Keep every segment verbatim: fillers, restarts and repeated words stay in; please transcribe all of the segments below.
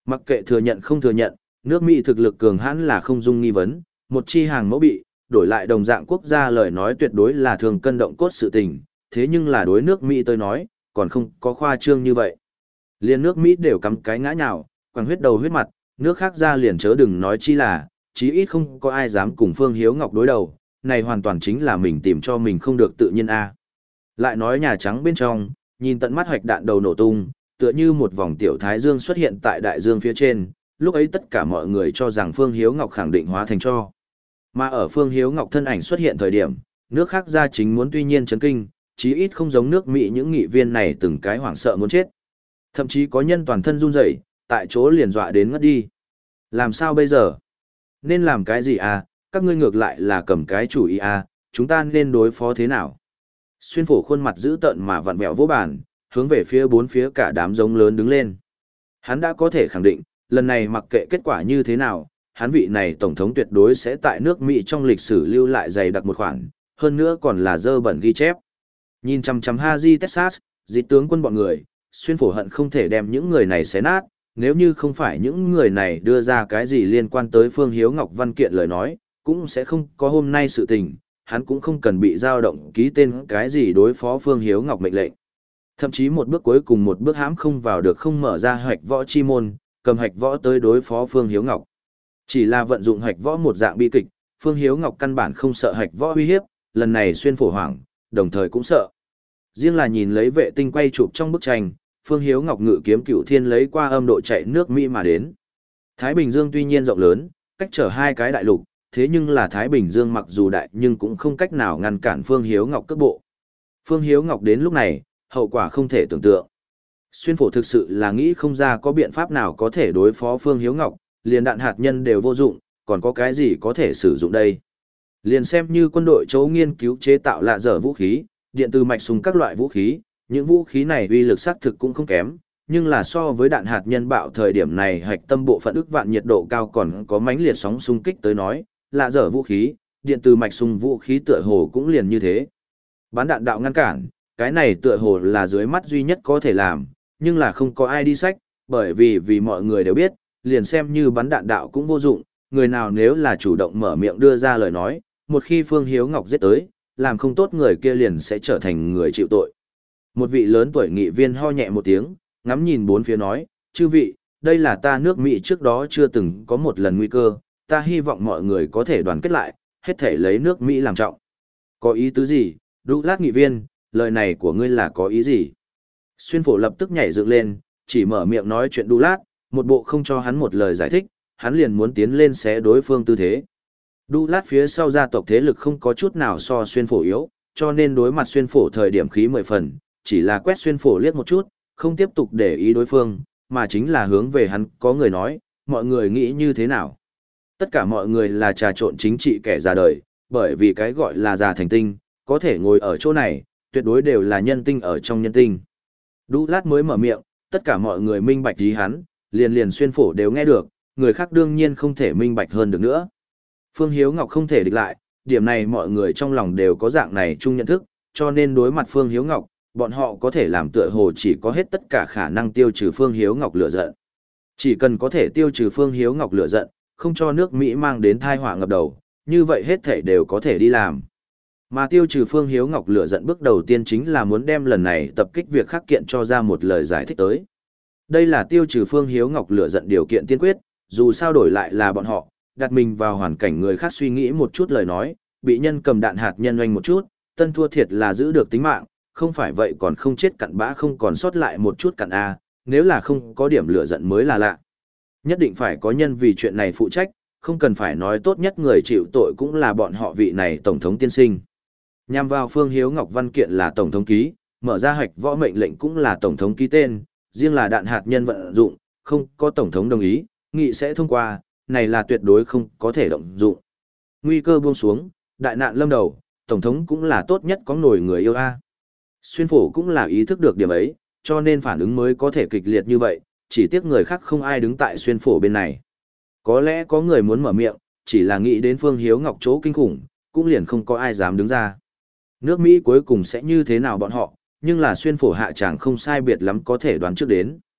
Mặc kệ thừa nhận không thừa nhận, nước Mỹ thực lực cường hãn là không dung nghi vấn, một chi hàng mẫu bị, đổi lại đồng dạng quốc gia lời nói tuyệt đối là thường cân động cốt sự tình, thế nhưng là đối nước Mỹ tôi nói, còn không có khoa trương như vậy. Liên nước Mỹ đều cắm cái ngã nhào, quăng huyết đầu huyết mặt, nước khác ra liền chớ đừng nói chi là, chí ít không có ai dám cùng Phương Hiếu Ngọc đối đầu, này hoàn toàn chính là mình tìm cho mình không được tự nhiên a. Lại nói Nhà Trắng bên trong, nhìn tận mắt hoạch đạn đầu nổ tung, tựa như một vòng tiểu thái dương xuất hiện tại đại dương phía trên, lúc ấy tất cả mọi người cho rằng Phương Hiếu Ngọc khẳng định hóa thành tro. Mà ở Phương Hiếu Ngọc thân ảnh xuất hiện thời điểm, nước khác ra chính muốn tuy nhiên chấn kinh, chí ít không giống nước Mỹ những nghị viên này từng cái hoảng sợ muốn chết. Thậm chí có nhân toàn thân run rẩy, tại chỗ liền dọa đến ngất đi. Làm sao bây giờ? Nên làm cái gì à? Các ngươi ngược lại là cầm cái chủ ý à? Chúng ta nên đối phó thế nào? Xuyên phổ khuôn mặt dữ tợn mà vặn vẹo vỗ bàn, hướng về phía bốn phía cả đám giống lớn đứng lên. Hắn đã có thể khẳng định, lần này mặc kệ kết quả như thế nào, hắn vị này tổng thống tuyệt đối sẽ tại nước Mỹ trong lịch sử lưu lại dày đặc một khoản, hơn nữa còn là dơ bẩn ghi chép. Nhìn chằm chằm Haji Texas, dịch tướng quân bọn người, xuyên phổ hận không thể đem những người này xé nát, nếu như không phải những người này đưa ra cái gì liên quan tới Phương Hiếu Ngọc văn kiện lời nói, cũng sẽ không có hôm nay sự tình, hắn cũng không cần bị dao động ký tên cái gì đối phó Phương Hiếu Ngọc mệnh lệnh. Thậm chí một bước cuối cùng một bước hãm không vào được không mở ra hạch võ chi môn, cầm hạch võ tới đối phó Phương Hiếu Ngọc. Chỉ là vận dụng hạch võ một dạng bi kịch, Phương Hiếu Ngọc căn bản không sợ hạch võ uy hiếp, lần này xuyên phổ hoảng, đồng thời cũng sợ. Riêng là nhìn lấy vệ tinh quay chụp trong bức tranh, Phương Hiếu Ngọc ngự kiếm cửu thiên lấy qua âm độ chạy nước Mỹ mà đến. Thái Bình Dương tuy nhiên rộng lớn, cách trở hai cái đại lục, thế nhưng là Thái Bình Dương mặc dù đại nhưng cũng không cách nào ngăn cản Phương Hiếu Ngọc cước bộ. Phương Hiếu Ngọc đến lúc này, hậu quả không thể tưởng tượng. Xuyên phổ thực sự là nghĩ không ra có biện pháp nào có thể đối phó Phương Hiếu Ngọc, liền đạn hạt nhân đều vô dụng, còn có cái gì có thể sử dụng đây. Liền xem như quân đội chấu nghiên cứu chế tạo lạ dở vũ khí, điện từ mạch súng các loại vũ khí, những vũ khí này uy lực xác thực cũng không kém, nhưng là so với đạn hạt nhân bạo thời điểm này hạch tâm bộ phận ức vạn nhiệt độ cao còn có mãnh liệt sóng xung kích tới nói, lạ dở vũ khí, điện từ mạch súng vũ khí tựa hồ cũng liền như thế. Bán đạn đạo ngăn cản, cái này tựa hồ là dưới mắt duy nhất có thể làm, nhưng là không có ai đi sách, bởi vì vì mọi người đều biết, liền xem như bắn đạn đạo cũng vô dụng, người nào nếu là chủ động mở miệng đưa ra lời nói, một khi Phương Hiếu Ngọc giết tới, làm không tốt người kia liền sẽ trở thành người chịu tội. Một vị lớn tuổi nghị viên ho nhẹ một tiếng, ngắm nhìn bốn phía nói, chư vị, đây là ta nước Mỹ trước đó chưa từng có một lần nguy cơ, ta hy vọng mọi người có thể đoàn kết lại, hết thể lấy nước Mỹ làm trọng. Có ý tứ gì, Douglas nghị viên, lời này của ngươi là có ý gì? Xuyên phổ lập tức nhảy dựng lên, chỉ mở miệng nói chuyện Douglas, một bộ không cho hắn một lời giải thích, hắn liền muốn tiến lên xé đối phương tư thế. Douglas phía sau gia tộc thế lực không có chút nào so xuyên phổ yếu, cho nên đối mặt xuyên phổ thời điểm khí mười phần, chỉ là quét xuyên phổ liếc một chút, không tiếp tục để ý đối phương, mà chính là hướng về hắn, có người nói, mọi người nghĩ như thế nào? Tất cả mọi người là trà trộn chính trị kẻ già đời, bởi vì cái gọi là già thành tinh, có thể ngồi ở chỗ này, tuyệt đối đều là nhân tinh ở trong nhân tinh. Douglas mới mở miệng, tất cả mọi người minh bạch ý hắn, liền liền xuyên phổ đều nghe được, người khác đương nhiên không thể minh bạch hơn được nữa. Phương Hiếu Ngọc không thể địch lại, điểm này mọi người trong lòng đều có dạng này chung nhận thức, cho nên đối mặt Phương Hiếu Ngọc, bọn họ có thể làm tựa hồ chỉ có hết tất cả khả năng tiêu trừ Phương Hiếu Ngọc lửa giận. Chỉ cần có thể tiêu trừ Phương Hiếu Ngọc lửa giận, không cho nước Mỹ mang đến tai họa ngập đầu, như vậy hết thảy đều có thể đi làm. Mà tiêu trừ Phương Hiếu Ngọc lửa giận bước đầu tiên chính là muốn đem lần này tập kích việc khắc kiện cho ra một lời giải thích tới. Đây là tiêu trừ Phương Hiếu Ngọc lửa giận điều kiện tiên quyết, dù sao đổi lại là bọn họ, đặt mình vào hoàn cảnh người khác suy nghĩ một chút lời nói, bị nhân cầm đạn hạt nhân oanh một chút, tân thua thiệt là giữ được tính mạng, không phải vậy còn không chết cặn bã không còn sót lại một chút cặn A, nếu là không có điểm lửa giận mới là lạ. Nhất định phải có nhân vì chuyện này phụ trách, không cần phải nói tốt nhất người chịu tội cũng là bọn họ vị này Tổng thống tiên sinh. Nhằm vào Phương Hiếu Ngọc văn kiện là Tổng thống ký, mở ra hạch võ mệnh lệnh cũng là Tổng thống ký tên, riêng là đạn hạt nhân vận dụng, không có Tổng thống đồng ý, nghị sẽ thông qua, này là tuyệt đối không có thể động dụng. Nguy cơ buông xuống, đại nạn lâm đầu, Tổng thống cũng là tốt nhất có nổi người yêu A. Xuyên phổ cũng là ý thức được điểm ấy, cho nên phản ứng mới có thể kịch liệt như vậy, chỉ tiếc người khác không ai đứng tại xuyên phổ bên này. Có lẽ có người muốn mở miệng, chỉ là nghĩ đến Phương Hiếu Ngọc chỗ kinh khủng, cũng liền không có ai dám đứng ra. Nước Mỹ cuối cùng sẽ như thế nào bọn họ, nhưng là xuyên phổ hạ chẳng không sai biệt lắm có thể đoán trước đến.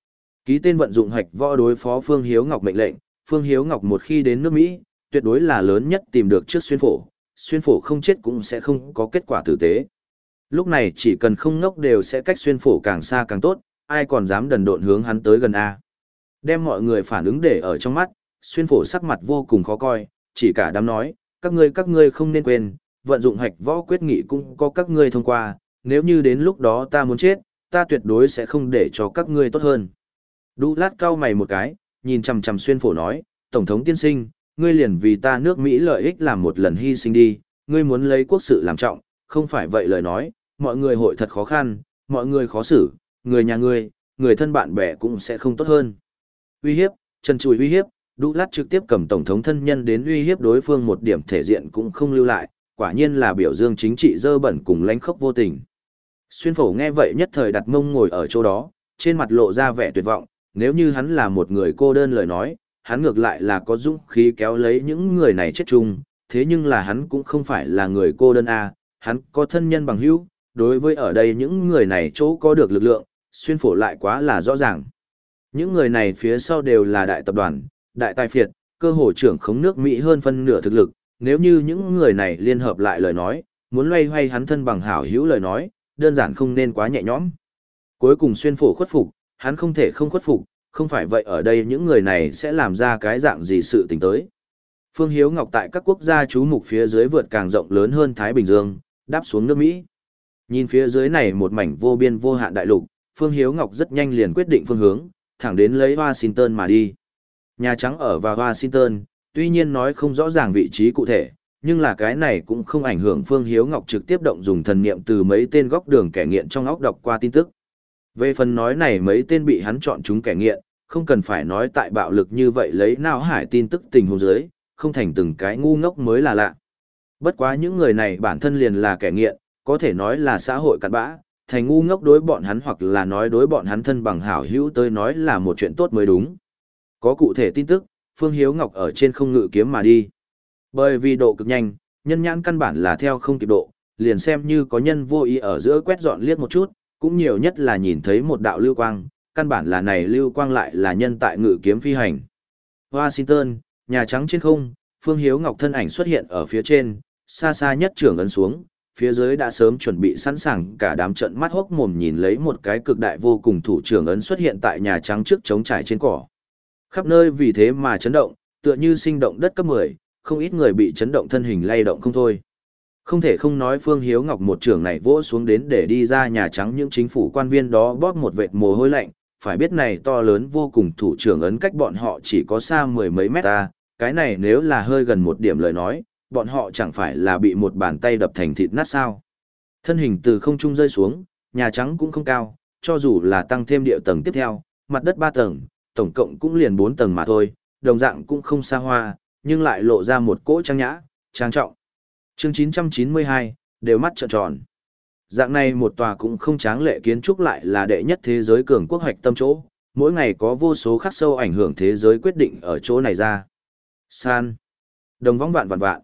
Ký tên vận dụng hạch võ đối phó Phương Hiếu Ngọc mệnh lệnh, Phương Hiếu Ngọc một khi đến nước Mỹ, tuyệt đối là lớn nhất tìm được trước xuyên phổ, xuyên phổ không chết cũng sẽ không có kết quả tử tế. Lúc này chỉ cần không ngốc đều sẽ cách xuyên phổ càng xa càng tốt, ai còn dám đần độn hướng hắn tới gần A. Đem mọi người phản ứng để ở trong mắt, xuyên phổ sắc mặt vô cùng khó coi, chỉ cả đám nói, các ngươi các ngươi không nên quên, vận dụng hạch võ quyết nghị cũng có các ngươi thông qua, nếu như đến lúc đó ta muốn chết, ta tuyệt đối sẽ không để cho các ngươi tốt hơn. Đu lát cau mày một cái, nhìn chằm chằm xuyên phổ nói, Tổng thống tiên sinh, ngươi liền vì ta nước Mỹ lợi ích làm một lần hy sinh đi, ngươi muốn lấy quốc sự làm trọng, không phải vậy lời nói, mọi người hội thật khó khăn, mọi người khó xử, người nhà ngươi, người thân bạn bè cũng sẽ không tốt hơn. Uy hiếp, trần trùi uy hiếp, Đu lát trực tiếp cầm Tổng thống thân nhân đến uy hiếp đối phương một điểm thể diện cũng không lưu lại, quả nhiên là biểu dương chính trị dơ bẩn cùng lãnh khốc vô tình. Xuyên phổ nghe vậy nhất thời đặt mông ngồi ở chỗ đó, trên mặt lộ ra vẻ tuyệt vọng, nếu như hắn là một người cô đơn lời nói, hắn ngược lại là có dũng khí kéo lấy những người này chết chung, thế nhưng là hắn cũng không phải là người cô đơn a, hắn có thân nhân bằng hữu, đối với ở đây những người này chỗ có được lực lượng, xuyên phổ lại quá là rõ ràng. Những người này phía sau đều là đại tập đoàn, đại tài phiệt, cơ hồ trưởng khống nước Mỹ hơn phân nửa thực lực, nếu như những người này liên hợp lại lời nói, muốn loay hoay hắn thân bằng hảo hữu lời nói, đơn giản không nên quá nhẹ nhõm. Cuối cùng xuyên phổ khuất phục, hắn không thể không khuất phục, không phải vậy ở đây những người này sẽ làm ra cái dạng gì sự tình tới. Phương Hiếu Ngọc tại các quốc gia chú mục phía dưới vượt càng rộng lớn hơn Thái Bình Dương, đáp xuống nước Mỹ. Nhìn phía dưới này một mảnh vô biên vô hạn đại lục, Phương Hiếu Ngọc rất nhanh liền quyết định phương hướng, thẳng đến lấy Washington mà đi. Nhà Trắng ở vào Washington, tuy nhiên nói không rõ ràng vị trí cụ thể, nhưng là cái này cũng không ảnh hưởng Phương Hiếu Ngọc trực tiếp động dùng thần niệm từ mấy tên góc đường kẻ nghiện trong óc đọc qua tin tức. Về phần nói này mấy tên bị hắn chọn chúng kẻ nghiện, không cần phải nói tại bạo lực như vậy lấy não hải tin tức tình huống dưới, không thành từng cái ngu ngốc mới là lạ. Bất quá những người này bản thân liền là kẻ nghiện, có thể nói là xã hội cặn bã, thành ngu ngốc đối bọn hắn hoặc là nói đối bọn hắn thân bằng hảo hữu tới nói là một chuyện tốt mới đúng. Có cụ thể tin tức, Phương Hiếu Ngọc ở trên không ngự kiếm mà đi. Bởi vì độ cực nhanh, nhân nhãn căn bản là theo không kịp độ, liền xem như có nhân vô ý ở giữa quét dọn liếc một chút, cũng nhiều nhất là nhìn thấy một đạo lưu quang, căn bản là này lưu quang lại là nhân tại ngự kiếm phi hành. Washington, Nhà Trắng trên không, Phương Hiếu Ngọc thân ảnh xuất hiện ở phía trên, xa xa nhất trưởng ấn xuống, phía dưới đã sớm chuẩn bị sẵn sàng cả đám trận mắt hốc mồm nhìn lấy một cái cực đại vô cùng thủ trưởng ấn xuất hiện tại Nhà Trắng trước trống trải trên cỏ. Khắp nơi vì thế mà chấn động, tựa như sinh động đất cấp mười, không ít người bị chấn động thân hình lay động không thôi. Không thể không nói Phương Hiếu Ngọc một trưởng này vỗ xuống đến để đi ra Nhà Trắng những chính phủ quan viên đó bóp một vệt mồ hôi lạnh, phải biết này to lớn vô cùng thủ trưởng ấn cách bọn họ chỉ có xa mười mấy mét ta, cái này nếu là hơi gần một điểm lời nói, bọn họ chẳng phải là bị một bàn tay đập thành thịt nát sao. Thân hình từ không trung rơi xuống, Nhà Trắng cũng không cao, cho dù là tăng thêm địa tầng tiếp theo, mặt đất ba tầng, tổng cộng cũng liền bốn tầng mà thôi, đồng dạng cũng không xa hoa, nhưng lại lộ ra một cỗ trang nhã, trang trọng. Chương chín trăm chín mươi hai, đều mắt trợn tròn. Dạng này một tòa cũng không tráng lệ kiến trúc lại là đệ nhất thế giới cường quốc hoạch tâm chỗ, mỗi ngày có vô số khắc sâu ảnh hưởng thế giới quyết định ở chỗ này ra. San, đồng võng vạn vạn vạn,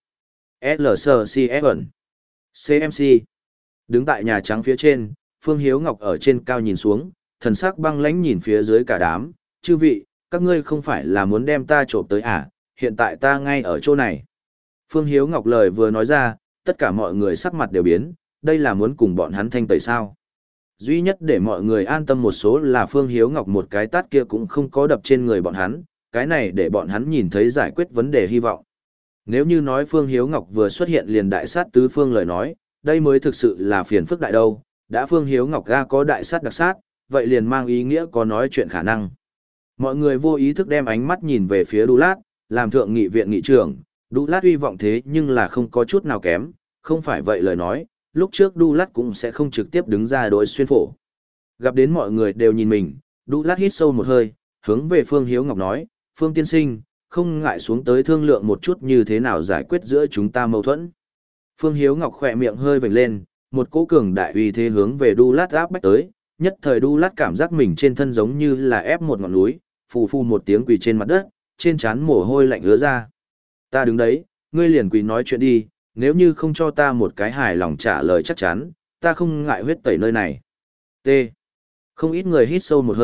lờ xê xê ép ẩn, xê em xê. Đứng tại Nhà Trắng phía trên, Phương Hiếu Ngọc ở trên cao nhìn xuống, thần sắc băng lãnh nhìn phía dưới cả đám, chư vị, các ngươi không phải là muốn đem ta trộm tới à, hiện tại ta ngay ở chỗ này. Phương Hiếu Ngọc lời vừa nói ra, tất cả mọi người sắc mặt đều biến, đây là muốn cùng bọn hắn thanh tẩy sao. Duy nhất để mọi người an tâm một số là Phương Hiếu Ngọc một cái tát kia cũng không có đập trên người bọn hắn, cái này để bọn hắn nhìn thấy giải quyết vấn đề hy vọng. Nếu như nói Phương Hiếu Ngọc vừa xuất hiện liền đại sát tứ phương lời nói, đây mới thực sự là phiền phức đại đâu, đã Phương Hiếu Ngọc ra có đại sát đặc sát, vậy liền mang ý nghĩa có nói chuyện khả năng. Mọi người vô ý thức đem ánh mắt nhìn về phía Đu Lát, làm thượng nghị viện nghị trưởng, Đu Lát uy vọng thế nhưng là không có chút nào kém, không phải vậy lời nói, lúc trước Đu Lát cũng sẽ không trực tiếp đứng ra đối xuyên phổ. Gặp đến mọi người đều nhìn mình, Đu Lát hít sâu một hơi, hướng về Phương Hiếu Ngọc nói, Phương tiên sinh, không ngại xuống tới thương lượng một chút như thế nào giải quyết giữa chúng ta mâu thuẫn. Phương Hiếu Ngọc khỏe miệng hơi vểnh lên, một cỗ cường đại uy thế hướng về Đu Lát áp bách tới, nhất thời Đu Lát cảm giác mình trên thân giống như là ép một ngọn núi, phù phù một tiếng quỳ trên mặt đất, trên trán mồ hôi lạnh ứa ra. Ta đứng đấy, ngươi liền quỳ nói chuyện đi, nếu như không cho ta một cái hài lòng trả lời chắc chắn, ta không ngại huyết tẩy nơi này. T. Không ít người hít sâu một hơi,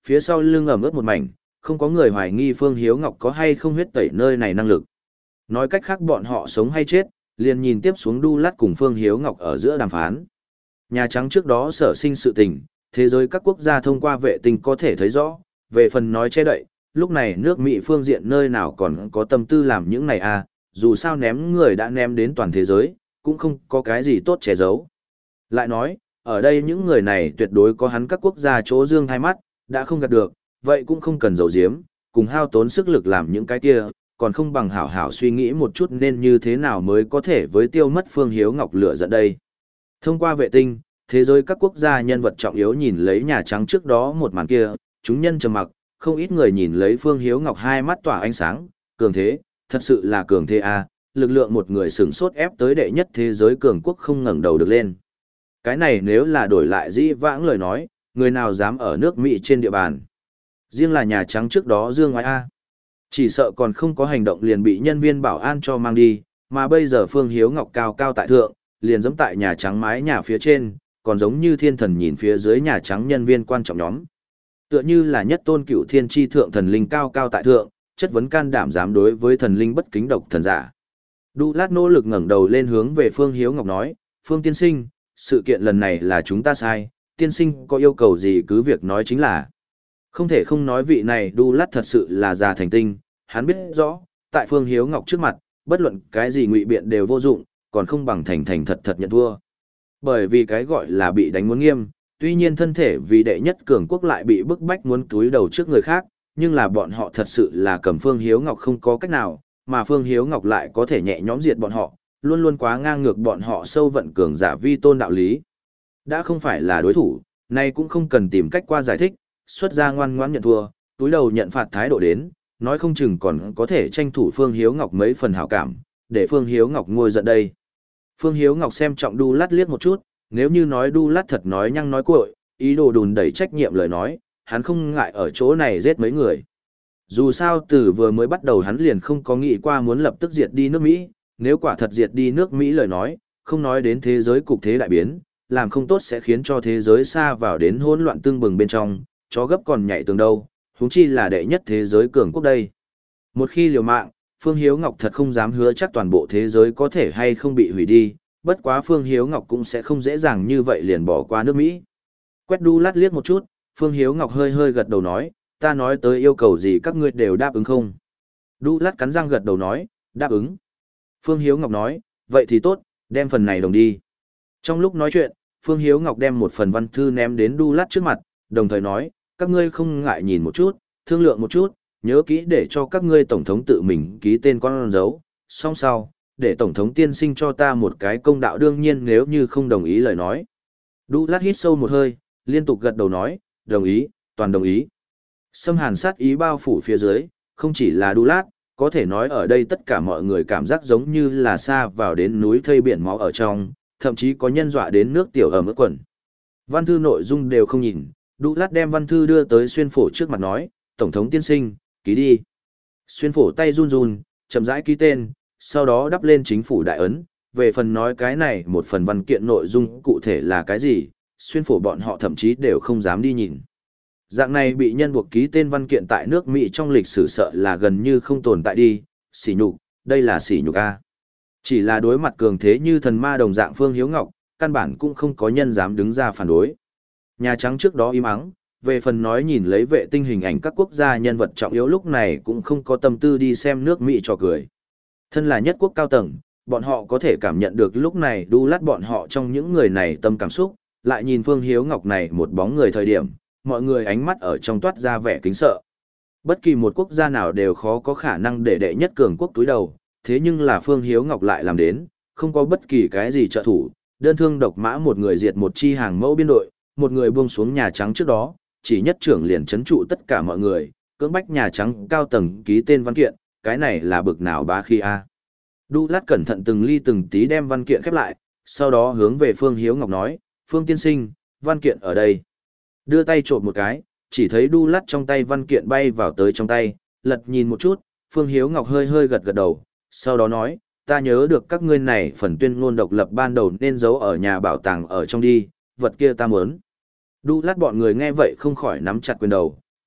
phía sau lưng ẩm ướt một mảnh, không có người hoài nghi Phương Hiếu Ngọc có hay không huyết tẩy nơi này năng lực. Nói cách khác bọn họ sống hay chết, liền nhìn tiếp xuống Đu Lát cùng Phương Hiếu Ngọc ở giữa đàm phán. Nhà Trắng trước đó sở sinh sự tình, thế giới các quốc gia thông qua vệ tinh có thể thấy rõ, về phần nói che đậy, lúc này nước Mỹ phương diện nơi nào còn có tâm tư làm những này à, dù sao ném người đã ném đến toàn thế giới, cũng không có cái gì tốt che giấu. Lại nói, ở đây những người này tuyệt đối có hắn các quốc gia chỗ dương hai mắt, đã không gạt được, vậy cũng không cần giấu giếm, cùng hao tốn sức lực làm những cái kia, còn không bằng hảo hảo suy nghĩ một chút nên như thế nào mới có thể với tiêu mất Phương Hiếu Ngọc lửa giận đây. Thông qua vệ tinh, thế giới các quốc gia nhân vật trọng yếu nhìn lấy Nhà Trắng trước đó một màn kia, chúng nhân trầm mặc, không ít người nhìn lấy Phương Hiếu Ngọc hai mắt tỏa ánh sáng, cường thế, thật sự là cường thế a, lực lượng một người sửng sốt ép tới đệ nhất thế giới cường quốc không ngẩng đầu được lên. Cái này nếu là đổi lại dĩ vãng lời nói, người nào dám ở nước Mỹ trên địa bàn. Riêng là Nhà Trắng trước đó dương ngoại a. Chỉ sợ còn không có hành động liền bị nhân viên bảo an cho mang đi, mà bây giờ Phương Hiếu Ngọc cao cao tại thượng, liền giống tại Nhà Trắng mái nhà phía trên, còn giống như thiên thần nhìn phía dưới Nhà Trắng nhân viên quan trọng nhóm. Tựa như là nhất tôn cửu thiên tri thượng thần linh cao cao tại thượng, chất vấn can đảm dám đối với thần linh bất kính độc thần giả. Đu Lát nỗ lực ngẩng đầu lên hướng về Phương Hiếu Ngọc nói, Phương tiên sinh, sự kiện lần này là chúng ta sai, tiên sinh có yêu cầu gì cứ việc nói chính là. Không thể không nói vị này Đu Lát thật sự là già thành tinh, hắn biết rõ, tại Phương Hiếu Ngọc trước mặt, bất luận cái gì ngụy biện đều vô dụng, còn không bằng thành thành thật thật nhận thua. Bởi vì cái gọi là bị đánh muốn nghiêm, tuy nhiên thân thể vì đệ nhất cường quốc lại bị bức bách muốn túi đầu trước người khác, nhưng là bọn họ thật sự là cầm Phương Hiếu Ngọc không có cách nào, mà Phương Hiếu Ngọc lại có thể nhẹ nhõm diệt bọn họ, luôn luôn quá ngang ngược bọn họ sâu vận cường giả vi tôn đạo lý. Đã không phải là đối thủ, nay cũng không cần tìm cách qua giải thích, xuất ra ngoan ngoãn nhận thua, túi đầu nhận phạt thái độ đến, nói không chừng còn có thể tranh thủ Phương Hiếu Ngọc mấy phần hảo cảm, để Phương Hiếu Ngọc ngôi giận đây. Phương Hiếu Ngọc xem trọng Đu Lát liếc một chút, nếu như nói Đu Lát thật nói nhăng nói cuội, ý đồ đùn đẩy trách nhiệm lời nói, hắn không ngại ở chỗ này giết mấy người. Dù sao từ vừa mới bắt đầu hắn liền không có nghĩ qua muốn lập tức diệt đi nước Mỹ, nếu quả thật diệt đi nước Mỹ lời nói, không nói đến thế giới cục thế đại biến, làm không tốt sẽ khiến cho thế giới xa vào đến hỗn loạn tương bừng bên trong, chó gấp còn nhảy tường đâu, huống chi là đệ nhất thế giới cường quốc đây. Một khi liều mạng, Phương Hiếu Ngọc thật không dám hứa chắc toàn bộ thế giới có thể hay không bị hủy đi, bất quá Phương Hiếu Ngọc cũng sẽ không dễ dàng như vậy liền bỏ qua nước Mỹ. Quét Đu Lát liếc một chút, Phương Hiếu Ngọc hơi hơi gật đầu nói, ta nói tới yêu cầu gì các ngươi đều đáp ứng không? Đu Lát cắn răng gật đầu nói, đáp ứng. Phương Hiếu Ngọc nói, vậy thì tốt, đem phần này đồng đi. Trong lúc nói chuyện, Phương Hiếu Ngọc đem một phần văn thư ném đến Đu Lát trước mặt, đồng thời nói, các ngươi không ngại nhìn một chút, thương lượng một chút, nhớ kỹ để cho các ngươi tổng thống tự mình ký tên con dấu, song sau, để tổng thống tiên sinh cho ta một cái công đạo đương nhiên nếu như không đồng ý lời nói. Đu Lát hít sâu một hơi, liên tục gật đầu nói, đồng ý, toàn đồng ý. Xâm hàn sát ý bao phủ phía dưới, không chỉ là Đu Lát, có thể nói ở đây tất cả mọi người cảm giác giống như là xa vào đến núi thây biển máu ở trong, thậm chí có nhân dọa đến nước tiểu ở mức quần. Văn thư nội dung đều không nhìn, Đu Lát đem văn thư đưa tới Xuyên Phổ trước mặt nói, tổng thống tiên sinh, ký đi. Xuyên Phổ tay run run, chậm rãi ký tên, sau đó đắp lên chính phủ đại ấn, về phần nói cái này một phần văn kiện nội dung cụ thể là cái gì, Xuyên Phổ bọn họ thậm chí đều không dám đi nhìn. Dạng này bị nhân buộc ký tên văn kiện tại nước Mỹ trong lịch sử sợ là gần như không tồn tại đi, sỉ nhục, đây là sỉ nhục a. Chỉ là đối mặt cường thế như thần ma đồng dạng Phương Hiếu Ngọc, căn bản cũng không có nhân dám đứng ra phản đối. Nhà Trắng trước đó im ắng, về phần nói nhìn lấy vệ tinh hình ảnh các quốc gia nhân vật trọng yếu lúc này cũng không có tâm tư đi xem nước Mỹ cho cười. Thân là nhất quốc cao tầng, bọn họ có thể cảm nhận được lúc này Đu Lát bọn họ trong những người này tâm cảm xúc, lại nhìn Phương Hiếu Ngọc này một bóng người thời điểm, mọi người ánh mắt ở trong toát ra vẻ kính sợ. Bất kỳ một quốc gia nào đều khó có khả năng để đệ nhất cường quốc túi đầu, thế nhưng là Phương Hiếu Ngọc lại làm đến, không có bất kỳ cái gì trợ thủ, đơn thương độc mã một người diệt một chi hàng mẫu biên đội, một người buông xuống Nhà Trắng trước đó, chỉ nhất trưởng liền chấn trụ tất cả mọi người, cưỡng bách Nhà Trắng cao tầng ký tên văn kiện, cái này là bực nào bá khi a. Đu Lát cẩn thận từng ly từng tí đem văn kiện khép lại, sau đó hướng về Phương Hiếu Ngọc nói, Phương tiên sinh, văn kiện ở đây. Đưa tay trộm một cái, chỉ thấy Đu Lát trong tay văn kiện bay vào tới trong tay, lật nhìn một chút, Phương Hiếu Ngọc hơi hơi gật gật đầu, sau đó nói, ta nhớ được các ngươi này phần tuyên ngôn độc lập ban đầu nên giấu ở nhà bảo tàng ở trong đi, vật kia ta muốn. Đu Lát bọn người nghe vậy không khỏi nắm chặt quyền đầu,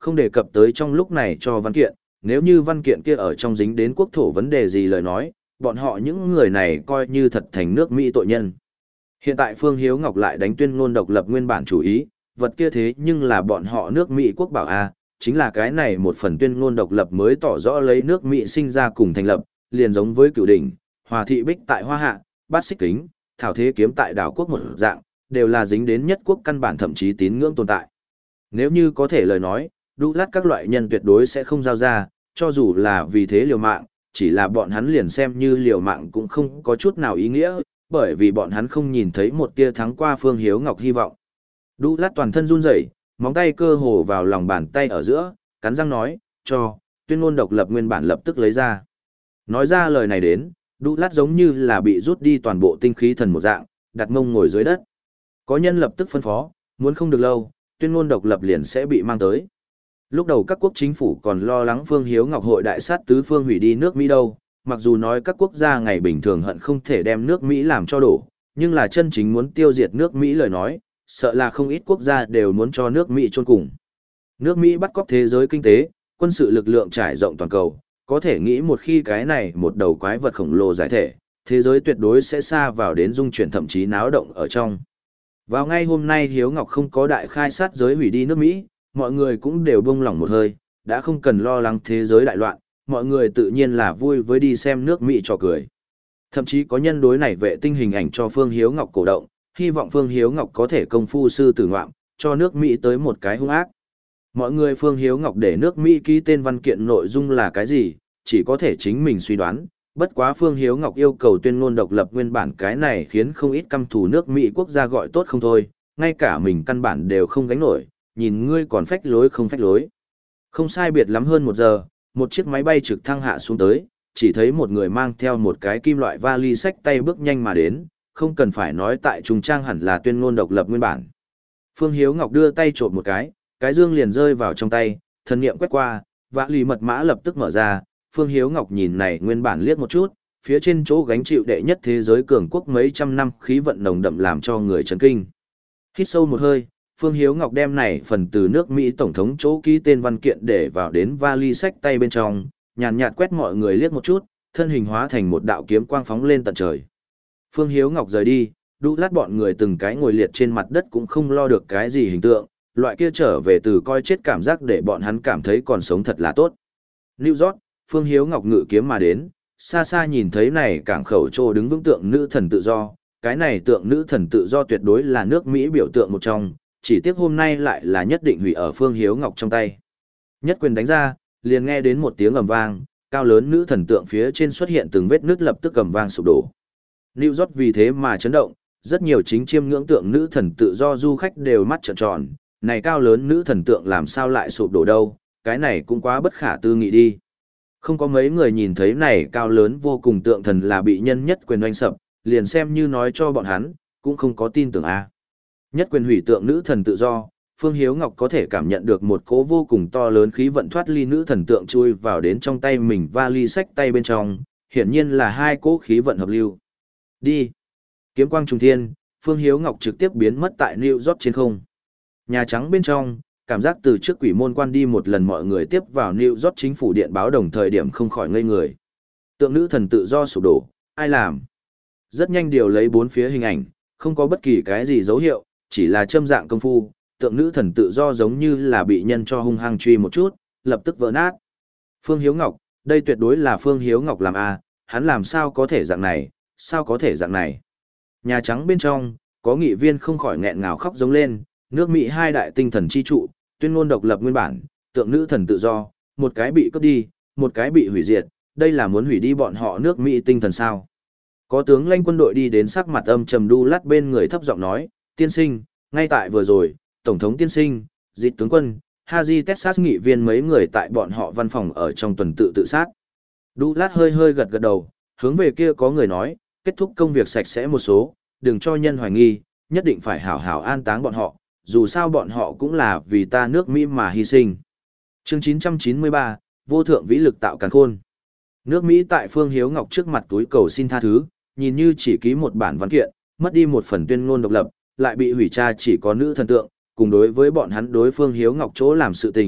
không đề cập tới trong lúc này cho văn kiện, nếu như văn kiện kia ở trong dính đến quốc thổ vấn đề gì lời nói, bọn họ những người này coi như thật thành nước Mỹ tội nhân. Hiện tại Phương Hiếu Ngọc lại đánh tuyên ngôn độc lập nguyên bản chủ ý, vật kia thế nhưng là bọn họ nước Mỹ quốc bảo A, chính là cái này một phần tuyên ngôn độc lập mới tỏ rõ lấy nước Mỹ sinh ra cùng thành lập, liền giống với cửu đỉnh, hòa thị bích tại Hoa Hạ, bát xích kính, thảo thế kiếm tại đảo quốc một dạng, đều là dính đến nhất quốc căn bản thậm chí tín ngưỡng tồn tại. Nếu như có thể lời nói, đu lát các loại nhân tuyệt đối sẽ không giao ra, cho dù là vì thế liều mạng, chỉ là bọn hắn liền xem như liều mạng cũng không có chút nào ý nghĩa, bởi vì bọn hắn không nhìn thấy một tia thắng qua Phương Hiếu Ngọc hy vọng. Đu lát toàn thân run rẩy, móng tay cơ hồ vào lòng bàn tay ở giữa, cắn răng nói, cho, tuyên ngôn độc lập nguyên bản lập tức lấy ra. Nói ra lời này đến, đu lát giống như là bị rút đi toàn bộ tinh khí thần một dạng, đặt mông ngồi dưới đất. Có nhân lập tức phân phó, muốn không được lâu, tuyên ngôn độc lập liền sẽ bị mang tới. Lúc đầu các quốc chính phủ còn lo lắng Phương Hiếu Ngọc hội đại sát tứ phương hủy đi nước Mỹ đâu, mặc dù nói các quốc gia ngày bình thường hận không thể đem nước Mỹ làm cho đổ, nhưng là chân chính muốn tiêu diệt nước Mỹ lời nói, sợ là không ít quốc gia đều muốn cho nước Mỹ chôn cùng. Nước Mỹ bắt cóc thế giới kinh tế, quân sự lực lượng trải rộng toàn cầu, có thể nghĩ một khi cái này một đầu quái vật khổng lồ giải thể, thế giới tuyệt đối sẽ xa vào đến dung chuyển thậm chí náo động ở trong. Vào ngay hôm nay Hiếu Ngọc không có đại khai sát giới hủy đi nước Mỹ, mọi người cũng đều buông lỏng một hơi, đã không cần lo lắng thế giới đại loạn, mọi người tự nhiên là vui với đi xem nước Mỹ trò cười. Thậm chí có nhân đối này vệ tinh hình ảnh cho Phương Hiếu Ngọc cổ động, hy vọng Phương Hiếu Ngọc có thể công phu sư tử ngoạm, cho nước Mỹ tới một cái hung ác. Mọi người Phương Hiếu Ngọc để nước Mỹ ký tên văn kiện nội dung là cái gì, chỉ có thể chính mình suy đoán. Bất quá Phương Hiếu Ngọc yêu cầu tuyên ngôn độc lập nguyên bản cái này khiến không ít căm thù nước Mỹ quốc gia gọi tốt không thôi, ngay cả mình căn bản đều không gánh nổi, nhìn ngươi còn phách lối không phách lối. Không sai biệt lắm hơn một giờ, một chiếc máy bay trực thăng hạ xuống tới, chỉ thấy một người mang theo một cái kim loại vali xách tay bước nhanh mà đến, không cần phải nói tại trung trang hẳn là tuyên ngôn độc lập nguyên bản. Phương Hiếu Ngọc đưa tay trộm một cái, cái dương liền rơi vào trong tay, thần niệm quét qua, vali mật mã lập tức mở ra. Phương Hiếu Ngọc nhìn này nguyên bản liếc một chút, phía trên chỗ gánh chịu đệ nhất thế giới cường quốc mấy trăm năm khí vận nồng đậm làm cho người chấn kinh. Hít sâu một hơi, Phương Hiếu Ngọc đem này phần từ nước Mỹ Tổng thống chỗ ký tên văn kiện để vào đến vali sách tay bên trong, nhàn nhạt quét mọi người liếc một chút, thân hình hóa thành một đạo kiếm quang phóng lên tận trời. Phương Hiếu Ngọc rời đi, đu lát bọn người từng cái ngồi liệt trên mặt đất cũng không lo được cái gì hình tượng, loại kia trở về từ coi chết cảm giác để bọn hắn cảm thấy còn sống thật là tốt. New York, Phương Hiếu Ngọc ngự kiếm mà đến, xa xa nhìn thấy này cảng khẩu trô đứng vững tượng nữ thần tự do, cái này tượng nữ thần tự do tuyệt đối là nước Mỹ biểu tượng một trong, chỉ tiếc hôm nay lại là nhất định hủy ở Phương Hiếu Ngọc trong tay. Nhất quyền đánh ra, liền nghe đến một tiếng ầm vang, cao lớn nữ thần tượng phía trên xuất hiện từng vết nứt lập tức ầm vang sụp đổ. New York vì thế mà chấn động, rất nhiều chính chiêm ngưỡng tượng nữ thần tự do du khách đều mắt trợn tròn, này cao lớn nữ thần tượng làm sao lại sụp đổ đâu, cái này cũng quá bất khả tư nghị đi. Không có mấy người nhìn thấy này cao lớn vô cùng tượng thần là bị nhân nhất quyền oanh sập, liền xem như nói cho bọn hắn, cũng không có tin tưởng a. Nhất quyền hủy tượng nữ thần tự do, Phương Hiếu Ngọc có thể cảm nhận được một cỗ vô cùng to lớn khí vận thoát ly nữ thần tượng chui vào đến trong tay mình vali sách tay bên trong, hiển nhiên là hai cỗ khí vận hợp lưu. Đi. Kiếm quang trùng thiên, Phương Hiếu Ngọc trực tiếp biến mất tại New York trên không. Nhà Trắng bên trong, cảm giác từ trước quỷ môn quan đi một lần mọi người tiếp vào New York chính phủ điện báo đồng thời điểm không khỏi ngây người. Tượng nữ thần tự do sụp đổ, ai làm? Rất nhanh điều lấy bốn phía hình ảnh, không có bất kỳ cái gì dấu hiệu, chỉ là châm dạng công phu, tượng nữ thần tự do giống như là bị nhân cho hung hăng truy một chút, lập tức vỡ nát. Phương Hiếu Ngọc, đây tuyệt đối là Phương Hiếu Ngọc làm a, hắn làm sao có thể dạng này, sao có thể dạng này? Nhà Trắng bên trong, có nghị viên không khỏi nghẹn ngào khóc giống lên, nước Mỹ hai đại tinh thần chi trụ, tuyên ngôn độc lập nguyên bản, tượng nữ thần tự do, một cái bị cướp đi, một cái bị hủy diệt, đây là muốn hủy đi bọn họ nước Mỹ tinh thần sao? Có tướng lãnh quân đội đi đến sắc mặt âm trầm đu lát bên người thấp giọng nói, tiên sinh, ngay tại vừa rồi, tổng thống tiên sinh, dịch tướng quân, Haji Texas nghị viên mấy người tại bọn họ văn phòng ở trong tuần tự tự sát. Đu lát hơi hơi gật gật đầu, hướng về kia có người nói, kết thúc công việc sạch sẽ một số, đừng cho nhân hoài nghi, nhất định phải hảo hảo an táng bọn họ, dù sao bọn họ cũng là vì ta nước Mỹ mà hy sinh. Chương chín trăm chín mươi ba, vô thượng vĩ lực tạo càn khôn. Nước Mỹ tại Phương Hiếu Ngọc trước mặt túi cầu xin tha thứ, nhìn như chỉ ký một bản văn kiện, mất đi một phần tuyên ngôn độc lập, lại bị hủy tra chỉ có nữ thần tượng, cùng đối với bọn hắn đối Phương Hiếu Ngọc chỗ làm sự tình,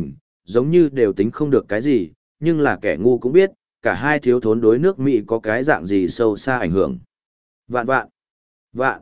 giống như đều tính không được cái gì, nhưng là kẻ ngu cũng biết, cả hai thiếu thốn đối nước Mỹ có cái dạng gì sâu xa ảnh hưởng. Vạn vạn, vạn,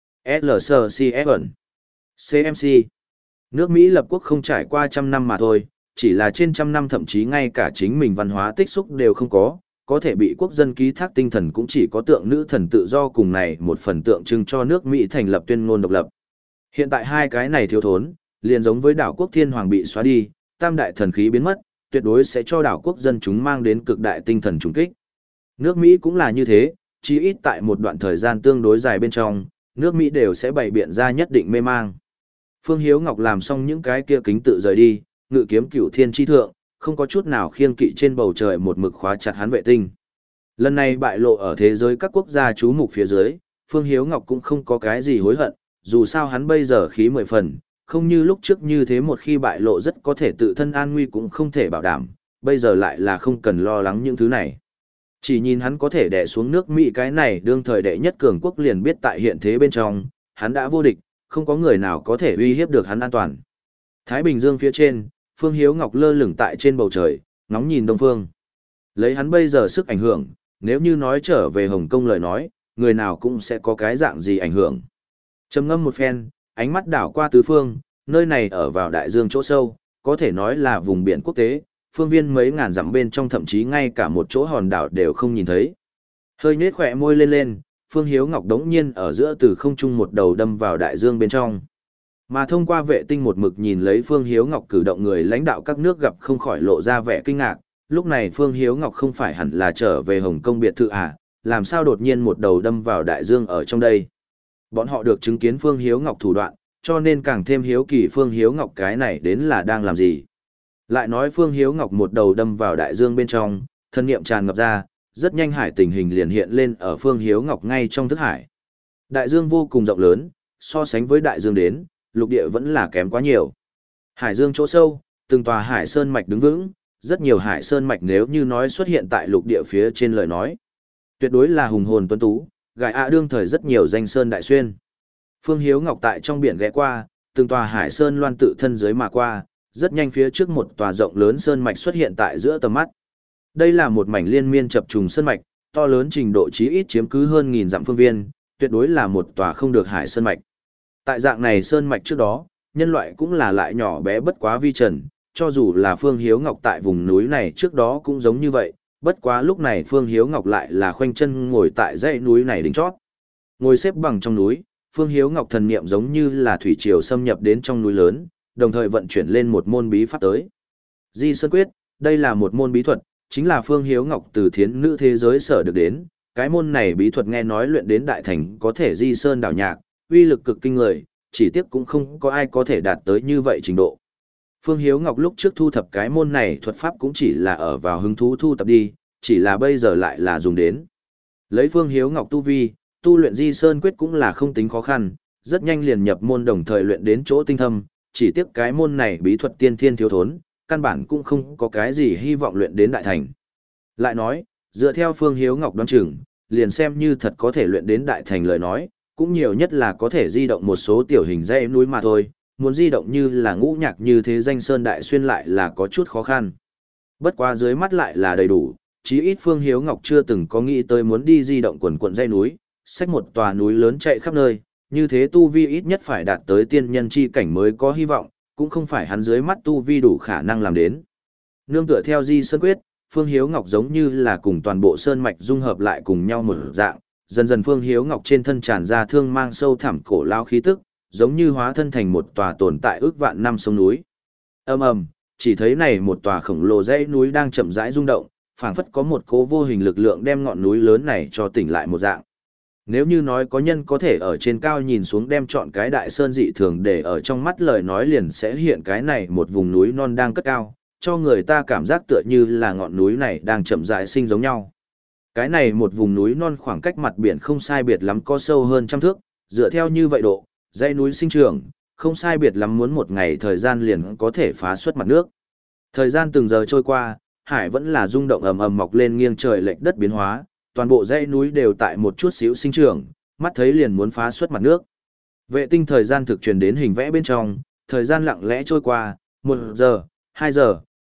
lờ xê xê ép ẩn, xê em xê. Nước Mỹ lập quốc không trải qua trăm năm mà thôi, chỉ là trên trăm năm thậm chí ngay cả chính mình văn hóa tích xúc đều không có, có thể bị quốc dân ký thác tinh thần cũng chỉ có tượng nữ thần tự do cùng này một phần tượng trưng cho nước Mỹ thành lập tuyên ngôn độc lập. Hiện tại hai cái này thiếu thốn, liền giống với đảo quốc thiên hoàng bị xóa đi, tam đại thần khí biến mất, tuyệt đối sẽ cho đảo quốc dân chúng mang đến cực đại tinh thần trùng kích. Nước Mỹ cũng là như thế, chỉ ít tại một đoạn thời gian tương đối dài bên trong, nước Mỹ đều sẽ bày biện ra nhất định mê mang. Phương Hiếu Ngọc làm xong những cái kia kính tự rời đi, ngự kiếm cửu thiên chi thượng, không có chút nào khiêng kỵ trên bầu trời một mực khóa chặt hắn vệ tinh. Lần này bại lộ ở thế giới các quốc gia chú mục phía dưới, Phương Hiếu Ngọc cũng không có cái gì hối hận, dù sao hắn bây giờ khí mười phần, không như lúc trước như thế một khi bại lộ rất có thể tự thân an nguy cũng không thể bảo đảm, bây giờ lại là không cần lo lắng những thứ này. Chỉ nhìn hắn có thể đè xuống nước Mỹ cái này đương thời đệ nhất cường quốc liền biết tại hiện thế bên trong, hắn đã vô địch, không có người nào có thể uy hiếp được hắn an toàn. Thái Bình Dương phía trên, Phương Hiếu Ngọc lơ lửng tại trên bầu trời, ngóng nhìn Đông Phương. Lấy hắn bây giờ sức ảnh hưởng, nếu như nói trở về Hồng Kông lời nói, người nào cũng sẽ có cái dạng gì ảnh hưởng. Trầm ngâm một phen, ánh mắt đảo qua tứ phương, nơi này ở vào đại dương chỗ sâu, có thể nói là vùng biển quốc tế, phương viên mấy ngàn dặm bên trong thậm chí ngay cả một chỗ hòn đảo đều không nhìn thấy. Hơi nhếch khỏe môi lên lên, Phương Hiếu Ngọc đống nhiên ở giữa từ không trung một đầu đâm vào đại dương bên trong. Mà thông qua vệ tinh một mực nhìn lấy Phương Hiếu Ngọc cử động, người lãnh đạo các nước gặp không khỏi lộ ra vẻ kinh ngạc, lúc này Phương Hiếu Ngọc không phải hẳn là trở về Hồng Kông biệt thự à, làm sao đột nhiên một đầu đâm vào đại dương ở trong đây. Bọn họ được chứng kiến Phương Hiếu Ngọc thủ đoạn, cho nên càng thêm hiếu kỳ Phương Hiếu Ngọc cái này đến là đang làm gì. Lại nói Phương Hiếu Ngọc một đầu đâm vào đại dương bên trong, thân niệm tràn ngập ra, rất nhanh hải tình hình liền hiện lên ở Phương Hiếu Ngọc ngay trong thức hải. Đại dương vô cùng rộng lớn, so sánh với đại dương đến, lục địa vẫn là kém quá nhiều. Hải dương chỗ sâu, từng tòa hải sơn mạch đứng vững, rất nhiều hải sơn mạch nếu như nói xuất hiện tại lục địa phía trên lời nói. Tuyệt đối là hùng hồn tuấn tú, gài ạ đương thời rất nhiều danh sơn đại xuyên. Phương Hiếu Ngọc tại trong biển ghé qua, từng tòa hải sơn loan tự thân dưới mà qua, rất nhanh phía trước một tòa rộng lớn sơn mạch xuất hiện tại giữa tầm mắt. Đây là một mảnh liên miên chập trùng sơn mạch, to lớn trình độ chí ít chiếm cứ hơn nghìn dặm phương viên, tuyệt đối là một tòa không được hải sơn mạch. Tại dạng này sơn mạch trước đó, nhân loại cũng là lại nhỏ bé bất quá vi trần, cho dù là Phương Hiếu Ngọc tại vùng núi này trước đó cũng giống như vậy, bất quá lúc này Phương Hiếu Ngọc lại là khoanh chân ngồi tại dãy núi này đỉnh chót. Ngồi xếp bằng trong núi, Phương Hiếu Ngọc thần niệm giống như là thủy triều xâm nhập đến trong núi lớn, đồng thời vận chuyển lên một môn bí pháp tới. Di Sơn Quyết, đây là một môn bí thuật, chính là Phương Hiếu Ngọc từ thiến nữ thế giới sở được đến, cái môn này bí thuật nghe nói luyện đến đại thành có thể di sơn đảo nhạc, uy lực cực kinh người, chỉ tiếc cũng không có ai có thể đạt tới như vậy trình độ. Phương Hiếu Ngọc lúc trước thu thập cái môn này thuật pháp cũng chỉ là ở vào hứng thú thu thập đi, chỉ là bây giờ lại là dùng đến. Lấy Phương Hiếu Ngọc tu vi, tu luyện Di Sơn Quyết cũng là không tính khó khăn, rất nhanh liền nhập môn đồng thời luyện đến chỗ tinh thâm, chỉ tiếc cái môn này bí thuật tiên thiên thiếu thốn, căn bản cũng không có cái gì hy vọng luyện đến đại thành. Lại nói, dựa theo Phương Hiếu Ngọc đoán chừng, liền xem như thật có thể luyện đến đại thành lời nói, cũng nhiều nhất là có thể di động một số tiểu hình dãy núi mà thôi, muốn di động như là ngũ nhạc như thế danh sơn đại xuyên lại là có chút khó khăn. Bất quá dưới mắt lại là đầy đủ, chí ít Phương Hiếu Ngọc chưa từng có nghĩ tới muốn đi di động quần quần dãy núi, xách một tòa núi lớn chạy khắp nơi, như thế tu vi ít nhất phải đạt tới tiên nhân chi cảnh mới có hy vọng, cũng không phải hắn dưới mắt tu vi đủ khả năng làm đến. Nương tựa theo Di Sơn Quyết, Phương Hiếu Ngọc giống như là cùng toàn bộ sơn mạch dung hợp lại cùng nhau một dạng, dần dần Phương Hiếu Ngọc trên thân tràn ra thương mang sâu thẳm cổ lao khí tức, giống như hóa thân thành một tòa tồn tại ước vạn năm sông núi. Ầm ầm, chỉ thấy này một tòa khổng lồ dãy núi đang chậm rãi rung động, phảng phất có một cố vô hình lực lượng đem ngọn núi lớn này cho tỉnh lại một dạng. Nếu như nói có nhân có thể ở trên cao nhìn xuống đem chọn cái đại sơn dị thường để ở trong mắt lời nói liền sẽ hiện cái này một vùng núi non đang cất cao, cho người ta cảm giác tựa như là ngọn núi này đang chậm rãi sinh giống nhau. Cái này một vùng núi non khoảng cách mặt biển không sai biệt lắm có sâu hơn trăm thước, dựa theo như vậy độ, dãy núi sinh trưởng, không sai biệt lắm muốn một ngày thời gian liền có thể phá xuất mặt nước. Thời gian từng giờ trôi qua, hải vẫn là rung động ầm ầm mọc lên nghiêng trời lệch đất biến hóa, toàn bộ dãy núi đều tại một chút xíu sinh trưởng, mắt thấy liền muốn phá xuất mặt nước. Vệ tinh thời gian thực truyền đến hình vẽ bên trong, thời gian lặng lẽ trôi qua, một giờ, hai giờ,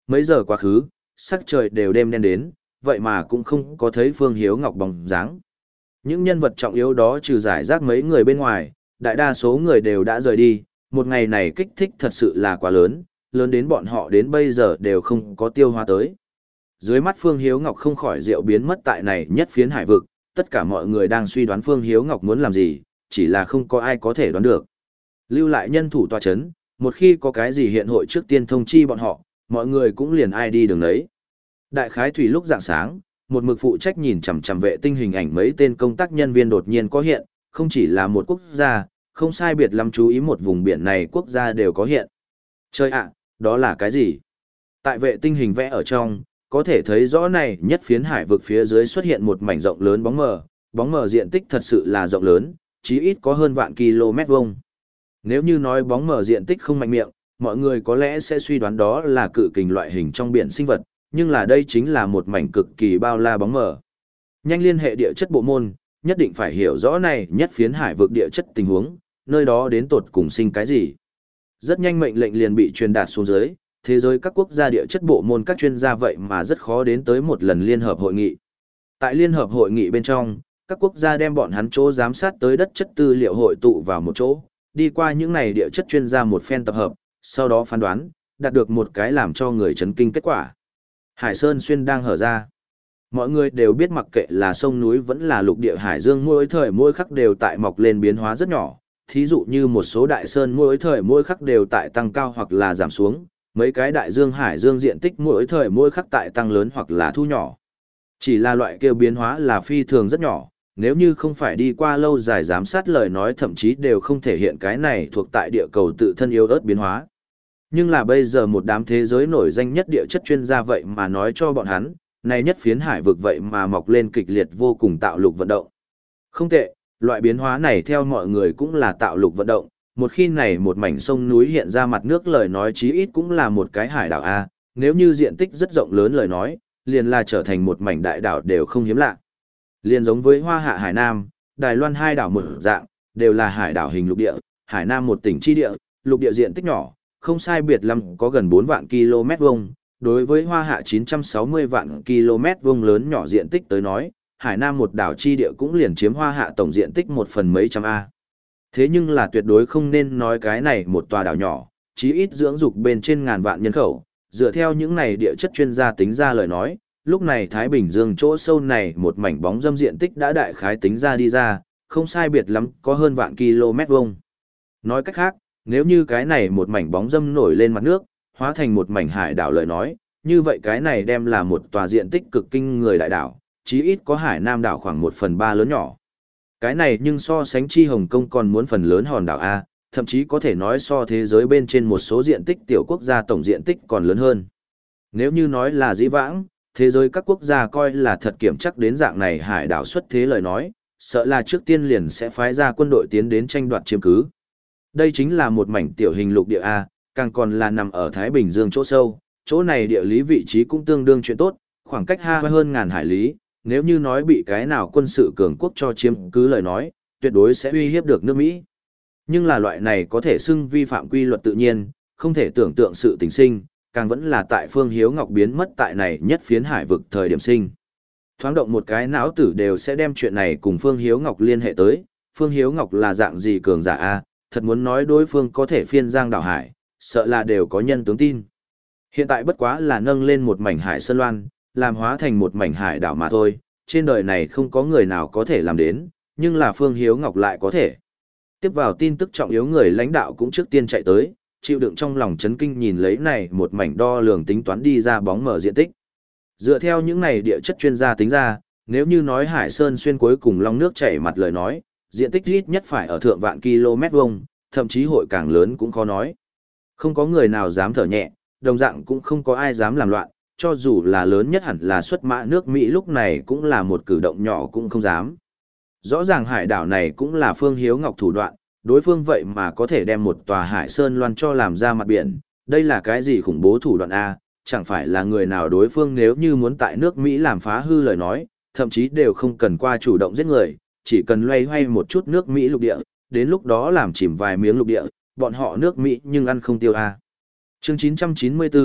mấy giờ quá khứ, sắc trời đều đêm đen đến, vậy mà cũng không có thấy Phương Hiếu Ngọc bóng dáng. Những nhân vật trọng yếu đó trừ giải rác mấy người bên ngoài, đại đa số người đều đã rời đi, một ngày này kích thích thật sự là quá lớn, lớn đến bọn họ đến bây giờ đều không có tiêu hóa tới. Dưới mắt Phương Hiếu Ngọc không khỏi rượu biến mất tại này nhất phiến hải vực, tất cả mọi người đang suy đoán Phương Hiếu Ngọc muốn làm gì, chỉ là không có ai có thể đoán được. Lưu lại nhân thủ tòa chấn, một khi có cái gì hiện hội trước tiên thông chi bọn họ, mọi người cũng liền ai đi đường đấy. Đại khái thủy lúc dạng sáng, một mực phụ trách nhìn chằm chằm vệ tinh hình ảnh mấy tên công tác nhân viên đột nhiên có hiện, không chỉ là một quốc gia, không sai biệt lắm chú ý một vùng biển này quốc gia đều có hiện. Chơi ạ, đó là cái gì? Tại vệ tinh hình vẽ ở trong, có thể thấy rõ này nhất phiến hải vực phía dưới xuất hiện một mảnh rộng lớn bóng mờ, bóng mờ diện tích thật sự là rộng lớn, chí ít có hơn vạn km vuông. Nếu như nói bóng mờ diện tích không mạnh miệng, mọi người có lẽ sẽ suy đoán đó là cự kình loại hình trong biển sinh vật, nhưng là đây chính là một mảnh cực kỳ bao la bóng mờ. Nhanh liên hệ địa chất bộ môn, nhất định phải hiểu rõ này nhất phiến hải vực địa chất tình huống, nơi đó đến tột cùng sinh cái gì. Rất nhanh mệnh lệnh liền bị truyền đạt xuống dưới, thế giới các quốc gia địa chất bộ môn các chuyên gia vậy mà rất khó đến tới một lần liên hợp hội nghị. Tại liên hợp hội nghị bên trong, các quốc gia đem bọn hắn chỗ giám sát tới đất chất tư liệu hội tụ vào một chỗ, đi qua những này địa chất chuyên gia một phen tập hợp, sau đó phán đoán, đạt được một cái làm cho người chấn kinh kết quả. Hải Sơn Xuyên đang hở ra. Mọi người đều biết mặc kệ là sông núi vẫn là lục địa hải dương mỗi thời mỗi khắc đều tại mọc lên biến hóa rất nhỏ, thí dụ như một số đại sơn mỗi thời mỗi khắc đều tại tăng cao hoặc là giảm xuống, mấy cái đại dương hải dương diện tích mỗi thời mỗi khắc tại tăng lớn hoặc là thu nhỏ. Chỉ là loại kêu biến hóa là phi thường rất nhỏ, nếu như không phải đi qua lâu dài giám sát lời nói thậm chí đều không thể hiện cái này thuộc tại địa cầu tự thân yếu ớt biến hóa. Nhưng là bây giờ một đám thế giới nổi danh nhất địa chất chuyên gia vậy mà nói cho bọn hắn, này nhất phiến hải vực vậy mà mọc lên kịch liệt vô cùng tạo lục vận động. Không tệ, loại biến hóa này theo mọi người cũng là tạo lục vận động, một khi này một mảnh sông núi hiện ra mặt nước lời nói chí ít cũng là một cái hải đảo A, nếu như diện tích rất rộng lớn lời nói, liền là trở thành một mảnh đại đảo đều không hiếm lạ. Liền giống với Hoa Hạ Hải Nam, Đài Loan hai đảo một dạng, đều là hải đảo hình lục địa, Hải Nam một tỉnh chi địa, lục địa diện tích nhỏ, không sai biệt lắm có gần bốn vạn km vuông, đối với Hoa Hạ chín trăm sáu mươi vạn km vuông lớn nhỏ diện tích tới nói, Hải Nam một đảo chi địa cũng liền chiếm Hoa Hạ tổng diện tích một phần mấy trăm A. Thế nhưng là tuyệt đối không nên nói cái này một tòa đảo nhỏ, chí ít dưỡng dục bên trên ngàn vạn nhân khẩu, dựa theo những này địa chất chuyên gia tính ra lời nói, lúc này Thái Bình Dương chỗ sâu này một mảnh bóng dâm diện tích đã đại khái tính ra đi ra, không sai biệt lắm có hơn vạn km vuông. Nói cách khác, nếu như cái này một mảnh bóng dâm nổi lên mặt nước, hóa thành một mảnh hải đảo lời nói, như vậy cái này đem là một tòa diện tích cực kinh người đại đảo, chí ít có Hải Nam đảo khoảng một phần ba lớn nhỏ. Cái này nhưng so sánh chi Hồng Kông còn muốn phần lớn hòn đảo A, thậm chí có thể nói so thế giới bên trên một số diện tích tiểu quốc gia tổng diện tích còn lớn hơn. Nếu như nói là dĩ vãng, thế giới các quốc gia coi là thật kiểm chắc đến dạng này hải đảo xuất thế lời nói, sợ là trước tiên liền sẽ phái ra quân đội tiến đến tranh đoạt chiếm cứ. Đây chính là một mảnh tiểu hình lục địa A, càng còn là nằm ở Thái Bình Dương chỗ sâu, chỗ này địa lý vị trí cũng tương đương chuyện tốt, khoảng cách ha hơn ngàn hải lý, nếu như nói bị cái nào quân sự cường quốc cho chiếm cứ lời nói, tuyệt đối sẽ uy hiếp được nước Mỹ. Nhưng là loại này có thể xưng vi phạm quy luật tự nhiên, không thể tưởng tượng sự tình sinh, càng vẫn là tại Phương Hiếu Ngọc biến mất tại này nhất phiến hải vực thời điểm sinh. Thoáng động một cái não tử đều sẽ đem chuyện này cùng Phương Hiếu Ngọc liên hệ tới, Phương Hiếu Ngọc là dạng gì cường giả a, thật muốn nói đối phương có thể phiên giang đảo hải, sợ là đều có nhân tướng tin. Hiện tại bất quá là nâng lên một mảnh hải sơn loan, làm hóa thành một mảnh hải đảo mà thôi, trên đời này không có người nào có thể làm đến, nhưng là Phương Hiếu Ngọc lại có thể. Tiếp vào tin tức trọng yếu người lãnh đạo cũng trước tiên chạy tới, chịu đựng trong lòng chấn kinh nhìn lấy này một mảnh đo lường tính toán đi ra bóng mở diện tích. Dựa theo những này địa chất chuyên gia tính ra, nếu như nói Hải Sơn xuyên cuối cùng long nước chảy mặt lời nói, diện tích ít nhất phải ở thượng vạn km vuông, thậm chí hội càng lớn cũng khó nói. Không có người nào dám thở nhẹ, đồng dạng cũng không có ai dám làm loạn, cho dù là lớn nhất hẳn là xuất mã nước Mỹ lúc này cũng là một cử động nhỏ cũng không dám. Rõ ràng hải đảo này cũng là Phương Hiếu Ngọc thủ đoạn, đối phương vậy mà có thể đem một tòa hải sơn loan cho làm ra mặt biển, đây là cái gì khủng bố thủ đoạn A, chẳng phải là người nào đối phương nếu như muốn tại nước Mỹ làm phá hư lời nói, thậm chí đều không cần qua chủ động giết người, chỉ cần loay hoay một chút nước Mỹ lục địa, đến lúc đó làm chìm vài miếng lục địa, bọn họ nước Mỹ nhưng ăn không tiêu A. Chương chín trăm chín mươi bốn,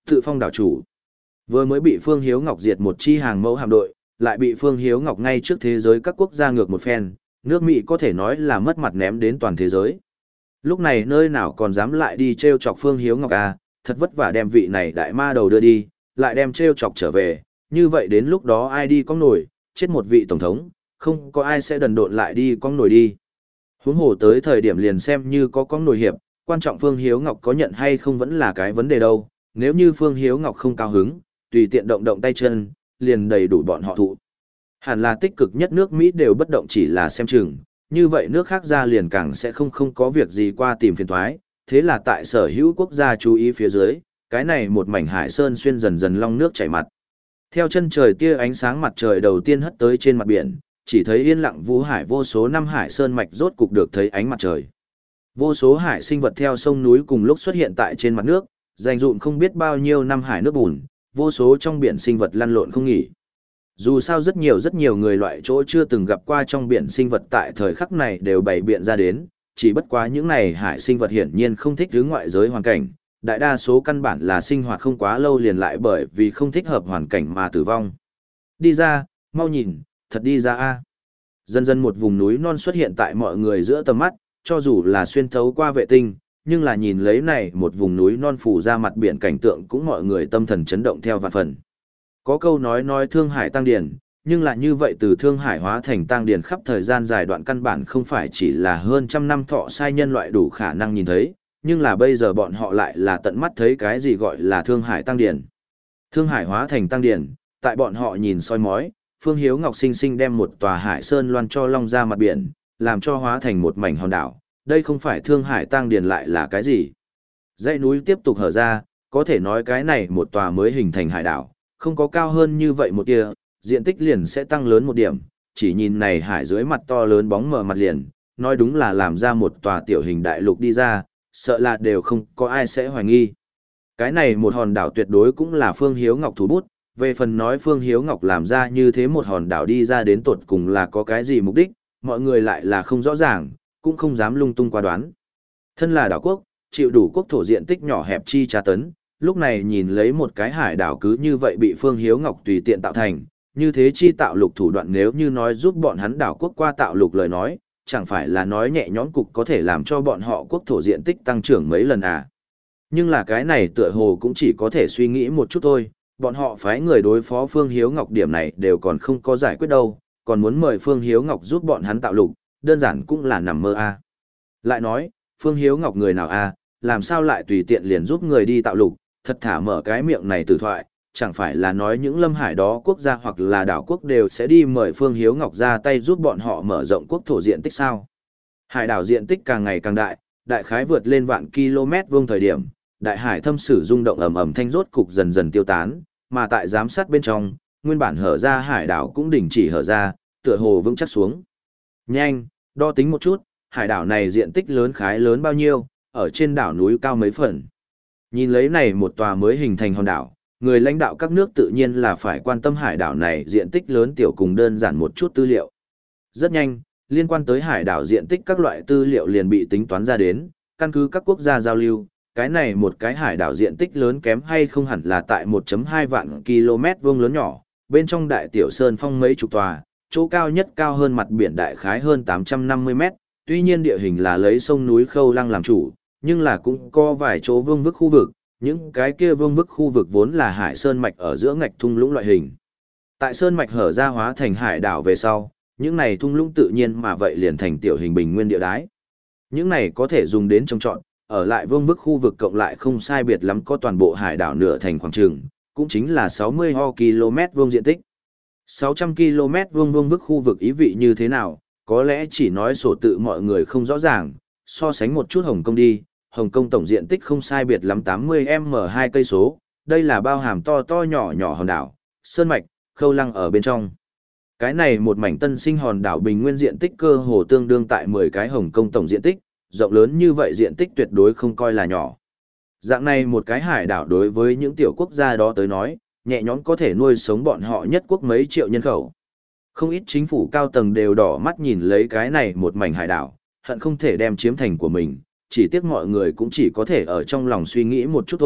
Tự phong đảo chủ. Vừa mới bị Phương Hiếu Ngọc diệt một chi hàng mẫu hạm đội, lại bị Phương Hiếu Ngọc ngay trước thế giới các quốc gia ngược một phen, nước Mỹ có thể nói là mất mặt ném đến toàn thế giới. Lúc này nơi nào còn dám lại đi trêu chọc Phương Hiếu Ngọc à, thật vất vả đem vị này đại ma đầu đưa đi, lại đem trêu chọc trở về, như vậy đến lúc đó ai đi con nổi, chết một vị tổng thống, không có ai sẽ đần độn lại đi con nổi đi. Huống hồ tới thời điểm liền xem như có con nổi hiệp, quan trọng Phương Hiếu Ngọc có nhận hay không vẫn là cái vấn đề đâu, nếu như Phương Hiếu Ngọc không cao hứng, tùy tiện động động tay chân, liền đầy đủ bọn họ thụ. Hẳn là tích cực nhất nước Mỹ đều bất động chỉ là xem chừng, như vậy nước khác ra liền càng sẽ không không có việc gì qua tìm phiền toái, thế là tại sở hữu quốc gia chú ý phía dưới, cái này một mảnh hải sơn xuyên dần dần long nước chảy mặt. Theo chân trời tia ánh sáng mặt trời đầu tiên hất tới trên mặt biển, chỉ thấy yên lặng vũ hải vô số năm hải sơn mạch rốt cục được thấy ánh mặt trời. Vô số hải sinh vật theo sông núi cùng lúc xuất hiện tại trên mặt nước, dành dụm không biết bao nhiêu năm hải nước bùn, vô số trong biển sinh vật lăn lộn không nghỉ. Dù sao rất nhiều rất nhiều người loại chỗ chưa từng gặp qua trong biển sinh vật tại thời khắc này đều bày biện ra đến, chỉ bất quá những này hải sinh vật hiển nhiên không thích hướng ngoại giới hoàn cảnh, đại đa số căn bản là sinh hoạt không quá lâu liền lại bởi vì không thích hợp hoàn cảnh mà tử vong. Đi ra, mau nhìn, thật đi ra a. Dần dần một vùng núi non xuất hiện tại mọi người giữa tầm mắt, cho dù là xuyên thấu qua vệ tinh, nhưng là nhìn lấy này một vùng núi non phủ ra mặt biển cảnh tượng cũng mọi người tâm thần chấn động theo vạn phần. Có câu nói nói Thương Hải tăng điển, nhưng là như vậy từ Thương Hải hóa thành tăng điển khắp thời gian dài đoạn căn bản không phải chỉ là hơn trăm năm thọ sai nhân loại đủ khả năng nhìn thấy, nhưng là bây giờ bọn họ lại là tận mắt thấy cái gì gọi là Thương Hải tăng điển. Thương Hải hóa thành tăng điển, tại bọn họ nhìn soi mói, Phương Hiếu Ngọc sinh sinh đem một tòa hải sơn loan cho long ra mặt biển, làm cho hóa thành một mảnh hòn đảo. Đây không phải Thương Hải tăng điển lại là cái gì? Dãy núi tiếp tục hở ra, có thể nói cái này một tòa mới hình thành hải đảo, không có cao hơn như vậy một tia, diện tích liền sẽ tăng lớn một điểm, chỉ nhìn này hải dưới mặt to lớn bóng mờ mặt liền, nói đúng là làm ra một tòa tiểu hình đại lục đi ra, sợ là đều không có ai sẽ hoài nghi. Cái này một hòn đảo tuyệt đối cũng là Phương Hiếu Ngọc thủ bút, về phần nói Phương Hiếu Ngọc làm ra như thế một hòn đảo đi ra đến tột cùng là có cái gì mục đích, mọi người lại là không rõ ràng, cũng không dám lung tung qua đoán. Thân là đảo quốc, chịu đủ quốc thổ diện tích nhỏ hẹp chi tra tấn, lúc này nhìn lấy một cái hải đảo cứ như vậy bị Phương Hiếu Ngọc tùy tiện tạo thành, như thế chi tạo lục thủ đoạn nếu như nói giúp bọn hắn đảo quốc qua tạo lục lời nói, chẳng phải là nói nhẹ nhõm cục có thể làm cho bọn họ quốc thổ diện tích tăng trưởng mấy lần à. Nhưng là cái này tựa hồ cũng chỉ có thể suy nghĩ một chút thôi, bọn họ phái người đối phó Phương Hiếu Ngọc điểm này đều còn không có giải quyết đâu, còn muốn mời Phương Hiếu Ngọc giúp bọn hắn tạo lục, đơn giản cũng là nằm mơ à. Lại nói, Phương Hiếu Ngọc người nào à, làm sao lại tùy tiện liền giúp người đi tạo lục, thật thả mở cái miệng này từ thoại, chẳng phải là nói những lâm hải đó quốc gia hoặc là đảo quốc đều sẽ đi mời Phương Hiếu Ngọc ra tay giúp bọn họ mở rộng quốc thổ diện tích sao. Hải đảo diện tích càng ngày càng đại, đại khái vượt lên vạn km vuông thời điểm, đại hải thâm sử rung động ầm ầm thanh rốt cục dần dần tiêu tán, mà tại giám sát bên trong, nguyên bản hở ra hải đảo cũng đình chỉ hở ra, tựa hồ vững chắc xuống. Nhanh, đo tính một chút, hải đảo này diện tích lớn khái lớn bao nhiêu, ở trên đảo núi cao mấy phần. Nhìn lấy này một tòa mới hình thành hòn đảo, người lãnh đạo các nước tự nhiên là phải quan tâm hải đảo này diện tích lớn tiểu cùng đơn giản một chút tư liệu. Rất nhanh, liên quan tới hải đảo diện tích các loại tư liệu liền bị tính toán ra đến, căn cứ các quốc gia giao lưu, cái này một cái hải đảo diện tích lớn kém hay không hẳn là tại một phẩy hai vạn km vuông lớn nhỏ, bên trong đại tiểu sơn phong mấy chục tòa, chỗ cao nhất cao hơn mặt biển đại khái hơn tám trăm năm mươi mét, tuy nhiên địa hình là lấy sông núi Khâu Lăng làm chủ, nhưng là cũng có vài chỗ vương vức khu vực, những cái kia vương vức khu vực vốn là hải sơn mạch ở giữa ngạch thung lũng loại hình. Tại sơn mạch hở ra hóa thành hải đảo về sau, những này thung lũng tự nhiên mà vậy liền thành tiểu hình bình nguyên địa đái. Những này có thể dùng đến trồng trọt, ở lại vương vức khu vực cộng lại không sai biệt lắm có toàn bộ hải đảo nửa thành khoảng trường, cũng chính là sáu mươi km vuông diện tích. sáu trăm km vuông vương vức khu vực ý vị như thế nào, có lẽ chỉ nói sổ tự mọi người không rõ ràng, so sánh một chút Hồng Kông đi, Hồng Kông tổng diện tích không sai biệt lắm tám mươi ki lô mét hai cây số, đây là bao hàm to to nhỏ nhỏ hòn đảo, sơn mạch, Khâu Lăng ở bên trong. Cái này một mảnh tân sinh hòn đảo bình nguyên diện tích cơ hồ tương đương tại mười cái Hồng Kông tổng diện tích, rộng lớn như vậy diện tích tuyệt đối không coi là nhỏ. Dạng này một cái hải đảo đối với những tiểu quốc gia đó tới nói, nhẹ nhõm có thể nuôi sống bọn họ nhất quốc mấy triệu nhân khẩu. Không ít chính phủ cao tầng đều đỏ mắt nhìn lấy cái này một mảnh hải đảo, hận không thể đem chiếm thành của mình, chỉ tiếc mọi người cũng chỉ có thể ở trong lòng suy nghĩ một chút thôi,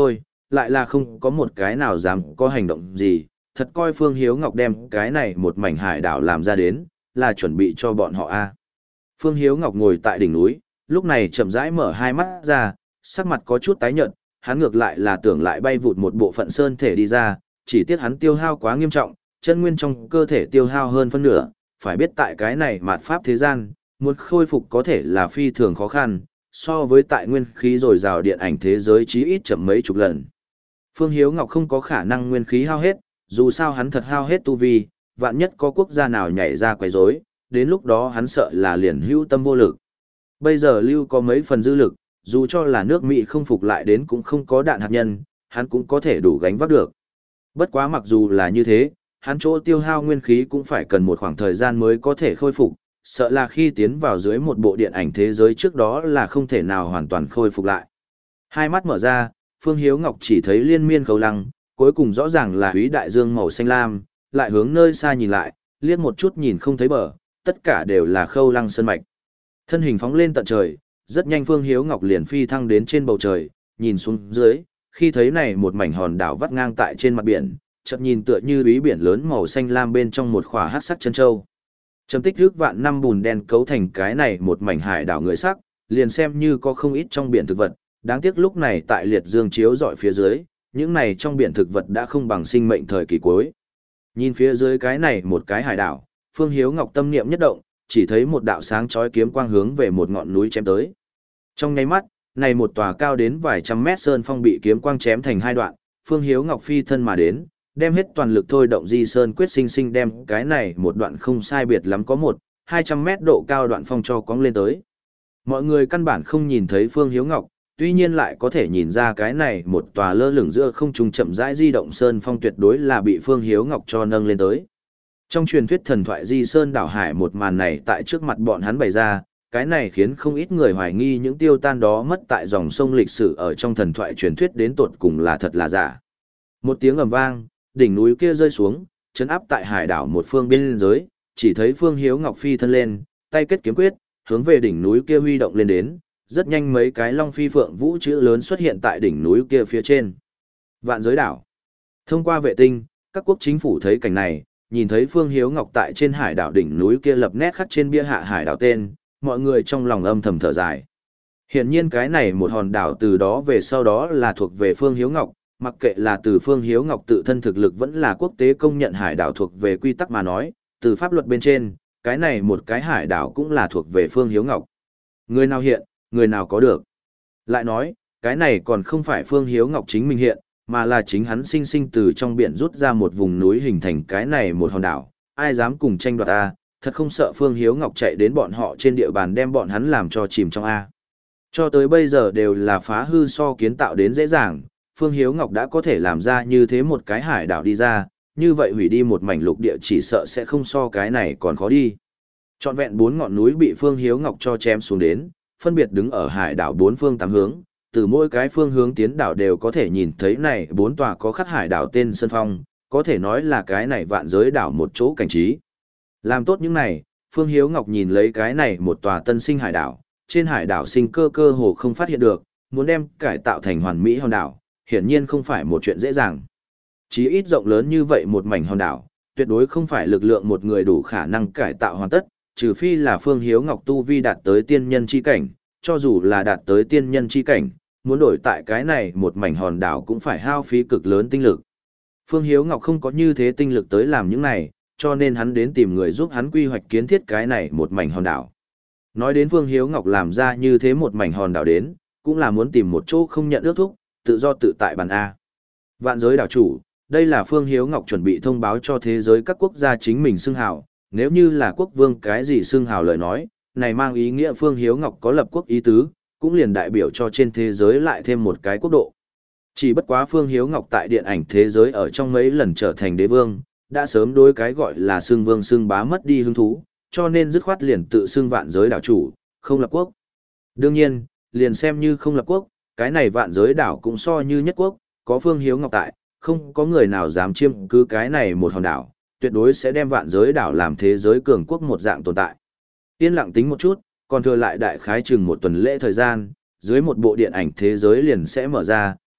lại là không có một cái nào dám có hành động gì, thật coi Phương Hiếu Ngọc đem cái này một mảnh hải đảo làm ra đến, là chuẩn bị cho bọn họ a. Phương Hiếu Ngọc ngồi tại đỉnh núi, lúc này chậm rãi mở hai mắt ra, sắc mặt có chút tái nhợt, hắn ngược lại là tưởng lại bay vụt một bộ phận sơn thể đi ra, chỉ tiếc hắn tiêu hao quá nghiêm trọng, chân nguyên trong cơ thể tiêu hao hơn phân nửa, phải biết tại cái này mạt pháp thế gian, muốn khôi phục có thể là phi thường khó khăn, so với tại nguyên khí dồi dào điện ảnh thế giới chí ít chậm mấy chục lần. Phương Hiếu Ngọc không có khả năng nguyên khí hao hết, dù sao hắn thật hao hết tu vi, vạn nhất có quốc gia nào nhảy ra quấy rối, đến lúc đó hắn sợ là liền hữu tâm vô lực. Bây giờ Lưu có mấy phần dư lực, dù cho là nước Mỹ không phục lại đến cũng không có đạn hạt nhân, hắn cũng có thể đủ gánh vác được. Bất quá mặc dù là như thế, hắn chỗ tiêu hao nguyên khí cũng phải cần một khoảng thời gian mới có thể khôi phục, sợ là khi tiến vào dưới một bộ điện ảnh thế giới trước đó là không thể nào hoàn toàn khôi phục lại. Hai mắt mở ra, Phương Hiếu Ngọc chỉ thấy liên miên khấu lăng, cuối cùng rõ ràng là húy đại dương màu xanh lam, lại hướng nơi xa nhìn lại, liếc một chút nhìn không thấy bờ, tất cả đều là khâu lăng sơn mạch. Thân hình phóng lên tận trời, rất nhanh Phương Hiếu Ngọc liền phi thăng đến trên bầu trời, nhìn xuống dưới, khi thấy này một mảnh hòn đảo vắt ngang tại trên mặt biển, chợt nhìn tựa như úy biển lớn màu xanh lam bên trong một khỏa hắc sắc chân châu. Trầm tích rước vạn năm bùn đen cấu thành cái này một mảnh hải đảo người sắc, liền xem như có không ít trong biển thực vật, đáng tiếc lúc này tại liệt dương chiếu dọi phía dưới, những này trong biển thực vật đã không bằng sinh mệnh thời kỳ cuối. Nhìn phía dưới cái này một cái hải đảo, Phương Hiếu Ngọc tâm niệm nhất động, chỉ thấy một đạo sáng chói kiếm quang hướng về một ngọn núi chém tới. Trong nháy mắt, này một tòa cao đến vài trăm mét sơn phong bị kiếm quang chém thành hai đoạn, Phương Hiếu Ngọc phi thân mà đến, đem hết toàn lực thôi động di sơn quyết sinh sinh đem cái này một đoạn không sai biệt lắm có một, hai trăm mét độ cao đoạn phong cho cong lên tới. Mọi người căn bản không nhìn thấy Phương Hiếu Ngọc, tuy nhiên lại có thể nhìn ra cái này một tòa lơ lửng giữa không trung chậm rãi di động sơn phong tuyệt đối là bị Phương Hiếu Ngọc cho nâng lên tới. Trong truyền thuyết thần thoại di sơn đảo hải một màn này tại trước mặt bọn hắn bày ra, cái này khiến không ít người hoài nghi những tiêu tan đó mất tại dòng sông lịch sử ở trong thần thoại truyền thuyết đến tột cùng là thật là giả. Một tiếng ầm vang, đỉnh núi kia rơi xuống, chấn áp tại hải đảo một phương biên giới, chỉ thấy Phương Hiếu Ngọc phi thân lên, tay kết kiếm quyết, hướng về đỉnh núi kia huy động lên đến, rất nhanh mấy cái long phi phượng vũ chữ lớn xuất hiện tại đỉnh núi kia phía trên. Vạn giới đảo. Thông qua vệ tinh, các quốc chính phủ thấy cảnh này, nhìn thấy Phương Hiếu Ngọc tại trên hải đảo đỉnh núi kia lập nét khắc trên bia hạ hải đảo tên, mọi người trong lòng âm thầm thở dài. Hiển nhiên cái này một hòn đảo từ đó về sau đó là thuộc về Phương Hiếu Ngọc, mặc kệ là từ Phương Hiếu Ngọc tự thân thực lực vẫn là quốc tế công nhận hải đảo thuộc về quy tắc mà nói, từ pháp luật bên trên, cái này một cái hải đảo cũng là thuộc về Phương Hiếu Ngọc. Người nào hiện, người nào có được. Lại nói, cái này còn không phải Phương Hiếu Ngọc chính mình hiện, mà là chính hắn sinh sinh từ trong biển rút ra một vùng núi hình thành cái này một hòn đảo, ai dám cùng tranh đoạt A, thật không sợ Phương Hiếu Ngọc chạy đến bọn họ trên địa bàn đem bọn hắn làm cho chìm trong A. Cho tới bây giờ đều là phá hư so kiến tạo đến dễ dàng, Phương Hiếu Ngọc đã có thể làm ra như thế một cái hải đảo đi ra, như vậy hủy đi một mảnh lục địa chỉ sợ sẽ không so cái này còn khó đi. Trọn vẹn bốn ngọn núi bị Phương Hiếu Ngọc cho chém xuống đến, phân biệt đứng ở hải đảo bốn phương tám hướng, từ mỗi cái phương hướng tiến đảo đều có thể nhìn thấy này bốn tòa có khắc hải đảo tên Sơn Phong, có thể nói là cái này vạn giới đảo một chỗ cảnh trí. Làm tốt những này, Phương Hiếu Ngọc nhìn lấy cái này một tòa tân sinh hải đảo, trên hải đảo sinh cơ cơ hồ không phát hiện được, muốn đem cải tạo thành hoàn mỹ hòn đảo, hiển nhiên không phải một chuyện dễ dàng. Chí ít rộng lớn như vậy một mảnh hòn đảo, tuyệt đối không phải lực lượng một người đủ khả năng cải tạo hoàn tất, trừ phi là Phương Hiếu Ngọc tu vi đạt tới tiên nhân chi cảnh, cho dù là đạt tới tiên nhân chi cảnh, muốn đổi tại cái này một mảnh hòn đảo cũng phải hao phí cực lớn tinh lực. Phương Hiếu Ngọc không có như thế tinh lực tới làm những này, cho nên hắn đến tìm người giúp hắn quy hoạch kiến thiết cái này một mảnh hòn đảo. Nói đến Phương Hiếu Ngọc làm ra như thế một mảnh hòn đảo đến, cũng là muốn tìm một chỗ không nhận ước thúc, tự do tự tại bàn A. Vạn giới đảo chủ, đây là Phương Hiếu Ngọc chuẩn bị thông báo cho thế giới các quốc gia chính mình xưng hào, nếu như là quốc vương cái gì xưng hào lời nói, này mang ý nghĩa Phương Hiếu Ngọc có lập quốc ý tứ, cũng liền đại biểu cho trên thế giới lại thêm một cái quốc độ. Chỉ bất quá Phương Hiếu Ngọc tại điện ảnh thế giới ở trong mấy lần trở thành đế vương, đã sớm đối cái gọi là xưng vương xưng bá mất đi hứng thú, cho nên dứt khoát liền tự xưng vạn giới đảo chủ, không lập quốc. Đương nhiên, liền xem như không lập quốc, cái này vạn giới đảo cũng so như nhất quốc, có Phương Hiếu Ngọc tại, không có người nào dám chiêm cứ cái này một hòn đảo, tuyệt đối sẽ đem vạn giới đảo làm thế giới cường quốc một dạng tồn tại. Yên lặng tính một chút, còn thừa lại đại khái chừng một tuần lễ thời gian, dưới một bộ điện ảnh thế giới liền sẽ mở ra,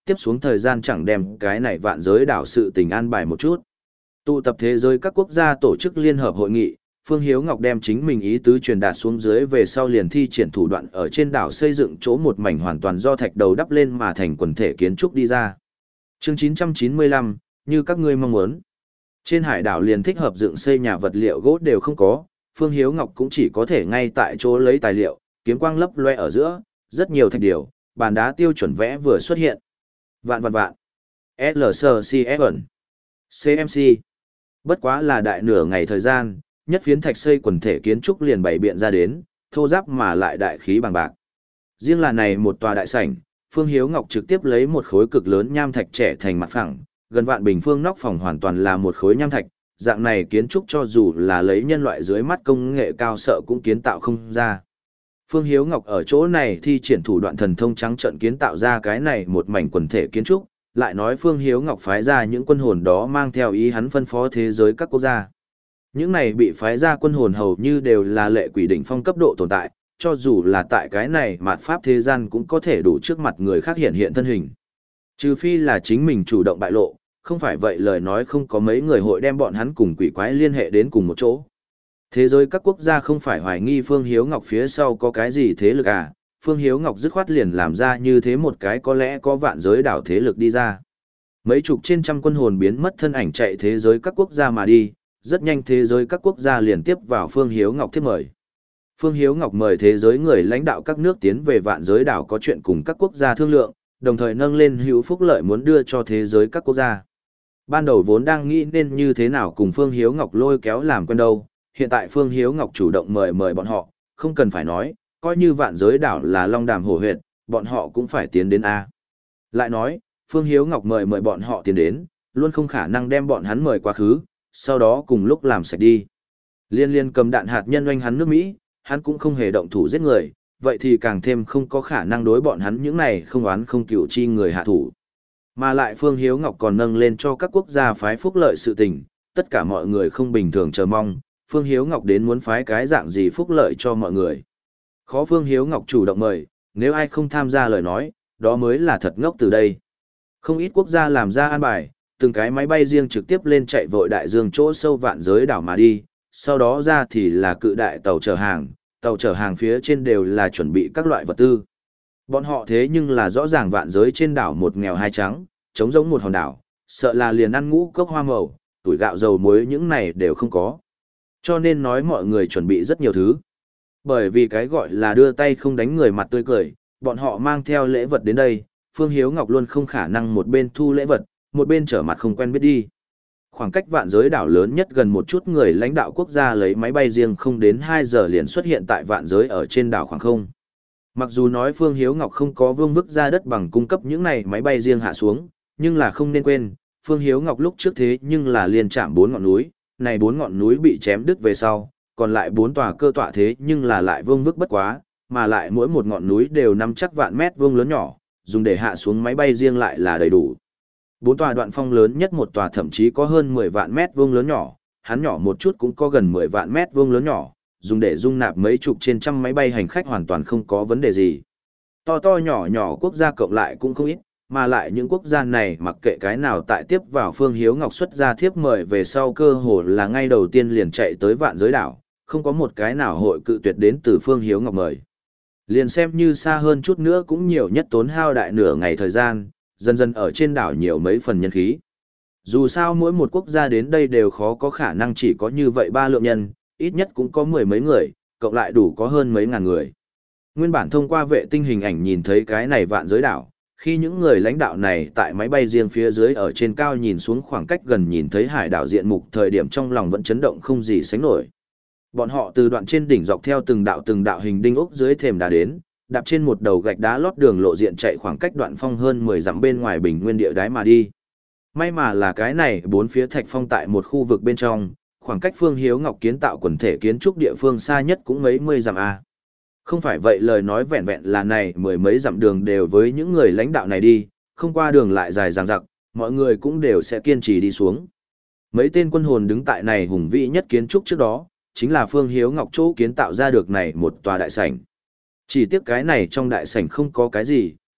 tiếp xuống thời gian chẳng đem cái này vạn giới đảo sự tình an bài một chút. Tụ tập thế giới các quốc gia tổ chức liên hợp hội nghị, Phương Hiếu Ngọc đem chính mình ý tứ truyền đạt xuống dưới về sau liền thi triển thủ đoạn ở trên đảo xây dựng chỗ một mảnh hoàn toàn do thạch đầu đắp lên mà thành quần thể kiến trúc đi ra. Chương chín trăm chín mươi lăm, như các ngươi mong muốn. Trên hải đảo liền thích hợp dựng xây nhà vật liệu gỗ đều không có, Phương Hiếu Ngọc cũng chỉ có thể ngay tại chỗ lấy tài liệu, kiếm quang lấp loe ở giữa, rất nhiều thạch điều, bàn đá tiêu chuẩn vẽ vừa xuất hiện. Vạn vạn vạn. lờ xê xê ép ẩn. xê em xê. Bất quá là đại nửa ngày thời gian, nhất phiến thạch xây quần thể kiến trúc liền bày biện ra đến, thô giáp mà lại đại khí bằng bạc. Riêng là này một tòa đại sảnh, Phương Hiếu Ngọc trực tiếp lấy một khối cực lớn nham thạch trẻ thành mặt phẳng, gần vạn bình phương nóc phòng hoàn toàn là một khối nham thạch, dạng này kiến trúc cho dù là lấy nhân loại dưới mắt công nghệ cao sợ cũng kiến tạo không ra. Phương Hiếu Ngọc ở chỗ này thi triển thủ đoạn thần thông trắng trận kiến tạo ra cái này một mảnh quần thể kiến trúc, lại nói Phương Hiếu Ngọc phái ra những quân hồn đó mang theo ý hắn phân phó thế giới các quốc gia. Những này bị phái ra quân hồn hầu như đều là lệ quỷ đỉnh phong cấp độ tồn tại, cho dù là tại cái này mạt pháp thế gian cũng có thể đủ trước mặt người khác hiện hiện thân hình. Trừ phi là chính mình chủ động bại lộ, không phải vậy lời nói không có mấy người hội đem bọn hắn cùng quỷ quái liên hệ đến cùng một chỗ. Thế giới các quốc gia không phải hoài nghi Phương Hiếu Ngọc phía sau có cái gì thế lực à, Phương Hiếu Ngọc dứt khoát liền làm ra như thế một cái có lẽ có vạn giới đảo thế lực đi ra. Mấy chục trên trăm quân hồn biến mất thân ảnh chạy thế giới các quốc gia mà đi, rất nhanh thế giới các quốc gia liền tiếp vào Phương Hiếu Ngọc tiếp mời. Phương Hiếu Ngọc mời thế giới người lãnh đạo các nước tiến về vạn giới đảo có chuyện cùng các quốc gia thương lượng, đồng thời nâng lên hữu phúc lợi muốn đưa cho thế giới các quốc gia. Ban đầu vốn đang nghĩ nên như thế nào cùng Phương Hiếu Ngọc lôi kéo làm quen đâu, hiện tại Phương Hiếu Ngọc chủ động mời mời bọn họ, không cần phải nói, coi như vạn giới đảo là long đàm hổ huyệt, bọn họ cũng phải tiến đến A. Lại nói, Phương Hiếu Ngọc mời mời bọn họ tiến đến, luôn không khả năng đem bọn hắn mời quá khứ, sau đó cùng lúc làm sạch đi. Liên liên cầm đạn hạt nhân oanh hắn nước Mỹ, hắn cũng không hề động thủ giết người, vậy thì càng thêm không có khả năng đối bọn hắn những này không oán không cựu chi người hạ thủ. Mà lại Phương Hiếu Ngọc còn nâng lên cho các quốc gia phái phúc lợi sự tình, tất cả mọi người không bình thường chờ mong, Phương Hiếu Ngọc đến muốn phái cái dạng gì phúc lợi cho mọi người. Khó Phương Hiếu Ngọc chủ động mời, nếu ai không tham gia lời nói, đó mới là thật ngốc từ đây. Không ít quốc gia làm ra an bài, từng cái máy bay riêng trực tiếp lên chạy vội đại dương chỗ sâu vạn giới đảo mà đi, sau đó ra thì là cự đại tàu chở hàng, tàu chở hàng phía trên đều là chuẩn bị các loại vật tư. Bọn họ thế nhưng là rõ ràng vạn giới trên đảo một nghèo hai trắng, trống giống một hòn đảo, sợ là liền ăn ngũ cốc hoa màu, tuổi gạo dầu muối những này đều không có. Cho nên nói mọi người chuẩn bị rất nhiều thứ. Bởi vì cái gọi là đưa tay không đánh người mặt tươi cười, bọn họ mang theo lễ vật đến đây, Phương Hiếu Ngọc luôn không khả năng một bên thu lễ vật, một bên trở mặt không quen biết đi. Khoảng cách vạn giới đảo lớn nhất gần một chút người lãnh đạo quốc gia lấy máy bay riêng không đến hai giờ liền xuất hiện tại vạn giới ở trên đảo khoảng không. Mặc dù nói Phương Hiếu Ngọc không có vương vức ra đất bằng cung cấp những này máy bay riêng hạ xuống, nhưng là không nên quên, Phương Hiếu Ngọc lúc trước thế nhưng là liền chạm bốn ngọn núi, này bốn ngọn núi bị chém đứt về sau, còn lại bốn tòa cơ tọa thế nhưng là lại vương vức bất quá, mà lại mỗi một ngọn núi đều nắm chắc vạn mét vuông lớn nhỏ, dùng để hạ xuống máy bay riêng lại là đầy đủ. Bốn tòa đoạn phong lớn nhất một tòa thậm chí có hơn mười vạn mét vuông lớn nhỏ, hắn nhỏ một chút cũng có gần mười vạn mét vuông lớn nhỏ, dùng để dung nạp mấy chục trên trăm máy bay hành khách hoàn toàn không có vấn đề gì. To to nhỏ nhỏ quốc gia cộng lại cũng không ít, mà lại những quốc gia này mặc kệ cái nào tại tiếp vào Phương Hiếu Ngọc xuất ra thiếp mời về sau cơ hồ là ngay đầu tiên liền chạy tới vạn giới đảo, không có một cái nào hội cự tuyệt đến từ Phương Hiếu Ngọc mời. Liền xem như xa hơn chút nữa cũng nhiều nhất tốn hao đại nửa ngày thời gian, dần dần ở trên đảo nhiều mấy phần nhân khí. Dù sao mỗi một quốc gia đến đây đều khó có khả năng chỉ có như vậy ba lượng nhân, ít nhất cũng có mười mấy người, cộng lại đủ có hơn mấy ngàn người. Nguyên bản thông qua vệ tinh hình ảnh nhìn thấy cái này vạn giới đảo, khi những người lãnh đạo này tại máy bay riêng phía dưới ở trên cao nhìn xuống khoảng cách gần nhìn thấy hải đảo diện mục thời điểm trong lòng vẫn chấn động không gì sánh nổi. Bọn họ từ đoạn trên đỉnh dọc theo từng đạo từng đạo hình đinh ốc dưới thềm đá đến, đạp trên một đầu gạch đá lót đường lộ diện chạy khoảng cách đoạn phong hơn mười dặm bên ngoài bình nguyên địa đái mà đi. May mà là cái này bốn phía thạch phong tại một khu vực bên trong, khoảng cách Phương Hiếu Ngọc kiến tạo quần thể kiến trúc địa phương xa nhất cũng mấy mươi dặm a. Không phải vậy lời nói vẹn vẹn là này mười mấy dặm đường đều với những người lãnh đạo này đi, không qua đường lại dài dằng dặc, mọi người cũng đều sẽ kiên trì đi xuống. Mấy tên quân hồn đứng tại này hùng vĩ nhất kiến trúc trước đó, chính là Phương Hiếu Ngọc chỗ kiến tạo ra được này một tòa đại sảnh. Chỉ tiếc cái này trong đại sảnh không có cái gì,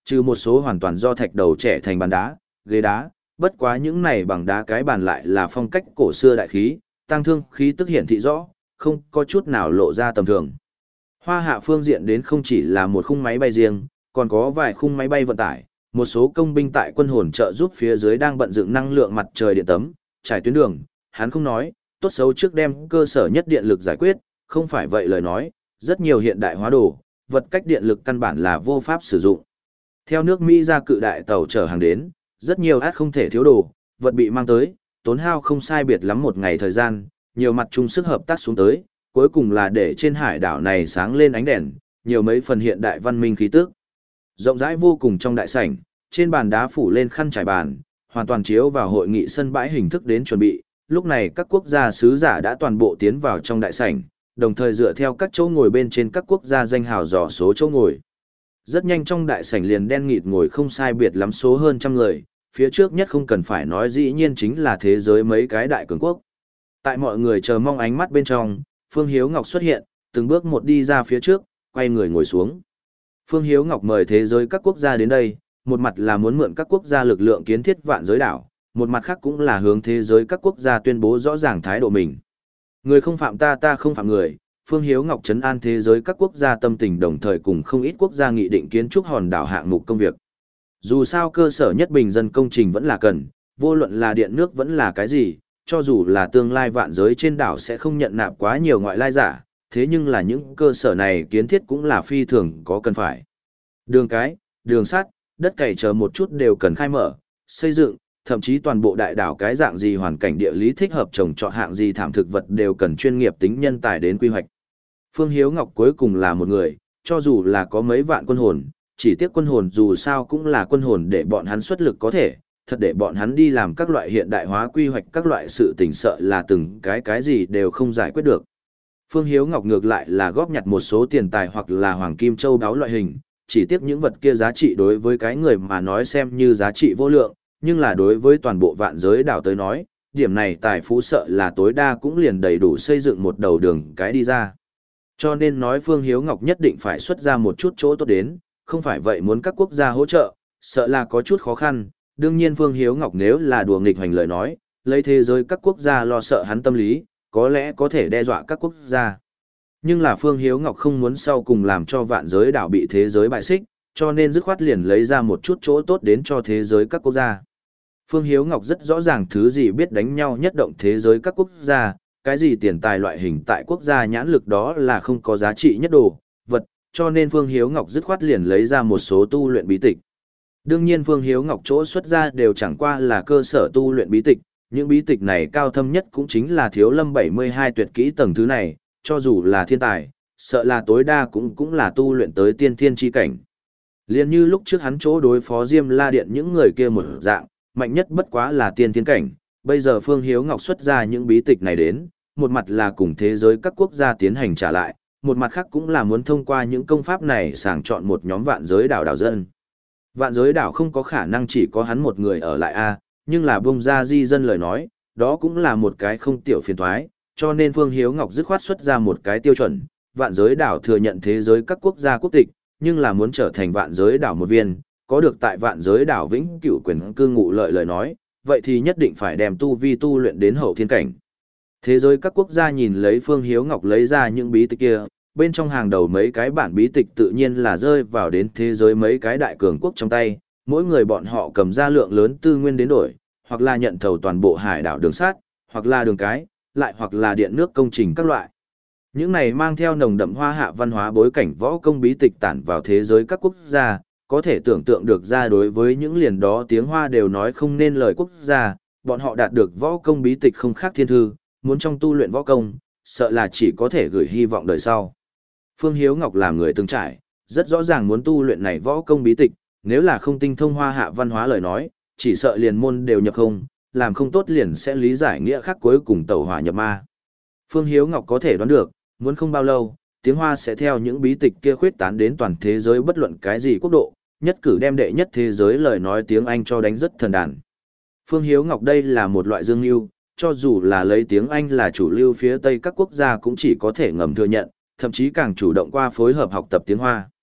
trừ một số hoàn toàn do thạch đầu trẻ thành bàn đá, ghế đá, bất quá những này bằng đá cái bàn lại là phong cách cổ xưa đại khí, tăng thương khí tức hiển thị rõ, không có chút nào lộ ra tầm thường. Hoa hạ phương diện đến không chỉ là một khung máy bay riêng, còn có vài khung máy bay vận tải, một số công binh tại quân hồn trợ giúp phía dưới đang bận dựng năng lượng mặt trời điện tấm, trải tuyến đường, hắn không nói, tốt xấu trước đem cơ sở nhất điện lực giải quyết, không phải vậy lời nói, rất nhiều hiện đại hóa đồ, vật cách điện lực căn bản là vô pháp sử dụng. Theo nước Mỹ ra cự đại tàu chở hàng đến, rất nhiều át không thể thiếu đồ, vật bị mang tới, tốn hao không sai biệt lắm một ngày thời gian, nhiều mặt chung sức hợp tác xuống tới, cuối cùng là để trên hải đảo này sáng lên ánh đèn, nhiều mấy phần hiện đại văn minh khí tức. Rộng rãi vô cùng trong đại sảnh, trên bàn đá phủ lên khăn trải bàn, hoàn toàn chiếu vào hội nghị sân bãi hình thức đến chuẩn bị, lúc này các quốc gia sứ giả đã toàn bộ tiến vào trong đại sảnh, đồng thời dựa theo các chỗ ngồi bên trên các quốc gia danh hào dò số chỗ ngồi. Rất nhanh trong đại sảnh liền đen nghịt ngồi không sai biệt lắm số hơn trăm người, phía trước nhất không cần phải nói dĩ nhiên chính là thế giới mấy cái đại cường quốc. Tại mọi người chờ mong ánh mắt bên trong, Phương Hiếu Ngọc xuất hiện, từng bước một đi ra phía trước, quay người ngồi xuống. Phương Hiếu Ngọc mời thế giới các quốc gia đến đây, một mặt là muốn mượn các quốc gia lực lượng kiến thiết vạn giới đảo, một mặt khác cũng là hướng thế giới các quốc gia tuyên bố rõ ràng thái độ mình. Người không phạm ta, ta không phạm người, Phương Hiếu Ngọc trấn an thế giới các quốc gia tâm tình, đồng thời cùng không ít quốc gia nghị định kiến trúc hòn đảo hạng mục công việc. Dù sao cơ sở nhất bình dân công trình vẫn là cần, vô luận là điện nước vẫn là cái gì, cho dù là tương lai vạn giới trên đảo sẽ không nhận nạp quá nhiều ngoại lai giả, thế nhưng là những cơ sở này kiến thiết cũng là phi thường có cần phải. Đường cái, đường sắt, đất cày chờ một chút đều cần khai mở, xây dựng, thậm chí toàn bộ đại đảo cái dạng gì hoàn cảnh địa lý thích hợp trồng trọt hạng gì thảm thực vật đều cần chuyên nghiệp tính nhân tài đến quy hoạch. Phương Hiếu Ngọc cuối cùng là một người, cho dù là có mấy vạn quân hồn, chỉ tiếc quân hồn dù sao cũng là quân hồn để bọn hắn xuất lực có thể, thật để bọn hắn đi làm các loại hiện đại hóa quy hoạch các loại sự tình sợ là từng cái cái gì đều không giải quyết được. Phương Hiếu Ngọc ngược lại là góp nhặt một số tiền tài hoặc là hoàng kim châu đáo loại hình, chỉ tiếc những vật kia giá trị đối với cái người mà nói xem như giá trị vô lượng, nhưng là đối với toàn bộ vạn giới đảo tới nói, điểm này tài phú sợ là tối đa cũng liền đầy đủ xây dựng một đầu đường cái đi ra. Cho nên nói Phương Hiếu Ngọc nhất định phải xuất ra một chút chỗ tốt đến, không phải vậy muốn các quốc gia hỗ trợ, sợ là có chút khó khăn. Đương nhiên Phương Hiếu Ngọc nếu là đùa nghịch hành lời nói, lấy thế giới các quốc gia lo sợ hắn tâm lý, có lẽ có thể đe dọa các quốc gia. Nhưng là Phương Hiếu Ngọc không muốn sau cùng làm cho vạn giới đảo bị thế giới bại xích, cho nên dứt khoát liền lấy ra một chút chỗ tốt đến cho thế giới các quốc gia. Phương Hiếu Ngọc rất rõ ràng thứ gì biết đánh nhau nhất động thế giới các quốc gia, cái gì tiền tài loại hình tại quốc gia nhãn lực đó là không có giá trị nhất đồ, vật, cho nên Phương Hiếu Ngọc dứt khoát liền lấy ra một số tu luyện bí tịch. Đương nhiên Phương Hiếu Ngọc chỗ xuất ra đều chẳng qua là cơ sở tu luyện bí tịch, những bí tịch này cao thâm nhất cũng chính là Thiếu Lâm bảy mươi hai tuyệt kỹ tầng thứ này, cho dù là thiên tài, sợ là tối đa cũng cũng là tu luyện tới tiên thiên chi cảnh. Liên như lúc trước hắn chỗ đối phó Diêm La Điện những người kia một dạng, mạnh nhất bất quá là tiên thiên cảnh, bây giờ Phương Hiếu Ngọc xuất ra những bí tịch này đến, một mặt là cùng thế giới các quốc gia tiến hành trả lại, một mặt khác cũng là muốn thông qua những công pháp này sàng chọn một nhóm vạn giới đảo đảo dân. Vạn giới đảo không có khả năng chỉ có hắn một người ở lại a, nhưng là bông ra di dân lời nói, đó cũng là một cái không tiểu phiền toái, cho nên Phương Hiếu Ngọc dứt khoát xuất ra một cái tiêu chuẩn, vạn giới đảo thừa nhận thế giới các quốc gia quốc tịch, nhưng là muốn trở thành vạn giới đảo một viên, có được tại vạn giới đảo vĩnh cửu quyền cư ngụ lợi lời nói, vậy thì nhất định phải đem tu vi tu luyện đến hậu thiên cảnh. Thế giới các quốc gia nhìn lấy Phương Hiếu Ngọc lấy ra những bí tịch kia, bên trong hàng đầu mấy cái bản bí tịch tự nhiên là rơi vào đến thế giới mấy cái đại cường quốc trong tay, mỗi người bọn họ cầm ra lượng lớn tư nguyên đến đổi, hoặc là nhận thầu toàn bộ hải đảo đường sắt, hoặc là đường cái, lại hoặc là điện nước công trình các loại. Những này mang theo nồng đậm hoa hạ văn hóa bối cảnh võ công bí tịch tản vào thế giới các quốc gia, có thể tưởng tượng được ra đối với những liền đó tiếng Hoa đều nói không nên lời quốc gia, bọn họ đạt được võ công bí tịch không khác thiên thư, muốn trong tu luyện võ công, sợ là chỉ có thể gửi hy vọng đời sau. Phương Hiếu Ngọc làm người từng trải, rất rõ ràng muốn tu luyện này võ công bí tịch, nếu là không tinh thông hoa hạ văn hóa lời nói, chỉ sợ liền môn đều nhập không, làm không tốt liền sẽ lý giải nghĩa khác cuối cùng tẩu hỏa nhập ma. Phương Hiếu Ngọc có thể đoán được, muốn không bao lâu, tiếng Hoa sẽ theo những bí tịch kia khuyết tán đến toàn thế giới bất luận cái gì quốc độ, nhất cử đem đệ nhất thế giới lời nói tiếng Anh cho đánh rất thần đàn. Phương Hiếu Ngọc đây là một loại dương lưu, cho dù là lấy tiếng Anh là chủ lưu phía Tây các quốc gia cũng chỉ có thể ngầm thừa nhận, thậm chí càng chủ động qua phối hợp học tập tiếng Hoa.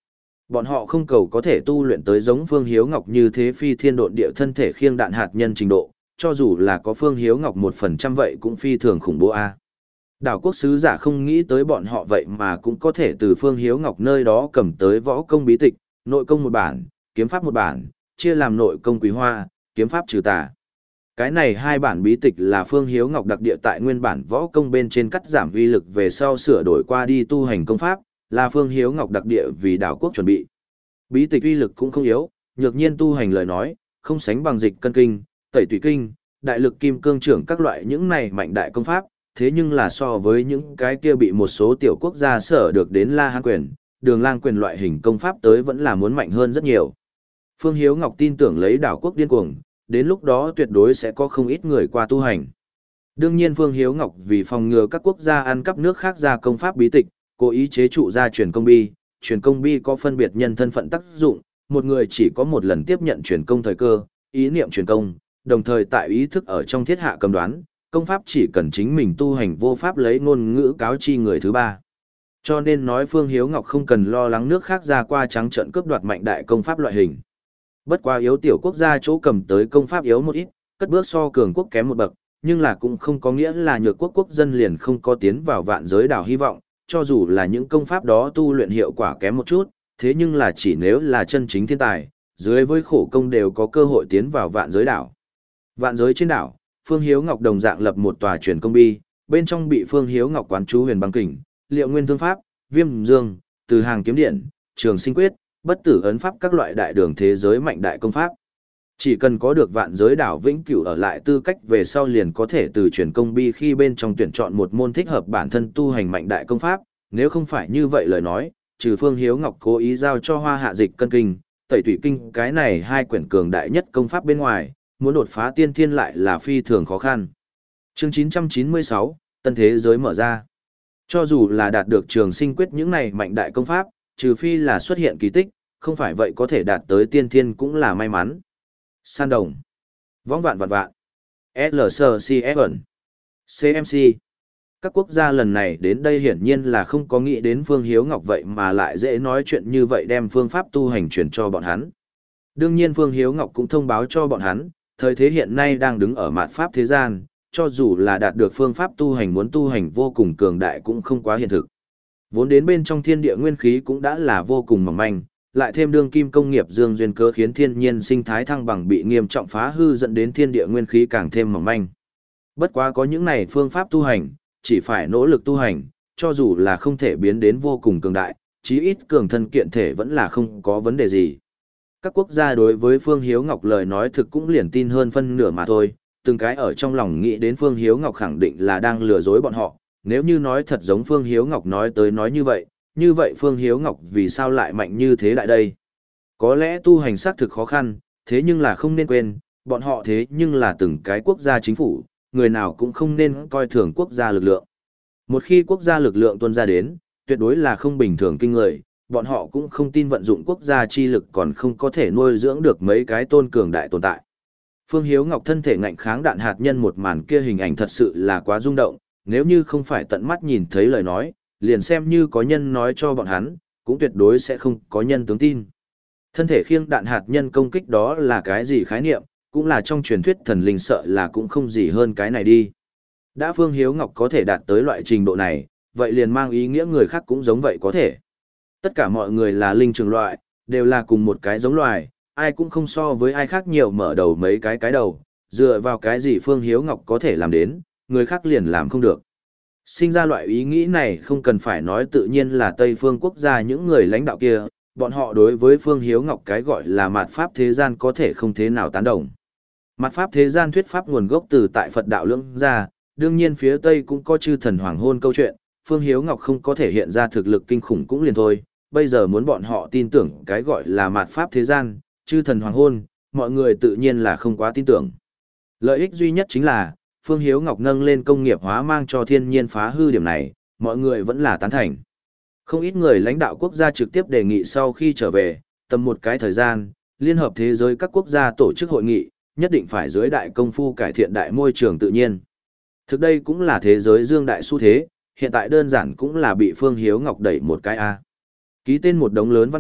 Bọn họ không cầu có thể tu luyện tới giống Phương Hiếu Ngọc như thế phi thiên độn địa thân thể khiêng đạn hạt nhân trình độ, cho dù là có Phương Hiếu Ngọc một phần trăm vậy cũng phi thường khủng bố a. Đảo quốc sứ giả không nghĩ tới bọn họ vậy mà cũng có thể từ Phương Hiếu Ngọc nơi đó cầm tới võ công bí tịch, nội công một bản, kiếm pháp một bản, chia làm nội công quý hoa, kiếm pháp trừ tà. Cái này hai bản bí tịch là Phương Hiếu Ngọc đặc địa tại nguyên bản võ công bên trên cắt giảm uy lực về sau sửa đổi qua đi tu hành công pháp, là Phương Hiếu Ngọc đặc địa vì đảo quốc chuẩn bị. Bí tịch uy lực cũng không yếu, nhược nhiên tu hành lời nói, không sánh bằng dịch cân kinh, tẩy tùy kinh, đại lực kim cương trưởng các loại những này mạnh đại công pháp, thế nhưng là so với những cái kia bị một số tiểu quốc gia sở được đến La Hán quyền, Đường Lang quyền loại hình công pháp tới vẫn là muốn mạnh hơn rất nhiều. Phương Hiếu Ngọc tin tưởng lấy đảo quốc điên cuồng, đến lúc đó tuyệt đối sẽ có không ít người qua tu hành. Đương nhiên Phương Hiếu Ngọc vì phòng ngừa các quốc gia ăn cắp nước khác ra công pháp bí tịch, cố ý chế trụ ra truyền công bi, truyền công bi có phân biệt nhân thân phận tác dụng, một người chỉ có một lần tiếp nhận truyền công thời cơ, ý niệm truyền công, đồng thời tại ý thức ở trong thiết hạ cầm đoán, công pháp chỉ cần chính mình tu hành vô pháp lấy ngôn ngữ cáo chi người thứ ba. Cho nên nói Phương Hiếu Ngọc không cần lo lắng nước khác ra qua trắng trận cướp đoạt mạnh đại công pháp loại hình. Bất quá yếu tiểu quốc gia chỗ cầm tới công pháp yếu một ít, cất bước so cường quốc kém một bậc, nhưng là cũng không có nghĩa là nhược quốc quốc dân liền không có tiến vào vạn giới đảo hy vọng, cho dù là những công pháp đó tu luyện hiệu quả kém một chút, thế nhưng là chỉ nếu là chân chính thiên tài, dưới với khổ công đều có cơ hội tiến vào vạn giới đảo. Vạn giới trên đảo, Phương Hiếu Ngọc đồng dạng lập một tòa truyền công bi, bên trong bị Phương Hiếu Ngọc quán chú huyền băng kình, liệu nguyên thương pháp, viêm dương, từ hàng kiếm điện, trường sinh quyết, bất tử ấn pháp các loại đại đường thế giới mạnh đại công pháp. Chỉ cần có được vạn giới đảo vĩnh cửu ở lại tư cách về sau liền có thể từ truyền công bi khi bên trong tuyển chọn một môn thích hợp bản thân tu hành mạnh đại công pháp, nếu không phải như vậy lời nói, trừ Phương Hiếu Ngọc cố ý giao cho Hoa Hạ Dịch Cân Kinh, Tẩy Tủy Kinh cái này hai quyển cường đại nhất công pháp bên ngoài, muốn đột phá tiên thiên lại là phi thường khó khăn. Chương chín trăm chín mươi sáu, Tân Thế Giới mở ra. Cho dù là đạt được trường sinh quyết những này mạnh đại công pháp, trừ phi là xuất hiện kỳ tích, không phải vậy có thể đạt tới tiên thiên cũng là may mắn. San đồng, võng vạn vạn vạn, lờ xê xê ép ẩn, xê em xê. Các quốc gia lần này đến đây hiển nhiên là không có nghĩ đến Phương Hiếu Ngọc vậy mà lại dễ nói chuyện như vậy đem phương pháp tu hành truyền cho bọn hắn. Đương nhiên Phương Hiếu Ngọc cũng thông báo cho bọn hắn, thời thế hiện nay đang đứng ở mạt pháp thế gian, cho dù là đạt được phương pháp tu hành muốn tu hành vô cùng cường đại cũng không quá hiện thực. Vốn đến bên trong thiên địa nguyên khí cũng đã là vô cùng mỏng manh, lại thêm đương kim công nghiệp dương duyên cớ khiến thiên nhiên sinh thái thăng bằng bị nghiêm trọng phá hư dẫn đến thiên địa nguyên khí càng thêm mỏng manh. Bất quá có những này phương pháp tu hành, chỉ phải nỗ lực tu hành, cho dù là không thể biến đến vô cùng cường đại, chí ít cường thân kiện thể vẫn là không có vấn đề gì. Các quốc gia đối với Phương Hiếu Ngọc lời nói thực cũng liền tin hơn phân nửa mà thôi, từng cái ở trong lòng nghĩ đến Phương Hiếu Ngọc khẳng định là đang lừa dối bọn họ, nếu như nói thật giống Phương Hiếu Ngọc nói tới nói như vậy, như vậy Phương Hiếu Ngọc vì sao lại mạnh như thế đại đây? Có lẽ tu hành xác thực khó khăn, thế nhưng là không nên quên, bọn họ thế nhưng là từng cái quốc gia chính phủ, người nào cũng không nên coi thường quốc gia lực lượng. Một khi quốc gia lực lượng tuôn ra đến, tuyệt đối là không bình thường kinh người, bọn họ cũng không tin vận dụng quốc gia chi lực còn không có thể nuôi dưỡng được mấy cái tôn cường đại tồn tại. Phương Hiếu Ngọc thân thể ngạnh kháng đạn hạt nhân một màn kia hình ảnh thật sự là quá rung động, nếu như không phải tận mắt nhìn thấy lời nói, liền xem như có nhân nói cho bọn hắn, cũng tuyệt đối sẽ không có nhân tướng tin. Thân thể khiêng đạn hạt nhân công kích đó là cái gì khái niệm, cũng là trong truyền thuyết thần linh sợ là cũng không gì hơn cái này đi. Đã Phương Hiếu Ngọc có thể đạt tới loại trình độ này, vậy liền mang ý nghĩa người khác cũng giống vậy có thể. Tất cả mọi người là linh trường loại, đều là cùng một cái giống loài, ai cũng không so với ai khác nhiều mở đầu mấy cái cái đầu, dựa vào cái gì Phương Hiếu Ngọc có thể làm đến, người khác liền làm không được. Sinh ra loại ý nghĩ này không cần phải nói tự nhiên là Tây phương quốc gia những người lãnh đạo kia, bọn họ đối với Phương Hiếu Ngọc cái gọi là mạt pháp thế gian có thể không thế nào tán đồng. Mạt pháp thế gian thuyết pháp nguồn gốc từ tại Phật đạo lưỡng gia, đương nhiên phía Tây cũng có chư thần hoàng hôn câu chuyện, Phương Hiếu Ngọc không có thể hiện ra thực lực kinh khủng cũng liền thôi, bây giờ muốn bọn họ tin tưởng cái gọi là mạt pháp thế gian, chư thần hoàng hôn, mọi người tự nhiên là không quá tin tưởng. Lợi ích duy nhất chính là, Phương Hiếu Ngọc nâng lên công nghiệp hóa mang cho thiên nhiên phá hư điểm này, mọi người vẫn là tán thành. Không ít người lãnh đạo quốc gia trực tiếp đề nghị sau khi trở về, tầm một cái thời gian, Liên hợp thế giới các quốc gia tổ chức hội nghị, nhất định phải dưới đại công phu cải thiện đại môi trường tự nhiên. Thực đây cũng là thế giới dương đại xu thế, hiện tại đơn giản cũng là bị Phương Hiếu Ngọc đẩy một cái A. Ký tên một đống lớn văn kiện,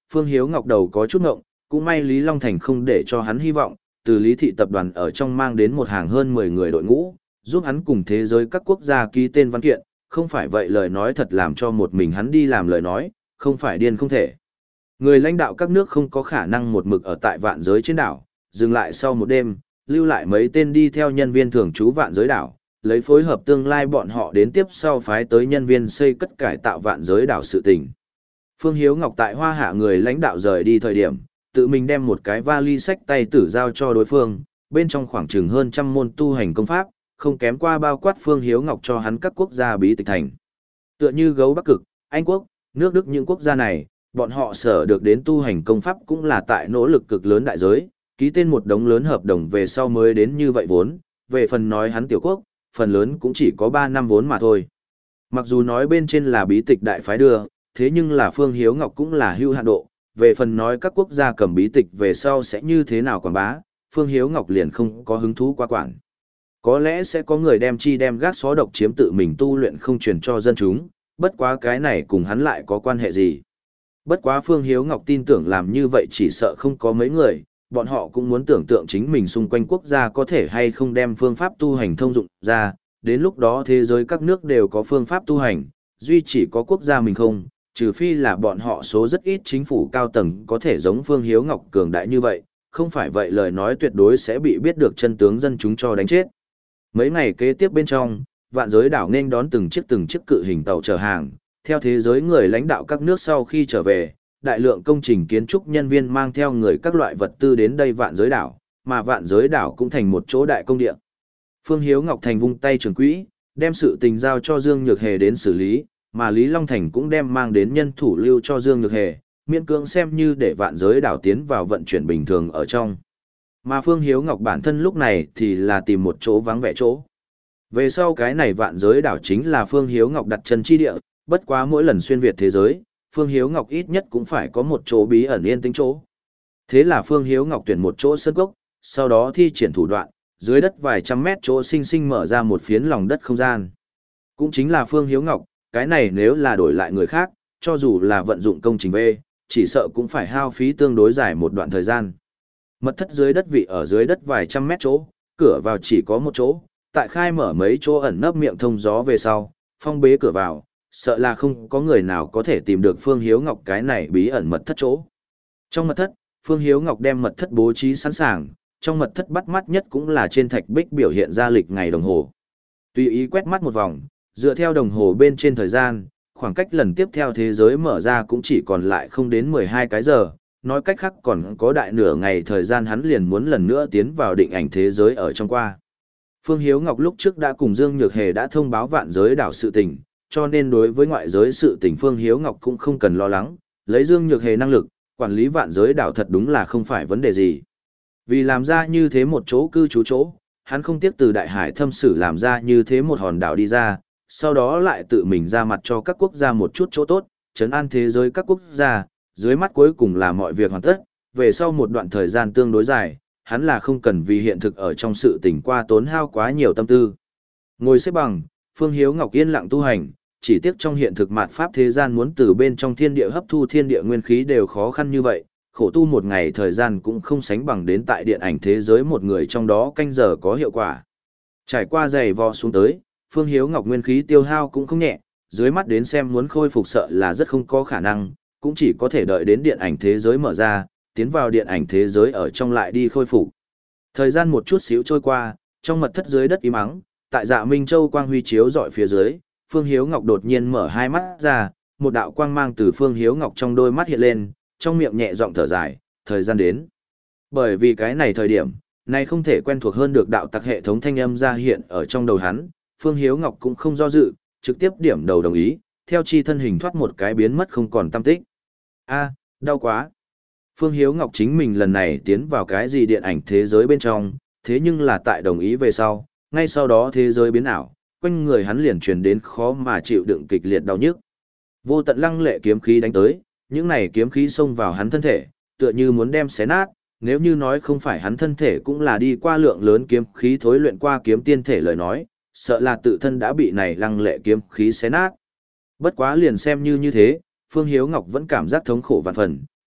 Phương Hiếu Ngọc đầu có chút ngộng, cũng may Lý Long Thành không để cho hắn hy vọng, từ Lý Thị tập đoàn ở trong mang đến một hàng hơn mười người đội ngũ, giúp hắn cùng thế giới các quốc gia ký tên văn kiện, không phải vậy lời nói thật làm cho một mình hắn đi làm lời nói, không phải điên không thể. Người lãnh đạo các nước không có khả năng một mực ở tại vạn giới trên đảo, dừng lại sau một đêm, lưu lại mấy tên đi theo nhân viên thường trú vạn giới đảo, lấy phối hợp tương lai bọn họ đến tiếp sau phái tới nhân viên xây cất cải tạo vạn giới đảo sự tình. Phương Hiếu Ngọc tại Hoa Hạ người lãnh đạo rời đi thời điểm, tự mình đem một cái vali sách tay tử giao cho đối phương, bên trong khoảng chừng hơn trăm môn tu hành công pháp, không kém qua bao quát Phương Hiếu Ngọc cho hắn các quốc gia bí tịch thành. Tựa như gấu Bắc Cực, Anh Quốc, nước Đức, những quốc gia này, bọn họ sở được đến tu hành công pháp cũng là tại nỗ lực cực lớn đại giới, ký tên một đống lớn hợp đồng về sau mới đến như vậy vốn, về phần nói hắn tiểu quốc, phần lớn cũng chỉ có ba năm vốn mà thôi. Mặc dù nói bên trên là bí tịch đại phái đưa, thế nhưng là Phương Hiếu Ngọc cũng là hưu hạn độ, về phần nói các quốc gia cầm bí tịch về sau sẽ như thế nào quảng bá, Phương Hiếu Ngọc liền không có hứng thú qua quản. Có lẽ sẽ có người đem chi đem gác xó độc chiếm tự mình tu luyện không truyền cho dân chúng, bất quá cái này cùng hắn lại có quan hệ gì. Bất quá Phương Hiếu Ngọc tin tưởng làm như vậy chỉ sợ không có mấy người, bọn họ cũng muốn tưởng tượng chính mình xung quanh quốc gia có thể hay không đem phương pháp tu hành thông dụng ra, đến lúc đó thế giới các nước đều có phương pháp tu hành, duy chỉ có quốc gia mình không, trừ phi là bọn họ số rất ít chính phủ cao tầng có thể giống Phương Hiếu Ngọc cường đại như vậy, không phải vậy lời nói tuyệt đối sẽ bị biết được chân tướng dân chúng cho đánh chết. Mấy ngày kế tiếp bên trong, vạn giới đảo nên đón từng chiếc từng chiếc cự hình tàu chở hàng, theo thế giới người lãnh đạo các nước sau khi trở về, đại lượng công trình kiến trúc nhân viên mang theo người các loại vật tư đến đây vạn giới đảo, mà vạn giới đảo cũng thành một chỗ đại công địa. Phương Hiếu Ngọc Thành vung tay trường quỹ, đem sự tình giao cho Dương Nhược Hề đến xử lý, mà Lý Long Thành cũng đem mang đến nhân thủ lưu cho Dương Nhược Hề, miễn cưỡng xem như để vạn giới đảo tiến vào vận chuyển bình thường ở trong. Mà Phương Hiếu Ngọc bản thân lúc này thì là tìm một chỗ vắng vẻ chỗ. Về sau cái này vạn giới đảo chính là Phương Hiếu Ngọc đặt chân chi địa, bất quá mỗi lần xuyên Việt thế giới, Phương Hiếu Ngọc ít nhất cũng phải có một chỗ bí ẩn yên tĩnh chỗ. Thế là Phương Hiếu Ngọc tuyển một chỗ sân gốc, sau đó thi triển thủ đoạn, dưới đất vài trăm mét chỗ sinh sinh mở ra một phiến lòng đất không gian. Cũng chính là Phương Hiếu Ngọc, cái này nếu là đổi lại người khác, cho dù là vận dụng công trình V, chỉ sợ cũng phải hao phí tương đối dài một đoạn thời gian. Mật thất dưới đất vị ở dưới đất vài trăm mét chỗ, cửa vào chỉ có một chỗ, tại khai mở mấy chỗ ẩn nấp miệng thông gió về sau, phong bế cửa vào, sợ là không có người nào có thể tìm được Phương Hiếu Ngọc cái này bí ẩn mật thất chỗ. Trong mật thất, Phương Hiếu Ngọc đem mật thất bố trí sẵn sàng, trong mật thất bắt mắt nhất cũng là trên thạch bích biểu hiện ra lịch ngày đồng hồ. Tùy ý quét mắt một vòng, dựa theo đồng hồ bên trên thời gian, khoảng cách lần tiếp theo thế giới mở ra cũng chỉ còn lại không đến mười hai cái giờ, nói cách khác còn có đại nửa ngày thời gian hắn liền muốn lần nữa tiến vào định ảnh thế giới ở trong qua. Phương Hiếu Ngọc lúc trước đã cùng Dương Nhược Hề đã thông báo vạn giới đảo sự tình, cho nên đối với ngoại giới sự tình Phương Hiếu Ngọc cũng không cần lo lắng, lấy Dương Nhược Hề năng lực, quản lý vạn giới đảo thật đúng là không phải vấn đề gì. Vì làm ra như thế một chỗ cư trú chỗ, hắn không tiếc từ đại hải thâm sử làm ra như thế một hòn đảo đi ra, sau đó lại tự mình ra mặt cho các quốc gia một chút chỗ tốt, trấn an thế giới các quốc gia, dưới mắt cuối cùng là mọi việc hoàn tất, về sau một đoạn thời gian tương đối dài, hắn là không cần vì hiện thực ở trong sự tình qua tốn hao quá nhiều tâm tư. Ngồi xếp bằng, Phương Hiếu Ngọc yên lặng tu hành, chỉ tiếc trong hiện thực mạt pháp thế gian muốn từ bên trong thiên địa hấp thu thiên địa nguyên khí đều khó khăn như vậy, khổ tu một ngày thời gian cũng không sánh bằng đến tại điện ảnh thế giới một người trong đó canh giờ có hiệu quả. Trải qua giày vò xuống tới, Phương Hiếu Ngọc nguyên khí tiêu hao cũng không nhẹ, dưới mắt đến xem muốn khôi phục sợ là rất không có khả năng, cũng chỉ có thể đợi đến điện ảnh thế giới mở ra, tiến vào điện ảnh thế giới ở trong lại đi khôi phục. Thời gian một chút xíu trôi qua, trong mật thất dưới đất im ắng, tại Dạ Minh Châu quang huy chiếu dọi phía dưới, Phương Hiếu Ngọc đột nhiên mở hai mắt ra, một đạo quang mang từ Phương Hiếu Ngọc trong đôi mắt hiện lên, trong miệng nhẹ giọng thở dài, thời gian đến. Bởi vì cái này thời điểm, này không thể quen thuộc hơn được đạo tặc hệ thống thanh âm ra hiện ở trong đầu hắn, Phương Hiếu Ngọc cũng không do dự, trực tiếp điểm đầu đồng ý, theo chi thân hình thoát một cái biến mất không còn tăm tích. A, đau quá. Phương Hiếu Ngọc chính mình lần này tiến vào cái gì điện ảnh thế giới bên trong, thế nhưng là tại đồng ý về sau, ngay sau đó thế giới biến ảo, quanh người hắn liền truyền đến khó mà chịu đựng kịch liệt đau nhức. Vô tận lăng lệ kiếm khí đánh tới, những này kiếm khí xông vào hắn thân thể, tựa như muốn đem xé nát, nếu như nói không phải hắn thân thể cũng là đi qua lượng lớn kiếm khí thối luyện qua kiếm tiên thể lời nói, sợ là tự thân đã bị này lăng lệ kiếm khí xé nát. Bất quá liền xem như như thế, Phương Hiếu Ngọc vẫn cảm giác thống khổ vạn phần,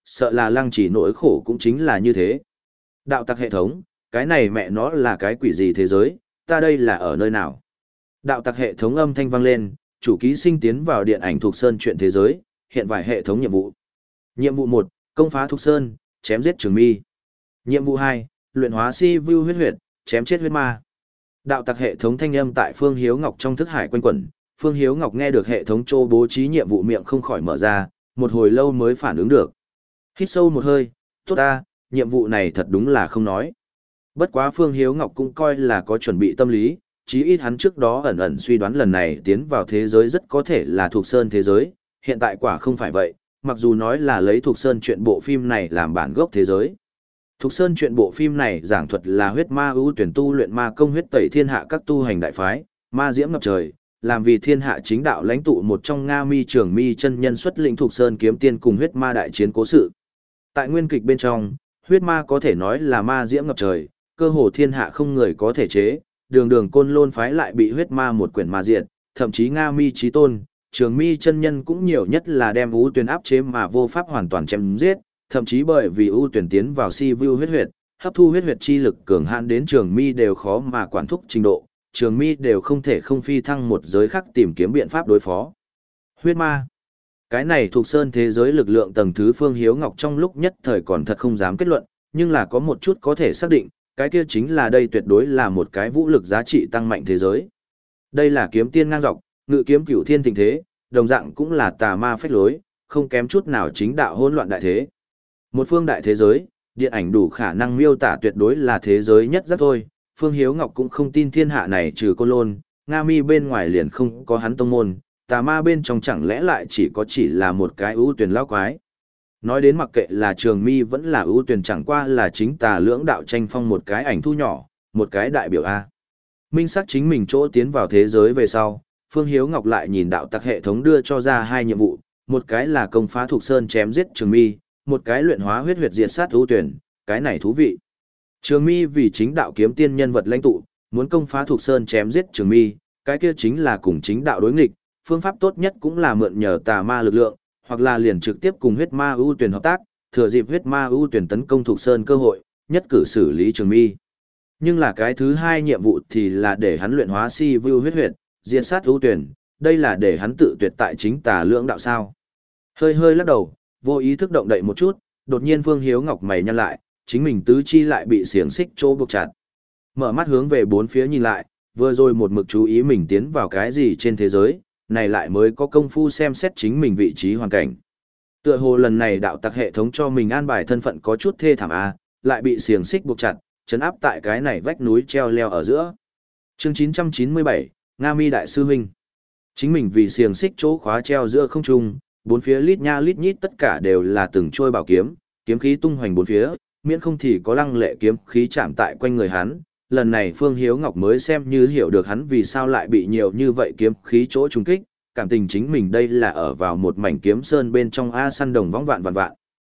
sợ là lăng chỉ nỗi khổ cũng chính là như thế. Đạo tặc hệ thống, cái này mẹ nó là cái quỷ gì thế giới, ta đây là ở nơi nào? Đạo tặc hệ thống âm thanh vang lên, chủ ký sinh tiến vào điện ảnh thuộc sơn chuyện thế giới, hiện vài hệ thống nhiệm vụ. Nhiệm vụ một, công phá thuộc sơn, chém giết Trường Mi. Nhiệm vụ hai, luyện hóa si vu huyết huyệt, chém chết huyết ma. Đạo tặc hệ thống thanh âm tại Phương Hiếu Ngọc trong thức hải quanh quẩn, Phương Hiếu Ngọc nghe được hệ thống trô bố trí nhiệm vụ miệng không khỏi mở ra, một hồi lâu mới phản ứng được. Hít sâu một hơi, tốt ta, nhiệm vụ này thật đúng là không nói. Bất quá Phương Hiếu Ngọc cũng coi là có chuẩn bị tâm lý, chí ít hắn trước đó ẩn ẩn suy đoán lần này tiến vào thế giới rất có thể là thuộc sơn thế giới, hiện tại quả không phải vậy, mặc dù nói là lấy thuộc sơn chuyện bộ phim này làm bản gốc thế giới. Thuộc sơn chuyện bộ phim này giảng thuật là huyết ma ưu tuyển tu luyện ma công huyết tẩy thiên hạ các tu hành đại phái, ma diễm ngập trời, làm vì thiên hạ chính đạo lãnh tụ một trong Nga Mi Trường Mi chân nhân xuất lĩnh thuộc sơn kiếm tiên cùng huyết ma đại chiến cố sự. Tại nguyên kịch bên trong, huyết ma có thể nói là ma diễm ngập trời, cơ hồ thiên hạ không người có thể chế, đường đường côn lôn phái lại bị huyết ma một quyển ma diệt, thậm chí Nga Mi chí tôn, Trường Mi chân nhân cũng nhiều nhất là đem ưu tuyển áp chế mà vô pháp hoàn toàn chém giết, thậm chí bởi vì ưu tuyển tiến vào si vu huyết huyệt, hấp thu huyết huyệt chi lực cường hạn đến Trường Mi đều khó mà quản thúc trình độ, Trường Mi đều không thể không phi thăng một giới khác tìm kiếm biện pháp đối phó. Huyết ma. Cái này thuộc sơn thế giới lực lượng tầng thứ Phương Hiếu Ngọc trong lúc nhất thời còn thật không dám kết luận, nhưng là có một chút có thể xác định, cái kia chính là đây tuyệt đối là một cái vũ lực giá trị tăng mạnh thế giới. Đây là kiếm tiên ngang dọc, ngự kiếm cửu thiên thịnh thế, đồng dạng cũng là tà ma phách lối, không kém chút nào chính đạo hỗn loạn đại thế. Một phương đại thế giới, điện ảnh đủ khả năng miêu tả tuyệt đối là thế giới nhất rất thôi, Phương Hiếu Ngọc cũng không tin thiên hạ này trừ Côn Lôn, Nga Mi bên ngoài liền không có hắn tông môn, tà ma bên trong chẳng lẽ lại chỉ có chỉ là một cái ưu tuyển lao quái. Nói đến mặc kệ là Trường Mi vẫn là ưu tuyển chẳng qua là chính tà lưỡng đạo tranh phong một cái ảnh thu nhỏ, một cái đại biểu A. Minh xác chính mình chỗ tiến vào thế giới về sau, Phương Hiếu Ngọc lại nhìn đạo tặc hệ thống đưa cho ra hai nhiệm vụ, một cái là công phá thuộc sơn chém giết Trường Mi, một cái luyện hóa huyết huyệt diệt sát ưu tuyển, cái này thú vị. Trường Mi vì chính đạo kiếm tiên nhân vật lãnh tụ, muốn công phá thuộc sơn chém giết Trường Mi, cái kia chính là cùng chính đạo đối nghịch, phương pháp tốt nhất cũng là mượn nhờ tà ma lực lượng, hoặc là liền trực tiếp cùng huyết ma ưu tuyển hợp tác, thừa dịp huyết ma ưu tuyển tấn công thuộc sơn cơ hội, nhất cử xử lý Trường Mi. Nhưng là cái thứ hai nhiệm vụ thì là để hắn luyện hóa si vu huyết huyệt, diệt sát ưu tuyển, đây là để hắn tự tuyệt tại chính tà lưỡng đạo sao. Hơi hơi lắc đầu, vô ý thức động đậy một chút, đột nhiên Phương Hiếu Ngọc mày nhăn lại, chính mình tứ chi lại bị xiềng xích chỗ buộc chặt. Mở mắt hướng về bốn phía nhìn lại, vừa rồi một mực chú ý mình tiến vào cái gì trên thế giới, này lại mới có công phu xem xét chính mình vị trí hoàn cảnh. Tựa hồ lần này đạo tặc hệ thống cho mình an bài thân phận có chút thê thảm a, lại bị xiềng xích buộc chặt, trấn áp tại cái này vách núi treo leo ở giữa. Chương chín trăm chín mươi bảy, Nga Mi đại sư huynh. Chính mình vì xiềng xích chỗ khóa treo giữa không trung, bốn phía lít nha lít nhít tất cả đều là từng trôi bảo kiếm, kiếm khí tung hoành bốn phía, miễn không thì có lăng lệ kiếm khí chạm tại quanh người hắn. Lần này Phương Hiếu Ngọc mới xem như hiểu được hắn vì sao lại bị nhiều như vậy kiếm khí chỗ trùng kích, cảm tình chính mình đây là ở vào một mảnh kiếm sơn bên trong A săn đồng võng vạn vạn vạn.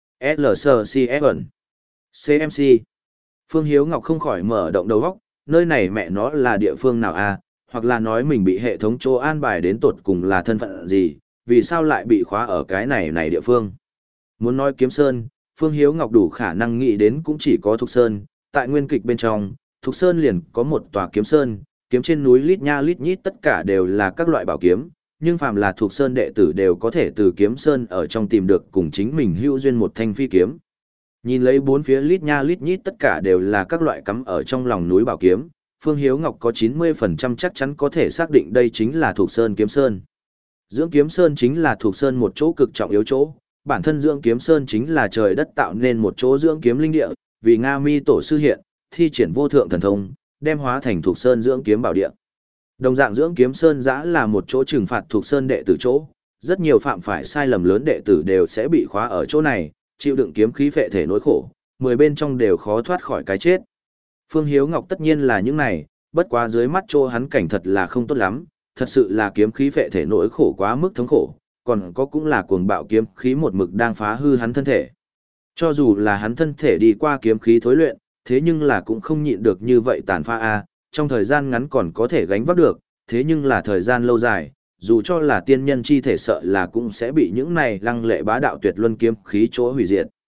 L S C F ẩn. C M C. Phương Hiếu Ngọc không khỏi mở động đầu óc, nơi này mẹ nó là địa phương nào a, hoặc là nói mình bị hệ thống chỗ an bài đến tột cùng là thân phận gì, vì sao lại bị khóa ở cái này này địa phương. Muốn nói kiếm sơn, Phương Hiếu Ngọc đủ khả năng nghĩ đến cũng chỉ có Thục Sơn, tại nguyên kịch bên trong, Thục Sơn liền có một tòa kiếm sơn, kiếm trên núi lít nha lít nhít tất cả đều là các loại bảo kiếm, nhưng phàm là Thục Sơn đệ tử đều có thể từ kiếm sơn ở trong tìm được cùng chính mình hữu duyên một thanh phi kiếm. Nhìn lấy bốn phía lít nha lít nhít tất cả đều là các loại cắm ở trong lòng núi bảo kiếm, Phương Hiếu Ngọc có chín mươi phần trăm chắc chắn có thể xác định đây chính là Thục Sơn kiếm sơn. Dưỡng kiếm sơn chính là Thục Sơn một chỗ cực trọng yếu chỗ, bản thân dưỡng kiếm sơn chính là trời đất tạo nên một chỗ dưỡng kiếm linh địa, vì Nga Mi tổ sư hiện, thi triển vô thượng thần thông, đem hóa thành Thục Sơn dưỡng kiếm bảo địa. Đồng dạng dưỡng kiếm sơn giã là một chỗ trừng phạt Thục Sơn đệ tử chỗ, rất nhiều phạm phải sai lầm lớn đệ tử đều sẽ bị khóa ở chỗ này, chịu đựng kiếm khí phệ thể nỗi khổ, mười bên trong đều khó thoát khỏi cái chết. Phương Hiếu Ngọc tất nhiên là những này, bất quá dưới mắt chỗ hắn cảnh thật là không tốt lắm, thật sự là kiếm khí phệ thể nỗi khổ quá mức thống khổ, còn có cũng là cuồng bạo kiếm khí một mực đang phá hư hắn thân thể. Cho dù là hắn thân thể đi qua kiếm khí thối luyện, thế nhưng là cũng không nhịn được như vậy tàn phá a, trong thời gian ngắn còn có thể gánh vác được, thế nhưng là thời gian lâu dài, dù cho là tiên nhân chi thể sợ là cũng sẽ bị những này lăng lệ bá đạo tuyệt luân kiếm khí chỗ hủy diệt.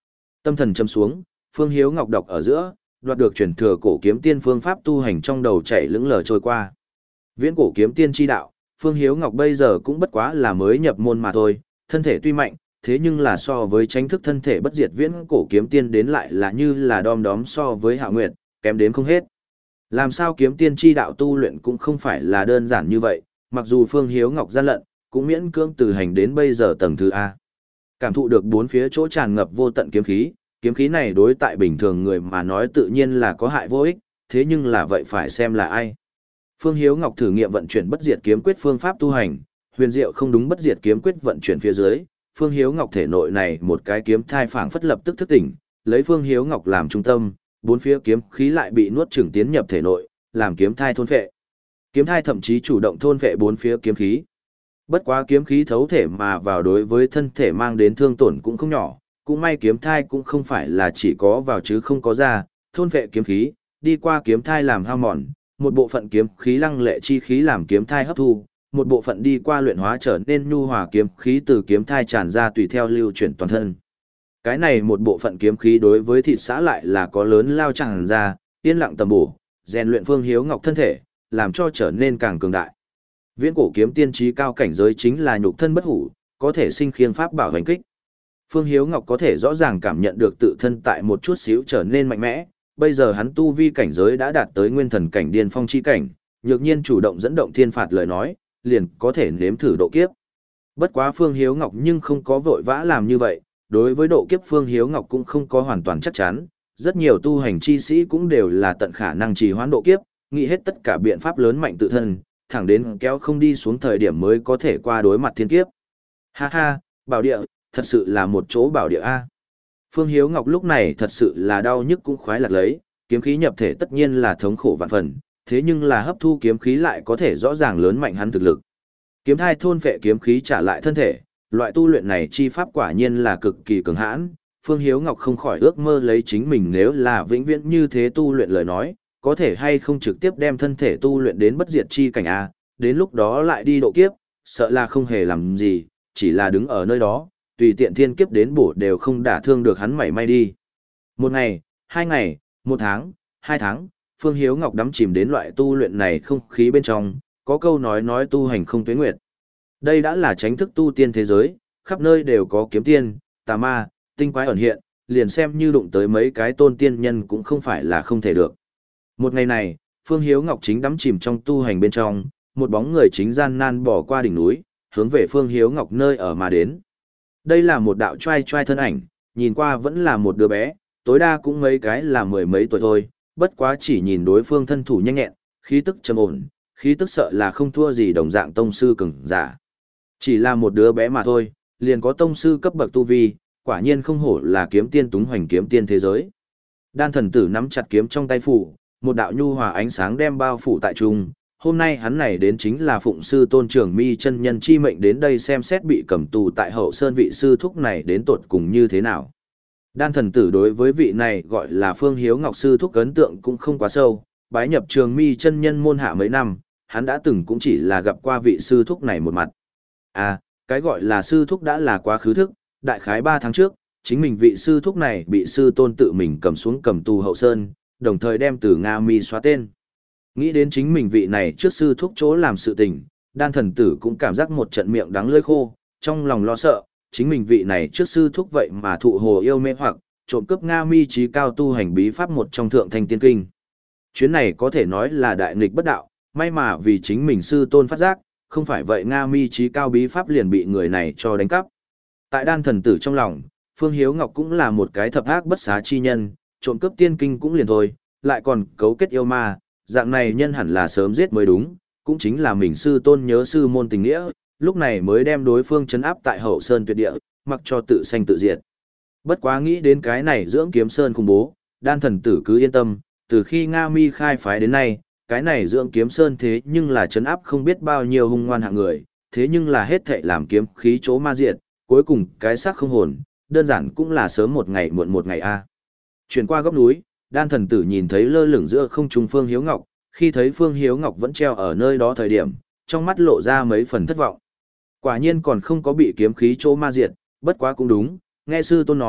Tâm thần châm xuống, Phương Hiếu Ngọc đọc ở giữa, đoạt được truyền thừa cổ kiếm tiên phương pháp tu hành trong đầu chảy lững lờ trôi qua. Viễn cổ kiếm tiên chi đạo, Phương Hiếu Ngọc bây giờ cũng bất quá là mới nhập môn mà thôi, thân thể tuy mạnh, thế nhưng là so với tránh thức thân thể bất diệt viễn cổ kiếm tiên đến lại là như là đom đóm so với Hạ Nguyệt, kém đến không hết. Làm sao kiếm tiên chi đạo tu luyện cũng không phải là đơn giản như vậy, mặc dù Phương Hiếu Ngọc gian lận, cũng miễn cưỡng từ hành đến bây giờ tầng thứ A. Cảm thụ được bốn phía chỗ tràn ngập vô tận kiếm khí, kiếm khí này đối tại bình thường người mà nói tự nhiên là có hại vô ích, thế nhưng là vậy phải xem là ai. Phương Hiếu Ngọc thử nghiệm vận chuyển bất diệt kiếm quyết phương pháp tu hành, huyền diệu không đúng bất diệt kiếm quyết vận chuyển phía dưới, Phương Hiếu Ngọc thể nội này một cái kiếm thai phảng phất lập tức thức tỉnh, lấy Phương Hiếu Ngọc làm trung tâm, bốn phía kiếm khí lại bị nuốt chửng tiến nhập thể nội, làm kiếm thai thôn phệ. Kiếm thai thậm chí chủ động thôn phệ bốn phía kiếm khí. Bất quá kiếm khí thấu thể mà vào đối với thân thể mang đến thương tổn cũng không nhỏ, cũng may kiếm thai cũng không phải là chỉ có vào chứ không có ra, thôn phệ kiếm khí, đi qua kiếm thai làm hao mòn, một bộ phận kiếm khí lăng lệ chi khí làm kiếm thai hấp thu, một bộ phận đi qua luyện hóa trở nên nhu hòa kiếm khí từ kiếm thai tràn ra tùy theo lưu chuyển toàn thân. Cái này một bộ phận kiếm khí đối với thịt xã lại là có lớn lao tràn ra, yên lặng tầm bổ, rèn luyện Phương Hiếu Ngọc thân thể, làm cho trở nên càng cường đại. Viễn cổ kiếm tiên trí cao cảnh giới chính là nhục thân bất hủ, có thể sinh khiêng pháp bảo hành kích. Phương Hiếu Ngọc có thể rõ ràng cảm nhận được tự thân tại một chút xíu trở nên mạnh mẽ, bây giờ hắn tu vi cảnh giới đã đạt tới nguyên thần cảnh điên phong chi cảnh, nhược nhiên chủ động dẫn động thiên phạt lời nói, liền có thể nếm thử độ kiếp. Bất quá Phương Hiếu Ngọc nhưng không có vội vã làm như vậy, đối với độ kiếp Phương Hiếu Ngọc cũng không có hoàn toàn chắc chắn, rất nhiều tu hành chi sĩ cũng đều là tận khả năng trì hoãn độ kiếp, nghĩ hết tất cả biện pháp lớn mạnh tự thân, thẳng đến kéo không đi xuống thời điểm mới có thể qua đối mặt thiên kiếp. Ha ha, bảo địa, thật sự là một chỗ bảo địa A. Phương Hiếu Ngọc lúc này thật sự là đau nhức cũng khoái lạc lấy, kiếm khí nhập thể tất nhiên là thống khổ vạn phần, thế nhưng là hấp thu kiếm khí lại có thể rõ ràng lớn mạnh hắn thực lực. Kiếm thai thôn phệ kiếm khí trả lại thân thể, loại tu luyện này chi pháp quả nhiên là cực kỳ cường hãn. Phương Hiếu Ngọc không khỏi ước mơ lấy chính mình nếu là vĩnh viễn như thế tu luyện lời nói, có thể hay không trực tiếp đem thân thể tu luyện đến bất diệt chi cảnh A, đến lúc đó lại đi độ kiếp, sợ là không hề làm gì, chỉ là đứng ở nơi đó, tùy tiện thiên kiếp đến bổ đều không đả thương được hắn mảy may đi. Một ngày, hai ngày, một tháng, hai tháng, Phương Hiếu Ngọc đắm chìm đến loại tu luyện này không khí bên trong, có câu nói nói tu hành không tuế nguyệt. Đây đã là chánh thức tu tiên thế giới, khắp nơi đều có kiếm tiên, tà ma, tinh quái ẩn hiện, liền xem như đụng tới mấy cái tôn tiên nhân cũng không phải là không thể được. Một ngày này, Phương Hiếu Ngọc chính đắm chìm trong tu hành bên trong, một bóng người chính gian nan bỏ qua đỉnh núi, hướng về Phương Hiếu Ngọc nơi ở mà đến. Đây là một đạo trai trai thân ảnh, nhìn qua vẫn là một đứa bé, tối đa cũng mấy cái là mười mấy tuổi thôi, bất quá chỉ nhìn đối phương thân thủ nhanh nhẹn, khí tức trầm ổn, khí tức sợ là không thua gì đồng dạng tông sư cường giả. Chỉ là một đứa bé mà thôi, liền có tông sư cấp bậc tu vi, quả nhiên không hổ là kiếm tiên túng hoành kiếm tiên thế giới. Đan thần tử nắm chặt kiếm trong tay phủ, một đạo nhu hòa ánh sáng đem bao phủ tại trung. Hôm nay hắn này đến chính là phụng sư Tôn Trường Mi chân nhân chi mệnh đến đây xem xét bị cầm tù tại Hậu Sơn vị sư thúc này đến tột cùng như thế nào. Đan thần tử đối với vị này gọi là Phương Hiếu Ngọc sư thúc ấn tượng cũng không quá sâu, bái nhập Trường Mi chân nhân môn hạ mấy năm, hắn đã từng cũng chỉ là gặp qua vị sư thúc này một mặt. À, cái gọi là sư thúc đã là quá khứ thức, đại khái ba tháng trước, chính mình vị sư thúc này bị sư tôn tự mình cầm xuống cầm tù Hậu Sơn, đồng thời đem từ Nga Mi xóa tên. Nghĩ đến chính mình vị này trước sư thúc chỗ làm sự tình, đan thần tử cũng cảm giác một trận miệng đắng lưỡi khô, trong lòng lo sợ, chính mình vị này trước sư thúc vậy mà thụ hồ yêu mê hoặc, trộm cướp Nga Mi trí cao tu hành bí pháp một trong thượng thanh tiên kinh. Chuyến này có thể nói là đại nghịch bất đạo, may mà vì chính mình sư tôn phát giác, không phải vậy Nga Mi trí cao bí pháp liền bị người này cho đánh cắp. Tại đan thần tử trong lòng, Phương Hiếu Ngọc cũng là một cái thập ác bất xá chi nhân, trộm cướp tiên kinh cũng liền thôi, lại còn cấu kết yêu ma, dạng này nhân hẳn là sớm giết mới đúng, cũng chính là mình sư tôn nhớ sư môn tình nghĩa, lúc này mới đem đối phương trấn áp tại Hậu Sơn tuyệt địa, mặc cho tự sanh tự diệt. Bất quá nghĩ đến cái này dưỡng kiếm sơn khủng bố, đan thần tử cứ yên tâm, từ khi Nga Mi khai phái đến nay, cái này dưỡng kiếm sơn thế nhưng là trấn áp không biết bao nhiêu hung ngoan hạng người, thế nhưng là hết thệ làm kiếm khí chỗ ma diệt, cuối cùng cái xác không hồn, đơn giản cũng là sớm một ngày muộn một ngày a. Chuyển qua góc núi, đan thần tử nhìn thấy lơ lửng giữa không trung Phương Hiếu Ngọc, khi thấy Phương Hiếu Ngọc vẫn treo ở nơi đó thời điểm, trong mắt lộ ra mấy phần thất vọng. Quả nhiên còn không có bị kiếm khí chỗ ma diệt, bất quá cũng đúng, nghe sư tôn nói,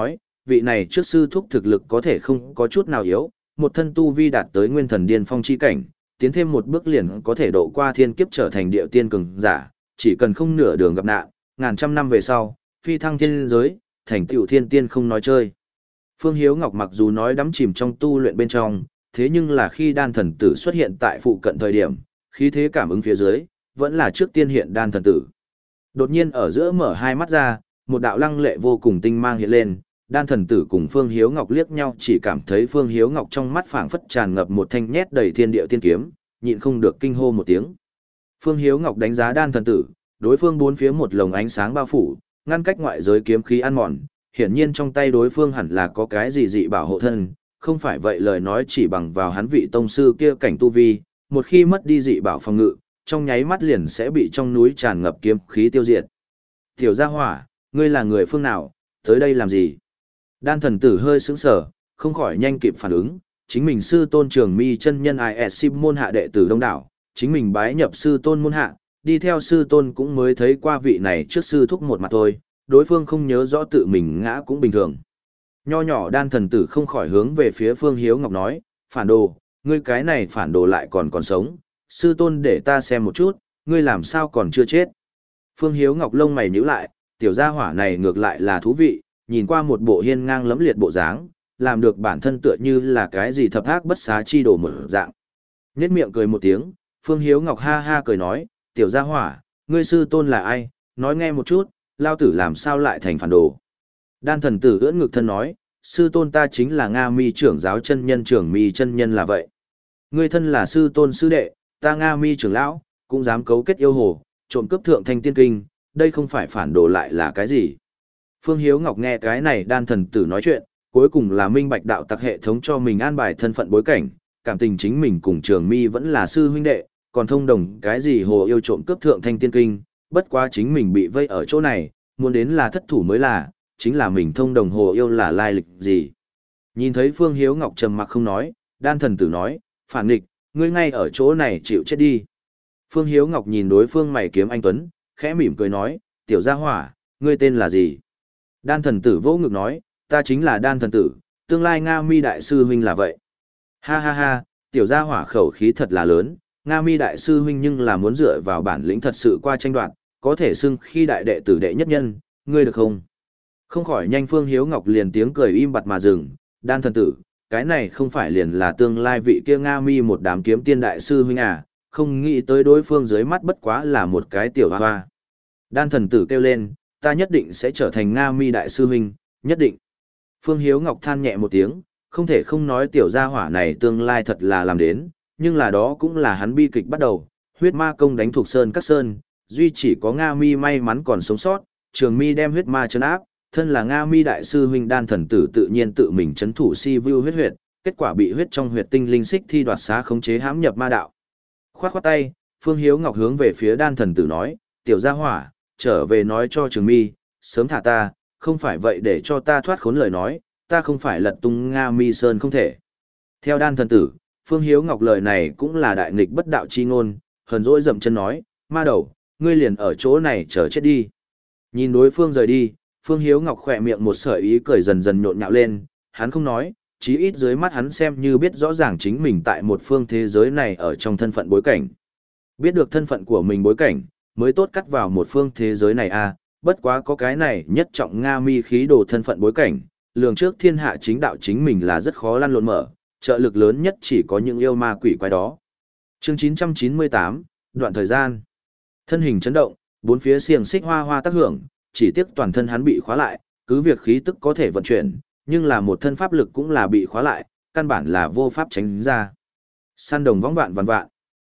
vị này trước sư thúc thực lực có thể không có chút nào yếu, một thân tu vi đạt tới nguyên thần điên phong chi cảnh, tiến thêm một bước liền có thể độ qua thiên kiếp trở thành địa tiên cường giả, chỉ cần không nửa đường gặp nạn, ngàn trăm năm về sau, phi thăng thiên giới, thành tựu thiên tiên không nói chơi. Phương Hiếu Ngọc mặc dù nói đắm chìm trong tu luyện bên trong, thế nhưng là khi đan thần tử xuất hiện tại phụ cận thời điểm, khí thế cảm ứng phía dưới, vẫn là trước tiên hiện đan thần tử. Đột nhiên ở giữa mở hai mắt ra, một đạo lăng lệ vô cùng tinh mang hiện lên, đan thần tử cùng Phương Hiếu Ngọc liếc nhau chỉ cảm thấy Phương Hiếu Ngọc trong mắt phảng phất tràn ngập một thanh nhét đầy thiên địa tiên kiếm, nhịn không được kinh hô một tiếng. Phương Hiếu Ngọc đánh giá đan thần tử, đối phương bốn phía một lồng ánh sáng bao phủ, ngăn cách ngoại giới kiếm khí ăn mòn, hiển nhiên trong tay đối phương hẳn là có cái gì dị bảo hộ thân, không phải vậy lời nói chỉ bằng vào hắn vị tông sư kia cảnh tu vi, một khi mất đi dị bảo phòng ngự, trong nháy mắt liền sẽ bị trong núi tràn ngập kiếm khí tiêu diệt. Tiểu gia hỏa, ngươi là người phương nào, tới đây làm gì? Đan thần tử hơi sững sờ, không khỏi nhanh kịp phản ứng, chính mình sư tôn Trường Mi chân nhân i ét xê môn hạ đệ tử đông đảo, chính mình bái nhập sư tôn môn hạ, đi theo sư tôn cũng mới thấy qua vị này trước sư thúc một mặt thôi, đối phương không nhớ rõ tự mình ngã cũng bình thường. Nho nhỏ đan thần tử không khỏi hướng về phía Phương Hiếu Ngọc nói, phản đồ, ngươi cái này phản đồ lại còn còn sống, sư tôn để ta xem một chút, ngươi làm sao còn chưa chết. Phương Hiếu Ngọc lông mày nhíu lại, tiểu gia hỏa này ngược lại là thú vị, nhìn qua một bộ hiên ngang lẫm liệt bộ dáng, làm được bản thân tựa như là cái gì thập ác bất xá chi đồ một dạng. Nhết miệng cười một tiếng, Phương Hiếu Ngọc ha ha cười nói, tiểu gia hỏa, ngươi sư tôn là ai, nói nghe một chút, lao tử làm sao lại thành phản đồ. Đan thần tử ưỡn ngực thân nói, sư tôn ta chính là Nga Mi trưởng giáo chân nhân trưởng Mi chân nhân là vậy. Ngươi thân là sư tôn sư đệ, ta Nga Mi trưởng lão, cũng dám cấu kết yêu hồ, trộm cướp thượng thanh tiên kinh, đây không phải phản đồ lại là cái gì. Phương Hiếu Ngọc nghe cái này đan thần tử nói chuyện, cuối cùng là minh bạch đạo tặc hệ thống cho mình an bài thân phận bối cảnh, cảm tình chính mình cùng Trường Mi vẫn là sư huynh đệ, còn thông đồng cái gì hồ yêu trộm cướp thượng thanh tiên kinh, bất quá chính mình bị vây ở chỗ này, muốn đến là thất thủ mới là, chính là mình thông đồng hồ yêu là lai lịch gì. Nhìn thấy Phương Hiếu Ngọc trầm mặc không nói, đan thần tử nói, phản nghịch, ngươi ngay ở chỗ này chịu chết đi. Phương Hiếu Ngọc nhìn đối phương mày kiếm anh Tuấn, khẽ mỉm cười nói, tiểu gia hỏa, ngươi tên là gì? Đan thần tử vỗ ngực nói, ta chính là đan thần tử, tương lai Nga Mi đại sư huynh là vậy. Ha ha ha, tiểu gia hỏa khẩu khí thật là lớn, Nga Mi đại sư huynh nhưng là muốn dựa vào bản lĩnh thật sự qua tranh đoạt, có thể xưng khi đại đệ tử đệ nhất nhân, ngươi được không? Không khỏi nhanh Phương Hiếu Ngọc liền tiếng cười im bặt mà dừng, đan thần tử, cái này không phải liền là tương lai vị kia Nga Mi một đám kiếm tiên đại sư huynh à, không nghĩ tới đối phương dưới mắt bất quá là một cái tiểu hoa hoa. Đan thần tử kêu lên, ta nhất định sẽ trở thành Nga Mi đại sư huynh, nhất định. Phương Hiếu Ngọc than nhẹ một tiếng, không thể không nói tiểu gia hỏa này tương lai thật là làm đến, nhưng là đó cũng là hắn bi kịch bắt đầu, huyết ma công đánh thuộc sơn các sơn, duy chỉ có Nga Mi may mắn còn sống sót, Trường Mi đem huyết ma trấn áp, thân là Nga Mi đại sư huynh đan thần tử tự nhiên tự mình trấn thủ si vu huyết huyệt, kết quả bị huyết trong huyệt tinh linh xích thi đoạt xá khống chế hãm nhập ma đạo. Khoát khoát tay, Phương Hiếu Ngọc hướng về phía đan thần tử nói, tiểu gia hỏa, trở về nói cho Trường Mi, sớm thả ta, không phải vậy để cho ta thoát khốn lời nói, ta không phải lật tung Nga Mi Sơn không thể. Theo đan thần tử, Phương Hiếu Ngọc lời này cũng là đại nghịch bất đạo chi ngôn, hờn dỗi dậm chân nói, ma đầu, ngươi liền ở chỗ này chờ chết đi. Nhìn đối phương rời đi, Phương Hiếu Ngọc khỏe miệng một sợi ý cười dần dần nhộn nhạo lên, hắn không nói, chí ít dưới mắt hắn xem như biết rõ ràng chính mình tại một phương thế giới này ở trong thân phận bối cảnh. Biết được thân phận của mình bối cảnh, mới tốt cắt vào một phương thế giới này a. Bất quá có cái này nhất trọng Nga Mi khí đồ thân phận bối cảnh, lường trước thiên hạ chính đạo chính mình là rất khó lăn lộn mở, trợ lực lớn nhất chỉ có những yêu ma quỷ quái đó. Chương chín trăm chín mươi tám, đoạn thời gian. Thân hình chấn động, bốn phía xiềng xích hoa hoa tác hưởng, chỉ tiếc toàn thân hắn bị khóa lại, cứ việc khí tức có thể vận chuyển, nhưng là một thân pháp lực cũng là bị khóa lại, căn bản là vô pháp tránh ra. Săn đồng võng vạn vạn vạn.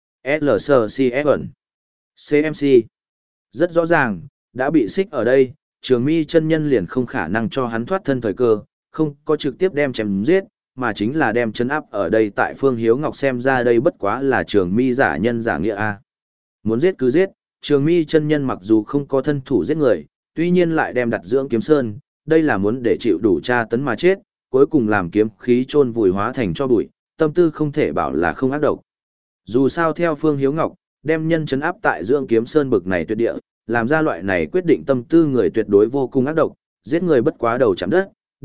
lờ xê xê ép ẩn. xê em xê. Rất rõ ràng, đã bị xích ở đây, Trường Mi chân nhân liền không khả năng cho hắn thoát thân thời cơ, không có trực tiếp đem chém giết, mà chính là đem chấn áp ở đây tại Phương Hiếu Ngọc xem ra đây bất quá là Trường Mi giả nhân giả nghĩa a. Muốn giết cứ giết, Trường Mi chân nhân mặc dù không có thân thủ giết người, tuy nhiên lại đem đặt dưỡng kiếm sơn, đây là muốn để chịu đủ tra tấn mà chết, cuối cùng làm kiếm khí chôn vùi hóa thành cho bụi, tâm tư không thể bảo là không ác độc. Dù sao theo Phương Hiếu Ngọc, đem nhân chấn áp tại dưỡng kiếm sơn bực này tuyệt địa, làm ra loại này quyết định tâm tư người tuyệt đối vô cùng ác độc, giết người bất quá đầu chạm đất,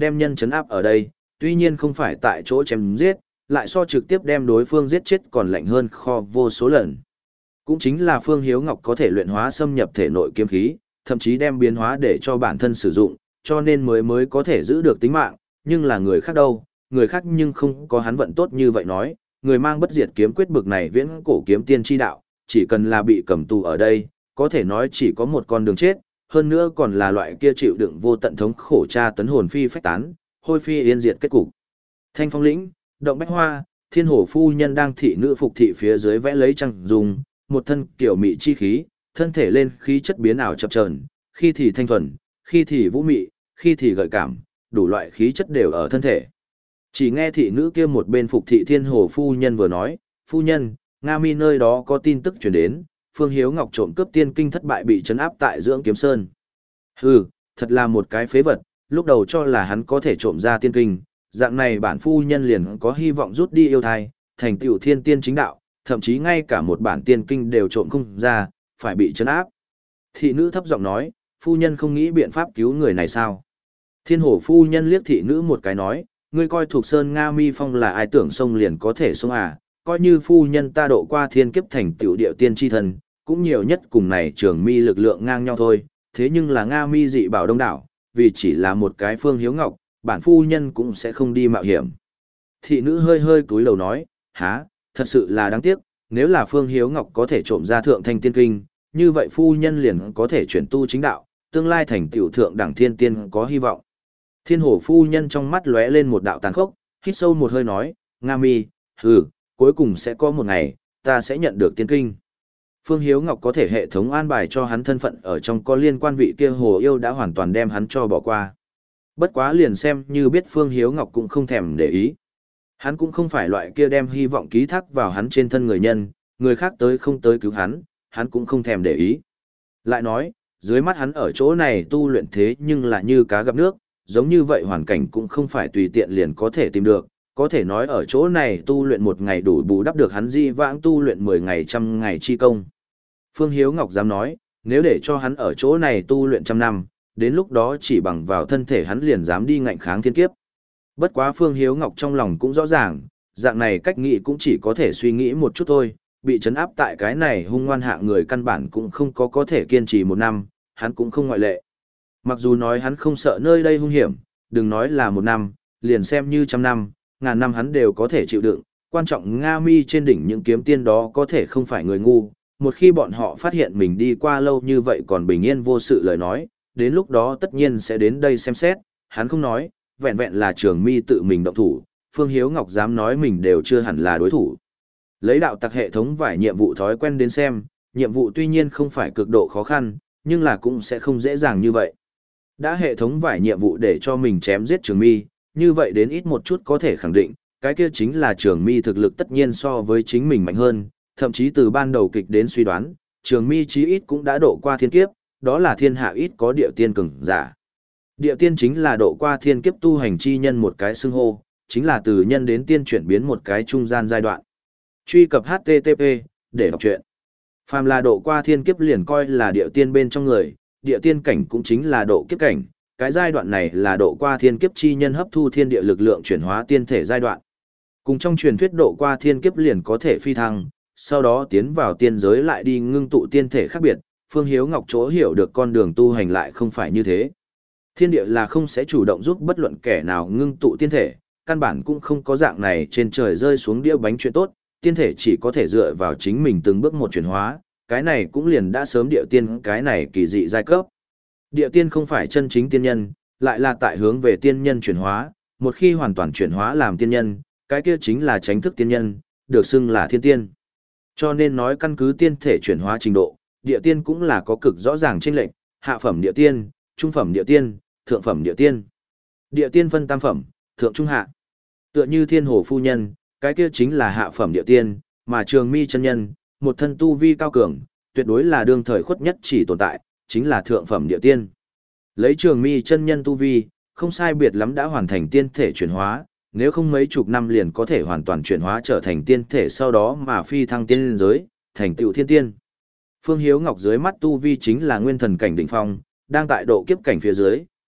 đem nhân chấn áp ở đây, tuy nhiên không phải tại chỗ chém giết, lại so trực tiếp đem đối phương giết chết còn lạnh hơn kho vô số lần. Cũng chính là Phương Hiếu Ngọc có thể luyện hóa xâm nhập thể nội kiếm khí, thậm chí đem biến hóa để cho bản thân sử dụng, cho nên mới mới có thể giữ được tính mạng, nhưng là người khác đâu, người khác nhưng không có hắn vận tốt như vậy nói, người mang bất diệt kiếm quyết bực này viễn cổ kiếm tiên chi đạo, chỉ cần là bị cầm tù ở đây, có thể nói chỉ có một con đường chết, hơn nữa còn là loại kia chịu đựng vô tận thống khổ tra tấn hồn phi phách tán, hôi phi yên diệt kết cục. Thanh Phong lĩnh, động bách hoa, Thiên Hổ phu nhân đang thị nữ phục thị phía dưới vẽ lấy trăng dùng, một thân kiểu mị chi khí, thân thể lên khí chất biến ảo chập chờn, khi thì thanh thuần, khi thì vũ mị, khi thì gợi cảm, đủ loại khí chất đều ở thân thể. Chỉ nghe thị nữ kia một bên phục thị Thiên Hổ phu nhân vừa nói, phu nhân, Nga Mi nơi đó có tin tức truyền đến, Phương Hiếu Ngọc trộm cướp tiên kinh thất bại bị trấn áp tại Dưỡng Kiếm Sơn. Hừ, thật là một cái phế vật, lúc đầu cho là hắn có thể trộm ra tiên kinh, dạng này bản phu nhân liền có hy vọng rút đi yêu thai, thành tựu thiên tiên chính đạo, thậm chí ngay cả một bản tiên kinh đều trộm không ra, phải bị trấn áp. Thị nữ thấp giọng nói, phu nhân không nghĩ biện pháp cứu người này sao? Thiên Hổ phu nhân liếc thị nữ một cái nói, ngươi coi thuộc sơn Nga Mi Phong là ai tưởng sông liền có thể sông à, coi như phu nhân ta độ qua thiên kiếp thành tiểu điệu tiên tri thần, cũng nhiều nhất cùng này trường mi lực lượng ngang nhau thôi, thế nhưng là Nga Mi dị bảo đông đảo, vì chỉ là một cái Phương Hiếu Ngọc, bản phu nhân cũng sẽ không đi mạo hiểm. Thị nữ hơi hơi cúi đầu nói, há, thật sự là đáng tiếc, nếu là Phương Hiếu Ngọc có thể trộm ra thượng thanh tiên kinh, như vậy phu nhân liền có thể chuyển tu chính đạo, tương lai thành tiểu thượng đẳng thiên tiên có hy vọng. Thiên Hổ phu nhân trong mắt lóe lên một đạo tàn khốc, hít sâu một hơi nói, Nga Mi, hừ, cuối cùng sẽ có một ngày, ta sẽ nhận được tiên kinh. Phương Hiếu Ngọc có thể hệ thống an bài cho hắn thân phận ở trong có liên quan vị kia hồ yêu đã hoàn toàn đem hắn cho bỏ qua. Bất quá liền xem như biết Phương Hiếu Ngọc cũng không thèm để ý. Hắn cũng không phải loại kia đem hy vọng ký thác vào hắn trên thân người nhân, người khác tới không tới cứu hắn, hắn cũng không thèm để ý. Lại nói, dưới mắt hắn ở chỗ này tu luyện thế nhưng là như cá gặp nước, giống như vậy hoàn cảnh cũng không phải tùy tiện liền có thể tìm được, có thể nói ở chỗ này tu luyện một ngày đủ bù đắp được hắn di vãng tu luyện mười ngày trăm ngày chi công. Phương Hiếu Ngọc dám nói, nếu để cho hắn ở chỗ này tu luyện trăm năm, đến lúc đó chỉ bằng vào thân thể hắn liền dám đi ngạnh kháng thiên kiếp. Bất quá Phương Hiếu Ngọc trong lòng cũng rõ ràng, dạng này cách nghĩ cũng chỉ có thể suy nghĩ một chút thôi, bị trấn áp tại cái này hung ngoan hạ người căn bản cũng không có có thể kiên trì một năm, hắn cũng không ngoại lệ. Mặc dù nói hắn không sợ nơi đây hung hiểm, đừng nói là một năm, liền xem như trăm năm, ngàn năm hắn đều có thể chịu đựng, quan trọng Nga Mi trên đỉnh những kiếm tiên đó có thể không phải người ngu, một khi bọn họ phát hiện mình đi qua lâu như vậy còn bình yên vô sự lời nói, đến lúc đó tất nhiên sẽ đến đây xem xét, hắn không nói, vẹn vẹn là Trường Mi tự mình động thủ, Phương Hiếu Ngọc dám nói mình đều chưa hẳn là đối thủ. Lấy đạo tặc hệ thống vải nhiệm vụ thói quen đến xem, nhiệm vụ tuy nhiên không phải cực độ khó khăn, nhưng là cũng sẽ không dễ dàng như vậy. Đã hệ thống vải nhiệm vụ để cho mình chém giết Trường Mi, như vậy đến ít một chút có thể khẳng định, cái kia chính là Trường Mi thực lực tất nhiên so với chính mình mạnh hơn, thậm chí từ ban đầu kịch đến suy đoán, Trường Mi chí ít cũng đã độ qua thiên kiếp, đó là thiên hạ ít có địa tiên cường giả. Địa tiên chính là độ qua thiên kiếp tu hành chi nhân một cái xưng hô, chính là từ nhân đến tiên chuyển biến một cái trung gian giai đoạn. Truy cập H T T P để đọc truyện. Phàm là độ qua thiên kiếp liền coi là địa tiên bên trong người, địa tiên cảnh cũng chính là độ kiếp cảnh, cái giai đoạn này là độ qua thiên kiếp chi nhân hấp thu thiên địa lực lượng chuyển hóa tiên thể giai đoạn. Cùng trong truyền thuyết độ qua thiên kiếp liền có thể phi thăng, sau đó tiến vào tiên giới lại đi ngưng tụ tiên thể khác biệt, Phương Hiếu Ngọc chỗ hiểu được con đường tu hành lại không phải như thế. Thiên địa là không sẽ chủ động giúp bất luận kẻ nào ngưng tụ tiên thể, căn bản cũng không có dạng này trên trời rơi xuống đĩa bánh chuyện tốt, tiên thể chỉ có thể dựa vào chính mình từng bước một chuyển hóa, cái này cũng liền đã sớm địa tiên cái này kỳ dị giai cấp. Địa tiên không phải chân chính tiên nhân, lại là tại hướng về tiên nhân chuyển hóa, một khi hoàn toàn chuyển hóa làm tiên nhân, cái kia chính là chánh thức tiên nhân, được xưng là thiên tiên. Cho nên nói căn cứ tiên thể chuyển hóa trình độ, địa tiên cũng là có cực rõ ràng chênh lệch, hạ phẩm địa tiên, trung phẩm địa tiên, thượng phẩm địa tiên. Địa tiên phân tam phẩm, thượng trung hạ. Tựa như Thiên Hồ phu nhân, cái kia chính là hạ phẩm địa tiên, mà Trường Mi chân nhân, một thân tu vi cao cường, tuyệt đối là đương thời khuất nhất chỉ tồn tại, chính là thượng phẩm địa tiên. Lấy Trường Mi chân nhân tu vi, không sai biệt lắm đã hoàn thành tiên thể chuyển hóa, nếu không mấy chục năm liền có thể hoàn toàn chuyển hóa trở thành tiên thể sau đó mà phi thăng tiên giới, thành tựu thiên tiên. Phương Hiếu Ngọc dưới mắt tu vi chính là nguyên thần cảnh đỉnh phong, đang tại độ kiếp cảnh phía dưới,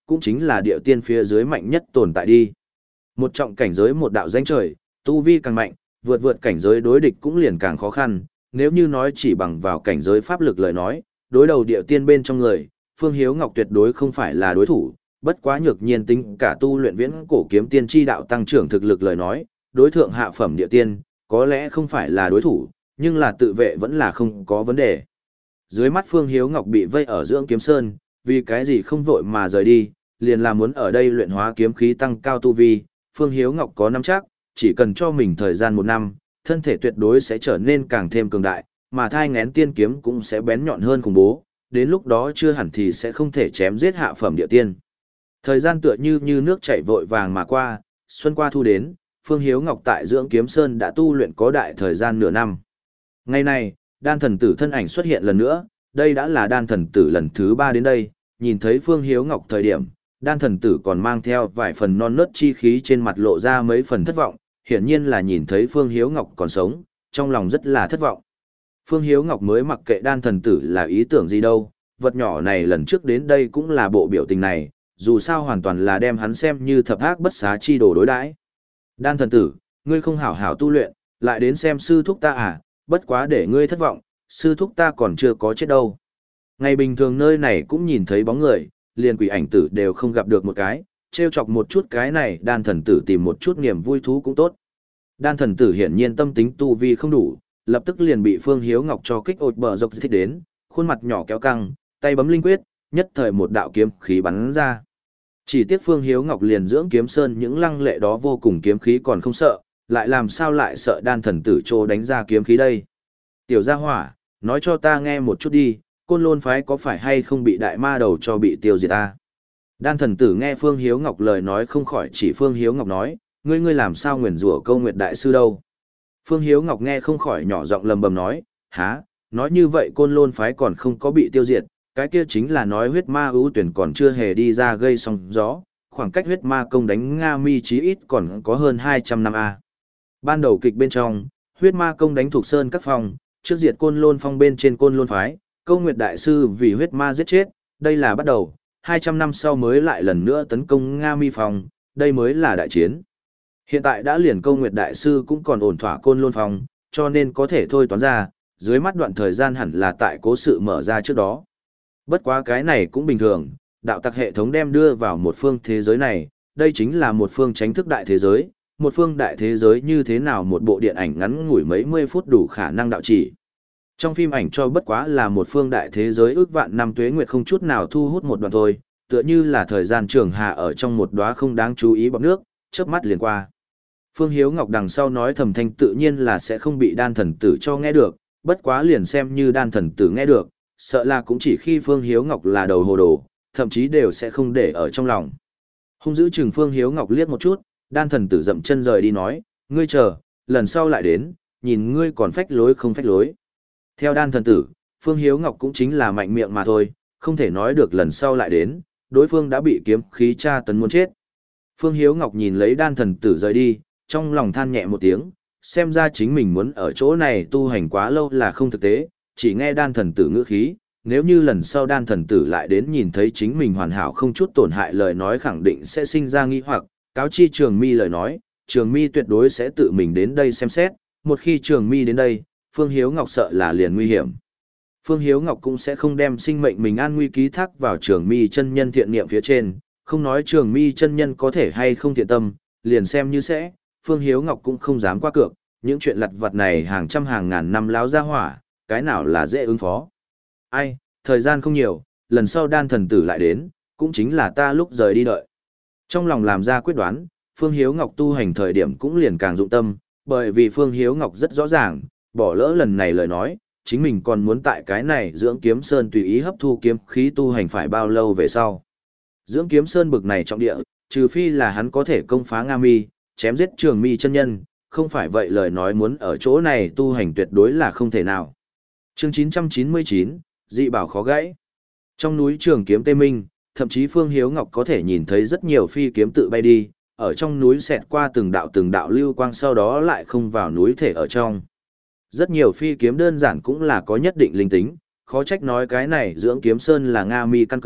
cũng chính là địa tiên phía dưới mạnh nhất tồn tại đi. Một trọng cảnh giới một đạo danh trời, tu vi càng mạnh, vượt vượt cảnh giới đối địch cũng liền càng khó khăn, nếu như nói chỉ bằng vào cảnh giới pháp lực lời nói, đối đầu địa tiên bên trong người, Phương Hiếu Ngọc tuyệt đối không phải là đối thủ, bất quá nhược nhiên tính cả tu luyện viễn cổ kiếm tiên chi đạo tăng trưởng thực lực lời nói, đối thượng hạ phẩm địa tiên, có lẽ không phải là đối thủ, nhưng là tự vệ vẫn là không có vấn đề. Dưới mắt Phương Hiếu Ngọc bị vây ở Dưỡng Kiếm Sơn, vì cái gì không vội mà rời đi, liền là muốn ở đây luyện hóa kiếm khí tăng cao tu vi, Phương Hiếu Ngọc có nắm chắc, chỉ cần cho mình thời gian một năm, thân thể tuyệt đối sẽ trở nên càng thêm cường đại, mà thai ngén tiên kiếm cũng sẽ bén nhọn hơn khủng bố, đến lúc đó chưa hẳn thì sẽ không thể chém giết hạ phẩm địa tiên. Thời gian tựa như như nước chảy vội vàng mà qua, xuân qua thu đến, Phương Hiếu Ngọc tại Dưỡng Kiếm Sơn đã tu luyện có đại thời gian nửa năm. Ngày này, đan thần tử thân ảnh xuất hiện lần nữa, đây đã là đan thần tử lần thứ ba đến đây, nhìn thấy Phương Hiếu Ngọc thời điểm, đan thần tử còn mang theo vài phần non nớt chi khí trên mặt lộ ra mấy phần thất vọng, hiển nhiên là nhìn thấy Phương Hiếu Ngọc còn sống, trong lòng rất là thất vọng. Phương Hiếu Ngọc mới mặc kệ đan thần tử là ý tưởng gì đâu, vật nhỏ này lần trước đến đây cũng là bộ biểu tình này, dù sao hoàn toàn là đem hắn xem như thập ác bất xá chi đồ đối đãi. Đan thần tử, ngươi không hảo hảo tu luyện, lại đến xem sư thúc ta à, bất quá để ngươi thất vọng, sư thúc ta còn chưa có chết đâu. Ngày bình thường nơi này cũng nhìn thấy bóng người, liền quỷ ảnh tử đều không gặp được một cái, trêu chọc một chút cái này đan thần tử tìm một chút niềm vui thú cũng tốt. Đan thần tử hiển nhiên tâm tính tu vi không đủ, lập tức liền bị Phương Hiếu Ngọc cho kích ột bờ dọc thích đến, khuôn mặt nhỏ kéo căng, tay bấm linh quyết, nhất thời một đạo kiếm khí bắn ra. Chỉ tiếc Phương Hiếu Ngọc liền Dưỡng Kiếm Sơn những lăng lệ đó vô cùng kiếm khí còn không sợ, lại làm sao lại sợ đan thần tử trô đánh ra kiếm khí đây. Tiểu gia hỏa, nói cho ta nghe một chút đi, Côn Lôn phái có phải hay không bị đại ma đầu cho bị tiêu diệt ta? Đan thần tử nghe Phương Hiếu Ngọc lời nói không khỏi chỉ Phương Hiếu Ngọc nói, ngươi ngươi làm sao nguyền rủa Câu Nguyệt đại sư đâu? Phương Hiếu Ngọc nghe không khỏi nhỏ giọng lầm bầm nói, há, nói như vậy Côn Lôn phái còn không có bị tiêu diệt, cái kia chính là nói huyết ma ưu tuyển còn chưa hề đi ra gây sóng gió, khoảng cách huyết ma công đánh Nga Mi chí ít còn có hơn hai trăm năm a. Ban đầu kịch bên trong, huyết ma công đánh thuộc sơn các phòng, trước diệt Côn Lôn phong bên trên Côn Lôn phái, Câu Nguyệt đại sư vì huyết ma giết chết, đây là bắt đầu, hai trăm năm sau mới lại lần nữa tấn công Nga Mi phòng, đây mới là đại chiến. Hiện tại đã liền Câu Nguyệt đại sư cũng còn ổn thỏa Côn Lôn phòng, cho nên có thể thôi toán ra, dưới mắt đoạn thời gian hẳn là tại cố sự mở ra trước đó. Bất quá cái này cũng bình thường, đạo tặc hệ thống đem đưa vào một phương thế giới này, đây chính là một phương tránh thức đại thế giới, một phương đại thế giới như thế nào một bộ điện ảnh ngắn ngủi mấy mươi phút đủ khả năng đạo chỉ. Trong phim ảnh cho bất quá là một phương đại thế giới ước vạn năm tuế nguyệt không chút nào thu hút một đoạn thôi, tựa như là thời gian trường hạ ở trong một đóa không đáng chú ý bọt nước, chớp mắt liền qua. Phương Hiếu Ngọc đằng sau nói thầm thanh tự nhiên là sẽ không bị đan thần tử cho nghe được, bất quá liền xem như đan thần tử nghe được, sợ là cũng chỉ khi Phương Hiếu Ngọc là đầu hồ đồ, thậm chí đều sẽ không để ở trong lòng. Hung dữ chừng Phương Hiếu Ngọc liếc một chút, đan thần tử dậm chân rời đi nói, ngươi chờ, lần sau lại đến, nhìn ngươi còn phách lối không phách lối. Theo đan thần tử, Phương Hiếu Ngọc cũng chính là mạnh miệng mà thôi, không thể nói được lần sau lại đến, đối phương đã bị kiếm khí tra tấn muốn chết. Phương Hiếu Ngọc nhìn lấy đan thần tử rời đi, trong lòng than nhẹ một tiếng, xem ra chính mình muốn ở chỗ này tu hành quá lâu là không thực tế, chỉ nghe đan thần tử ngữ khí, nếu như lần sau đan thần tử lại đến nhìn thấy chính mình hoàn hảo không chút tổn hại lời nói khẳng định sẽ sinh ra nghi hoặc, cáo chi Trường Mi lời nói, Trường Mi tuyệt đối sẽ tự mình đến đây xem xét, một khi Trường Mi đến đây, Phương Hiếu Ngọc sợ là liền nguy hiểm. Phương Hiếu Ngọc cũng sẽ không đem sinh mệnh mình an nguy ký thác vào Trường Mi chân nhân thiện niệm phía trên, không nói Trường Mi chân nhân có thể hay không thiện tâm, liền xem như sẽ, Phương Hiếu Ngọc cũng không dám qua cược, những chuyện lặt vặt này hàng trăm hàng ngàn năm láo ra hỏa, cái nào là dễ ứng phó. Ai, thời gian không nhiều, lần sau đan thần tử lại đến, cũng chính là ta lúc rời đi đợi. Trong lòng làm ra quyết đoán, Phương Hiếu Ngọc tu hành thời điểm cũng liền càng dụng tâm, bởi vì Phương Hiếu Ngọc rất rõ ràng, bỏ lỡ lần này lời nói, chính mình còn muốn tại cái này Dưỡng Kiếm Sơn tùy ý hấp thu kiếm khí tu hành phải bao lâu về sau. Dưỡng Kiếm Sơn bực này trọng địa, trừ phi là hắn có thể công phá Nga Mi, chém giết Trường Mi chân nhân, không phải vậy lời nói muốn ở chỗ này tu hành tuyệt đối là không thể nào. Chương chín trăm chín mươi chín, dị bảo khó gãy. Trong núi Trường Kiếm Tê Minh, thậm chí Phương Hiếu Ngọc có thể nhìn thấy rất nhiều phi kiếm tự bay đi, ở trong núi xẹt qua từng đạo từng đạo lưu quang sau đó lại không vào núi thể ở trong. Rất nhiều phi kiếm đơn giản cũng là có nhất định linh tính, khó trách nói cái này Dưỡng Kiếm Sơn là Nga Mi căn cơ,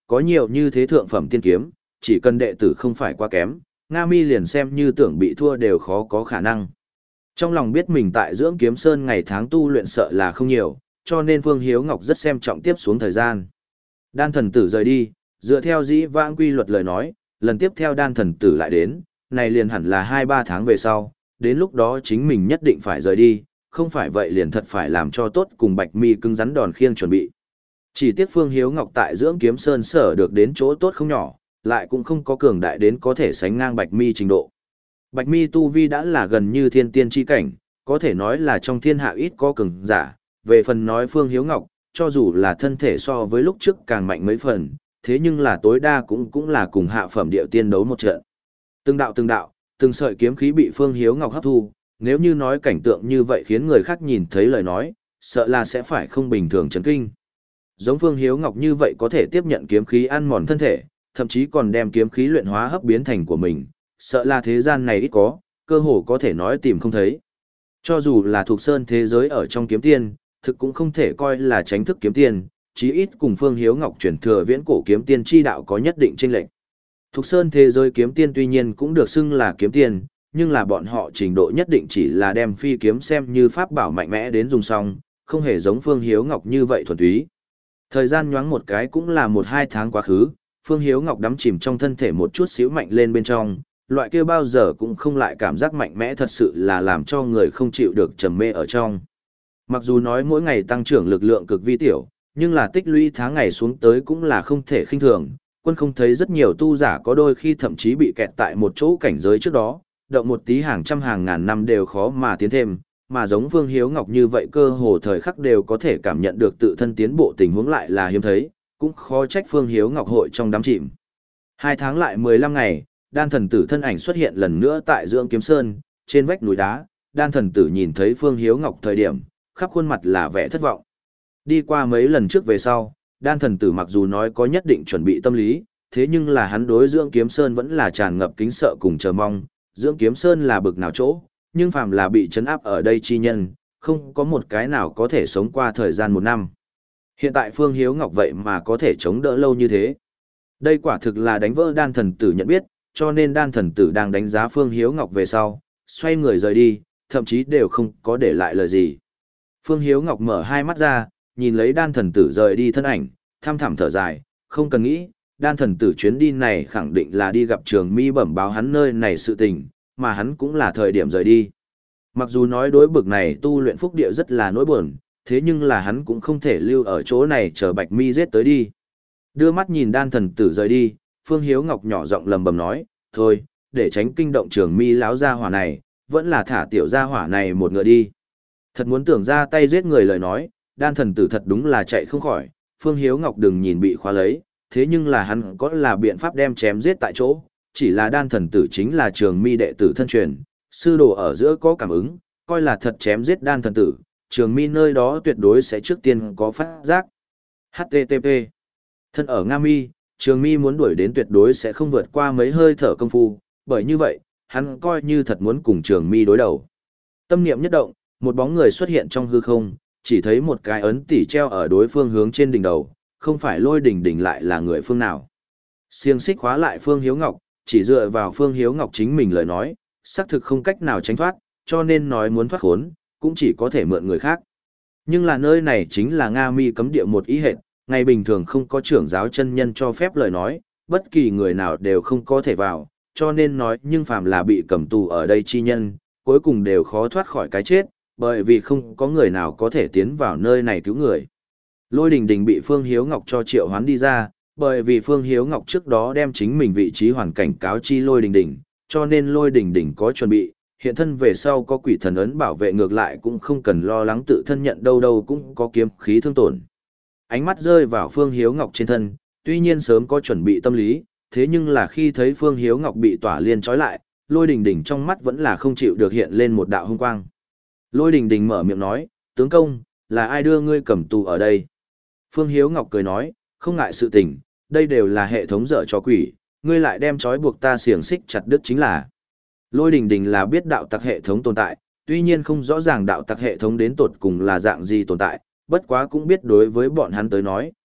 có nhiều như thế thượng phẩm tiên kiếm, chỉ cần đệ tử không phải quá kém, Nga Mi liền xem như tưởng bị thua đều khó có khả năng. Trong lòng biết mình tại dưỡng kiếm sơn ngày tháng tu luyện sợ là không nhiều, cho nên Phương Hiếu Ngọc rất xem trọng tiếp xuống thời gian. Đan thần tử rời đi, dựa theo dĩ vãng quy luật lời nói, lần tiếp theo đan thần tử lại đến, này liền hẳn là hai ba tháng về sau, đến lúc đó chính mình nhất định phải rời đi, không phải vậy liền thật phải làm cho tốt cùng Bạch Mi cứng rắn đòn khiêng chuẩn bị. Chỉ tiếc Phương Hiếu Ngọc tại dưỡng kiếm sơn sở được đến chỗ tốt không nhỏ, lại cũng không có cường đại đến có thể sánh ngang Bạch Mi trình độ. Bạch Mi tu vi đã là gần như thiên tiên chi cảnh, có thể nói là trong thiên hạ ít có cường giả, về phần nói Phương Hiếu Ngọc, cho dù là thân thể so với lúc trước càng mạnh mấy phần, thế nhưng là tối đa cũng cũng là cùng hạ phẩm điệu tiên đấu một trận. Từng đạo từng đạo, từng sợi kiếm khí bị Phương Hiếu Ngọc hấp thu, nếu như nói cảnh tượng như vậy khiến người khác nhìn thấy lời nói, sợ là sẽ phải không bình thường chấn kinh. Giống Phương Hiếu Ngọc như vậy có thể tiếp nhận kiếm khí ăn mòn thân thể, thậm chí còn đem kiếm khí luyện hóa hấp biến thành của mình, sợ là thế gian này ít có, cơ hồ có thể nói tìm không thấy. Cho dù là thuộc sơn thế giới ở trong kiếm tiên, thực cũng không thể coi là tránh thức kiếm tiên, chí ít cùng Phương Hiếu Ngọc chuyển thừa viễn cổ kiếm tiên chi đạo có nhất định chênh lệch. Thuộc sơn thế giới kiếm tiên tuy nhiên cũng được xưng là kiếm tiên, nhưng là bọn họ trình độ nhất định chỉ là đem phi kiếm xem như pháp bảo mạnh mẽ đến dùng xong, không hề giống Phương Hiếu Ngọc như vậy thuần túy. Thời gian nhoáng một cái cũng là một hai tháng quá khứ, Phương Hiếu Ngọc đắm chìm trong thân thể một chút xíu mạnh lên bên trong, loại kia bao giờ cũng không lại cảm giác mạnh mẽ thật sự là làm cho người không chịu được trầm mê ở trong. Mặc dù nói mỗi ngày tăng trưởng lực lượng cực vi tiểu, nhưng là tích lũy tháng ngày xuống tới cũng là không thể khinh thường, quân không thấy rất nhiều tu giả có đôi khi thậm chí bị kẹt tại một chỗ cảnh giới trước đó, động một tí hàng trăm hàng ngàn năm đều khó mà tiến thêm, mà giống Phương Hiếu Ngọc như vậy cơ hồ thời khắc đều có thể cảm nhận được tự thân tiến bộ tình huống lại là hiếm thấy, cũng khó trách Phương Hiếu Ngọc hội trong đám chìm. Hai tháng lại mười lăm ngày, đan thần tử thân ảnh xuất hiện lần nữa tại dưỡng kiếm sơn, trên vách núi đá, đan thần tử nhìn thấy Phương Hiếu Ngọc thời điểm, khắp khuôn mặt là vẻ thất vọng. Đi qua mấy lần trước về sau, đan thần tử mặc dù nói có nhất định chuẩn bị tâm lý, thế nhưng là hắn đối dưỡng kiếm sơn vẫn là tràn ngập kính sợ cùng chờ mong, dưỡng kiếm sơn là bực nào chỗ, nhưng phàm là bị trấn áp ở đây chi nhân, không có một cái nào có thể sống qua thời gian một năm. Hiện tại Phương Hiếu Ngọc vậy mà có thể chống đỡ lâu như thế. Đây quả thực là đánh vỡ đan thần tử nhận biết, cho nên đan thần tử đang đánh giá Phương Hiếu Ngọc về sau, xoay người rời đi, thậm chí đều không có để lại lời gì. Phương Hiếu Ngọc mở hai mắt ra, nhìn lấy đan thần tử rời đi thân ảnh, thăm thẳm thở dài, không cần nghĩ, đan thần tử chuyến đi này khẳng định là đi gặp Trường Mi bẩm báo hắn nơi này sự tình, mà hắn cũng là thời điểm rời đi. Mặc dù nói đối bực này tu luyện phúc địa rất là nỗi buồn, thế nhưng là hắn cũng không thể lưu ở chỗ này chờ Bạch Mi giết tới đi. Đưa mắt nhìn đan thần tử rời đi, Phương Hiếu Ngọc nhỏ giọng lầm bầm nói, thôi, để tránh kinh động Trường Mi láo gia hỏa này, vẫn là thả tiểu gia hỏa này một ngựa đi. Thật muốn tưởng ra tay giết người lời nói, đan thần tử thật đúng là chạy không khỏi, Phương Hiếu Ngọc đừng nhìn bị khóa lấy, thế nhưng là hắn có là biện pháp đem chém giết tại chỗ, chỉ là đan thần tử chính là Trường Mi đệ tử thân truyền, sư đồ ở giữa có cảm ứng, coi là thật chém giết đan thần tử, Trường Mi nơi đó tuyệt đối sẽ trước tiên có phát giác. hát tê tê pê Thân ở Nga Mi, Trường Mi muốn đuổi đến tuyệt đối sẽ không vượt qua mấy hơi thở công phu, bởi như vậy, hắn coi như thật muốn cùng Trường Mi đối đầu. Tâm niệm nhất động, một bóng người xuất hiện trong hư không, chỉ thấy một cái ấn tỷ treo ở đối phương hướng trên đỉnh đầu, không phải Lôi Đỉnh Đỉnh lại là người phương nào. Xiềng xích khóa lại Phương Hiếu Ngọc, chỉ dựa vào Phương Hiếu Ngọc chính mình lời nói, xác thực không cách nào tránh thoát, cho nên nói muốn thoát khốn, cũng chỉ có thể mượn người khác. Nhưng là nơi này chính là Nga Mi cấm địa một ý hệt, ngày bình thường không có trưởng giáo chân nhân cho phép lời nói, bất kỳ người nào đều không có thể vào, cho nên nói nhưng phàm là bị cầm tù ở đây chi nhân, cuối cùng đều khó thoát khỏi cái chết, bởi vì không có người nào có thể tiến vào nơi này cứu người. Lôi Đình Đình bị Phương Hiếu Ngọc cho triệu hoán đi ra, bởi vì Phương Hiếu Ngọc trước đó đem chính mình vị trí hoàn cảnh cáo chi Lôi Đình Đình, cho nên Lôi Đình Đình có chuẩn bị, hiện thân về sau có quỷ thần ấn bảo vệ ngược lại cũng không cần lo lắng tự thân nhận đâu đâu cũng có kiếm khí thương tổn. Ánh mắt rơi vào Phương Hiếu Ngọc trên thân, tuy nhiên sớm có chuẩn bị tâm lý, thế nhưng là khi thấy Phương Hiếu Ngọc bị tỏa liên trói lại, Lôi Đình Đình trong mắt vẫn là không chịu được hiện lên một đạo hung quang. Lôi Đình Đình mở miệng nói, tướng công, là ai đưa ngươi cầm tù ở đây? Phương Hiếu Ngọc cười nói, không ngại sự tình, đây đều là hệ thống dở cho quỷ, ngươi lại đem trói buộc ta xiềng xích chặt đứt chính là. Lôi Đình Đình là biết đạo tặc hệ thống tồn tại, tuy nhiên không rõ ràng đạo tặc hệ thống đến tột cùng là dạng gì tồn tại, bất quá cũng biết đối với bọn hắn tới nói,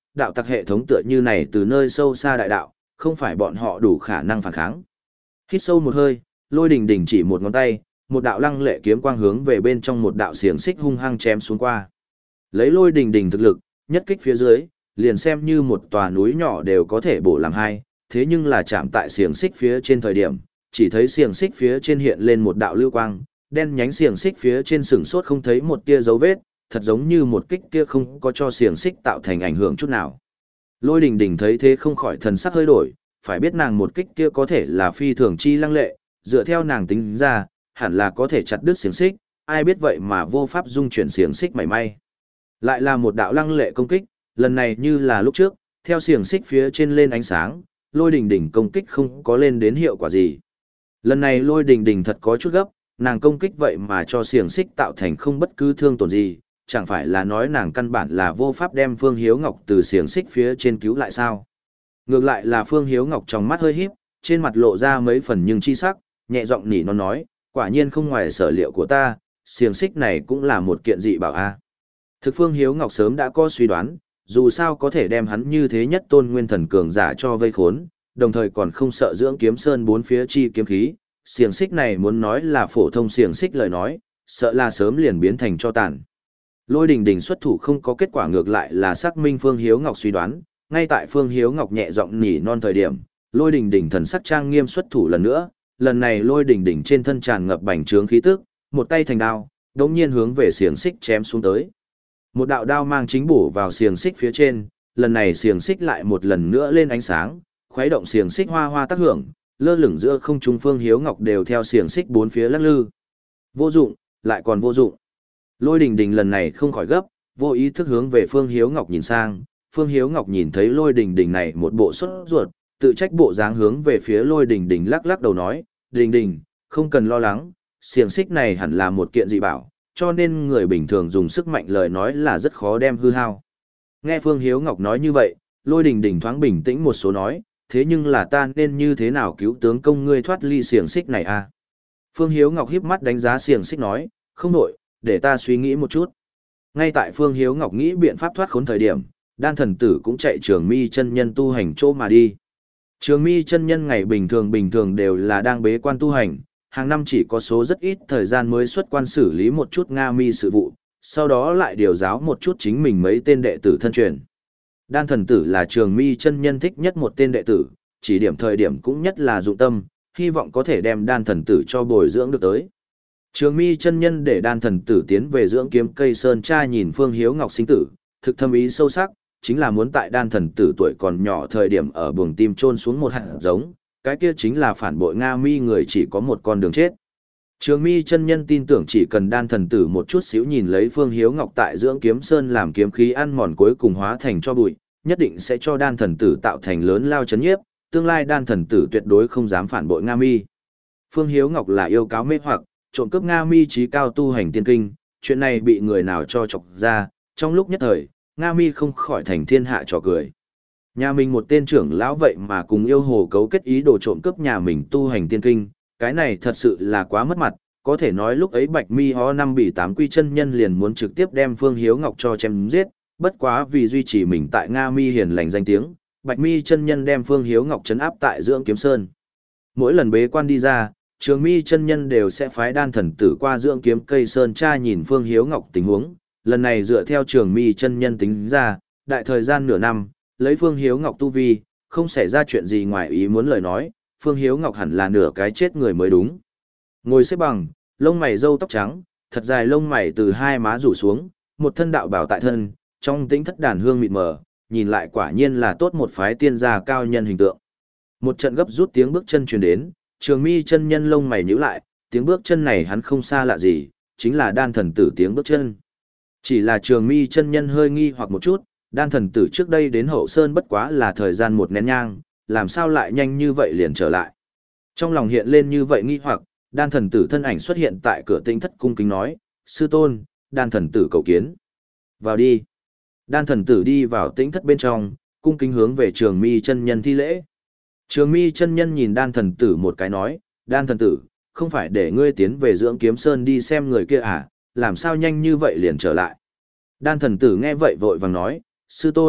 đạo tặc hệ thống tựa như này từ nơi sâu xa đại đạo, không phải bọn họ đủ khả năng phản kháng. Hít sâu một hơi, Lôi Đình Đình chỉ một ngón tay, một đạo lăng lệ kiếm quang hướng về bên trong một đạo xiềng xích hung hăng chém xuống qua. Lấy Lôi Đình Đình thực lực, nhất kích phía dưới, liền xem như một tòa núi nhỏ đều có thể bổ làm hai, thế nhưng là chạm tại xiềng xích phía trên thời điểm, chỉ thấy xiềng xích phía trên hiện lên một đạo lưu quang, đen nhánh xiềng xích phía trên sừng sốt không thấy một tia dấu vết, thật giống như một kích kia không có cho xiềng xích tạo thành ảnh hưởng chút nào. Lôi Đình Đình thấy thế không khỏi thần sắc hơi đổi, phải biết nàng một kích kia có thể là phi thường chi lăng lệ, dựa theo nàng tính ra, hẳn là có thể chặt đứt xiềng xích, ai biết vậy mà vô pháp dung chuyển xiềng xích mảy may. Lại là một đạo lăng lệ công kích, lần này như là lúc trước, theo xiềng xích phía trên lên ánh sáng, Lôi Đình Đình công kích không có lên đến hiệu quả gì. Lần này Lôi Đình Đình thật có chút gấp, nàng công kích vậy mà cho xiềng xích tạo thành không bất cứ thương tổn gì, chẳng phải là nói nàng căn bản là vô pháp đem Phương Hiếu Ngọc từ xiềng xích phía trên cứu lại sao? Ngược lại là Phương Hiếu Ngọc trong mắt hơi híp, trên mặt lộ ra mấy phần nhưng chi sắc, nhẹ giọng nỉ nó nói, quả nhiên không ngoài sở liệu của ta, xiềng xích này cũng là một kiện dị bảo a. Thực Phương Hiếu Ngọc sớm đã có suy đoán, dù sao có thể đem hắn như thế nhất tôn nguyên thần cường giả cho vây khốn, đồng thời còn không sợ dưỡng kiếm sơn bốn phía chi kiếm khí, xiềng xích này muốn nói là phổ thông xiềng xích lời nói, sợ là sớm liền biến thành cho tàn. Lôi Đình Đình xuất thủ không có kết quả, ngược lại là xác minh Phương Hiếu Ngọc suy đoán, ngay tại Phương Hiếu Ngọc nhẹ giọng nỉ non thời điểm, Lôi Đình Đình thần sắc trang nghiêm xuất thủ lần nữa, lần này Lôi Đình Đình trên thân tràn ngập bành trướng khí tức, một tay thành đao, đột nhiên hướng về xiềng xích chém xuống tới. Một đạo đao mang chính bổ vào xiềng xích phía trên, lần này xiềng xích lại một lần nữa lên ánh sáng, khuấy động xiềng xích hoa hoa tác hưởng, lơ lửng giữa không trung. Phương Hiếu Ngọc đều theo xiềng xích bốn phía lắc lư. Vô dụng, lại còn vô dụng. Lôi Đình Đình lần này không khỏi gấp, vô ý thức hướng về Phương Hiếu Ngọc nhìn sang. Phương Hiếu Ngọc nhìn thấy Lôi Đình Đình này một bộ sốt ruột, tự trách bộ dáng hướng về phía Lôi Đình Đình lắc lắc đầu nói, Đình Đình, không cần lo lắng, xiềng xích này hẳn là một kiện dị bảo, cho nên người bình thường dùng sức mạnh lời nói là rất khó đem hư hao. Nghe Phương Hiếu Ngọc nói như vậy, Lôi Đình Đình thoáng bình tĩnh một số nói, thế nhưng là ta nên như thế nào cứu tướng công ngươi thoát ly xiềng xích này a? Phương Hiếu Ngọc híp mắt đánh giá xiềng xích nói, không nổi, để ta suy nghĩ một chút. Ngay tại Phương Hiếu Ngọc nghĩ biện pháp thoát khốn thời điểm, Đan Thần Tử cũng chạy Trường Mi chân nhân tu hành chỗ mà đi. Trường Mi chân nhân ngày bình thường bình thường đều là đang bế quan tu hành, hàng năm chỉ có số rất ít thời gian mới xuất quan xử lý một chút Nga Mi sự vụ, sau đó lại điều giáo một chút chính mình mấy tên đệ tử thân truyền. Đan Thần Tử là Trường Mi chân nhân thích nhất một tên đệ tử, chỉ điểm thời điểm cũng nhất là dụng tâm, hy vọng có thể đem Đan Thần Tử cho bồi dưỡng được tới. Trường Mi chân nhân để Đan Thần Tử tiến về dưỡng kiếm cây sơn tra nhìn Phương Hiếu Ngọc sinh tử, thực thâm ý sâu sắc, chính là muốn tại Đan Thần Tử tuổi còn nhỏ thời điểm ở buồng tim chôn xuống một hạt giống, cái kia chính là phản bội Nga Mi người chỉ có một con đường chết. Trường Mi chân nhân tin tưởng chỉ cần Đan Thần Tử một chút xíu nhìn lấy Phương Hiếu Ngọc tại dưỡng kiếm sơn làm kiếm khí ăn mòn cuối cùng hóa thành cho bụi, nhất định sẽ cho Đan Thần Tử tạo thành lớn lao chấn nhiếp, tương lai Đan Thần Tử tuyệt đối không dám phản bội Nga Mi. Phương Hiếu Ngọc là yêu cáo mê hoặc, trộm cướp Nga Mi trí cao tu hành tiên kinh, chuyện này bị người nào cho chọc ra, trong lúc nhất thời, Nga Mi không khỏi thành thiên hạ trò cười. Nhà mình một tên trưởng lão vậy mà cùng yêu hồ cấu kết ý đồ trộm cướp nhà mình tu hành tiên kinh, cái này thật sự là quá mất mặt, có thể nói lúc ấy Bạch Mi ho năm bỉ tám quy chân nhân liền muốn trực tiếp đem Phương Hiếu Ngọc cho chém giết, bất quá vì duy trì mình tại Nga Mi hiền lành danh tiếng, Bạch Mi chân nhân đem Phương Hiếu Ngọc trấn áp tại dưỡng kiếm sơn. Mỗi lần bế quan đi ra, Trường Mi chân nhân đều sẽ phái Đan Thần Tử qua dưỡng kiếm cây sơn tra nhìn Phương Hiếu Ngọc tình huống, lần này dựa theo Trường Mi chân nhân tính ra, đại thời gian nửa năm, lấy Phương Hiếu Ngọc tu vi, không xảy ra chuyện gì ngoài ý muốn lời nói, Phương Hiếu Ngọc hẳn là nửa cái chết người mới đúng. Ngồi xếp bằng, lông mày râu tóc trắng, thật dài lông mày từ hai má rủ xuống, một thân đạo bảo tại thân, trong tĩnh thất đàn hương mịt mờ, nhìn lại quả nhiên là tốt một phái tiên gia cao nhân hình tượng. Một trận gấp rút tiếng bước chân truyền đến, Trường Mi chân nhân lông mày nhíu lại, tiếng bước chân này hắn không xa lạ gì, chính là Đan Thần Tử tiếng bước chân. Chỉ là Trường Mi chân nhân hơi nghi hoặc một chút, Đan Thần Tử trước đây đến Hậu Sơn bất quá là thời gian một nén nhang, làm sao lại nhanh như vậy liền trở lại. Trong lòng hiện lên như vậy nghi hoặc, Đan Thần Tử thân ảnh xuất hiện tại cửa Tĩnh thất cung kính nói, sư tôn, Đan Thần Tử cầu kiến. Vào đi. Đan Thần Tử đi vào Tĩnh thất bên trong, cung kính hướng về Trường Mi chân nhân thi lễ. Trường Mi chân nhân nhìn Đan Thần Tử một cái nói, Đan Thần Tử, không phải để ngươi tiến về dưỡng kiếm sơn đi xem người kia à, làm sao nhanh như vậy liền trở lại. Đan Thần Tử nghe vậy vội vàng nói, sư tôn,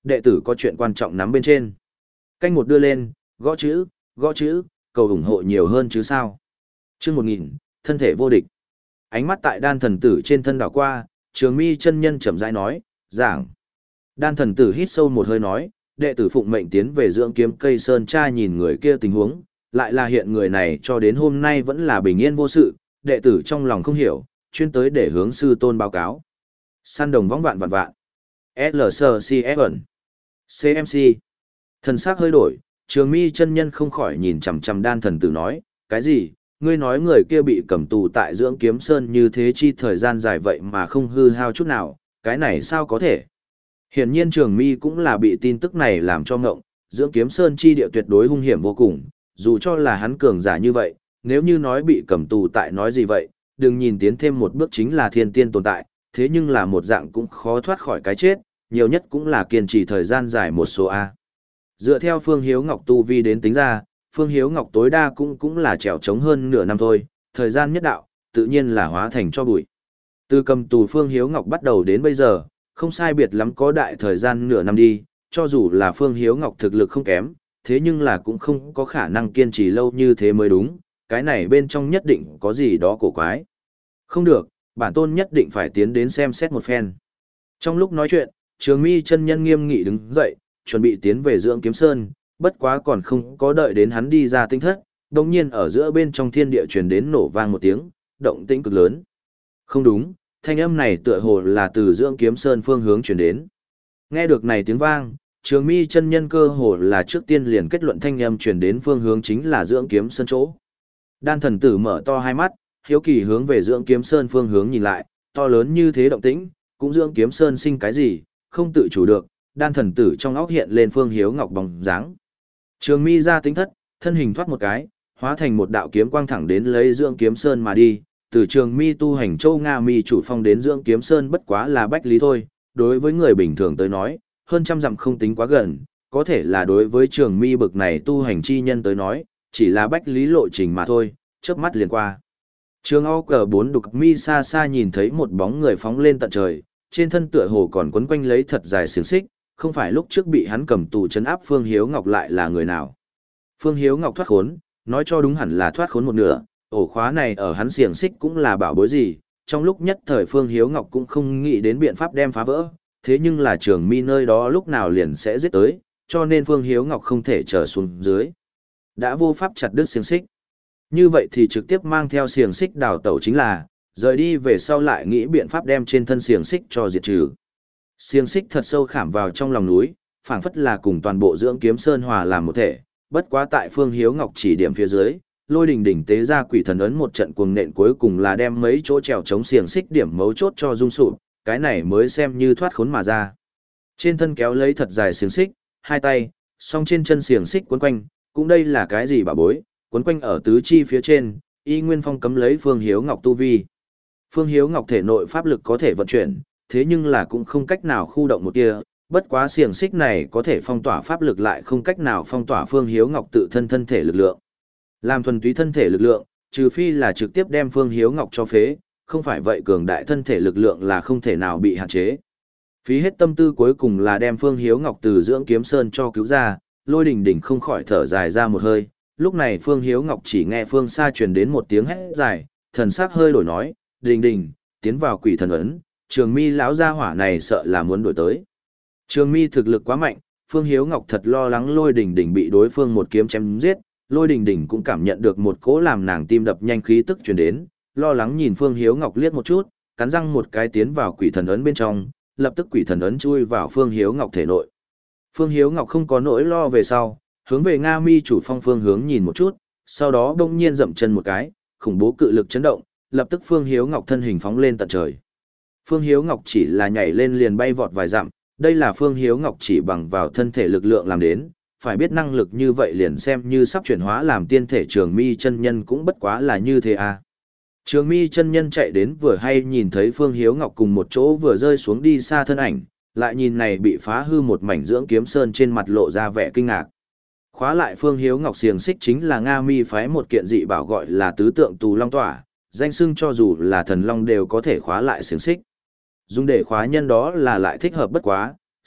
đệ tử có chuyện quan trọng nắm bên trên. Canh một đưa lên, gõ chữ, gõ chữ, cầu ủng hộ nhiều hơn chứ sao. Chương một nghìn, thân thể vô địch. Ánh mắt tại đan thần tử trên thân đảo qua, Trường Mi chân nhân chậm rãi nói, giảng. Đan thần tử hít sâu một hơi nói, đệ tử phụng mệnh tiến về dưỡng kiếm cây sơn tra nhìn người kia tình huống, lại là hiện người này cho đến hôm nay vẫn là bình yên vô sự, đệ tử trong lòng không hiểu, chuyên tới để hướng sư tôn báo cáo. Săn đồng võng vạn vạn vạn. lờ xê xê ép ẩn. xê em xê. Thần sắc hơi đổi, Trường Mi chân nhân không khỏi nhìn chằm chằm đan thần tử nói, cái gì, ngươi nói người kia bị cầm tù tại dưỡng kiếm sơn như thế chi thời gian dài vậy mà không hư hao chút nào, cái này sao có thể? Hiển nhiên Trường Mi cũng là bị tin tức này làm cho ngộng, dưỡng kiếm sơn chi địa tuyệt đối hung hiểm vô cùng, dù cho là hắn cường giả như vậy, nếu như nói bị cầm tù tại nói gì vậy, đừng nhìn tiến thêm một bước chính là thiên tiên tồn tại, thế nhưng là một dạng cũng khó thoát khỏi cái chết, nhiều nhất cũng là kiên trì thời gian dài một số A. Dựa theo Phương Hiếu Ngọc tu vi đến tính ra, Phương Hiếu Ngọc tối đa cũng cũng là trèo trống hơn nửa năm thôi, thời gian nhất đạo, tự nhiên là hóa thành cho bụi. Từ cầm tù Phương Hiếu Ngọc bắt đầu đến bây giờ, không sai biệt lắm có đại thời gian nửa năm đi, cho dù là Phương Hiếu Ngọc thực lực không kém, thế nhưng là cũng không có khả năng kiên trì lâu như thế mới đúng, cái này bên trong nhất định có gì đó cổ quái. Không được, bản tôn nhất định phải tiến đến xem xét một phen. Trong lúc nói chuyện, Trường Mi chân nhân nghiêm nghị đứng dậy, chuẩn bị tiến về dưỡng kiếm sơn, bất quá còn không có đợi đến hắn đi ra tinh thất, đồng nhiên ở giữa bên trong thiên địa truyền đến nổ vang một tiếng, động tĩnh cực lớn. Không đúng, thanh âm này tựa hồ là từ dưỡng kiếm sơn phương hướng truyền đến. Nghe được này tiếng vang, Trường Mi chân nhân cơ hồ là trước tiên liền kết luận thanh âm truyền đến phương hướng chính là dưỡng kiếm sơn chỗ. Đan thần tử mở to hai mắt, hiếu kỳ hướng về dưỡng kiếm sơn phương hướng nhìn lại, to lớn như thế động tĩnh, cũng dưỡng kiếm sơn sinh cái gì, không tự chủ được, đan thần tử trong óc hiện lên Phương Hiếu Ngọc bóng dáng. Trường Mi ra tính thất, thân hình thoát một cái, hóa thành một đạo kiếm quang thẳng đến lấy dưỡng kiếm sơn mà đi, từ Trường Mi tu hành Châu Nga Mi chủ phong đến dưỡng kiếm sơn bất quá là bách lý thôi, đối với người bình thường tới nói, hơn trăm dặm không tính quá gần, có thể là đối với Trường Mi bực này tu hành chi nhân tới nói, chỉ là bách lý lộ trình mà thôi, chớp mắt liền qua. Trường O cờ bốn đục mi xa xa nhìn thấy một bóng người phóng lên tận trời, trên thân tựa hồ còn quấn quanh lấy thật dài xiềng xích, không phải lúc trước bị hắn cầm tù trấn áp Phương Hiếu Ngọc lại là người nào. Phương Hiếu Ngọc thoát khốn, nói cho đúng hẳn là thoát khốn một nửa, ổ khóa này ở hắn xiềng xích cũng là bảo bối gì, trong lúc nhất thời Phương Hiếu Ngọc cũng không nghĩ đến biện pháp đem phá vỡ, thế nhưng là Trường Mi nơi đó lúc nào liền sẽ giết tới, cho nên Phương Hiếu Ngọc không thể trở xuống dưới. Đã vô pháp chặt đứt xiềng xích. Như vậy thì trực tiếp mang theo xiềng xích đào tẩu chính là, rời đi về sau lại nghĩ biện pháp đem trên thân xiềng xích cho diệt trừ. Xiềng xích thật sâu khảm vào trong lòng núi, phảng phất là cùng toàn bộ dưỡng kiếm sơn hòa làm một thể, bất quá tại Phương Hiếu Ngọc chỉ điểm phía dưới, Lôi Đình đỉnh tế ra quỷ thần ấn một trận cuồng nện cuối cùng là đem mấy chỗ trèo chống xiềng xích điểm mấu chốt cho rung sụp, cái này mới xem như thoát khốn mà ra. Trên thân kéo lấy thật dài xiềng xích, hai tay, song trên chân xiềng xích quấn quanh, cũng đây là cái gì bà bối, quấn quanh ở tứ chi phía trên, y nguyên phong cấm lấy Phương Hiếu Ngọc tu vi. Phương Hiếu Ngọc thể nội pháp lực có thể vận chuyển, thế nhưng là cũng không cách nào khu động một tia, bất quá xiềng xích này có thể phong tỏa pháp lực lại không cách nào phong tỏa Phương Hiếu Ngọc tự thân thân thể lực lượng. Làm thuần túy thân thể lực lượng, trừ phi là trực tiếp đem Phương Hiếu Ngọc cho phế, không phải vậy cường đại thân thể lực lượng là không thể nào bị hạn chế. Phí hết tâm tư cuối cùng là đem Phương Hiếu Ngọc từ dưỡng kiếm sơn cho cứu ra, Lôi Đình đỉnh không khỏi thở dài ra một hơi. Lúc này Phương Hiếu Ngọc chỉ nghe phương xa truyền đến một tiếng hét dài, thần sắc hơi đổi nói, Đình Đình, tiến vào quỷ thần ấn, Trường Mi lão gia hỏa này sợ là muốn đổi tới. Trường Mi thực lực quá mạnh, Phương Hiếu Ngọc thật lo lắng Lôi Đình Đình bị đối phương một kiếm chém giết, Lôi Đình Đình cũng cảm nhận được một cỗ làm nàng tim đập nhanh khí tức truyền đến, lo lắng nhìn Phương Hiếu Ngọc liếc một chút, cắn răng một cái tiến vào quỷ thần ấn bên trong, lập tức quỷ thần ấn chui vào Phương Hiếu Ngọc thể nội. Phương Hiếu Ngọc không có nỗi lo về sau, hướng về Nga Mi chủ phong phương hướng nhìn một chút, sau đó đông nhiên dậm chân một cái, khủng bố cự lực chấn động, lập tức Phương Hiếu Ngọc thân hình phóng lên tận trời. Phương Hiếu Ngọc chỉ là nhảy lên liền bay vọt vài dặm, đây là Phương Hiếu Ngọc chỉ bằng vào thân thể lực lượng làm đến, phải biết năng lực như vậy liền xem như sắp chuyển hóa làm tiên thể Trường Mi chân nhân cũng bất quá là như thế à. Trường Mi chân nhân chạy đến vừa hay nhìn thấy Phương Hiếu Ngọc cùng một chỗ vừa rơi xuống đi xa thân ảnh, lại nhìn này bị phá hư một mảnh dưỡng kiếm sơn trên mặt lộ ra vẻ kinh ngạc. Khóa lại Phương Hiếu Ngọc xiềng xích chính là Nga Mi phái một kiện dị bảo gọi là tứ tượng tù long tỏa, danh xưng cho dù là thần long đều có thể khóa lại xiềng xích. Dùng để khóa nhân đó là lại thích hợp bất quá,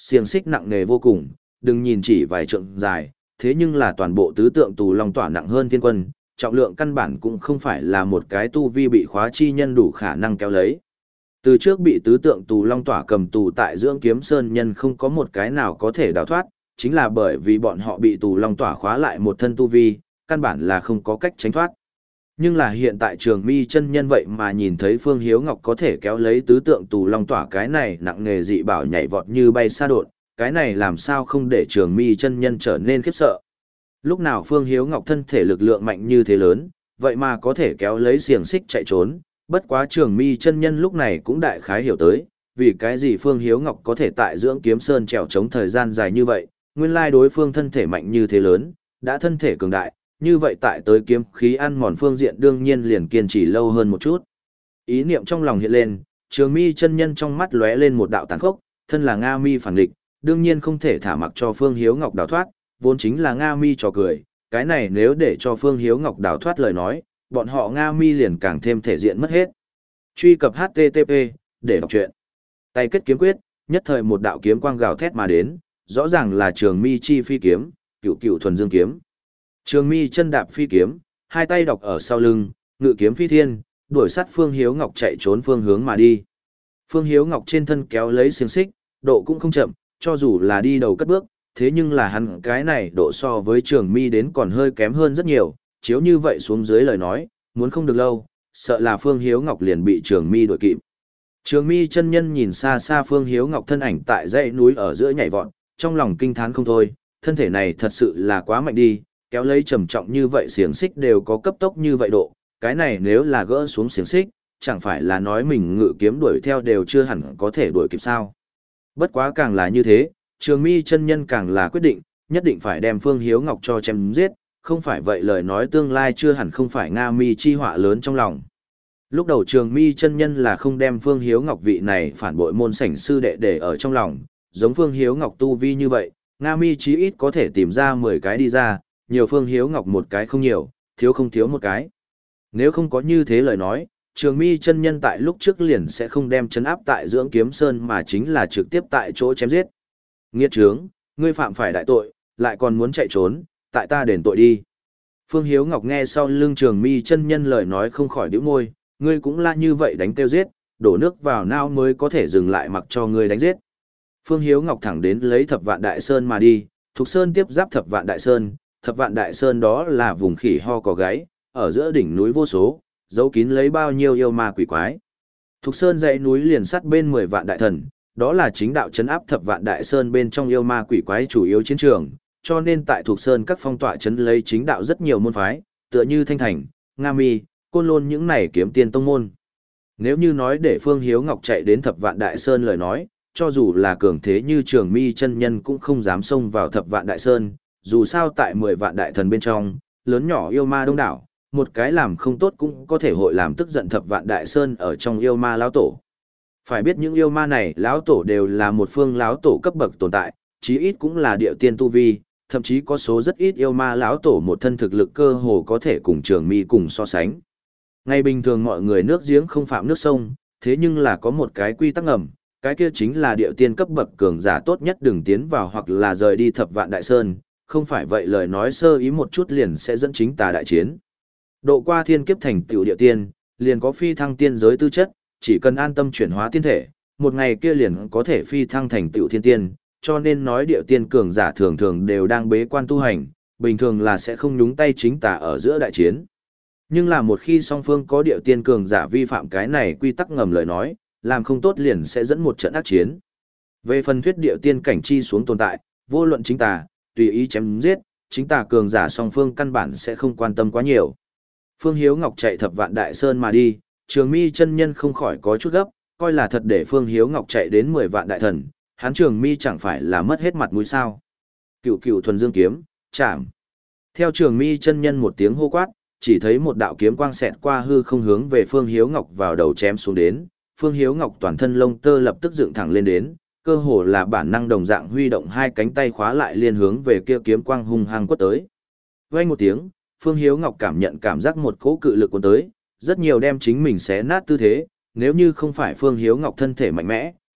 xiềng xích nặng nề vô cùng, đừng nhìn chỉ vài trượng dài, thế nhưng là toàn bộ tứ tượng tù long tỏa nặng hơn thiên quân, trọng lượng căn bản cũng không phải là một cái tu vi bị khóa chi nhân đủ khả năng kéo lấy. Từ trước bị tứ tượng tù long tỏa cầm tù tại dưỡng kiếm sơn nhân không có một cái nào có thể đào thoát, chính là bởi vì bọn họ bị tù long tỏa khóa lại một thân tu vi, căn bản là không có cách tránh thoát. Nhưng là hiện tại Trường Mi chân nhân vậy mà nhìn thấy Phương Hiếu Ngọc có thể kéo lấy tứ tượng tù long tỏa cái này nặng nghề dị bảo nhảy vọt như bay xa đột, cái này làm sao không để Trường Mi chân nhân trở nên khiếp sợ. Lúc nào Phương Hiếu Ngọc thân thể lực lượng mạnh như thế lớn, vậy mà có thể kéo lấy xiềng xích chạy trốn, bất quá Trường Mi chân nhân lúc này cũng đại khái hiểu tới, vì cái gì Phương Hiếu Ngọc có thể tại dưỡng kiếm sơn trèo trống thời gian dài như vậy, nguyên lai đối phương thân thể mạnh như thế lớn, đã thân thể cường đại, như vậy tại tới kiếm khí ăn mòn phương diện đương nhiên liền kiên trì lâu hơn một chút. Ý niệm trong lòng hiện lên, Trường Mi chân nhân trong mắt lóe lên một đạo tàn khốc, thân là Nga Mi phản địch, đương nhiên không thể thả mặc cho Phương Hiếu Ngọc đào thoát, vốn chính là Nga Mi trò cười, cái này nếu để cho Phương Hiếu Ngọc đào thoát lời nói, bọn họ Nga Mi liền càng thêm thể diện mất hết. Truy cập H T T P để đọc truyện. Tay kết kiếm quyết, nhất thời một đạo kiếm quang gào thét mà đến, rõ ràng là Trường Mi chi phi kiếm, cựu cựu thuần dương kiếm. Trường Mi chân đạp phi kiếm, hai tay đọc ở sau lưng, ngự kiếm phi thiên, đuổi sát Phương Hiếu Ngọc chạy trốn phương hướng mà đi. Phương Hiếu Ngọc trên thân kéo lấy xiềng xích, độ cũng không chậm, cho dù là đi đầu cất bước, thế nhưng là hắn cái này độ so với Trường Mi đến còn hơi kém hơn rất nhiều, chiếu như vậy xuống dưới lời nói, muốn không được lâu, sợ là Phương Hiếu Ngọc liền bị Trường Mi đuổi kịp. Trường Mi chân nhân nhìn xa xa Phương Hiếu Ngọc thân ảnh tại dãy núi ở giữa nhảy vọt, trong lòng kinh thán không thôi, thân thể này thật sự là quá mạnh đi, kéo lấy trầm trọng như vậy xiềng xích đều có cấp tốc như vậy độ, cái này nếu là gỡ xuống xiềng xích, chẳng phải là nói mình ngự kiếm đuổi theo đều chưa hẳn có thể đuổi kịp sao. Bất quá càng là như thế, Trường Mi chân nhân càng là quyết định, nhất định phải đem Phương Hiếu Ngọc cho chém giết, không phải vậy lời nói tương lai chưa hẳn không phải Nga Mi chi họa lớn trong lòng. Lúc đầu Trường Mi chân nhân là không đem Phương Hiếu Ngọc vị này phản bội môn sảnh sư đệ để ở trong lòng, giống Phương Hiếu Ngọc tu vi như vậy, Nga Mi chí ít có thể tìm ra mười cái đi ra, nhiều Phương Hiếu Ngọc một cái không nhiều, thiếu không thiếu một cái. Nếu không có như thế lời nói, Trường Mi chân nhân tại lúc trước liền sẽ không đem trấn áp tại Dưỡng Kiếm Sơn mà chính là trực tiếp tại chỗ chém giết. Nghiệt trướng, ngươi phạm phải đại tội, lại còn muốn chạy trốn, tại ta đền tội đi. Phương Hiếu Ngọc nghe sau lưng Trường Mi chân nhân lời nói không khỏi nhíu môi, ngươi cũng là như vậy đánh tiêu giết, đổ nước vào nao mới có thể dừng lại mặc cho ngươi đánh giết. Phương Hiếu Ngọc thẳng đến lấy Thập Vạn Đại Sơn mà đi, Thục Sơn tiếp giáp Thập Vạn Đại Sơn, Thập Vạn Đại Sơn đó là vùng khỉ ho cò gáy, ở giữa đỉnh núi vô số, giấu kín lấy bao nhiêu yêu ma quỷ quái. Thục Sơn dãy núi liền sát bên mười vạn đại thần, đó là chính đạo trấn áp Thập Vạn Đại Sơn bên trong yêu ma quỷ quái chủ yếu chiến trường, cho nên tại Thục Sơn các phong tọa trấn lấy chính đạo rất nhiều môn phái, tựa như Thanh Thành, Nga Mi, Côn Lôn những này kiếm tiên tông môn. Nếu như nói để Phương Hiếu Ngọc chạy đến Thập Vạn Đại Sơn lời nói, cho dù là cường thế như Trường Mi chân nhân cũng không dám xông vào Thập Vạn Đại Sơn, dù sao tại mười vạn đại thần bên trong, lớn nhỏ yêu ma đông đảo, một cái làm không tốt cũng có thể hội làm tức giận Thập Vạn Đại Sơn ở trong yêu ma lão tổ. Phải biết những yêu ma này lão tổ đều là một phương lão tổ cấp bậc tồn tại, chí ít cũng là địa tiên tu vi, thậm chí có số rất ít yêu ma lão tổ một thân thực lực cơ hồ có thể cùng Trường Mi cùng so sánh. Ngày bình thường mọi người nước giếng không phạm nước sông, thế nhưng là có một cái quy tắc ngầm, cái kia chính là địa tiên cấp bậc cường giả tốt nhất đừng tiến vào hoặc là rời đi Thập Vạn Đại Sơn, không phải vậy lời nói sơ ý một chút liền sẽ dẫn chính tà đại chiến. Độ qua thiên kiếp thành tựu địa tiên, liền có phi thăng tiên giới tư chất, chỉ cần an tâm chuyển hóa tiên thể, một ngày kia liền có thể phi thăng thành tựu thiên tiên, cho nên nói địa tiên cường giả thường thường đều đang bế quan tu hành, bình thường là sẽ không nhúng tay chính tà ở giữa đại chiến. Nhưng là một khi song phương có địa tiên cường giả vi phạm cái này quy tắc ngầm lời nói, làm không tốt liền sẽ dẫn một trận ác chiến. Về phần thuyết địa tiên cảnh chi xuống tồn tại, vô luận chính tà, tùy ý chém giết, chính tà cường giả song phương căn bản sẽ không quan tâm quá nhiều. Phương Hiếu Ngọc chạy Thập Vạn Đại Sơn mà đi, Trường Mi chân nhân không khỏi có chút gấp, coi là thật để Phương Hiếu Ngọc chạy đến mười vạn đại thần, hắn Trường Mi chẳng phải là mất hết mặt mũi sao? Cựu cựu thuần dương kiếm, chạm. Theo Trường Mi chân nhân một tiếng hô quát, chỉ thấy một đạo kiếm quang xẹt qua hư không hướng về Phương Hiếu Ngọc vào đầu chém xuống đến, Phương Hiếu Ngọc toàn thân lông tơ lập tức dựng thẳng lên đến, cơ hồ là bản năng đồng dạng huy động hai cánh tay khóa lại liên hướng về kia kiếm quang hung hăng quất tới. Vang một tiếng, Phương Hiếu Ngọc cảm nhận cảm giác một cỗ cự lực cuốn tới, rất nhiều đem chính mình xé nát tư thế, nếu như không phải Phương Hiếu Ngọc thân thể mạnh mẽ,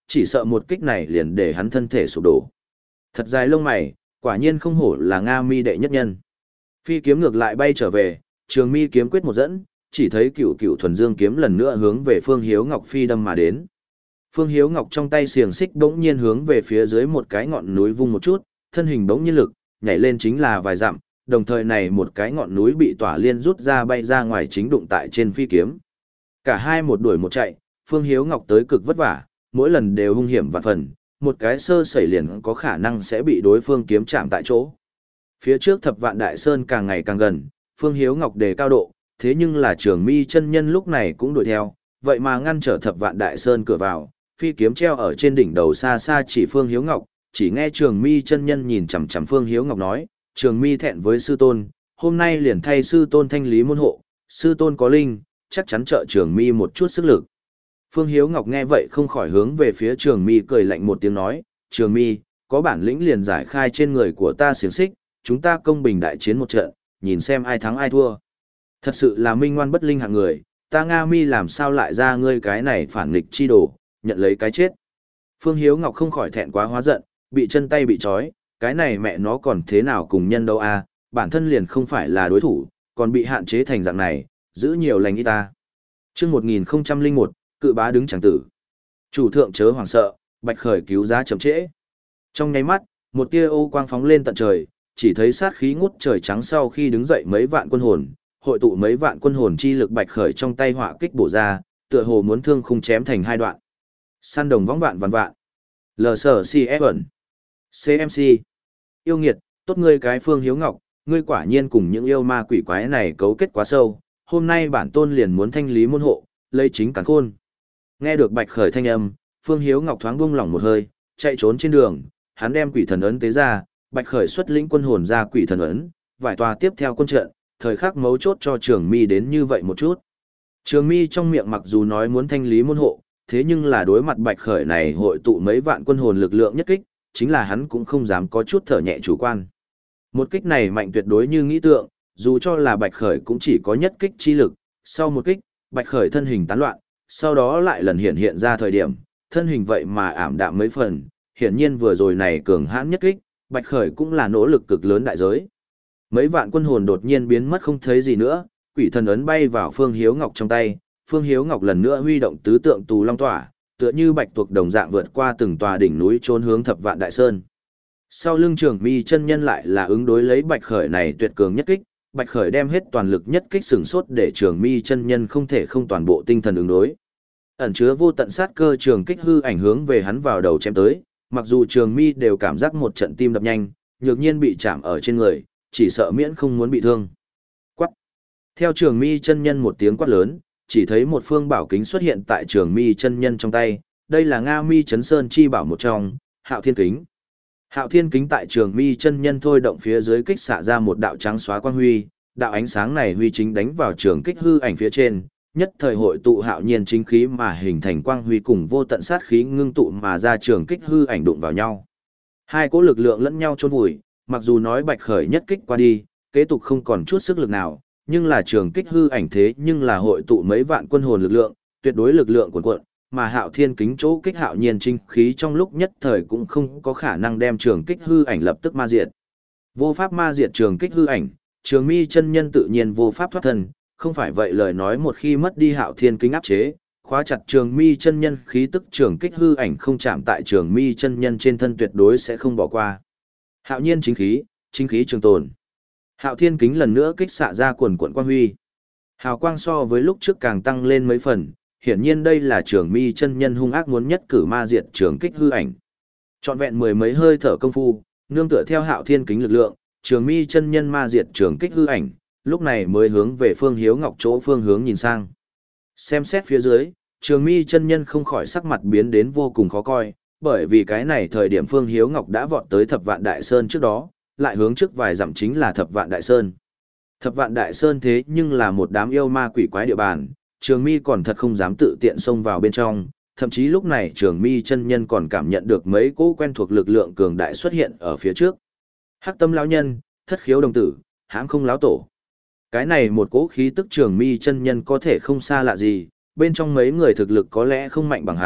chỉ sợ một kích này liền để hắn thân thể sụp đổ. Thật dài lông mày, quả nhiên không hổ là Nga Mi đệ nhất nhân. Phi kiếm ngược lại bay trở về, Trường Mi kiếm quyết một dẫn, chỉ thấy Cửu Cửu thuần dương kiếm lần nữa hướng về Phương Hiếu Ngọc phi đâm mà đến. Phương Hiếu Ngọc trong tay xiềng xích bỗng nhiên hướng về phía dưới một cái ngọn núi vung một chút, thân hình bỗng nhiên lực, nhảy lên chính là vài dặm, đồng thời này một cái ngọn núi bị tỏa liên rút ra bay ra ngoài chính đụng tại trên phi kiếm. Cả hai một đuổi một chạy, Phương Hiếu Ngọc tới cực vất vả, mỗi lần đều hung hiểm vạn phần, một cái sơ sẩy liền có khả năng sẽ bị đối phương kiếm chạm tại chỗ. Phía trước Thập Vạn Đại Sơn càng ngày càng gần, Phương Hiếu Ngọc đề cao độ, thế nhưng là Trường Mi chân nhân lúc này cũng đuổi theo, vậy mà ngăn trở Thập Vạn Đại Sơn cửa vào, phi kiếm treo ở trên đỉnh đầu xa xa chỉ Phương Hiếu Ngọc, chỉ nghe Trường Mi chân nhân nhìn chằm chằm Phương Hiếu Ngọc nói, Trường Mi thẹn với sư tôn, hôm nay liền thay sư tôn thanh lý môn hộ, sư tôn có linh, chắc chắn trợ Trường Mi một chút sức lực. Phương Hiếu Ngọc nghe vậy không khỏi hướng về phía Trường Mi cười lạnh một tiếng nói, Trường Mi, có bản lĩnh liền giải khai trên người của ta xiềng xích, chúng ta công bình đại chiến một trận, nhìn xem ai thắng ai thua. Thật sự là minh ngoan bất linh hạng người, ta Nga Mi làm sao lại ra ngươi cái này phản nghịch chi đồ, nhận lấy cái chết. Phương Hiếu Ngọc không khỏi thẹn quá hóa giận, bị chân tay bị trói, cái này mẹ nó còn thế nào cùng nhân đâu a, bản thân liền không phải là đối thủ, còn bị hạn chế thành dạng này, giữ nhiều lành ít ta. Chương một nghìn không trăm lẻ một, cự bá đứng chẳng tử. Chủ thượng chớ hoảng sợ, Bạch Khởi cứu giá chậm trễ. Trong nháy mắt, một tia ô quang phóng lên tận trời, chỉ thấy sát khí ngút trời trắng sau khi đứng dậy mấy vạn quân hồn, hội tụ mấy vạn quân hồn chi lực Bạch Khởi trong tay họa kích bổ ra, tựa hồ muốn thương khung chém thành hai đoạn. Săn đồng võng vạn vạn vạn. Lờ sở si ép ẩn. xê em xê. Yêu nghiệt, tốt ngươi cái Phương Hiếu Ngọc, ngươi quả nhiên cùng những yêu ma quỷ quái này cấu kết quá sâu, hôm nay bản tôn liền muốn thanh lý môn hộ, lấy chính cắn khôn. Nghe được Bạch Khởi thanh âm, Phương Hiếu Ngọc thoáng buông lỏng một hơi, chạy trốn trên đường, hắn đem quỷ thần ấn tế ra, Bạch Khởi xuất lĩnh quân hồn ra quỷ thần ấn, vài tòa tiếp theo quân trận, thời khắc mấu chốt cho Trường Mi đến như vậy một chút. Trường Mi trong miệng mặc dù nói muốn thanh lý môn hộ, thế nhưng là đối mặt Bạch Khởi này hội tụ mấy vạn quân hồn lực lượng nhất kích, chính là hắn cũng không dám có chút thở nhẹ chủ quan. Một kích này mạnh tuyệt đối như nghĩ tượng, dù cho là Bạch Khởi cũng chỉ có nhất kích chi lực, sau một kích, Bạch Khởi thân hình tán loạn, sau đó lại lần hiện hiện ra thời điểm, thân hình vậy mà ảm đạm mấy phần, hiển nhiên vừa rồi này cường hãn nhất kích, Bạch Khởi cũng là nỗ lực cực lớn đại giới. Mấy vạn quân hồn đột nhiên biến mất không thấy gì nữa, quỷ thần ấn bay vào Phương Hiếu Ngọc trong tay, Phương Hiếu Ngọc lần nữa huy động tứ tượng tù long tỏa, tựa như bạch tuộc đồng dạng vượt qua từng tòa đỉnh núi trốn hướng Thập Vạn Đại Sơn. Sau lưng Trường Mi chân nhân lại là ứng đối lấy Bạch Khởi này tuyệt cường nhất kích, Bạch Khởi đem hết toàn lực nhất kích sừng sốt để Trường Mi chân nhân không thể không toàn bộ tinh thần ứng đối. Ẩn chứa vô tận sát cơ trường kích hư ảnh hướng về hắn vào đầu chém tới, mặc dù Trường Mi đều cảm giác một trận tim đập nhanh, nhược nhiên bị chạm ở trên người, chỉ sợ miễn không muốn bị thương. Quát. Theo Trường Mi chân nhân một tiếng quát lớn, chỉ thấy một phương bảo kính xuất hiện tại Trường Mi chân nhân trong tay, đây là Nga Mi Chấn Sơn chi bảo một trong, Hạo Thiên Kính. Hạo Thiên Kính tại Trường Mi chân nhân thôi động phía dưới kích xạ ra một đạo trắng xóa quang huy, đạo ánh sáng này huy chính đánh vào trường kích hư ảnh phía trên, nhất thời hội tụ hạo nhiên chính khí mà hình thành quang huy cùng vô tận sát khí ngưng tụ mà ra trường kích hư ảnh đụng vào nhau. Hai cỗ lực lượng lẫn nhau chôn vùi, mặc dù nói Bạch Khởi nhất kích qua đi, kế tục không còn chút sức lực nào, nhưng là trường kích hư ảnh thế nhưng là hội tụ mấy vạn quân hồn lực lượng, tuyệt đối lực lượng cuồn cuộn, mà Hạo Thiên Kính chỗ kích hạo nhiên chính khí trong lúc nhất thời cũng không có khả năng đem trường kích hư ảnh lập tức ma diệt. Vô pháp ma diệt trường kích hư ảnh, Trường Mi chân nhân tự nhiên vô pháp thoát thân, không phải vậy lời nói một khi mất đi Hạo Thiên Kính áp chế, khóa chặt Trường Mi chân nhân khí tức trường kích hư ảnh không chạm tại Trường Mi chân nhân trên thân tuyệt đối sẽ không bỏ qua. Hạo nhiên chính khí, chính khí trường tồn. Hạo Thiên Kính lần nữa kích xạ ra quần quần quang huy. Hào quang so với lúc trước càng tăng lên mấy phần, hiển nhiên đây là Trường Mi chân nhân hung ác muốn nhất cử ma diệt trường kích hư ảnh. Trọn vẹn mười mấy hơi thở công phu, nương tựa theo Hạo Thiên Kính lực lượng, Trường Mi chân nhân ma diệt trường kích hư ảnh, lúc này mới hướng về Phương Hiếu Ngọc chỗ phương hướng nhìn sang. Xem xét phía dưới, Trường Mi chân nhân không khỏi sắc mặt biến đến vô cùng khó coi, bởi vì cái này thời điểm Phương Hiếu Ngọc đã vọt tới Thập Vạn Đại Sơn trước đó, lại hướng trước vài dặm chính là Thập Vạn Đại Sơn. Thập Vạn Đại Sơn thế nhưng là một đám yêu ma quỷ quái địa bàn, Trường Mi còn thật không dám tự tiện xông vào bên trong, thậm chí lúc này Trường Mi chân nhân còn cảm nhận được mấy cỗ quen thuộc lực lượng cường đại xuất hiện ở phía trước. Hắc Tâm lão nhân, Thất Khiếu đồng tử, Hãm Không lão tổ. Cái này một cỗ khí tức Trường Mi chân nhân có thể không xa lạ gì, bên trong mấy người thực lực có lẽ không mạnh bằng hắn,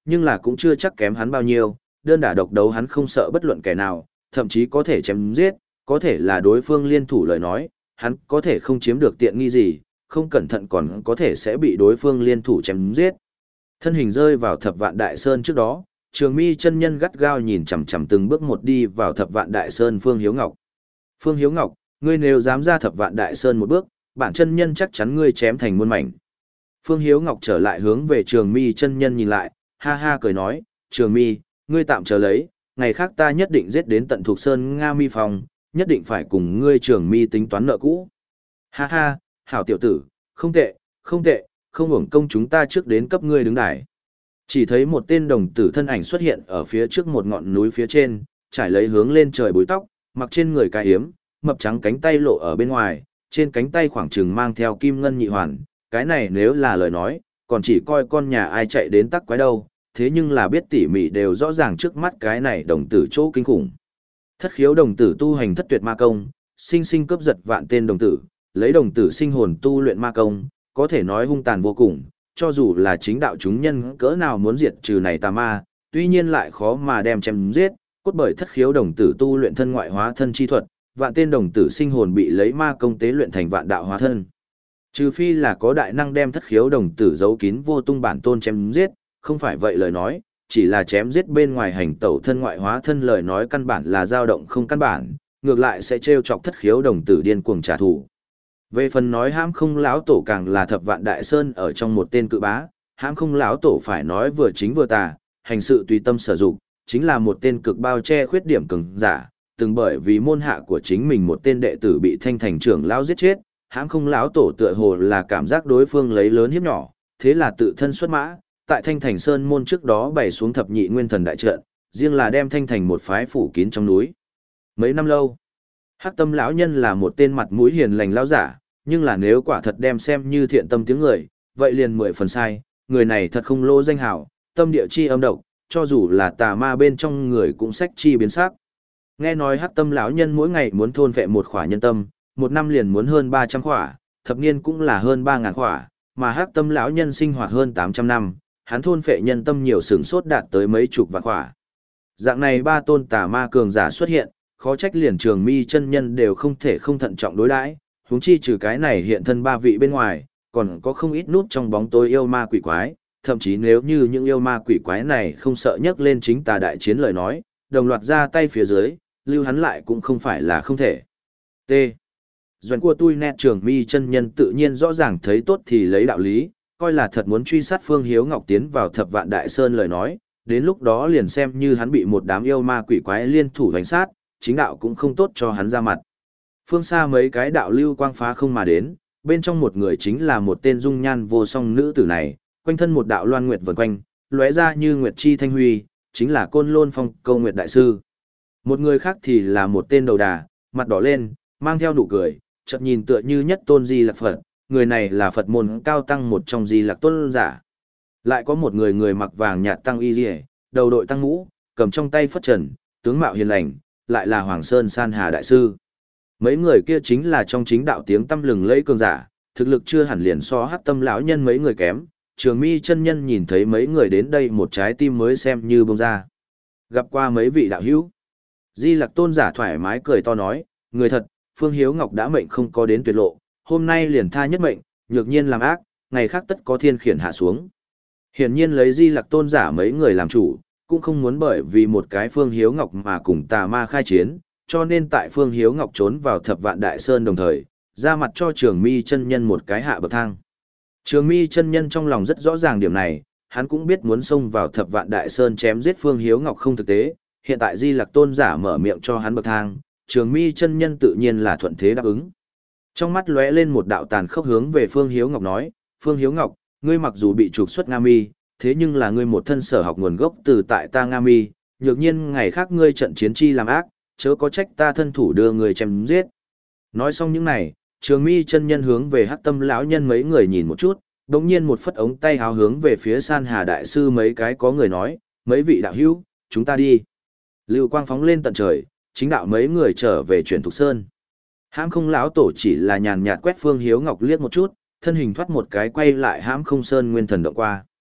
nhưng là cũng chưa chắc kém hắn bao nhiêu, đơn đả độc đấu hắn không sợ bất luận kẻ nào, thậm chí có thể chém giết, có thể là đối phương liên thủ lời nói, hắn có thể không chiếm được tiện nghi gì, không cẩn thận còn có thể sẽ bị đối phương liên thủ chém giết. Thân hình rơi vào Thập Vạn Đại Sơn trước đó, Trường Mi chân nhân gắt gao nhìn chằm chằm từng bước một đi vào Thập Vạn Đại Sơn Phương Hiếu Ngọc. Phương Hiếu Ngọc, ngươi nếu dám ra Thập Vạn Đại Sơn một bước, bản chân nhân chắc chắn ngươi chém thành muôn mảnh. Phương Hiếu Ngọc trở lại hướng về Trường Mi chân nhân nhìn lại, ha ha cười nói, Trường Mi, ngươi tạm chờ lấy, ngày khác ta nhất định giết đến tận Thục Sơn Nga Mi Phòng, nhất định phải cùng ngươi Trường Mi tính toán nợ cũ. Ha ha, hảo tiểu tử, không tệ, không tệ, không hưởng công chúng ta trước đến cấp ngươi đứng đài. Chỉ thấy một tên đồng tử thân ảnh xuất hiện ở phía trước một ngọn núi phía trên, trải lấy hướng lên trời búi tóc, mặc trên người cái hiếm, mập trắng cánh tay lộ ở bên ngoài, trên cánh tay khoảng chừng mang theo kim ngân nhị hoàn, cái này nếu là lời nói, còn chỉ coi con nhà ai chạy đến tắc quái đâu, thế nhưng là biết tỉ mỉ đều rõ ràng trước mắt cái này đồng tử chỗ kinh khủng. Thất khiếu đồng tử tu hành thất tuyệt ma công, sinh sinh cướp giật vạn tên đồng tử, lấy đồng tử sinh hồn tu luyện ma công, có thể nói hung tàn vô cùng, cho dù là chính đạo chúng nhân cỡ nào muốn diệt trừ này tà ma, tuy nhiên lại khó mà đem chém giết, cốt bởi thất khiếu đồng tử tu luyện thân ngoại hóa thân chi thuật, vạn tên đồng tử sinh hồn bị lấy ma công tế luyện thành vạn đạo hóa thân. Trừ phi là có đại năng đem thất khiếu đồng tử giấu kín vô tung bản tôn chém giết, không phải vậy lời nói, chỉ là chém giết bên ngoài hành tẩu thân ngoại hóa thân lời nói căn bản là dao động không căn bản, ngược lại sẽ trêu chọc thất khiếu đồng tử điên cuồng trả thù. Về phần nói hãm không lão tổ càng là Thập Vạn Đại Sơn ở trong một tên cự bá, hãm không lão tổ phải nói vừa chính vừa tà, hành sự tùy tâm sở dụng, chính là một tên cực bao che khuyết điểm cường giả, từng bởi vì môn hạ của chính mình một tên đệ tử bị Thanh Thành trưởng lão giết chết, hãm không lão tổ tựa hồ là cảm giác đối phương lấy lớn hiếp nhỏ, thế là tự thân xuất mã, tại Thanh Thành Sơn môn trước đó bày xuống thập nhị nguyên thần đại trận, riêng là đem Thanh Thành một phái phủ kín trong núi. Mấy năm lâu, Hắc Tâm lão nhân là một tên mặt mũi hiền lành lão giả, nhưng là nếu quả thật đem xem như thiện tâm tiếng người, vậy liền mười phần sai, người này thật không lô danh hảo, tâm địa chi âm độc, cho dù là tà ma bên trong người cũng sách chi biến sắc. Nghe nói Hắc Tâm lão nhân mỗi ngày muốn thôn phệ một khỏa nhân tâm, một năm liền muốn hơn ba trăm khỏa, thập niên cũng là hơn ba ngàn khỏa, mà Hắc Tâm lão nhân sinh hoạt hơn tám trăm năm, hắn thôn phệ nhân tâm nhiều sừng sốt đạt tới mấy chục vạn khỏa. Dạng này ba tôn tà ma cường giả xuất hiện, khó trách liền Trường Mi chân nhân đều không thể không thận trọng đối đãi, huống chi trừ cái này hiện thân ba vị bên ngoài, còn có không ít nút trong bóng tối yêu ma quỷ quái, thậm chí nếu như những yêu ma quỷ quái này không sợ nhấc lên chính tà đại chiến lời nói, đồng loạt ra tay phía dưới, lưu hắn lại cũng không phải là không thể. T. Doãn của tôi nét Trường Mi chân nhân tự nhiên rõ ràng thấy tốt thì lấy đạo lý, coi là thật muốn truy sát Phương Hiếu Ngọc tiến vào Thập Vạn Đại Sơn lời nói, đến lúc đó liền xem như hắn bị một đám yêu ma quỷ quái liên thủ đánh sát, chính đạo cũng không tốt cho hắn ra mặt. Phương xa mấy cái đạo lưu quang phá không mà đến, bên trong một người chính là một tên dung nhan vô song nữ tử này, quanh thân một đạo loan nguyệt vần quanh, lóe ra như nguyệt chi thanh huy, chính là Côn Lôn Phong Câu Nguyệt đại sư. Một người khác thì là một tên đầu đà, mặt đỏ lên, mang theo nụ cười, chợt nhìn tựa như nhất tôn Di Lặc Phật, người này là Phật môn cao tăng một trong Di Lặc tôn giả. Lại có một người người mặc vàng nhạt tăng y liễu, đầu đội tăng mũ, cầm trong tay phất trần, tướng mạo hiền lành, lại là Hoàng Sơn San Hà đại sư. Mấy người kia chính là trong chính đạo tiếng tăm lừng lẫy cường giả, thực lực chưa hẳn liền so Hắc Tâm lão nhân mấy người kém. Trường Mi chân nhân nhìn thấy mấy người đến đây một trái tim mới xem như bông ra. Gặp qua mấy vị đạo hữu. Di Lặc tôn giả thoải mái cười to nói, người thật, Phương Hiếu Ngọc đã mệnh không có đến tuyệt lộ, hôm nay liền tha nhất mệnh, nhược nhiên làm ác, ngày khác tất có thiên khiển hạ xuống. Hiển nhiên lấy Di Lặc tôn giả mấy người làm chủ, cũng không muốn bởi vì một cái Phương Hiếu Ngọc mà cùng tà ma khai chiến, cho nên tại Phương Hiếu Ngọc trốn vào Thập Vạn Đại Sơn đồng thời, ra mặt cho Trường Mi chân nhân một cái hạ bậc thang. Trường Mi chân nhân trong lòng rất rõ ràng điểm này, hắn cũng biết muốn xông vào Thập Vạn Đại Sơn chém giết Phương Hiếu Ngọc không thực tế, hiện tại Di Lặc tôn giả mở miệng cho hắn bậc thang, Trường Mi chân nhân tự nhiên là thuận thế đáp ứng. Trong mắt lóe lên một đạo tàn khốc hướng về Phương Hiếu Ngọc nói, Phương Hiếu Ngọc, ngươi mặc dù bị trục xuất Nga Mi, thế nhưng là ngươi một thân sở học nguồn gốc từ tại ta Nga Mi, nhược nhiên ngày khác ngươi trận chiến chi làm ác, chớ có trách ta thân thủ đưa người chém giết. Nói xong những này, Trường Mi chân nhân hướng về Hắc Tâm lão nhân mấy người nhìn một chút, đột nhiên một phất ống tay háo hướng về phía San Hà đại sư mấy cái có người nói, mấy vị đạo hữu, chúng ta đi. Lưu quang phóng lên tận trời, chính đạo mấy người trở về chuyển Thục Sơn. Hãm không lão tổ chỉ là nhàn nhạt quét Phương Hiếu Ngọc liếc một chút, thân hình thoát một cái quay lại Hãm không sơn nguyên thần động qua.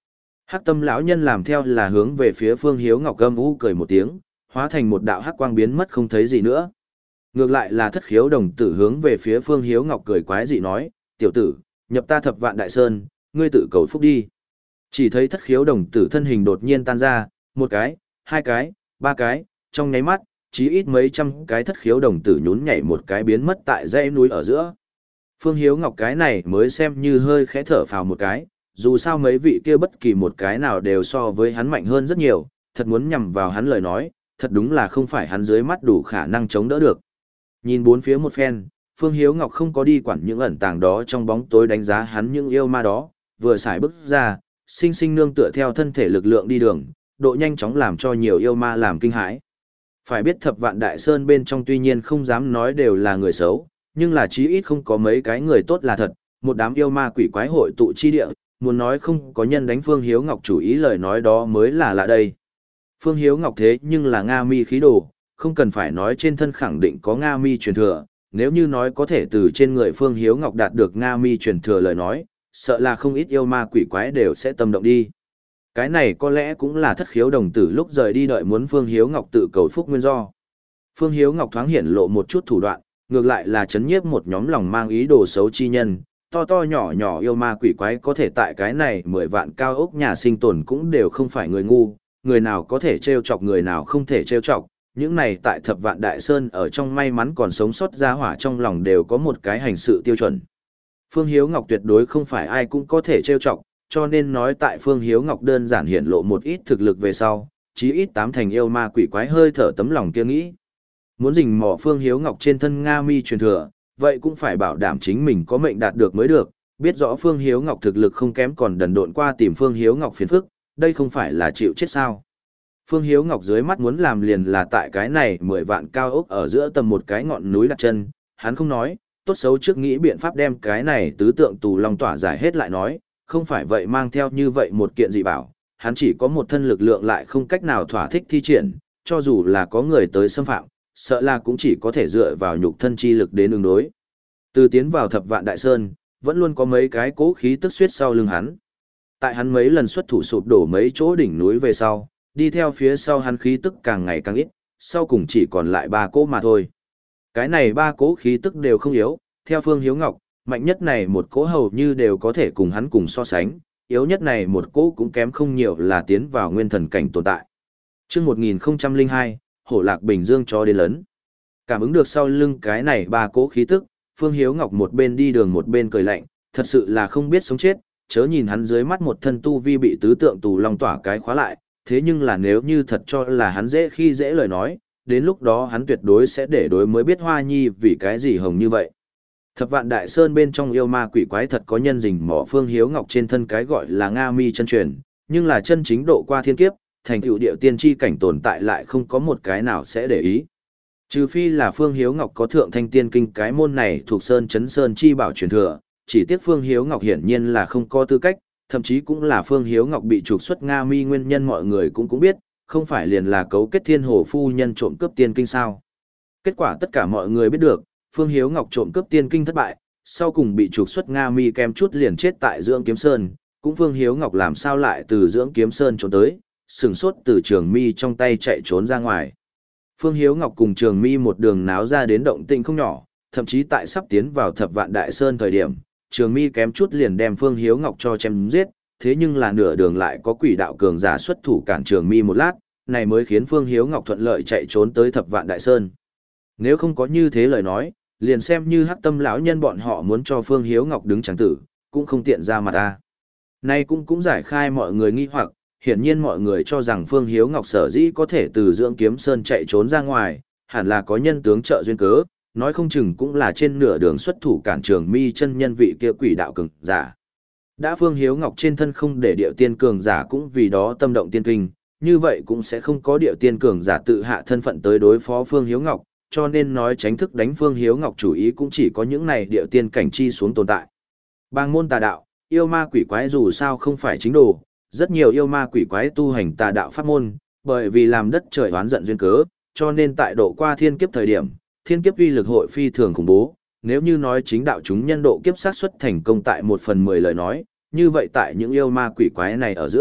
Hắc tâm lão nhân làm theo là hướng về phía Phương Hiếu Ngọc gầm u cười một tiếng, hóa thành một đạo hắc quang biến mất không thấy gì nữa. Ngược lại là Thất Khiếu đồng tử hướng về phía Phương Hiếu Ngọc cười quái dị nói, tiểu tử, nhập ta Thập Vạn Đại Sơn, ngươi tự cầu phúc đi. Chỉ thấy Thất Khiếu đồng tử thân hình đột nhiên tan ra, một cái, hai cái, ba cái, trong nháy mắt, chí ít mấy trăm cái Thất Khiếu đồng tử nhún nhảy một cái biến mất tại dãy núi ở giữa. Phương Hiếu Ngọc cái này mới xem như hơi khẽ thở phào một cái, dù sao mấy vị kia bất kỳ một cái nào đều so với hắn mạnh hơn rất nhiều, thật muốn nhằm vào hắn lời nói, thật đúng là không phải hắn dưới mắt đủ khả năng chống đỡ được. Nhìn bốn phía một phen, Phương Hiếu Ngọc không có đi quản những ẩn tàng đó trong bóng tối đánh giá hắn những yêu ma đó, vừa xài bước ra, sinh sinh nương tựa theo thân thể lực lượng đi đường, độ nhanh chóng làm cho nhiều yêu ma làm kinh hãi. Phải biết Thập Vạn Đại Sơn bên trong tuy nhiên không dám nói đều là người xấu, nhưng là chí ít không có mấy cái người tốt là thật, một đám yêu ma quỷ quái hội tụ chi địa, muốn nói không có nhân đánh Phương Hiếu Ngọc chủ ý lời nói đó mới là lạ đây. Phương Hiếu Ngọc thế nhưng là Nga mi khí đồ, không cần phải nói trên thân khẳng định có Nga mi truyền thừa, nếu như nói có thể từ trên người Phương Hiếu Ngọc đạt được Nga mi truyền thừa lời nói, sợ là không ít yêu ma quỷ quái đều sẽ tâm động đi. Cái này có lẽ cũng là Thất Khiếu đồng tử lúc rời đi đợi muốn Phương Hiếu Ngọc tự cầu phúc nguyên do. Phương Hiếu Ngọc thoáng hiển lộ một chút thủ đoạn, ngược lại là chấn nhiếp một nhóm lòng mang ý đồ xấu chi nhân, to to nhỏ nhỏ yêu ma quỷ quái có thể tại cái này mười vạn cao ốc nhà sinh tồn cũng đều không phải người ngu, người nào có thể trêu chọc người nào không thể trêu chọc, những này tại Thập Vạn Đại Sơn ở trong may mắn còn sống sót ra hỏa trong lòng đều có một cái hành sự tiêu chuẩn. Phương Hiếu Ngọc tuyệt đối không phải ai cũng có thể trêu chọc, cho nên nói tại Phương Hiếu Ngọc đơn giản hiện lộ một ít thực lực về sau, chí ít tám thành yêu ma quỷ quái hơi thở tấm lòng kia nghĩ. Muốn rình mò Phương Hiếu Ngọc trên thân Nga mi truyền thừa, vậy cũng phải bảo đảm chính mình có mệnh đạt được mới được, biết rõ Phương Hiếu Ngọc thực lực không kém còn đần độn qua tìm Phương Hiếu Ngọc phiền phức, đây không phải là chịu chết sao. Phương Hiếu Ngọc dưới mắt muốn làm liền là tại cái này mười vạn cao ốc ở giữa tầm một cái ngọn núi đặt chân, hắn không nói, tốt xấu trước nghĩ biện pháp đem cái này tứ tượng tù long tỏa giải hết lại nói, không phải vậy mang theo như vậy một kiện dị bảo, hắn chỉ có một thân lực lượng lại không cách nào thỏa thích thi triển, cho dù là có người tới xâm phạm, sợ là cũng chỉ có thể dựa vào nhục thân chi lực đến ứng đối. Từ tiến vào Thập Vạn Đại Sơn, vẫn luôn có mấy cái cố khí tức suyết sau lưng hắn. Tại hắn mấy lần xuất thủ sụp đổ mấy chỗ đỉnh núi về sau, đi theo phía sau hắn khí tức càng ngày càng ít, sau cùng chỉ còn lại ba cỗ mà thôi. Cái này ba cỗ khí tức đều không yếu, theo Phương Hiếu Ngọc, mạnh nhất này một cỗ hầu như đều có thể cùng hắn cùng so sánh, yếu nhất này một cỗ cũng kém không nhiều là tiến vào nguyên thần cảnh tồn tại. Chương một nghìn không trăm lẻ hai, Hổ Lạc Bình Dương cho đến lớn. Cảm ứng được sau lưng cái này ba cỗ khí tức, Phương Hiếu Ngọc một bên đi đường một bên cười lạnh, thật sự là không biết sống chết, chớ nhìn hắn dưới mắt một thân tu vi bị tứ tượng tù long tỏa cái khóa lại, thế nhưng là nếu như thật cho là hắn dễ khi dễ lời nói, đến lúc đó hắn tuyệt đối sẽ để đối mới biết Hoa Nhi vì cái gì hồng như vậy. Thập Vạn Đại Sơn bên trong yêu ma quỷ quái thật có nhân rình mỏ Phương Hiếu Ngọc trên thân cái gọi là Nga mi chân truyền, nhưng là chân chính độ qua thiên kiếp, thành tựu điệu tiên tri cảnh tồn tại lại không có một cái nào sẽ để ý. Trừ phi là Phương Hiếu Ngọc có thượng thanh tiên kinh cái môn này thuộc Sơn Chấn Sơn chi bảo truyền thừa, chỉ tiếc Phương Hiếu Ngọc hiển nhiên là không có tư cách, thậm chí cũng là Phương Hiếu Ngọc bị trục xuất Nga mi nguyên nhân mọi người cũng cũng biết, không phải liền là cấu kết thiên hồ phu nhân trộm cướp tiên kinh sao. Kết quả tất cả mọi người biết được, Phương Hiếu Ngọc trộm cướp tiên kinh thất bại, sau cùng bị trục xuất Nga mi kem chút liền chết tại Dưỡng Kiếm Sơn, cũng Phương Hiếu Ngọc làm sao lại từ Dưỡng Kiếm Sơn trốn tới, sừng sốt từ Trường Mi trong tay chạy trốn ra ngoài. Phương Hiếu Ngọc cùng Trường Mi một đường náo ra đến động tĩnh không nhỏ, thậm chí tại sắp tiến vào Thập Vạn Đại Sơn thời điểm, Trường Mi kém chút liền đem Phương Hiếu Ngọc cho chém giết, thế nhưng là nửa đường lại có quỷ đạo cường giả xuất thủ cản Trường Mi một lát, này mới khiến Phương Hiếu Ngọc thuận lợi chạy trốn tới Thập Vạn Đại Sơn. Nếu không có như thế lời nói, liền xem như Hắc Tâm lão nhân bọn họ muốn cho Phương Hiếu Ngọc đứng chẳng tử, cũng không tiện ra mặt ta. Nay cũng cũng giải khai mọi người nghi hoặc, hiển nhiên mọi người cho rằng Phương Hiếu Ngọc sở dĩ có thể từ Dưỡng Kiếm Sơn chạy trốn ra ngoài, hẳn là có nhân tướng trợ duyên cớ, nói không chừng cũng là trên nửa đường xuất thủ cản Trường Mi chân nhân vị kia quỷ đạo cường giả. Đã Phương Hiếu Ngọc trên thân không để điệu tiên cường giả cũng vì đó tâm động tiên kinh, như vậy cũng sẽ không có điệu tiên cường giả tự hạ thân phận tới đối phó Phương Hiếu Ngọc, cho nên nói tránh thức đánh Phương Hiếu Ngọc chủ ý cũng chỉ có những này điệu tiên cảnh chi xuống tồn tại. Bang môn tà đạo, yêu ma quỷ quái dù sao không phải chính đồ, rất nhiều yêu ma quỷ quái tu hành tà đạo pháp môn, bởi vì làm đất trời oán giận duyên cớ, cho nên tại độ qua thiên kiếp thời điểm, thiên kiếp uy lực hội phi thường khủng bố, nếu như nói chính đạo chúng nhân độ kiếp sát xuất thành công tại một phần mười lời nói, như vậy tại những yêu ma quỷ quái này ở giữa,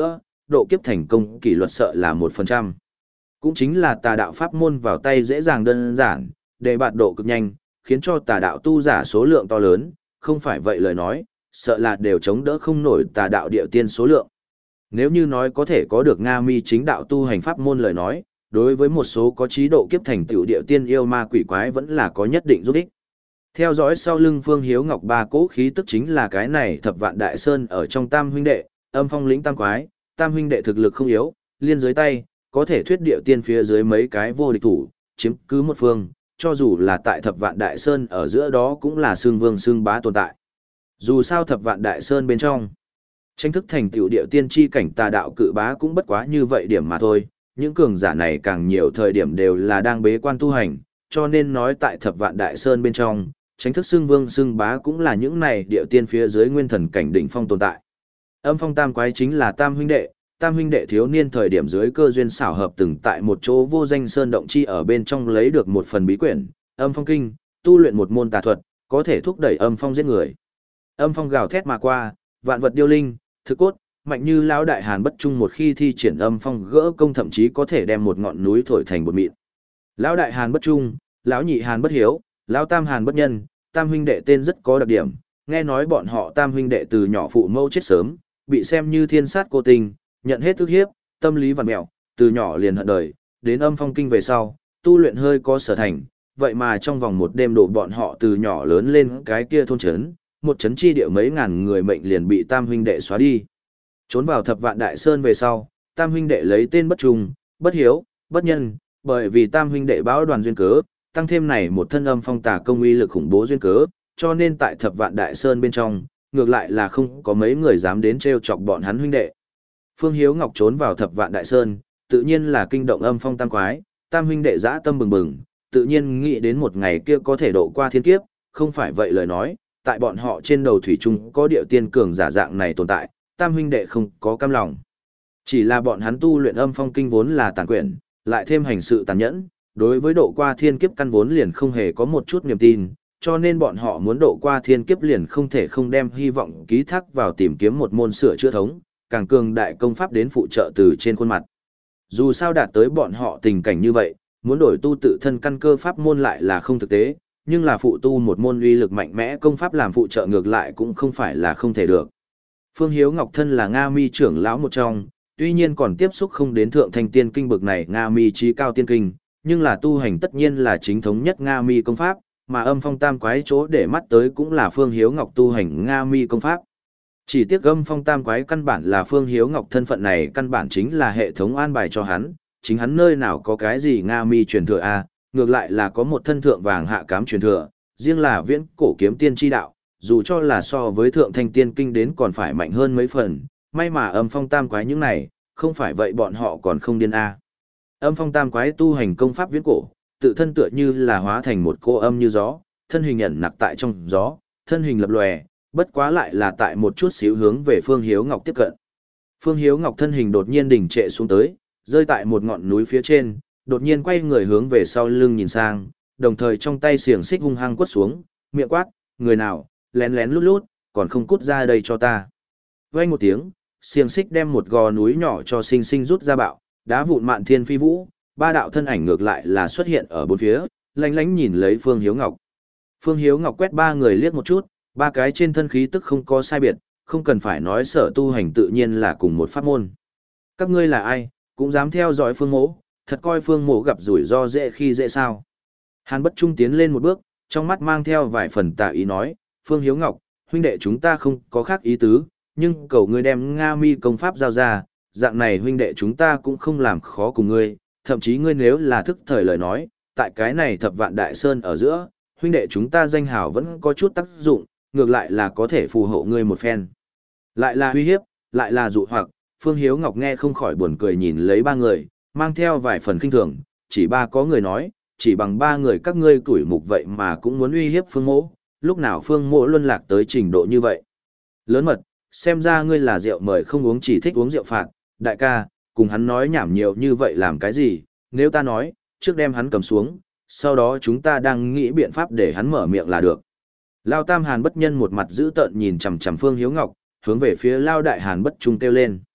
độ kiếp thành công kỷ luật sợ là một phần trăm. Cũng chính là tà đạo pháp môn vào tay dễ dàng đơn giản, để bạt độ cực nhanh, khiến cho tà đạo tu giả số lượng to lớn, không phải vậy lời nói, sợ là đều chống đỡ không nổi tà đạo địa tiên số lượng. Nếu như nói có thể có được Nga mi chính đạo tu hành pháp môn lời nói, đối với một số có trí độ kiếp thành tựu địa tiên yêu ma quỷ quái vẫn là có nhất định giúp ích. Theo dõi sau lưng Phương Hiếu Ngọc ba cỗ khí tức chính là cái này Thập Vạn Đại Sơn ở trong Tam huynh đệ, Âm Phong lĩnh tam quái, Tam huynh đệ thực lực không yếu, liên dưới tay, có thể thuyết địa tiên phía dưới mấy cái vô địch thủ, chiếm cứ một phương, cho dù là tại Thập Vạn Đại Sơn ở giữa đó cũng là xương vương xương bá tồn tại. Dù sao Thập Vạn Đại Sơn bên trong, tranh thức thành tựu địa tiên chi cảnh tà đạo cự bá cũng bất quá như vậy điểm mà thôi, những cường giả này càng nhiều thời điểm đều là đang bế quan tu hành, cho nên nói tại Thập Vạn Đại Sơn bên trong, tránh thức xưng vương xưng bá cũng là những này địa tiên phía dưới nguyên thần cảnh đỉnh phong tồn tại. Âm Phong tam quái chính là tam huynh đệ, tam huynh đệ thiếu niên thời điểm dưới cơ duyên xảo hợp từng tại một chỗ vô danh sơn động chi ở bên trong lấy được một phần bí quyển, Âm Phong kinh, tu luyện một môn tà thuật, có thể thúc đẩy âm phong giết người. Âm phong gào thét mà qua, vạn vật điêu linh, thực cốt, mạnh như lão đại hàn bất trung một khi thi triển âm phong gỡ công thậm chí có thể đem một ngọn núi thổi thành bột mịn. Lão đại hàn bất trung, lão nhị hàn bất hiếu, lão tam hàn bất nhân, tam huynh đệ tên rất có đặc điểm, nghe nói bọn họ tam huynh đệ từ nhỏ phụ mẫu chết sớm, bị xem như thiên sát cô tình, nhận hết ức hiếp, tâm lý vằn mẹo, từ nhỏ liền hận đời, đến âm phong kinh về sau, tu luyện hơi có sở thành, vậy mà trong vòng một đêm đổ bọn họ từ nhỏ lớn lên cái kia thôn trấn, một trấn chi địa mấy ngàn người mệnh liền bị tam huynh đệ xóa đi. Trốn vào Thập Vạn Đại Sơn về sau, tam huynh đệ lấy tên bất trung, bất hiếu, bất nhân, bởi vì tam huynh đệ báo đoàn duyên cớ, tăng thêm này một thân âm phong tà công uy lực khủng bố duyên cớ, cho nên tại Thập Vạn Đại Sơn bên trong, ngược lại là không có mấy người dám đến trêu chọc bọn hắn huynh đệ. Phương Hiếu Ngọc trốn vào Thập Vạn Đại Sơn, tự nhiên là kinh động âm phong tam quái, tam huynh đệ dã tâm bừng bừng, tự nhiên nghĩ đến một ngày kia có thể độ qua thiên kiếp, không phải vậy lời nói, tại bọn họ trên đầu thủy chung có điệu tiên cường giả dạng này tồn tại, tam huynh đệ không có cam lòng. Chỉ là bọn hắn tu luyện âm phong kinh vốn là tàn quyển, lại thêm hành sự tàn nhẫn, đối với độ qua thiên kiếp căn vốn liền không hề có một chút niềm tin, cho nên bọn họ muốn độ qua thiên kiếp liền không thể không đem hy vọng ký thác vào tìm kiếm một môn sửa chữa thống, càng cường đại công pháp đến phụ trợ từ trên khuôn mặt. Dù sao đạt tới bọn họ tình cảnh như vậy, muốn đổi tu tự thân căn cơ pháp môn lại là không thực tế, nhưng là phụ tu một môn uy lực mạnh mẽ công pháp làm phụ trợ ngược lại cũng không phải là không thể được. Phương Hiếu Ngọc thân là Nga Mi trưởng lão một trong, tuy nhiên còn tiếp xúc không đến thượng thanh tiên kinh bực này Nga Mi trí cao tiên kinh, nhưng là tu hành tất nhiên là chính thống nhất Nga Mi công pháp, mà âm phong tam quái chỗ để mắt tới cũng là Phương Hiếu Ngọc tu hành Nga Mi công pháp. Chỉ tiếc âm phong tam quái căn bản là Phương Hiếu Ngọc thân phận này căn bản chính là hệ thống an bài cho hắn, chính hắn nơi nào có cái gì Nga Mi truyền thừa a, ngược lại là có một thân thượng vàng hạ cám truyền thừa, riêng là viễn cổ kiếm tiên chi đạo, dù cho là so với thượng thanh tiên kinh đến còn phải mạnh hơn mấy phần, may mà âm phong tam quái những này, không phải vậy bọn họ còn không điên a. Âm phong tam quái tu hành công pháp viễn cổ, tự thân tựa như là hóa thành một cô âm như gió, thân hình ẩn nặc tại trong gió, thân hình lập lòe, bất quá lại là tại một chút xíu hướng về Phương Hiếu Ngọc tiếp cận. Phương Hiếu Ngọc thân hình đột nhiên đình trệ xuống tới, rơi tại một ngọn núi phía trên, đột nhiên quay người hướng về sau lưng nhìn sang, đồng thời trong tay xiềng xích hung hăng quất xuống, miệng quát, người nào, lén lén lút lút, còn không cút ra đây cho ta. Vang một tiếng, xiềng xích đem một gò núi nhỏ cho sinh sinh rút ra bạo, đá vụn mạn thiên phi vũ, ba đạo thân ảnh ngược lại là xuất hiện ở bốn phía, lánh lánh nhìn lấy Phương Hiếu Ngọc. Phương Hiếu Ngọc quét ba người liếc một chút, ba cái trên thân khí tức không có sai biệt, không cần phải nói sở tu hành tự nhiên là cùng một pháp môn. Các ngươi là ai, cũng dám theo dõi Phương Mỗ, thật coi Phương Mỗ gặp rủi ro dễ khi dễ sao. Hàn Bất Trung tiến lên một bước, trong mắt mang theo vài phần tà ý nói, Phương Hiếu Ngọc, huynh đệ chúng ta không có khác ý tứ, nhưng cầu ngươi đem Nga Mi công pháp giao ra, dạng này huynh đệ chúng ta cũng không làm khó cùng ngươi, thậm chí ngươi nếu là thức thời lời nói, tại cái này Thập Vạn Đại Sơn ở giữa, huynh đệ chúng ta danh hào vẫn có chút tác dụng, ngược lại là có thể phù hộ ngươi một phen. Lại là uy hiếp, lại là dụ hoặc, Phương Hiếu Ngọc nghe không khỏi buồn cười nhìn lấy ba người, mang theo vài phần kinh thường, chỉ ba có người nói, chỉ bằng ba người các ngươi tuổi mục vậy mà cũng muốn uy hiếp Phương Mỗ, lúc nào Phương Mỗ luân lạc tới trình độ như vậy. Lớn mật, xem ra ngươi là rượu mời không uống chỉ thích uống rượu phạt, đại ca, cùng hắn nói nhảm nhiều như vậy làm cái gì, nếu ta nói, trước đem hắn cầm xuống, sau đó chúng ta đang nghĩ biện pháp để hắn mở miệng là được. Lao Tam Hàn Bất Nhân một mặt dữ tợn nhìn chằm chằm Phương Hiếu Ngọc, hướng về phía Lao Đại Hàn Bất Trung kêu lên.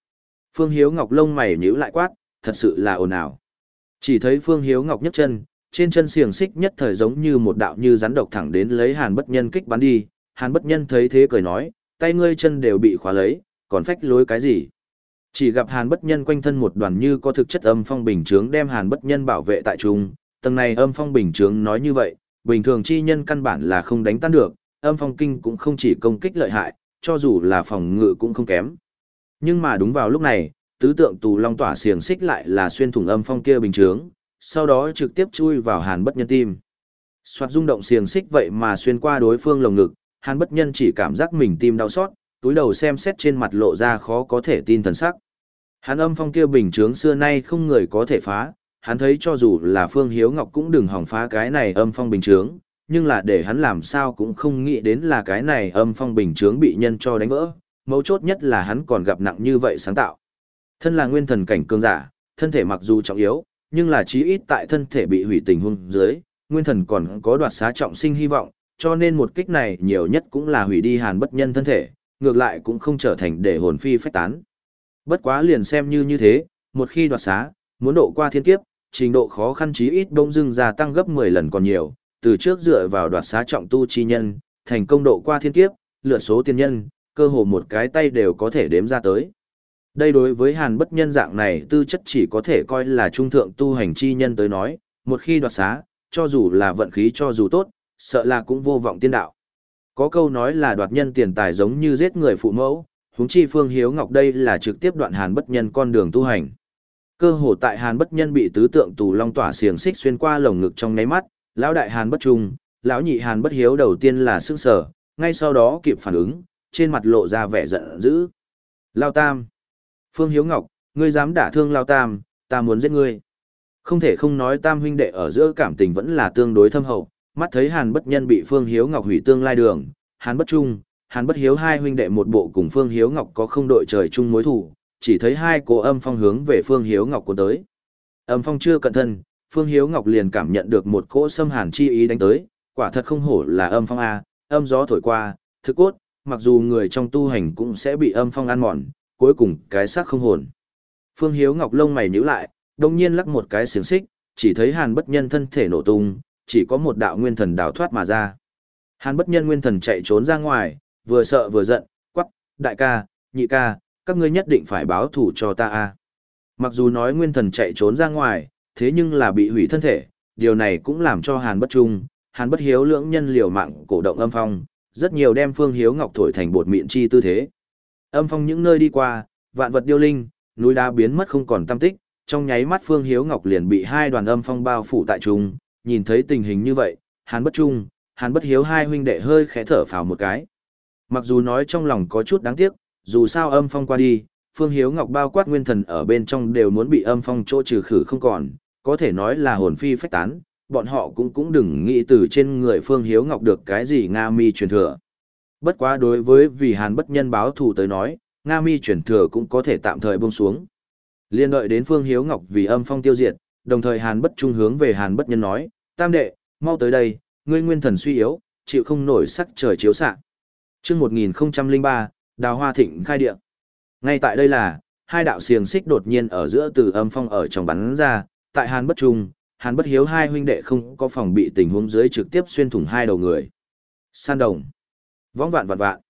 Phương Hiếu Ngọc lông mày nhíu lại quát, thật sự là ồn ào. Chỉ thấy Phương Hiếu Ngọc nhấc chân, trên chân xiềng xích nhất thời giống như một đạo như rắn độc thẳng đến lấy Hàn Bất Nhân kích bắn đi. Hàn Bất Nhân thấy thế cười nói, tay ngươi chân đều bị khóa lấy, còn phách lối cái gì? Chỉ gặp Hàn Bất Nhân quanh thân một đoàn như có thực chất âm phong bình chướng đem Hàn Bất Nhân bảo vệ tại trung, tầng này âm phong bình chướng nói như vậy, bình thường chi nhân căn bản là không đánh tan được, âm phong kinh cũng không chỉ công kích lợi hại, cho dù là phòng ngự cũng không kém. Nhưng mà đúng vào lúc này, tứ tượng tù long tỏa xiềng xích lại là xuyên thủng âm phong kia bình chướng, sau đó trực tiếp chui vào Hàn Bất Nhân tim. Soạt rung động xiềng xích vậy mà xuyên qua đối phương lồng ngực, Hàn Bất Nhân chỉ cảm giác mình tim đau xót, túi đầu xem xét trên mặt lộ ra khó có thể tin thần sắc. Hắn âm phong kia bình chướng xưa nay không người có thể phá, hắn thấy cho dù là Phương Hiếu Ngọc cũng đừng hỏng phá cái này âm phong bình chướng, nhưng là để hắn làm sao cũng không nghĩ đến là cái này âm phong bình chướng bị nhân cho đánh vỡ, mấu chốt nhất là hắn còn gặp nặng như vậy sáng tạo. Thân là nguyên thần cảnh cường giả, thân thể mặc dù trọng yếu, nhưng là chí ít tại thân thể bị hủy tình huống dưới, nguyên thần còn có đoạt xá trọng sinh hy vọng, cho nên một kích này nhiều nhất cũng là hủy đi Hàn Bất Nhân thân thể, ngược lại cũng không trở thành để hồn phi phách tán. Bất quá liền xem như như thế, một khi đoạt xá, muốn độ qua thiên kiếp, trình độ khó khăn chí ít bỗng dưng gia tăng gấp mười lần còn nhiều, từ trước dựa vào đoạt xá trọng tu chi nhân, thành công độ qua thiên kiếp, lựa số tiên nhân, cơ hồ một cái tay đều có thể đếm ra tới. Đây đối với Hàn Bất Nhân dạng này tư chất chỉ có thể coi là trung thượng tu hành chi nhân tới nói, một khi đoạt xá, cho dù là vận khí cho dù tốt, sợ là cũng vô vọng tiên đạo. Có câu nói là đoạt nhân tiền tài giống như giết người phụ mẫu, huống chi Phương Hiếu Ngọc đây là trực tiếp đoạn Hàn Bất Nhân con đường tu hành. Cơ hồ tại Hàn Bất Nhân bị tứ tượng tù long tỏa xiềng xích xuyên qua lồng ngực trong nháy mắt, lão đại Hàn Bất Trung, lão nhị Hàn Bất Hiếu đầu tiên là sững sờ, ngay sau đó kịp phản ứng, trên mặt lộ ra vẻ giận dữ. Lao Tam, Phương Hiếu Ngọc, ngươi dám đả thương Lao Tam, ta muốn giết ngươi. Không thể không nói Tam huynh đệ ở giữa cảm tình vẫn là tương đối thâm hậu, mắt thấy Hàn Bất Nhân bị Phương Hiếu Ngọc hủy tương lai đường, Hàn Bất Trung, Hàn Bất Hiếu hai huynh đệ một bộ cùng Phương Hiếu Ngọc có không đội trời chung mối thù, chỉ thấy hai cô âm phong hướng về Phương Hiếu Ngọc cuốn tới. Âm phong chưa cận thân, Phương Hiếu Ngọc liền cảm nhận được một cỗ xâm hàn chi ý đánh tới, quả thật không hổ là âm phong a, âm gió thổi qua, thực cốt, mặc dù người trong tu hành cũng sẽ bị âm phong ăn mòn, cuối cùng cái xác không hồn. Phương Hiếu Ngọc lông mày nhíu lại, đồng nhiên lắc một cái xiềng xích, chỉ thấy Hàn Bất Nhân thân thể nổ tung, chỉ có một đạo nguyên thần đào thoát mà ra. Hàn Bất Nhân nguyên thần chạy trốn ra ngoài, vừa sợ vừa giận, quắc, đại ca, nhị ca, các ngươi nhất định phải báo thù cho ta a. Mặc dù nói nguyên thần chạy trốn ra ngoài, thế nhưng là bị hủy thân thể, điều này cũng làm cho Hàn Bất Trung, Hàn Bất Hiếu lưỡng nhân liều mạng cổ động âm phong, rất nhiều đem Phương Hiếu Ngọc thổi thành bột mịn chi tư thế. Âm phong những nơi đi qua, vạn vật điêu linh, núi đá biến mất không còn tăm tích, trong nháy mắt Phương Hiếu Ngọc liền bị hai đoàn âm phong bao phủ tại trung, nhìn thấy tình hình như vậy, Hàn Bất Trung, Hàn Bất Hiếu hai huynh đệ hơi khẽ thở phào một cái. Mặc dù nói trong lòng có chút đáng tiếc, dù sao âm phong qua đi, Phương Hiếu Ngọc bao quát nguyên thần ở bên trong đều muốn bị âm phong chỗ trừ khử không còn, có thể nói là hồn phi phách tán, bọn họ cũng cũng đừng nghĩ từ trên người Phương Hiếu Ngọc được cái gì Nga Mi truyền thừa. Bất quá đối với vì Hàn Bất Nhân báo thù tới nói, Nga Mi truyền thừa cũng có thể tạm thời buông xuống. Liên đợi đến Phương Hiếu Ngọc vì âm phong tiêu diệt, đồng thời Hàn Bất Trung hướng về Hàn Bất Nhân nói, tam đệ, mau tới đây, ngươi nguyên thần suy yếu, chịu không nổi sắc trời chiếu xạ. Chương một nghìn không trăm lẻ ba, Đào Hoa Thịnh khai địa. Ngay tại đây là, hai đạo xiềng xích đột nhiên ở giữa từ âm phong ở trong bắn ra, tại Hàn Bất Trung, Hàn Bất Hiếu hai huynh đệ không có phòng bị tình huống dưới trực tiếp xuyên thủng hai đầu người. San đồng, võng vạn vạn vạn,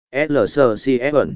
L C C F ẩn,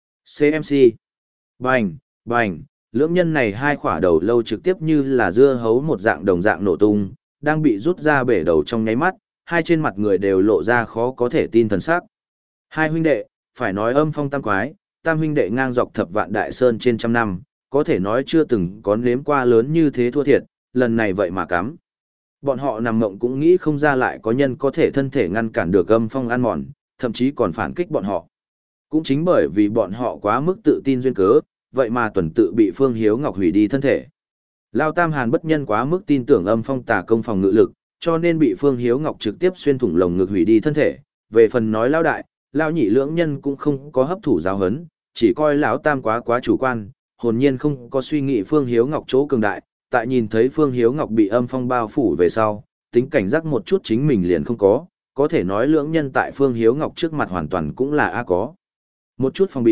C M C, bành, bành, lưỡng nhân này hai khỏa đầu lâu trực tiếp như là dưa hấu một dạng đồng dạng nổ tung, đang bị rút ra bể đầu trong nháy mắt, hai trên mặt người đều lộ ra khó có thể tin thần sắc. Hai huynh đệ, phải nói âm phong tam quái, tam huynh đệ ngang dọc thập vạn đại sơn trên trăm năm, có thể nói chưa từng có nếm qua lớn như thế thua thiệt, lần này vậy mà cắm. Bọn họ nằm mộng cũng nghĩ không ra lại có nhân có thể thân thể ngăn cản được âm phong ăn mòn, thậm chí còn phản kích bọn họ. Cũng chính bởi vì bọn họ quá mức tự tin duyên cớ, vậy mà tuần tự bị Phương Hiếu Ngọc hủy đi thân thể. Lao Tam Hàn Bất Nhân quá mức tin tưởng âm phong tà công phòng ngự lực, cho nên bị Phương Hiếu Ngọc trực tiếp xuyên thủng lồng ngực hủy đi thân thể. Về phần nói Lao Đại, Lao Nhị lưỡng nhân cũng không có hấp thụ giáo hấn, chỉ coi lão Tam quá quá chủ quan, hồn nhiên không có suy nghĩ Phương Hiếu Ngọc chỗ cường đại, tại nhìn thấy Phương Hiếu Ngọc bị âm phong bao phủ về sau, tính cảnh giác một chút chính mình liền không có, có thể nói lưỡng nhân tại Phương Hiếu Ngọc trước mặt hoàn toàn cũng là a có. Một chút phòng bị,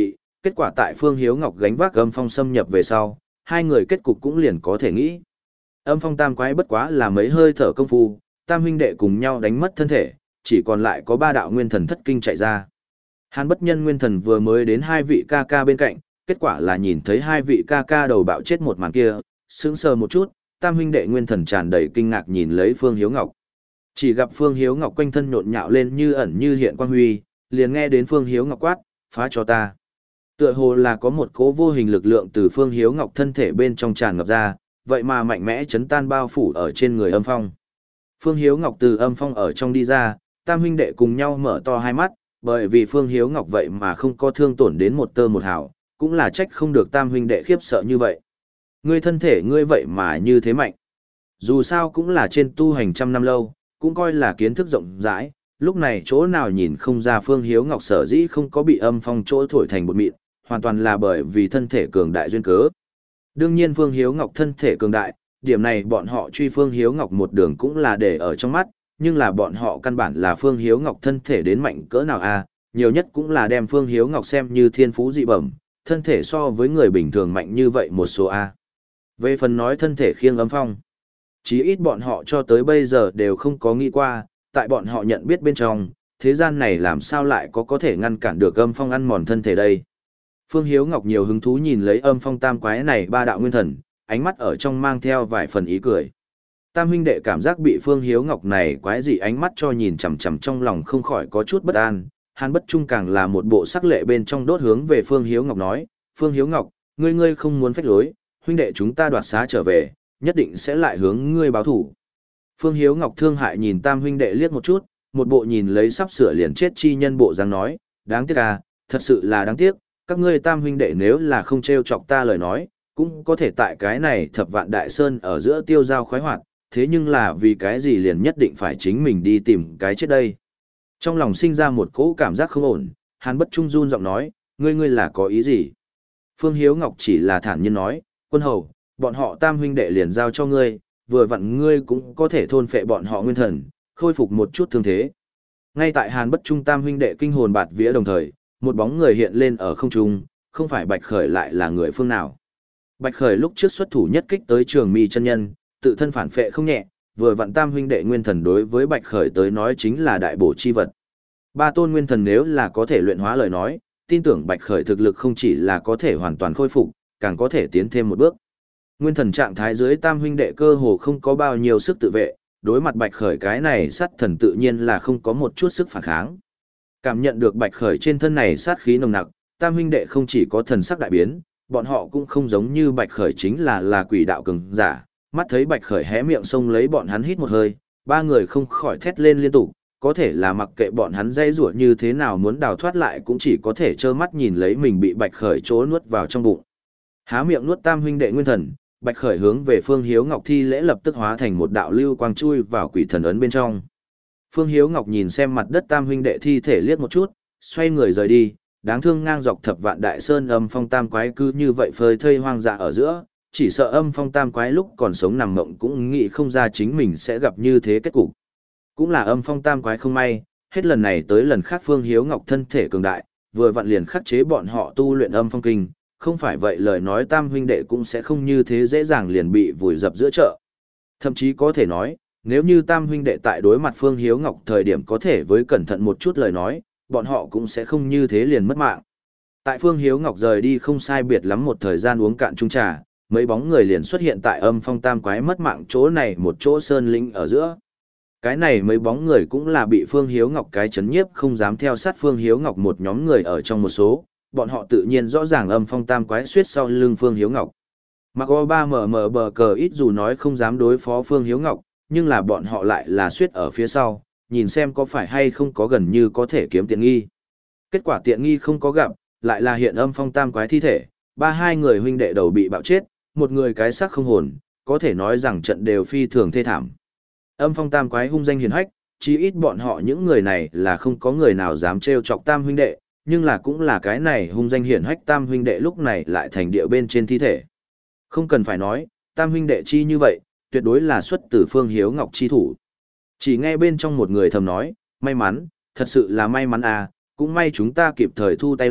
Kết quả tại Phương Hiếu Ngọc gánh vác âm phong xâm nhập về sau, hai người kết cục cũng liền có thể nghĩ. Âm phong tam quái bất quá là mấy hơi thở công phu, tam huynh đệ cùng nhau đánh mất thân thể, chỉ còn lại có ba đạo nguyên thần thất kinh chạy ra. Hàn bất nhân nguyên thần vừa mới đến hai vị ca ca bên cạnh, kết quả là nhìn thấy hai vị ca ca đầu bạo chết một màn kia, sững sờ một chút, tam huynh đệ nguyên thần tràn đầy kinh ngạc nhìn lấy Phương Hiếu Ngọc. Chỉ gặp Phương Hiếu Ngọc quanh thân nhộn nhạo lên như ẩn như hiện quang huy, liền nghe đến Phương Hiếu Ngọc quát, phá cho ta. Tựa hồ là có một cỗ vô hình lực lượng từ Phương Hiếu Ngọc thân thể bên trong tràn ngập ra, vậy mà mạnh mẽ chấn tan bao phủ ở trên người âm phong. Phương Hiếu Ngọc từ âm phong ở trong đi ra, tam huynh đệ cùng nhau mở to hai mắt, bởi vì Phương Hiếu Ngọc vậy mà không có thương tổn đến một tơ một hào, cũng là trách không được tam huynh đệ khiếp sợ như vậy. Ngươi thân thể ngươi vậy mà như thế mạnh. Dù sao cũng là trên tu hành trăm năm lâu, cũng coi là kiến thức rộng rãi, lúc này chỗ nào nhìn không ra Phương Hiếu Ngọc sở dĩ không có bị âm phong chỗ thổi thành bột mịn, hoàn toàn là bởi vì thân thể cường đại duyên cớ. Đương nhiên Phương Hiếu Ngọc thân thể cường đại, điểm này bọn họ truy Phương Hiếu Ngọc một đường cũng là để ở trong mắt, nhưng là bọn họ căn bản là Phương Hiếu Ngọc thân thể đến mạnh cỡ nào a, nhiều nhất cũng là đem Phương Hiếu Ngọc xem như thiên phú dị bẩm, thân thể so với người bình thường mạnh như vậy một số a. Về phần nói thân thể khiêng âm phong, chí ít bọn họ cho tới bây giờ đều không có nghĩ qua, tại bọn họ nhận biết bên trong, thế gian này làm sao lại có có thể ngăn cản được âm phong ăn mòn thân thể đây. Phương Hiếu Ngọc nhiều hứng thú nhìn lấy âm phong tam quái này ba đạo nguyên thần, ánh mắt ở trong mang theo vài phần ý cười. Tam huynh đệ cảm giác bị Phương Hiếu Ngọc này quái dị ánh mắt cho nhìn chằm chằm trong lòng không khỏi có chút bất an, Hàn Bất Trung càng là một bộ sắc lệ bên trong đốt hướng về Phương Hiếu Ngọc nói, Phương Hiếu Ngọc, ngươi ngươi không muốn phách lối, huynh đệ chúng ta đoạt xá trở về, nhất định sẽ lại hướng ngươi báo thủ. Phương Hiếu Ngọc thương hại nhìn tam huynh đệ liếc một chút, một bộ nhìn lấy sắp sửa liền chết chi nhân bộ dáng nói, đáng tiếc à, thật sự là đáng tiếc, các ngươi tam huynh đệ nếu là không trêu chọc ta lời nói, cũng có thể tại cái này thập vạn đại sơn ở giữa tiêu giao khoái hoạt, thế nhưng là vì cái gì liền nhất định phải chính mình đi tìm cái chết đây. Trong lòng sinh ra một cỗ cảm giác không ổn, Hàn Bất Trung run giọng nói, ngươi ngươi là có ý gì? Phương Hiếu Ngọc chỉ là thản nhiên nói, quân hầu, bọn họ tam huynh đệ liền giao cho ngươi, vừa vặn ngươi cũng có thể thôn phệ bọn họ nguyên thần, khôi phục một chút thương thế. Ngay tại Hàn Bất Trung tam huynh đệ kinh hồn bạt vía đồng thời, một bóng người hiện lên ở không trung, không phải Bạch Khởi lại là người phương nào. Bạch Khởi lúc trước xuất thủ nhất kích tới Trường Mi chân nhân, tự thân phản phệ không nhẹ, vừa vặn tam huynh đệ nguyên thần đối với Bạch Khởi tới nói chính là đại bổ chi vật. Ba tôn nguyên thần nếu là có thể luyện hóa lời nói, tin tưởng Bạch Khởi thực lực không chỉ là có thể hoàn toàn khôi phục, càng có thể tiến thêm một bước. Nguyên thần trạng thái dưới tam huynh đệ cơ hồ không có bao nhiêu sức tự vệ, đối mặt Bạch Khởi cái này sát thần tự nhiên là không có một chút sức phản kháng. Cảm nhận được Bạch Khởi trên thân này sát khí nồng nặc, tam huynh đệ không chỉ có thần sắc đại biến, bọn họ cũng không giống như Bạch Khởi chính là là quỷ đạo cường giả, mắt thấy Bạch Khởi hé miệng xông lấy bọn hắn hít một hơi, ba người không khỏi thét lên liên tục, có thể là mặc kệ bọn hắn dây rủa như thế nào muốn đào thoát lại cũng chỉ có thể trơ mắt nhìn lấy mình bị Bạch Khởi trố nuốt vào trong bụng. Há miệng nuốt tam huynh đệ nguyên thần, Bạch Khởi hướng về Phương Hiếu Ngọc thi lễ lập tức hóa thành một đạo lưu quang chui vào quỷ thần ấn bên trong. Phương Hiếu Ngọc nhìn xem mặt đất tam huynh đệ thi thể liếc một chút, xoay người rời đi, đáng thương ngang dọc thập vạn đại sơn âm phong tam quái cứ như vậy phơi thây hoang dã ở giữa, chỉ sợ âm phong tam quái lúc còn sống nằm mộng cũng nghĩ không ra chính mình sẽ gặp như thế kết cục. Cũng là âm phong tam quái không may, hết lần này tới lần khác Phương Hiếu Ngọc thân thể cường đại, vừa vặn liền khắc chế bọn họ tu luyện âm phong kinh, không phải vậy lời nói tam huynh đệ cũng sẽ không như thế dễ dàng liền bị vùi dập giữa chợ. Thậm chí có thể nói, nếu như tam huynh đệ tại đối mặt Phương Hiếu Ngọc thời điểm có thể với cẩn thận một chút lời nói, bọn họ cũng sẽ không như thế liền mất mạng. Tại Phương Hiếu Ngọc rời đi không sai biệt lắm một thời gian uống cạn chung trà, mấy bóng người liền xuất hiện tại âm phong tam quái mất mạng chỗ này một chỗ sơn lĩnh ở giữa. Cái này mấy bóng người cũng là bị Phương Hiếu Ngọc cái chấn nhiếp không dám theo sát Phương Hiếu Ngọc một nhóm người ở trong một số, bọn họ tự nhiên rõ ràng âm phong tam quái suýt sau lưng Phương Hiếu Ngọc. Mặc có ba mờ mờ bờ cờ ít dù nói không dám đối phó Phương Hiếu Ngọc, nhưng là bọn họ lại là suýt ở phía sau, nhìn xem có phải hay không có gần như có thể kiếm tiện nghi. Kết quả tiện nghi không có gặp, lại là hiện âm phong tam quái thi thể, ba hai người huynh đệ đầu bị bạo chết, một người cái xác không hồn, có thể nói rằng trận đều phi thường thê thảm. Âm phong tam quái hung danh hiền hách, chí ít bọn họ những người này là không có người nào dám trêu chọc tam huynh đệ, nhưng là cũng là cái này hung danh hiển hách tam huynh đệ lúc này lại thành địa bên trên thi thể. Không cần phải nói, tam huynh đệ chi như vậy, tuyệt đối là xuất từ Phương Hiếu Ngọc chi thủ. Chỉ nghe bên trong một người thầm nói, may mắn, thật sự là may mắn à, cũng may chúng ta kịp thời thu tay lại,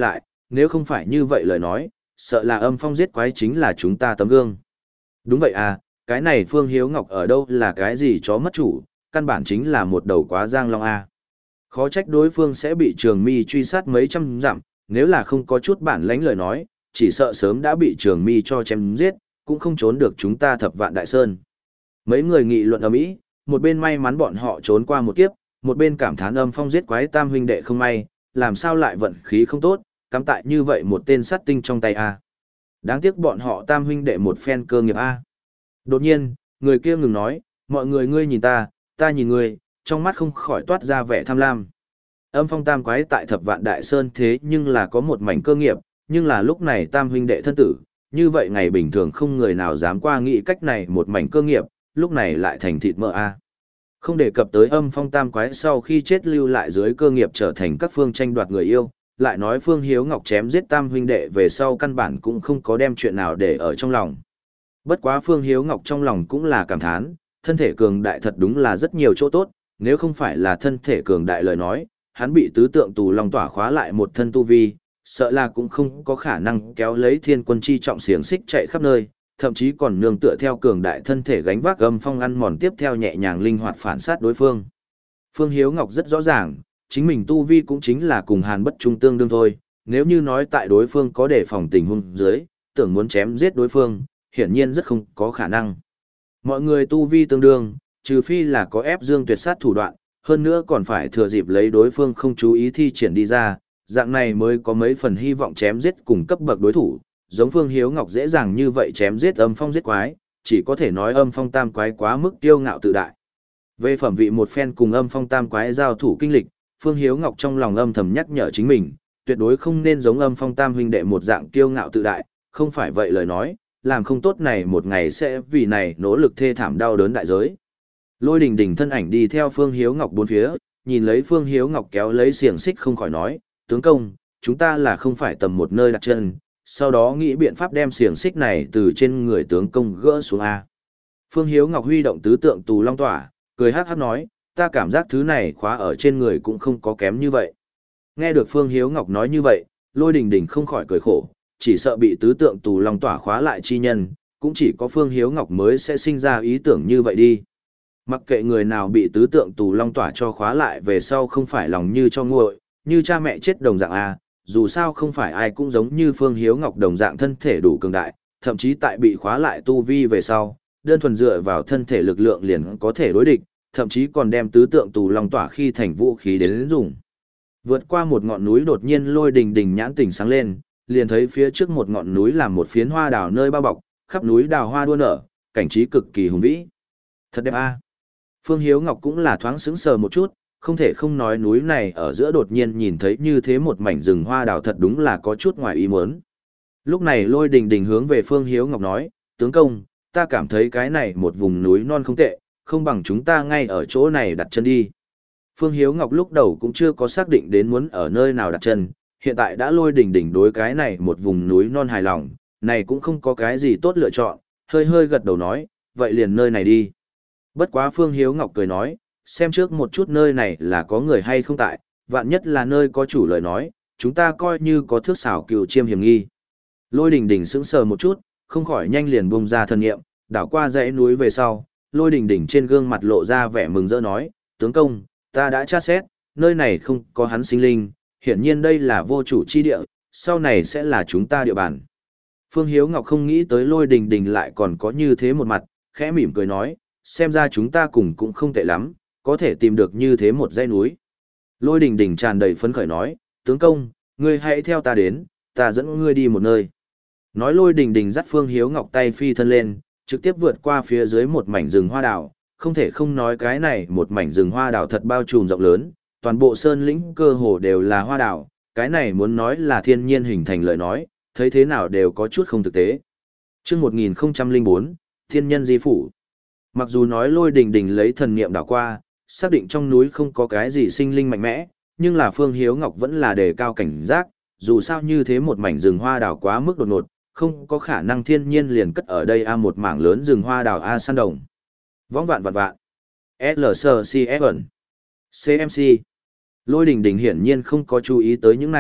nếu không phải như vậy lời nói, sợ là âm phong giết quái chính là chúng ta tấm gương. Đúng vậy à, cái này Phương Hiếu Ngọc ở đâu là cái gì chó mất chủ, căn bản chính là một đầu quá giang long a. Khó trách đối phương sẽ bị Trường Mi truy sát mấy trăm dặm, nếu là không có chút bản lãnh lời nói, chỉ sợ sớm đã bị Trường Mi cho chém giết, cũng không trốn được chúng ta Thập Vạn Đại Sơn. Mấy người nghị luận ầm ĩ, một bên may mắn bọn họ trốn qua một kiếp, một bên cảm thán âm phong giết quái tam huynh đệ không may, làm sao lại vận khí không tốt, cắm tại như vậy một tên sát tinh trong tay a. Đáng tiếc bọn họ tam huynh đệ một phen cơ nghiệp a. Đột nhiên, người kia ngừng nói, mọi người ngươi nhìn ta, ta nhìn ngươi, trong mắt không khỏi toát ra vẻ tham lam. Âm phong tam quái tại Thập Vạn Đại Sơn thế nhưng là có một mảnh cơ nghiệp, nhưng là lúc này tam huynh đệ thân tử, như vậy ngày bình thường không người nào dám qua nghĩ cách này một mảnh cơ nghiệp, lúc này lại thành thịt mỡ a. Không đề cập tới âm phong tam quái sau khi chết lưu lại dưới cơ nghiệp trở thành các phương tranh đoạt người yêu, lại nói Phương Hiếu Ngọc chém giết tam huynh đệ về sau căn bản cũng không có đem chuyện nào để ở trong lòng. Bất quá Phương Hiếu Ngọc trong lòng cũng là cảm thán, thân thể cường đại thật đúng là rất nhiều chỗ tốt, nếu không phải là thân thể cường đại lời nói, hắn bị tứ tượng tù long tỏa khóa lại một thân tu vi, sợ là cũng không có khả năng kéo lấy thiên quân chi trọng xiềng xích chạy khắp nơi, thậm chí còn nương tựa theo cường đại thân thể gánh vác âm phong ăn mòn tiếp theo nhẹ nhàng linh hoạt phản sát đối phương. Phương Hiếu Ngọc rất rõ ràng, chính mình tu vi cũng chính là cùng Hàn Bất Trung tương đương thôi, nếu như nói tại đối phương có đề phòng tình huống dưới, tưởng muốn chém giết đối phương, hiển nhiên rất không có khả năng. Mọi người tu vi tương đương, trừ phi là có ép dương tuyệt sát thủ đoạn, hơn nữa còn phải thừa dịp lấy đối phương không chú ý thi triển đi ra, dạng này mới có mấy phần hy vọng chém giết cùng cấp bậc đối thủ, giống Phương Hiếu Ngọc dễ dàng như vậy chém giết âm phong giết quái, chỉ có thể nói âm phong tam quái quá mức kiêu ngạo tự đại. Về phẩm vị một phen cùng âm phong tam quái giao thủ kinh lịch, Phương Hiếu Ngọc trong lòng âm thầm nhắc nhở chính mình, tuyệt đối không nên giống âm phong tam huynh đệ một dạng kiêu ngạo tự đại, không phải vậy lời nói, làm không tốt này một ngày sẽ vì này nỗ lực thê thảm đau đớn đại giới. Lôi Đình Đình thân ảnh đi theo Phương Hiếu Ngọc bốn phía, nhìn lấy Phương Hiếu Ngọc kéo lấy xiềng xích không khỏi nói, tướng công, chúng ta là không phải tầm một nơi đặt chân, sau đó nghĩ biện pháp đem xiềng xích này từ trên người tướng công gỡ xuống A. Phương Hiếu Ngọc huy động tứ tượng tù long tỏa, cười hát hát nói, ta cảm giác thứ này khóa ở trên người cũng không có kém như vậy. Nghe được Phương Hiếu Ngọc nói như vậy, Lôi Đình Đình không khỏi cười khổ, chỉ sợ bị tứ tượng tù long tỏa khóa lại chi nhân, cũng chỉ có Phương Hiếu Ngọc mới sẽ sinh ra ý tưởng như vậy đi. Mặc kệ người nào bị tứ tượng tù long tỏa cho khóa lại về sau không phải lòng như cho nguội, như cha mẹ chết đồng dạng A, dù sao không phải ai cũng giống như Phương Hiếu Ngọc đồng dạng thân thể đủ cường đại, thậm chí tại bị khóa lại tu vi về sau, đơn thuần dựa vào thân thể lực lượng liền có thể đối địch, thậm chí còn đem tứ tượng tù long tỏa khi thành vũ khí đến dùng. Vượt qua một ngọn núi đột nhiên Lôi Đình Đình nhãn tỉnh sáng lên, liền thấy phía trước một ngọn núi làm một phiến hoa đào nơi bao bọc, khắp núi đào hoa đua nở, cảnh trí cực kỳ hùng vĩ. Thật đẹp a. Phương Hiếu Ngọc cũng là thoáng sững sờ một chút, không thể không nói núi này ở giữa đột nhiên nhìn thấy như thế một mảnh rừng hoa đào thật đúng là có chút ngoài ý muốn. Lúc này Lôi Đình Đình hướng về Phương Hiếu Ngọc nói, tướng công, ta cảm thấy cái này một vùng núi non không tệ, không bằng chúng ta ngay ở chỗ này đặt chân đi. Phương Hiếu Ngọc lúc đầu cũng chưa có xác định đến muốn ở nơi nào đặt chân, hiện tại đã Lôi Đình Đình đối cái này một vùng núi non hài lòng, này cũng không có cái gì tốt lựa chọn, hơi hơi gật đầu nói, vậy liền nơi này đi. Bất quá Phương Hiếu Ngọc cười nói, xem trước một chút nơi này là có người hay không tại, vạn nhất là nơi có chủ lời nói, chúng ta coi như có thước xảo cừu chiêm hiểm nghi. Lôi Đình Đình sững sờ một chút, không khỏi nhanh liền bung ra thân nghiệm, đảo qua dãy núi về sau, Lôi Đình Đình trên gương mặt lộ ra vẻ mừng rỡ nói, tướng công, ta đã tra xét, nơi này không có hắn sinh linh, hiển nhiên đây là vô chủ chi địa, sau này sẽ là chúng ta địa bàn. Phương Hiếu Ngọc không nghĩ tới Lôi Đình Đình lại còn có như thế một mặt, khẽ mỉm cười nói, xem ra chúng ta cùng cũng không tệ lắm, có thể tìm được như thế một dãy núi. Lôi Đình Đình tràn đầy phấn khởi nói, tướng công, ngươi hãy theo ta đến, ta dẫn ngươi đi một nơi. Nói Lôi Đình Đình dắt Phương Hiếu Ngọc tay phi thân lên, trực tiếp vượt qua phía dưới một mảnh rừng hoa đào, không thể không nói cái này một mảnh rừng hoa đào thật bao trùm rộng lớn, toàn bộ sơn lĩnh cơ hồ đều là hoa đào, cái này muốn nói là thiên nhiên hình thành lời nói, thấy thế nào đều có chút không thực tế. Chương một nghìn không trăm lẻ bốn, Thiên nhân di phủ. Mặc dù nói Lôi Đình Đình lấy thần niệm đảo qua, xác định trong núi không có cái gì sinh linh mạnh mẽ, nhưng là Phương Hiếu Ngọc vẫn là đề cao cảnh giác, dù sao như thế một mảnh rừng hoa đào quá mức đột ngột, không có khả năng thiên nhiên liền cất ở đây a một mảng lớn rừng hoa đào a san đồng. Võng vạn vạn vạn. lờ xê xê ép ẩn. xê em xê. Lôi Đình Đình hiển nhiên không có chú ý tới những này,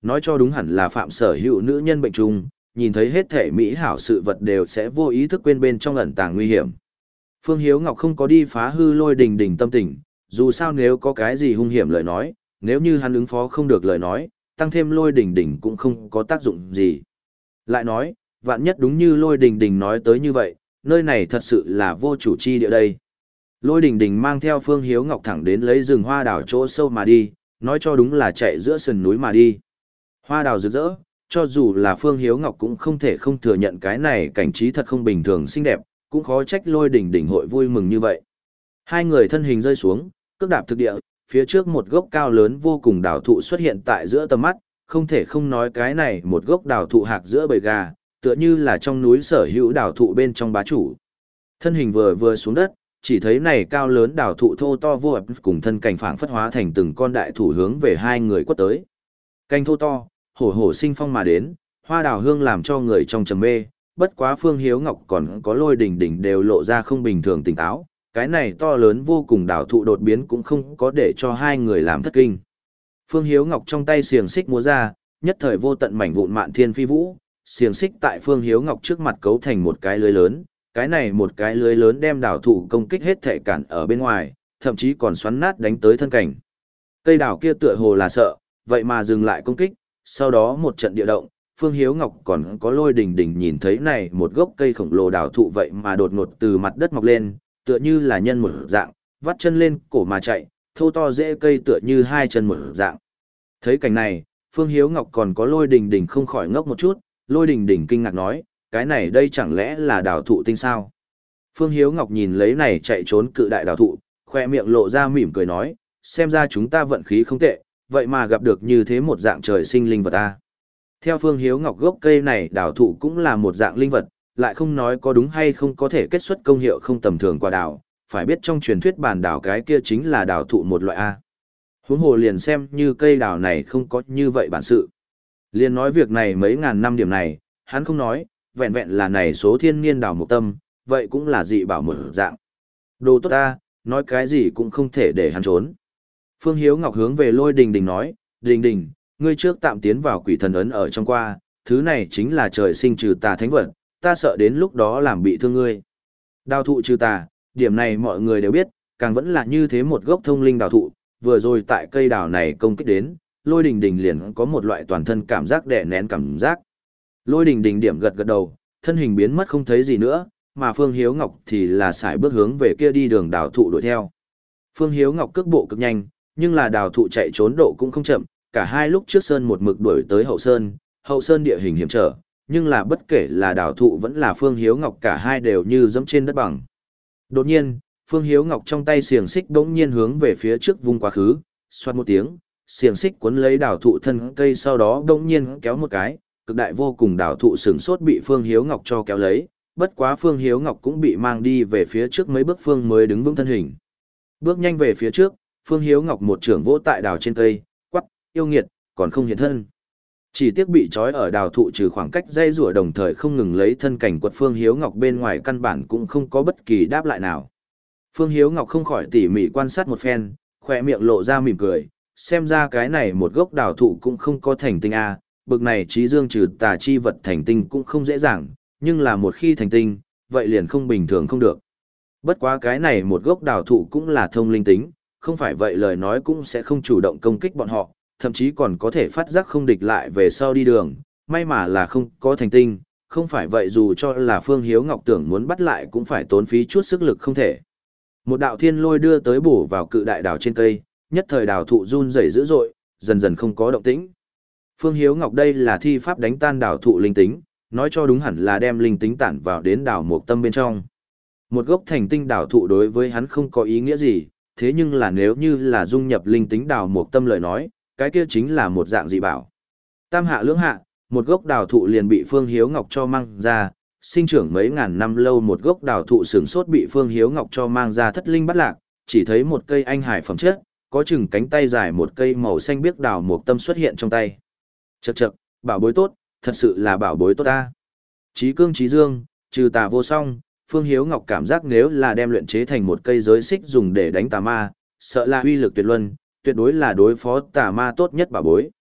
nói cho đúng hẳn là phạm sở hữu nữ nhân bệnh trùng, nhìn thấy hết thể mỹ hảo sự vật đều sẽ vô ý thức quên bên trong ẩn tàng nguy hiểm. Phương Hiếu Ngọc không có đi phá hư Lôi Đình Đình tâm tình, dù sao nếu có cái gì hung hiểm lời nói, nếu như hắn ứng phó không được lời nói, tăng thêm Lôi Đình Đình cũng không có tác dụng gì. Lại nói, vạn nhất đúng như Lôi Đình Đình nói tới như vậy, nơi này thật sự là vô chủ chi địa đây. Lôi Đình Đình mang theo Phương Hiếu Ngọc thẳng đến lấy rừng hoa đào chỗ sâu mà đi, nói cho đúng là chạy giữa sườn núi mà đi. Hoa đào rực rỡ, cho dù là Phương Hiếu Ngọc cũng không thể không thừa nhận cái này cảnh trí thật không bình thường xinh đẹp, cũng khó trách Lôi Đình Đình hội vui mừng như vậy. Hai người thân hình rơi xuống, cước đạp thực địa, phía trước một gốc cao lớn vô cùng đào thụ xuất hiện tại giữa tầm mắt, không thể không nói cái này một gốc đào thụ hạc giữa bầy gà, tựa như là trong núi sở hữu đào thụ bên trong bá chủ. Thân hình vừa vừa xuống đất, chỉ thấy này cao lớn đào thụ thô to vô ập cùng thân cảnh phảng phất hóa thành từng con đại thủ hướng về hai người quất tới. Canh thô to, hổ hổ sinh phong mà đến, hoa đào hương làm cho người trong trầm mê, bất quá Phương Hiếu Ngọc còn có Lôi Đình Đình đều lộ ra không bình thường tỉnh táo, cái này to lớn vô cùng đào thụ đột biến cũng không có để cho hai người làm thất kinh. Phương Hiếu Ngọc trong tay xiềng xích múa ra, nhất thời vô tận mảnh vụn mạn thiên phi vũ, xiềng xích tại Phương Hiếu Ngọc trước mặt cấu thành một cái lưới lớn, cái này một cái lưới lớn đem đào thụ công kích hết thể cản ở bên ngoài, thậm chí còn xoắn nát đánh tới thân cảnh. Cây đào kia tựa hồ là sợ, vậy mà dừng lại công kích, sau đó một trận địa động, Phương Hiếu Ngọc còn có Lôi Đình Đình nhìn thấy này một gốc cây khổng lồ đào thụ vậy mà đột ngột từ mặt đất mọc lên, tựa như là nhân một dạng, vắt chân lên cổ mà chạy, thô to rễ cây tựa như hai chân một dạng. Thấy cảnh này, Phương Hiếu Ngọc còn có Lôi Đình Đình không khỏi ngốc một chút, Lôi Đình Đình kinh ngạc nói, cái này đây chẳng lẽ là đào thụ tinh sao? Phương Hiếu Ngọc nhìn lấy này chạy trốn cự đại đào thụ, khoe miệng lộ ra mỉm cười nói, xem ra chúng ta vận khí không tệ, vậy mà gặp được như thế một dạng trời sinh linh vật ta. Theo Phương Hiếu Ngọc gốc cây này đào thụ cũng là một dạng linh vật, lại không nói có đúng hay không có thể kết xuất công hiệu không tầm thường quả đào, phải biết trong truyền thuyết bản đào cái kia chính là đào thụ một loại A. Huống hồ liền xem như cây đào này không có như vậy bản sự. Liền nói việc này mấy ngàn năm điểm này, hắn không nói, vẹn vẹn là này số thiên niên đào một tâm, vậy cũng là dị bảo một dạng. Đồ tốt ta, nói cái gì cũng không thể để hắn trốn. Phương Hiếu Ngọc hướng về Lôi Đình Đình nói, Đình Đình, ngươi trước tạm tiến vào quỷ thần ấn ở trong qua, thứ này chính là trời sinh trừ tà thánh vật, ta sợ đến lúc đó làm bị thương ngươi. Đào thụ trừ tà, điểm này mọi người đều biết, càng vẫn là như thế một gốc thông linh đào thụ, vừa rồi tại cây đào này công kích đến, Lôi Đình Đình liền có một loại toàn thân cảm giác đè nén cảm giác. Lôi Đình Đình điểm gật gật đầu, thân hình biến mất không thấy gì nữa, mà Phương Hiếu Ngọc thì là sải bước hướng về kia đi đường đào thụ đuổi theo. Phương Hiếu Ngọc cước bộ cực nhanh, nhưng là đào thụ chạy trốn độ cũng không chậm, cả hai lúc trước sơn một mực đuổi tới hậu sơn, hậu sơn địa hình hiểm trở, nhưng là bất kể là đào thụ vẫn là Phương Hiếu Ngọc cả hai đều như dẫm trên đất bằng. Đột nhiên, Phương Hiếu Ngọc trong tay xiềng xích bỗng nhiên hướng về phía trước vung quá khứ, xoát một tiếng, xiềng xích cuốn lấy đào thụ thân cây sau đó bỗng nhiên kéo một cái, cực đại vô cùng đào thụ sừng sốt bị Phương Hiếu Ngọc cho kéo lấy, bất quá Phương Hiếu Ngọc cũng bị mang đi về phía trước mấy bước phương mới đứng vững thân hình. Bước nhanh về phía trước, Phương Hiếu Ngọc một trưởng vỗ tại đào trên cây, quắc, yêu nghiệt, còn không hiện thân. Chỉ tiếc bị trói ở đào thụ trừ khoảng cách dây rủa đồng thời không ngừng lấy thân cảnh quật Phương Hiếu Ngọc bên ngoài căn bản cũng không có bất kỳ đáp lại nào. Phương Hiếu Ngọc không khỏi tỉ mỉ quan sát một phen, khỏe miệng lộ ra mỉm cười, xem ra cái này một gốc đào thụ cũng không có thành tinh a, bực này trí dương trừ tà chi vật thành tinh cũng không dễ dàng, nhưng là một khi thành tinh, vậy liền không bình thường không được. Bất quá cái này một gốc đào thụ cũng là thông linh tính, không phải vậy lời nói cũng sẽ không chủ động công kích bọn họ, thậm chí còn có thể phát giác không địch lại về sau đi đường, may mà là không có thành tinh, không phải vậy dù cho là Phương Hiếu Ngọc tưởng muốn bắt lại cũng phải tốn phí chút sức lực không thể. Một đạo thiên lôi đưa tới bổ vào cự đại đào trên cây, nhất thời đào thụ run rẩy dữ dội, dần dần không có động tĩnh. Phương Hiếu Ngọc đây là thi pháp đánh tan đào thụ linh tính, nói cho đúng hẳn là đem linh tính tản vào đến đào mục tâm bên trong. Một gốc thành tinh đào thụ đối với hắn không có ý nghĩa gì, thế nhưng là nếu như là dung nhập linh tính đào mục tâm lời nói, cái kia chính là một dạng dị bảo. Tam hạ lưỡng hạ, một gốc đào thụ liền bị Phương Hiếu Ngọc cho mang ra, sinh trưởng mấy ngàn năm lâu một gốc đào thụ sừng sốt bị Phương Hiếu Ngọc cho mang ra thất linh bắt lạc, chỉ thấy một cây anh hải phẩm chất, có chừng cánh tay dài một cây màu xanh biếc đào mục tâm xuất hiện trong tay. Chậc chậc, bảo bối tốt, thật sự là bảo bối tốt ta. Chí cương chí dương, trừ tà vô song, Phương Hiếu Ngọc cảm giác nếu là đem luyện chế thành một cây giới xích dùng để đánh tà ma, sợ là uy lực tuyệt luân, tuyệt đối là đối phó tà ma tốt nhất bảo bối.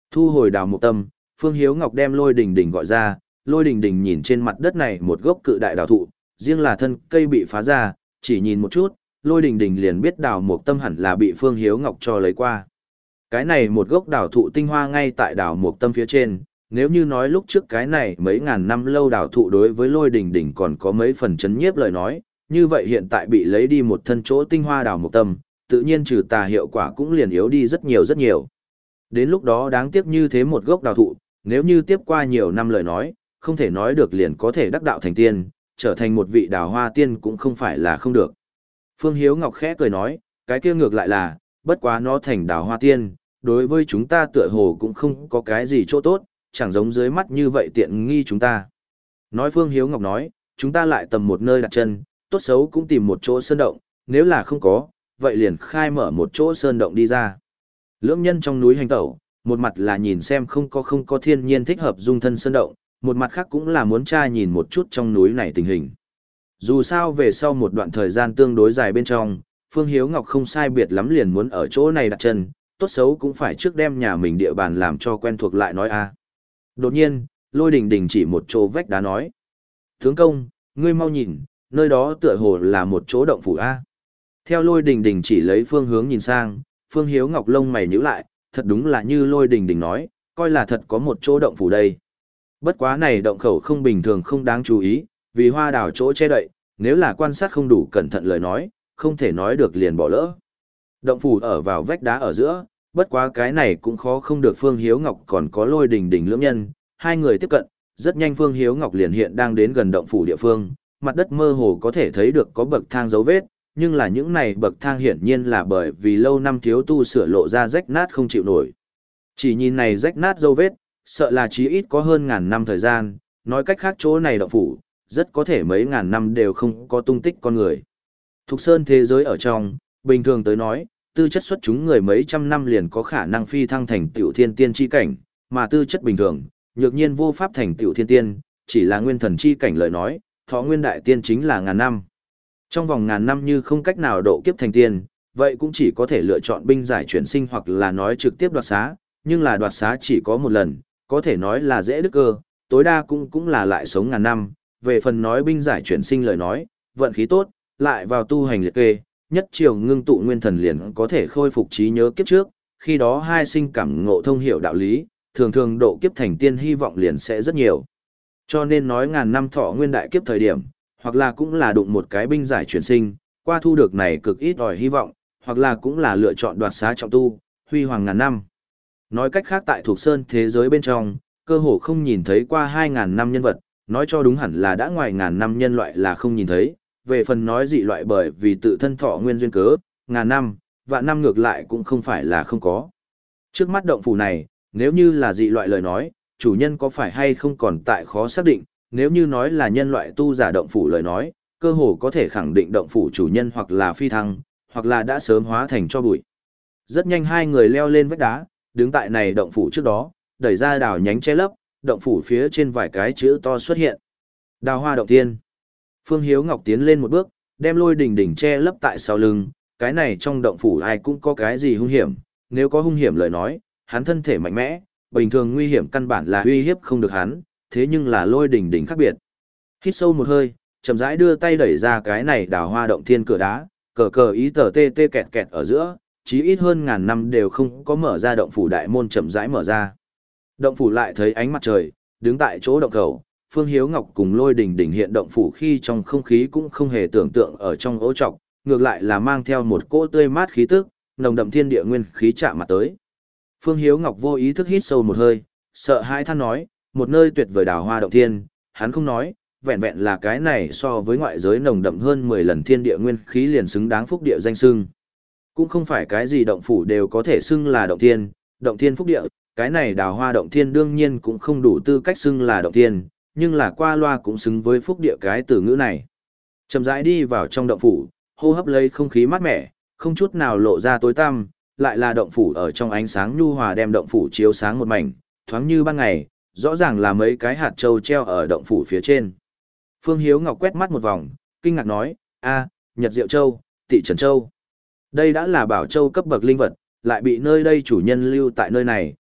Thu hồi đào mục tâm, Phương Hiếu Ngọc đem Lôi Đình Đình gọi ra, Lôi Đình Đình nhìn trên mặt đất này một gốc cự đại đào thụ, riêng là thân cây bị phá ra, chỉ nhìn một chút, Lôi Đình Đình liền biết đào mục tâm hẳn là bị Phương Hiếu Ngọc cho lấy qua. Cái này một gốc đào thụ tinh hoa ngay tại đào mục tâm phía trên, nếu như nói lúc trước cái này mấy ngàn năm lâu đào thụ đối với Lôi Đình Đình còn có mấy phần chấn nhiếp lời nói, như vậy hiện tại bị lấy đi một thân chỗ tinh hoa đào mục tâm, tự nhiên trừ tà hiệu quả cũng liền yếu đi rất nhiều rất nhiều. Đến lúc đó đáng tiếc như thế một gốc đào thụ, nếu như tiếp qua nhiều năm lời nói, không thể nói được liền có thể đắc đạo thành tiên, trở thành một vị đào hoa tiên cũng không phải là không được. Phương Hiếu Ngọc khẽ cười nói, cái kia ngược lại là, bất quá nó thành đào hoa tiên, đối với chúng ta tựa hồ cũng không có cái gì chỗ tốt, chẳng giống dưới mắt như vậy tiện nghi chúng ta. Nói Phương Hiếu Ngọc nói, chúng ta lại tầm một nơi đặt chân, tốt xấu cũng tìm một chỗ sơn động, nếu là không có, vậy liền khai mở một chỗ sơn động đi ra. Lưỡng nhân trong núi hành tẩu, một mặt là nhìn xem không có không có thiên nhiên thích hợp dung thân sơn động, một mặt khác cũng là muốn tra nhìn một chút trong núi này tình hình. Dù sao về sau một đoạn thời gian tương đối dài bên trong, Phương Hiếu Ngọc không sai biệt lắm liền muốn ở chỗ này đặt chân, tốt xấu cũng phải trước đem nhà mình địa bàn làm cho quen thuộc lại nói a. Đột nhiên, Lôi Đình Đình chỉ một chỗ vách đá nói. Tướng công, ngươi mau nhìn, nơi đó tựa hồ là một chỗ động phủ a. Theo Lôi Đình Đình chỉ lấy phương hướng nhìn sang, Phương Hiếu Ngọc lông mày nhíu lại, thật đúng là như Lôi Đình Đình nói, coi là thật có một chỗ động phủ đây. Bất quá này động khẩu không bình thường không đáng chú ý, vì hoa đào chỗ che đậy, nếu là quan sát không đủ cẩn thận lời nói, không thể nói được liền bỏ lỡ. Động phủ ở vào vách đá ở giữa, bất quá cái này cũng khó không được Phương Hiếu Ngọc còn có Lôi Đình Đình lưỡng nhân, hai người tiếp cận, rất nhanh Phương Hiếu Ngọc liền hiện đang đến gần động phủ địa phương, mặt đất mơ hồ có thể thấy được có bậc thang dấu vết, nhưng là những này bậc thang hiển nhiên là bởi vì lâu năm thiếu tu sửa lộ ra rách nát không chịu nổi. Chỉ nhìn này rách nát dấu vết, sợ là chí ít có hơn ngàn năm thời gian, nói cách khác chỗ này động phủ, rất có thể mấy ngàn năm đều không có tung tích con người. Thục Sơn thế giới ở trong, bình thường tới nói, tư chất xuất chúng người mấy trăm năm liền có khả năng phi thăng thành tiểu thiên tiên chi cảnh, mà tư chất bình thường, nhược nhiên vô pháp thành tiểu thiên tiên, chỉ là nguyên thần chi cảnh lời nói, thọ nguyên đại tiên chính là ngàn năm. Trong vòng ngàn năm như không cách nào độ kiếp thành tiên, vậy cũng chỉ có thể lựa chọn binh giải chuyển sinh hoặc là nói trực tiếp đoạt xá, nhưng là đoạt xá chỉ có một lần, có thể nói là dễ đức cơ, tối đa cũng cũng là lại sống ngàn năm, về phần nói binh giải chuyển sinh lời nói, vận khí tốt, lại vào tu hành liệt kê, nhất triều ngưng tụ nguyên thần liền có thể khôi phục trí nhớ kiếp trước, khi đó hai sinh cảm ngộ thông hiểu đạo lý, thường thường độ kiếp thành tiên hy vọng liền sẽ rất nhiều. Cho nên nói ngàn năm thọ nguyên đại kiếp thời điểm, hoặc là cũng là đụng một cái binh giải chuyển sinh, qua thu được này cực ít ỏi hy vọng, hoặc là cũng là lựa chọn đoạt xá trọng tu, huy hoàng ngàn năm. Nói cách khác tại Thục Sơn thế giới bên trong, cơ hồ không nhìn thấy qua hai ngàn năm nhân vật, nói cho đúng hẳn là đã ngoài ngàn năm nhân loại là không nhìn thấy, về phần nói dị loại bởi vì tự thân thọ nguyên duyên cớ, ngàn năm, vạn năm ngược lại cũng không phải là không có. Trước mắt động phủ này, nếu như là dị loại lời nói, chủ nhân có phải hay không còn tại khó xác định, nếu như nói là nhân loại tu giả động phủ lời nói, cơ hồ có thể khẳng định động phủ chủ nhân hoặc là phi thăng, hoặc là đã sớm hóa thành cho bụi. Rất nhanh hai người leo lên vách đá, đứng tại này động phủ trước đó, đẩy ra đào nhánh che lấp, động phủ phía trên vài cái chữ to xuất hiện. Đào hoa động tiên. Phương Hiếu Ngọc tiến lên một bước, đem Lôi Đình Đình che lấp tại sau lưng, cái này trong động phủ ai cũng có cái gì hung hiểm, nếu có hung hiểm lời nói, hắn thân thể mạnh mẽ, bình thường nguy hiểm căn bản là uy hiếp không được hắn, thế nhưng là Lôi Đình Đình khác biệt. Hít sâu một hơi, chậm rãi đưa tay đẩy ra cái này đào hoa động thiên cửa đá, cờ cờ ý tờ tê tê kẹt kẹt ở giữa, chí ít hơn ngàn năm đều không có mở ra động phủ đại môn chậm rãi mở ra. Động phủ lại thấy ánh mặt trời, đứng tại chỗ động khẩu, Phương Hiếu Ngọc cùng Lôi Đình Đình hiện động phủ khi trong không khí cũng không hề tưởng tượng ở trong ố trọc, ngược lại là mang theo một cỗ tươi mát khí tức, nồng đậm thiên địa nguyên khí chạm mặt tới. Phương Hiếu Ngọc vô ý thức hít sâu một hơi, sợ hãi than nói, một nơi tuyệt vời đào hoa động thiên, hắn không nói, vẹn vẹn là cái này so với ngoại giới nồng đậm hơn mười lần thiên địa nguyên khí liền xứng đáng phúc địa danh xưng. Cũng không phải cái gì động phủ đều có thể xưng là động thiên, động thiên phúc địa, cái này đào hoa động thiên đương nhiên cũng không đủ tư cách xưng là động thiên, nhưng là qua loa cũng xứng với phúc địa cái từ ngữ này. Chậm rãi đi vào trong động phủ, hô hấp lấy không khí mát mẻ, không chút nào lộ ra tối tăm, lại là động phủ ở trong ánh sáng nhu hòa đem động phủ chiếu sáng một mảnh, thoáng như ban ngày, rõ ràng là mấy cái hạt châu treo ở động phủ phía trên. Phương Hiếu Ngọc quét mắt một vòng, kinh ngạc nói, a, Nhật Diệu Châu, Tị Trần Châu. Đây đã là bảo châu cấp bậc linh vật, lại bị nơi đây chủ nhân lưu tại nơi này,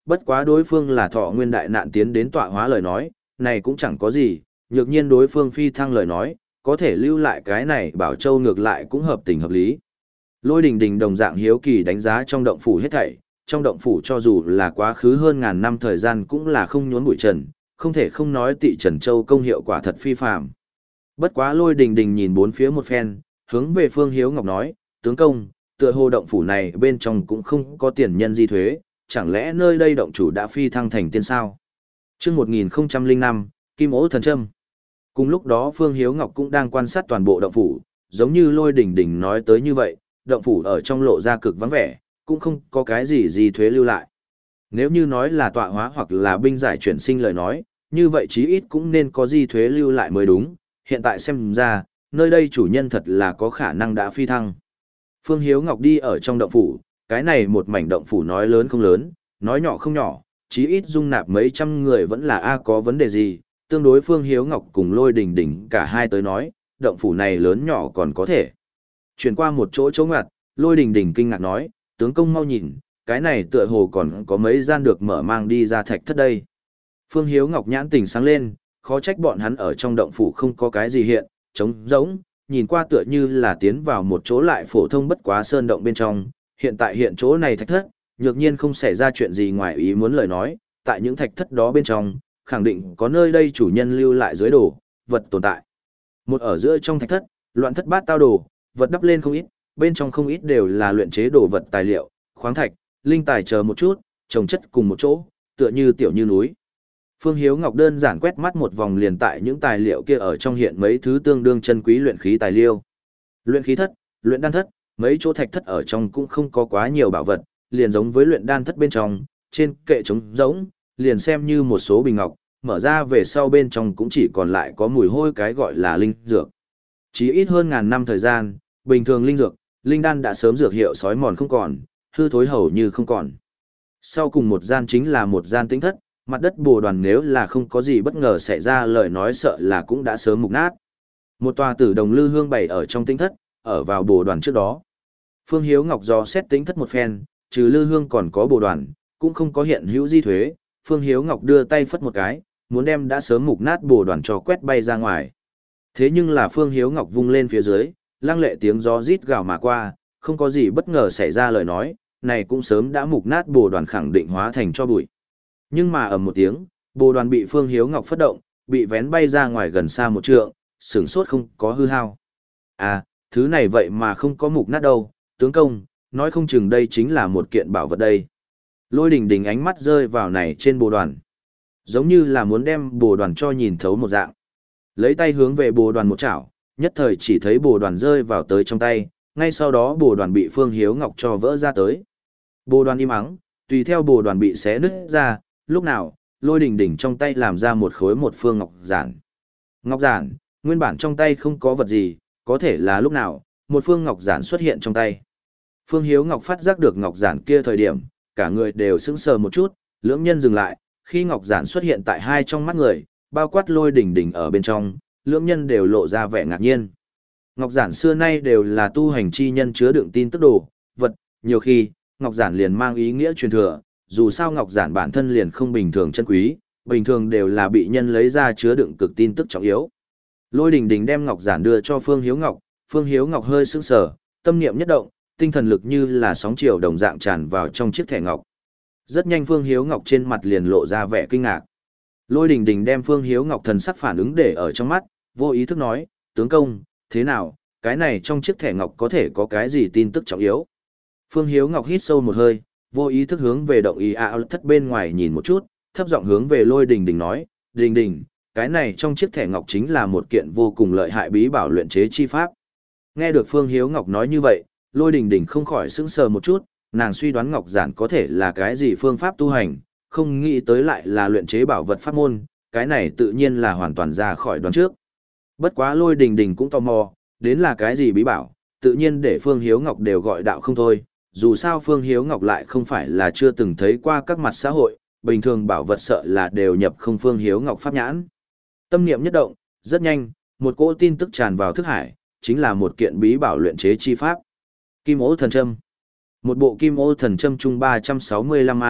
bất quá đối phương là thọ nguyên đại nạn tiến đến tọa hóa lời nói, này cũng chẳng có gì, nhược nhiên đối phương phi thăng lời nói, có thể lưu lại cái này bảo châu ngược lại cũng hợp tình hợp lý. Lôi Đình Đình đồng dạng hiếu kỳ đánh giá trong động phủ hết thảy, trong động phủ cho dù là quá khứ hơn ngàn năm thời gian cũng là không nhốn bụi trần, không thể không nói Tị Trần Châu công hiệu quả thật phi phàm. Bất quá Lôi Đình Đình nhìn bốn phía một phen, hướng về Phương Hiếu Ngọc nói, tướng công, tựa hồ động phủ này bên trong cũng không có tiền nhân di thuế, chẳng lẽ nơi đây động chủ đã phi thăng thành tiên sao? Trước một nghìn lẻ năm, Kim Ố Thần Trâm. Cùng lúc đó Phương Hiếu Ngọc cũng đang quan sát toàn bộ động phủ, giống như Lôi Đình Đình nói tới như vậy, động phủ ở trong lộ ra cực vắng vẻ, cũng không có cái gì gì thuế lưu lại. Nếu như nói là tọa hóa hoặc là binh giải chuyển sinh lời nói, như vậy chí ít cũng nên có di thuế lưu lại mới đúng, hiện tại xem ra, nơi đây chủ nhân thật là có khả năng đã phi thăng. Phương Hiếu Ngọc đi ở trong động phủ, cái này một mảnh động phủ nói lớn không lớn, nói nhỏ không nhỏ, chí ít dung nạp mấy trăm người vẫn là A có vấn đề gì, tương đối Phương Hiếu Ngọc cùng Lôi Đình Đình cả hai tới nói, động phủ này lớn nhỏ còn có thể. Chuyển qua một chỗ chỗ ngoặt, Lôi Đình Đình kinh ngạc nói, tướng công mau nhìn, cái này tựa hồ còn có mấy gian được mở mang đi ra thạch thất đây. Phương Hiếu Ngọc nhãn tình sáng lên, khó trách bọn hắn ở trong động phủ không có cái gì hiện, trống rỗng, nhìn qua tựa như là tiến vào một chỗ lại phổ thông bất quá sơn động bên trong, hiện tại hiện chỗ này thạch thất, nhược nhiên không xảy ra chuyện gì ngoài ý muốn lời nói, tại những thạch thất đó bên trong, khẳng định có nơi đây chủ nhân lưu lại dưới đồ, vật tồn tại. Một ở giữa trong thạch thất, loạn thất bát tao đồ, vật đắp lên không ít, bên trong không ít đều là luyện chế đồ vật tài liệu, khoáng thạch, linh tài chờ một chút, trồng chất cùng một chỗ, tựa như tiểu như núi. Phương Hiếu Ngọc đơn giản quét mắt một vòng liền tại những tài liệu kia ở trong hiện mấy thứ tương đương chân quý luyện khí tài liệu. Luyện khí thất, luyện đan thất, mấy chỗ thạch thất ở trong cũng không có quá nhiều bảo vật, liền giống với luyện đan thất bên trong, trên kệ trống rỗng, liền xem như một số bình ngọc, mở ra về sau bên trong cũng chỉ còn lại có mùi hôi cái gọi là linh dược. Chỉ ít hơn ngàn năm thời gian, bình thường linh dược, linh đan đã sớm dược hiệu sói mòn không còn, hư thối hầu như không còn. Sau cùng một gian chính là một gian tĩnh thất, mặt đất bồ đoàn nếu là không có gì bất ngờ xảy ra lời nói sợ là cũng đã sớm mục nát. Một tòa tử đồng lư hương bày ở trong tĩnh thất, ở vào bồ đoàn trước đó. Phương Hiếu Ngọc do xét tĩnh thất một phen, trừ lư hương còn có bồ đoàn, cũng không có hiện hữu di thuế. Phương Hiếu Ngọc đưa tay phất một cái, muốn đem đã sớm mục nát bồ đoàn cho quét bay ra ngoài. Thế nhưng là Phương Hiếu Ngọc vung lên phía dưới, lăng lệ tiếng gió rít gào mà qua, không có gì bất ngờ xảy ra lời nói, này cũng sớm đã mục nát bồ đoàn khẳng định hóa thành cho bụi. Nhưng mà ầm một tiếng, bồ đoàn bị Phương Hiếu Ngọc phất động, bị vén bay ra ngoài gần xa một trượng, sửng sốt không có hư hao. À, thứ này vậy mà không có mục nát đâu, tướng công, nói không chừng đây chính là một kiện bảo vật đây. Lôi Đình Đình ánh mắt rơi vào này trên bồ đoàn, giống như là muốn đem bồ đoàn cho nhìn thấu một dạng. Lấy tay hướng về bồ đoàn một chảo, nhất thời chỉ thấy bồ đoàn rơi vào tới trong tay, ngay sau đó bồ đoàn bị Phương Hiếu Ngọc cho vỡ ra tới. Bồ đoàn im ắng, tùy theo bồ đoàn bị xé nứt ra, lúc nào, Lôi Đình Đình trong tay làm ra một khối một phương ngọc giản. Ngọc giản, nguyên bản trong tay không có vật gì, có thể là lúc nào, một phương ngọc giản xuất hiện trong tay. Phương Hiếu Ngọc phát giác được ngọc giản kia thời điểm, cả người đều sững sờ một chút, lưỡng nhân dừng lại, khi ngọc giản xuất hiện tại hai trong mắt người, bao quát Lôi Đình Đình ở bên trong, lưỡng nhân đều lộ ra vẻ ngạc nhiên. Ngọc giản xưa nay đều là tu hành chi nhân chứa đựng tin tức đồ, vật, nhiều khi, ngọc giản liền mang ý nghĩa truyền thừa, dù sao ngọc giản bản thân liền không bình thường chân quý, bình thường đều là bị nhân lấy ra chứa đựng cực tin tức trọng yếu. Lôi Đình Đình đem ngọc giản đưa cho Phương Hiếu Ngọc, Phương Hiếu Ngọc hơi sững sờ, tâm niệm nhất động, tinh thần lực như là sóng chiều đồng dạng tràn vào trong chiếc thẻ ngọc. Rất nhanh Phương Hiếu Ngọc trên mặt liền lộ ra vẻ kinh ngạc. Lôi Đình Đình đem Phương Hiếu Ngọc thần sắc phản ứng để ở trong mắt, vô ý thức nói, tướng công, thế nào, cái này trong chiếc thẻ ngọc có thể có cái gì tin tức trọng yếu. Phương Hiếu Ngọc hít sâu một hơi, vô ý thức hướng về động ý ạ thất bên ngoài nhìn một chút, thấp giọng hướng về Lôi Đình Đình nói, Đình Đình, cái này trong chiếc thẻ ngọc chính là một kiện vô cùng lợi hại bí bảo luyện chế chi pháp. Nghe được Phương Hiếu Ngọc nói như vậy, Lôi Đình Đình không khỏi sững sờ một chút, nàng suy đoán ngọc giản có thể là cái gì phương pháp tu hành, không nghĩ tới lại là luyện chế bảo vật pháp môn, cái này tự nhiên là hoàn toàn ra khỏi đoán trước. Bất quá Lôi Đình Đình cũng tò mò, đến là cái gì bí bảo, tự nhiên để Phương Hiếu Ngọc đều gọi đạo không thôi, dù sao Phương Hiếu Ngọc lại không phải là chưa từng thấy qua các mặt xã hội, bình thường bảo vật sợ là đều nhập không Phương Hiếu Ngọc pháp nhãn. Tâm niệm nhất động, rất nhanh, một cỗ tin tức tràn vào thức hải, chính là một kiện bí bảo luyện chế chi pháp. Kim Ô Thần Châm. Một bộ Kim Ô Thần Châm chung ba trăm sáu mươi lăm ai,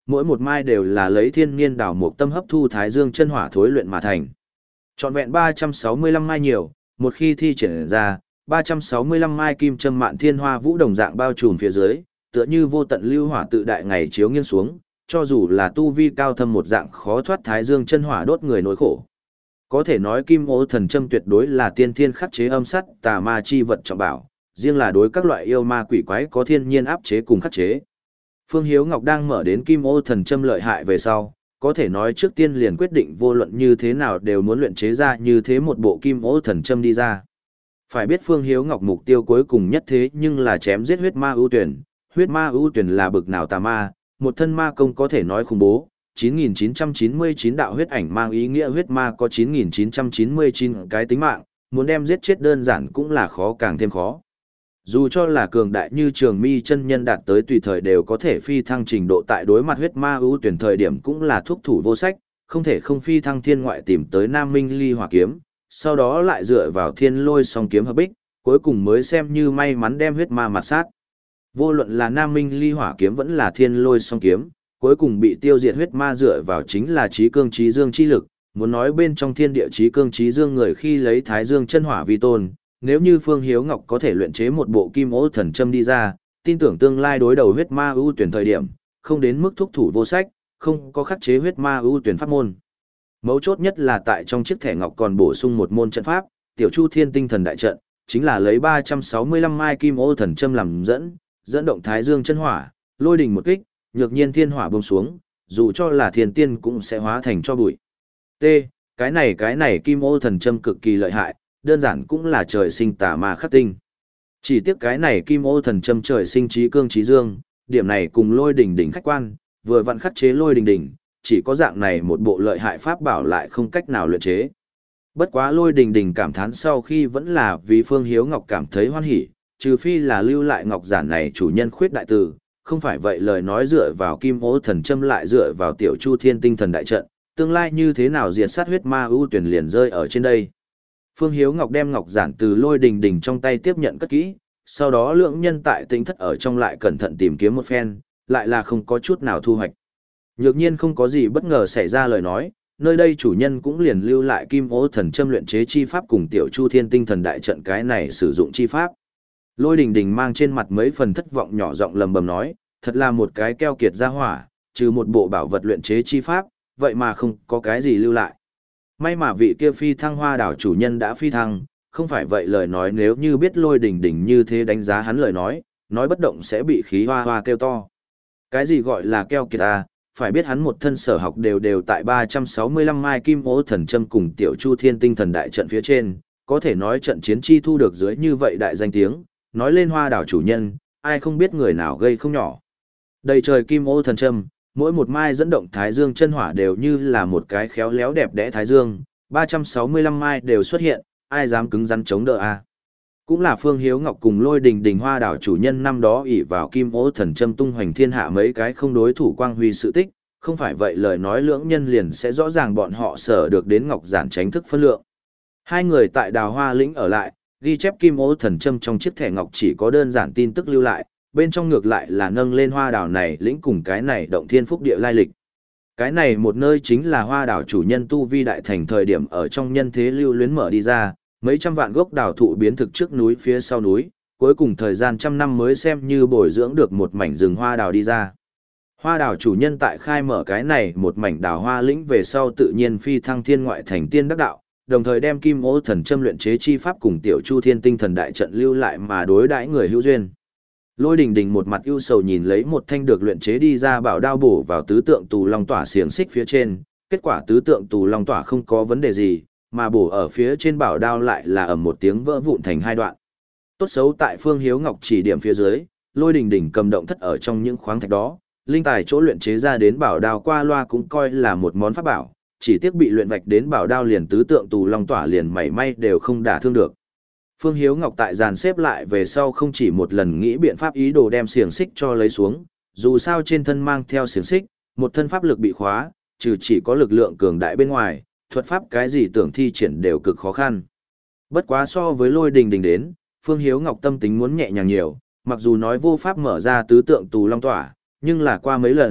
mỗi một mai đều là lấy thiên niên đảo mục tâm hấp thu thái dương chân hỏa thối luyện mà thành. Trọn vẹn ba trăm sáu mươi lăm mai nhiều, một khi thi triển ra, ba trăm sáu mươi lăm mai kim châm mạn thiên hoa vũ đồng dạng bao trùm phía dưới, tựa như vô tận lưu hỏa tự đại ngày chiếu nghiêng xuống, cho dù là tu vi cao thâm một dạng khó thoát thái dương chân hỏa đốt người nỗi khổ. Có thể nói kim ô thần châm tuyệt đối là tiên thiên khắc chế âm sát tà ma chi vật trọng bảo, riêng là đối các loại yêu ma quỷ quái có thiên nhiên áp chế cùng khắc chế. Phương Hiếu Ngọc đang mở đến kim ô thần châm lợi hại về sau, có thể nói trước tiên liền quyết định vô luận như thế nào đều muốn luyện chế ra như thế một bộ kim ô thần châm đi ra. Phải biết Phương Hiếu Ngọc mục tiêu cuối cùng nhất thế nhưng là chém giết huyết ma ưu tuyển, huyết ma ưu tuyển là bực nào tà ma, một thân ma công có thể nói khủng bố, chín nghìn chín trăm chín mươi chín đạo huyết ảnh mang ý nghĩa huyết ma có chín nghìn chín trăm chín mươi chín cái tính mạng, muốn đem giết chết đơn giản cũng là khó càng thêm khó. Dù cho là cường đại như Trường Mi chân nhân đạt tới tùy thời đều có thể phi thăng trình độ tại đối mặt huyết ma ưu tuyển thời điểm cũng là thuốc thủ vô sách, không thể không phi thăng thiên ngoại tìm tới Nam Minh Ly Hỏa kiếm, sau đó lại dựa vào thiên lôi song kiếm hợp bích, cuối cùng mới xem như may mắn đem huyết ma mặt sát. Vô luận là Nam Minh Ly Hỏa kiếm vẫn là thiên lôi song kiếm, cuối cùng bị tiêu diệt huyết ma dựa vào chính là trí cương trí dương chi lực, muốn nói bên trong thiên địa trí cương trí dương người khi lấy thái dương chân hỏa vi tôn, nếu như Phương Hiếu Ngọc có thể luyện chế một bộ kim ô thần châm đi ra, tin tưởng tương lai đối đầu huyết ma ưu tuyển thời điểm, không đến mức thúc thủ vô sách, không có khắc chế huyết ma ưu tuyển pháp môn. Mấu chốt nhất là tại trong chiếc thẻ ngọc còn bổ sung một môn trận pháp, Tiểu Chu Thiên Tinh Thần Đại Trận, chính là lấy ba trăm sáu mươi lăm mai kim ô thần châm làm dẫn, dẫn động thái dương chân hỏa, lôi đình một kích, nhược nhiên thiên hỏa buông xuống, dù cho là thiên tiên cũng sẽ hóa thành cho bụi. T. Cái này cái này kim ô thần châm cực kỳ lợi hại, đơn giản cũng là trời sinh tà ma khắc tinh. Chỉ tiếc cái này kim ô thần châm trời sinh trí cương trí dương, điểm này cùng lôi đỉnh đỉnh khách quan, vừa vặn khắc chế lôi đỉnh đỉnh, chỉ có dạng này một bộ lợi hại pháp bảo lại không cách nào luyện chế. Bất quá lôi đỉnh đỉnh cảm thán sau khi vẫn là vì Phương Hiếu Ngọc cảm thấy hoan hỉ, trừ phi là lưu lại ngọc giản này chủ nhân khuyết đại từ, không phải vậy lời nói dựa vào kim ô thần châm lại dựa vào Tiểu Chu Thiên Tinh Thần Đại Trận, tương lai như thế nào diệt sát huyết ma ưu tuyển liền rơi ở trên đây. Phương Hiếu Ngọc đem ngọc giản từ lôi đình đình trong tay tiếp nhận cất kỹ, sau đó lượng nhân tại tính thất ở trong lại cẩn thận tìm kiếm một phen, lại là không có chút nào thu hoạch. Nhược nhiên không có gì bất ngờ xảy ra lời nói, nơi đây chủ nhân cũng liền lưu lại kim ô thần châm luyện chế chi pháp cùng Tiểu Chu Thiên Tinh Thần Đại Trận cái này sử dụng chi pháp. Lôi đình đình mang trên mặt mấy phần thất vọng nhỏ giọng lầm bầm nói, thật là một cái keo kiệt ra hỏa, trừ một bộ bảo vật luyện chế chi pháp, vậy mà không có cái gì lưu lại. May mà vị kia phi thăng hoa đảo chủ nhân đã phi thăng, không phải vậy lời nói nếu như biết lôi đỉnh đỉnh như thế đánh giá hắn lời nói, nói bất động sẽ bị khí hoa hoa kêu to. Cái gì gọi là keo kiệt à, phải biết hắn một thân sở học đều đều tại ba trăm sáu mươi lăm mai kim ô thần châm cùng Tiểu Chu Thiên Tinh Thần Đại Trận phía trên, có thể nói trận chiến chi thu được dưới như vậy đại danh tiếng, nói lên hoa đảo chủ nhân, ai không biết người nào gây không nhỏ. Đầy trời kim ô thần châm, mỗi một mai dẫn động thái dương chân hỏa đều như là một cái khéo léo đẹp đẽ thái dương, ba trăm sáu mươi lăm mai đều xuất hiện, ai dám cứng rắn chống đỡ a. Cũng là Phương Hiếu Ngọc cùng Lôi Đình Đình hoa đảo chủ nhân năm đó ỷ vào kim ô thần châm tung hoành thiên hạ mấy cái không đối thủ quang huy sự tích, không phải vậy lời nói lưỡng nhân liền sẽ rõ ràng bọn họ sở được đến ngọc giản tránh thức phân lượng. Hai người tại Đào Hoa lĩnh ở lại, ghi chép kim ô thần châm trong chiếc thẻ ngọc chỉ có đơn giản tin tức lưu lại, bên trong ngược lại là nâng lên hoa đảo này lĩnh cùng cái này động thiên phúc địa lai lịch. Cái này một nơi chính là hoa đảo chủ nhân tu vi đại thành thời điểm ở trong nhân thế lưu luyến mở đi ra, mấy trăm vạn gốc đảo thụ biến thực trước núi phía sau núi, cuối cùng thời gian trăm năm mới xem như bồi dưỡng được một mảnh rừng hoa đảo đi ra. Hoa đảo chủ nhân tại khai mở cái này một mảnh đảo hoa lĩnh về sau tự nhiên phi thăng thiên ngoại thành tiên đắc đạo, đồng thời đem kim ô thần châm luyện chế chi pháp cùng Tiểu Chu Thiên Tinh Thần Đại Trận lưu lại mà đối đãi người hữu duyên. Lôi Đình Đình một mặt ưu sầu nhìn lấy một thanh được luyện chế đi ra bảo đao bổ vào tứ tượng tù long tỏa xiềng xích phía trên, kết quả tứ tượng tù long tỏa không có vấn đề gì, mà bổ ở phía trên bảo đao lại là ầm một tiếng vỡ vụn thành hai đoạn. Tốt xấu tại Phương Hiếu Ngọc chỉ điểm phía dưới, Lôi Đình Đình cầm động thất ở trong những khoáng thạch đó, linh tài chỗ luyện chế ra đến bảo đao qua loa cũng coi là một món pháp bảo, chỉ tiếc bị luyện vạch đến bảo đao liền tứ tượng tù long tỏa liền mảy may đều không đả thương được. Phương Hiếu Ngọc tại dàn xếp lại về sau không chỉ một lần nghĩ biện pháp ý đồ đem xiềng xích cho lấy xuống, dù sao trên thân mang theo xiềng xích, một thân pháp lực bị khóa, trừ chỉ có lực lượng cường đại bên ngoài, thuật pháp cái gì tưởng thi triển đều cực khó khăn. Bất quá so với Lôi Đình Đình đến, Phương Hiếu Ngọc tâm tính muốn nhẹ nhàng nhiều, mặc dù nói vô pháp mở ra tứ tượng tù long tỏa, nhưng là qua mấy lần,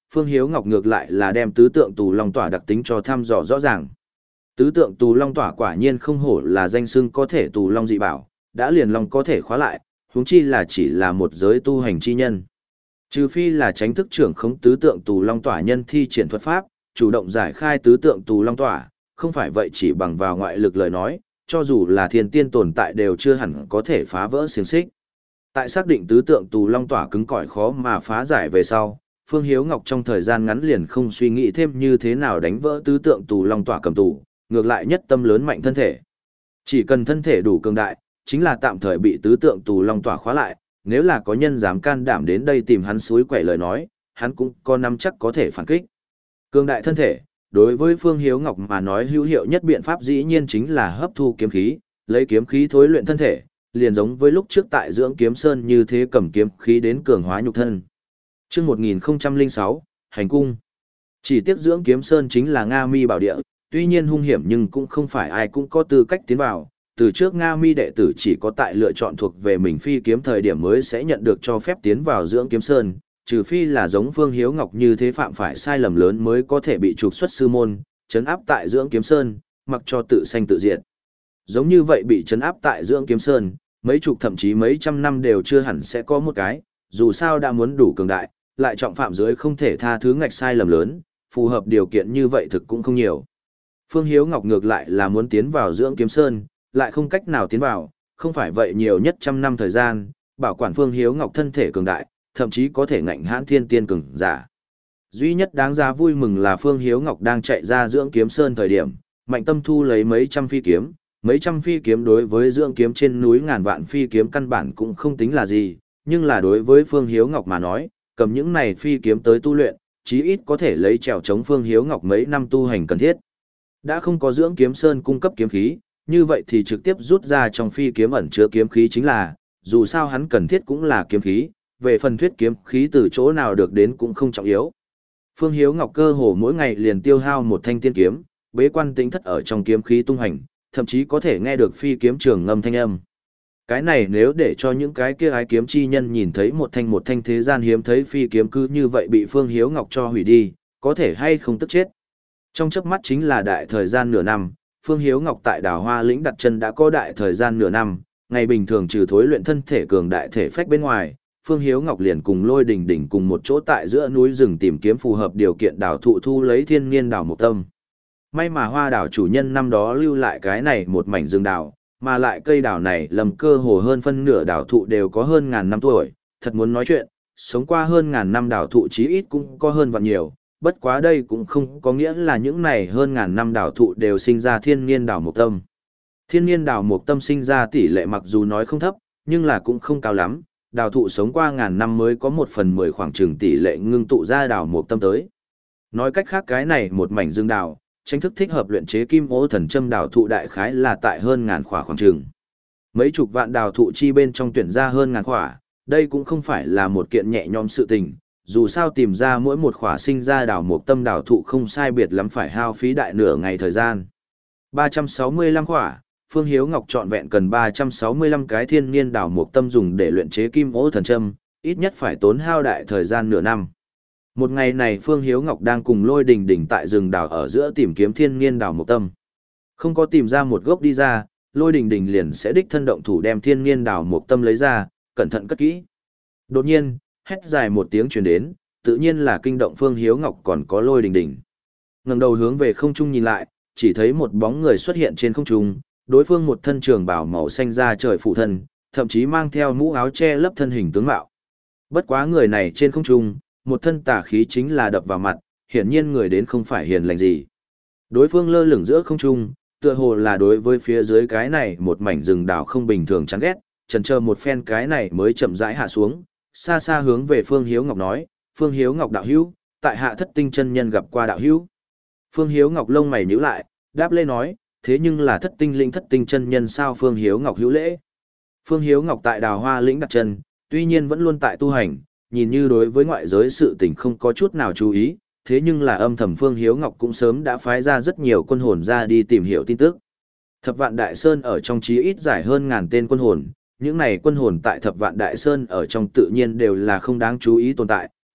Phương Hiếu Ngọc ngược lại là đem tứ tượng tù long tỏa đặc tính cho thăm dò rõ ràng. Tứ tượng tù long tỏa quả nhiên không hổ là danh xưng có thể tù long dị bảo, đã liền long có thể khóa lại, huống chi là chỉ là một giới tu hành chi nhân. Trừ phi là tránh thức trưởng khống tứ tượng tù long tỏa nhân thi triển thuật pháp, chủ động giải khai tứ tượng tù long tỏa, không phải vậy chỉ bằng vào ngoại lực lời nói, cho dù là thiên tiên tồn tại đều chưa hẳn có thể phá vỡ xiềng xích. Tại xác định tứ tượng tù long tỏa cứng cỏi khó mà phá giải về sau, Phương Hiếu Ngọc trong thời gian ngắn liền không suy nghĩ thêm như thế nào đánh vỡ tứ tượng tù long tỏa cầm tù, ngược lại nhất tâm lớn mạnh thân thể. Chỉ cần thân thể đủ cường đại, chính là tạm thời bị tứ tượng tù long tỏa khóa lại, nếu là có nhân dám can đảm đến đây tìm hắn suối quậy lời nói, hắn cũng có nắm chắc có thể phản kích. Cường đại thân thể, đối với Phương Hiếu Ngọc mà nói hữu hiệu nhất biện pháp dĩ nhiên chính là hấp thu kiếm khí, lấy kiếm khí thối luyện thân thể, liền giống với lúc trước tại dưỡng kiếm sơn như thế cầm kiếm khí đến cường hóa nhục thân. Trước một nghìn không trăm lẻ sáu, Hành cung. Chỉ tiếc dưỡng kiếm sơn chính là Nga Mi bảo địa, tuy nhiên hung hiểm nhưng cũng không phải ai cũng có tư cách tiến vào. Từ trước Nga Mi đệ tử chỉ có tại lựa chọn thuộc về mình phi kiếm thời điểm mới sẽ nhận được cho phép tiến vào dưỡng kiếm sơn, trừ phi là giống Phương Hiếu Ngọc như thế phạm phải sai lầm lớn mới có thể bị trục xuất sư môn, trấn áp tại dưỡng kiếm sơn, mặc cho tự sanh tự diệt. Giống như vậy bị trấn áp tại dưỡng kiếm sơn, mấy chục thậm chí mấy trăm năm đều chưa hẳn sẽ có một cái, dù sao đã muốn đủ cường đại, lại trọng phạm dưới không thể tha thứ ngạch sai lầm lớn, phù hợp điều kiện như vậy thực cũng không nhiều. Phương Hiếu Ngọc ngược lại là muốn tiến vào dưỡng kiếm sơn, lại không cách nào tiến vào, không phải vậy nhiều nhất trăm năm thời gian, bảo quản Phương Hiếu Ngọc thân thể cường đại, thậm chí có thể ngạnh hãn thiên tiên cường giả. Duy nhất đáng giá vui mừng là Phương Hiếu Ngọc đang chạy ra dưỡng kiếm sơn thời điểm, Mạnh Tâm thu lấy mấy trăm phi kiếm, mấy trăm phi kiếm đối với dưỡng kiếm trên núi ngàn vạn phi kiếm căn bản cũng không tính là gì, nhưng là đối với Phương Hiếu Ngọc mà nói, cầm những này phi kiếm tới tu luyện, chí ít có thể lấy trèo chống Phương Hiếu Ngọc mấy năm tu hành cần thiết. Đã không có dưỡng kiếm sơn cung cấp kiếm khí, như vậy thì trực tiếp rút ra trong phi kiếm ẩn chứa kiếm khí chính là, dù sao hắn cần thiết cũng là kiếm khí, về phần thuyết kiếm khí từ chỗ nào được đến cũng không trọng yếu. Phương Hiếu Ngọc cơ hồ mỗi ngày liền tiêu hao một thanh tiên kiếm, bế quan tính thất ở trong kiếm khí tung hành, thậm chí có thể nghe được phi kiếm trường ngâm thanh âm. Cái này nếu để cho những cái kia ái kiếm chi nhân nhìn thấy một thanh một thanh thế gian hiếm thấy phi kiếm cứ như vậy bị Phương Hiếu Ngọc cho hủy đi, có thể hay không tức chết. Trong chớp mắt chính là đại thời gian nửa năm, Phương Hiếu Ngọc tại Đào Hoa lĩnh đặt chân đã có đại thời gian nửa năm, ngày bình thường trừ thối luyện thân thể cường đại thể phách bên ngoài, Phương Hiếu Ngọc liền cùng Lôi Đình Đình cùng một chỗ tại giữa núi rừng tìm kiếm phù hợp điều kiện đào thụ thu lấy thiên niên đào mộc tâm. May mà hoa đào chủ nhân năm đó lưu lại cái này một mảnh rừng đào, mà lại cây đào này lầm cơ hồ hơn phân nửa đào thụ đều có hơn ngàn năm tuổi, thật muốn nói chuyện, sống qua hơn ngàn năm đào thụ chí ít cũng có hơn vạn nhiều, bất quá đây cũng không có nghĩa là những này hơn ngàn năm đào thụ đều sinh ra thiên niên đào mộc tâm. Thiên niên đào mộc tâm sinh ra tỷ lệ mặc dù nói không thấp, nhưng là cũng không cao lắm, đào thụ sống qua ngàn năm mới có một phần mười khoảng chừng tỷ lệ ngưng tụ ra đào mộc tâm tới. Nói cách khác cái này một mảnh rừng đào, tranh thức thích hợp luyện chế kim ô thần châm đào thụ đại khái là tại hơn ngàn khỏa khoảng chừng. Mấy chục vạn đào thụ chi bên trong tuyển ra hơn ngàn khỏa, đây cũng không phải là một kiện nhẹ nhõm sự tình, dù sao tìm ra mỗi một khỏa sinh ra đào mộc tâm đào thụ không sai biệt lắm phải hao phí đại nửa ngày thời gian. ba trăm sáu mươi lăm khỏa, Phương Hiếu Ngọc trọn vẹn cần ba trăm sáu mươi lăm cái thiên niên đào mộc tâm dùng để luyện chế kim ô thần châm, ít nhất phải tốn hao đại thời gian nửa năm. Một ngày này Phương Hiếu Ngọc đang cùng Lôi Đình Đình tại rừng đào ở giữa tìm kiếm thiên niên đào mộc tâm. Không có tìm ra một gốc đi ra, Lôi Đình Đình liền sẽ đích thân động thủ đem thiên niên đào mộc tâm lấy ra, cẩn thận cất kỹ. Đột nhiên, hét dài một tiếng truyền đến, tự nhiên là kinh động Phương Hiếu Ngọc còn có Lôi Đình Đình. Ngẩng đầu hướng về không trung nhìn lại, chỉ thấy một bóng người xuất hiện trên không trung, đối phương một thân trường bào màu xanh da trời phụ thân, thậm chí mang theo mũ áo che lấp thân hình tướng mạo. Bất quá người này trên không trung, một thân tà khí chính là đập vào mặt, hiển nhiên người đến không phải hiền lành gì. Đối phương lơ lửng giữa không trung, tựa hồ là đối với phía dưới cái này một mảnh rừng đào không bình thường chán ghét, chần chờ một phen cái này mới chậm rãi hạ xuống, xa xa hướng về Phương Hiếu Ngọc nói, Phương Hiếu Ngọc đạo hữu, tại hạ thất tinh chân nhân gặp qua đạo hữu. Phương Hiếu Ngọc lông mày nhíu lại, đáp lê nói, thế nhưng là thất tinh linh thất tinh chân nhân sao Phương Hiếu Ngọc hữu lễ. Phương Hiếu Ngọc tại Đào Hoa lĩnh đặt chân, tuy nhiên vẫn luôn tại tu hành, nhìn như đối với ngoại giới sự tình không có chút nào chú ý, thế nhưng là âm thầm Phương Hiếu Ngọc cũng sớm đã phái ra rất nhiều quân hồn ra đi tìm hiểu tin tức. Thập Vạn Đại Sơn ở trong chí ít giải hơn ngàn tên quân hồn, những này quân hồn tại Thập Vạn Đại Sơn ở trong tự nhiên đều là không đáng chú ý tồn tại,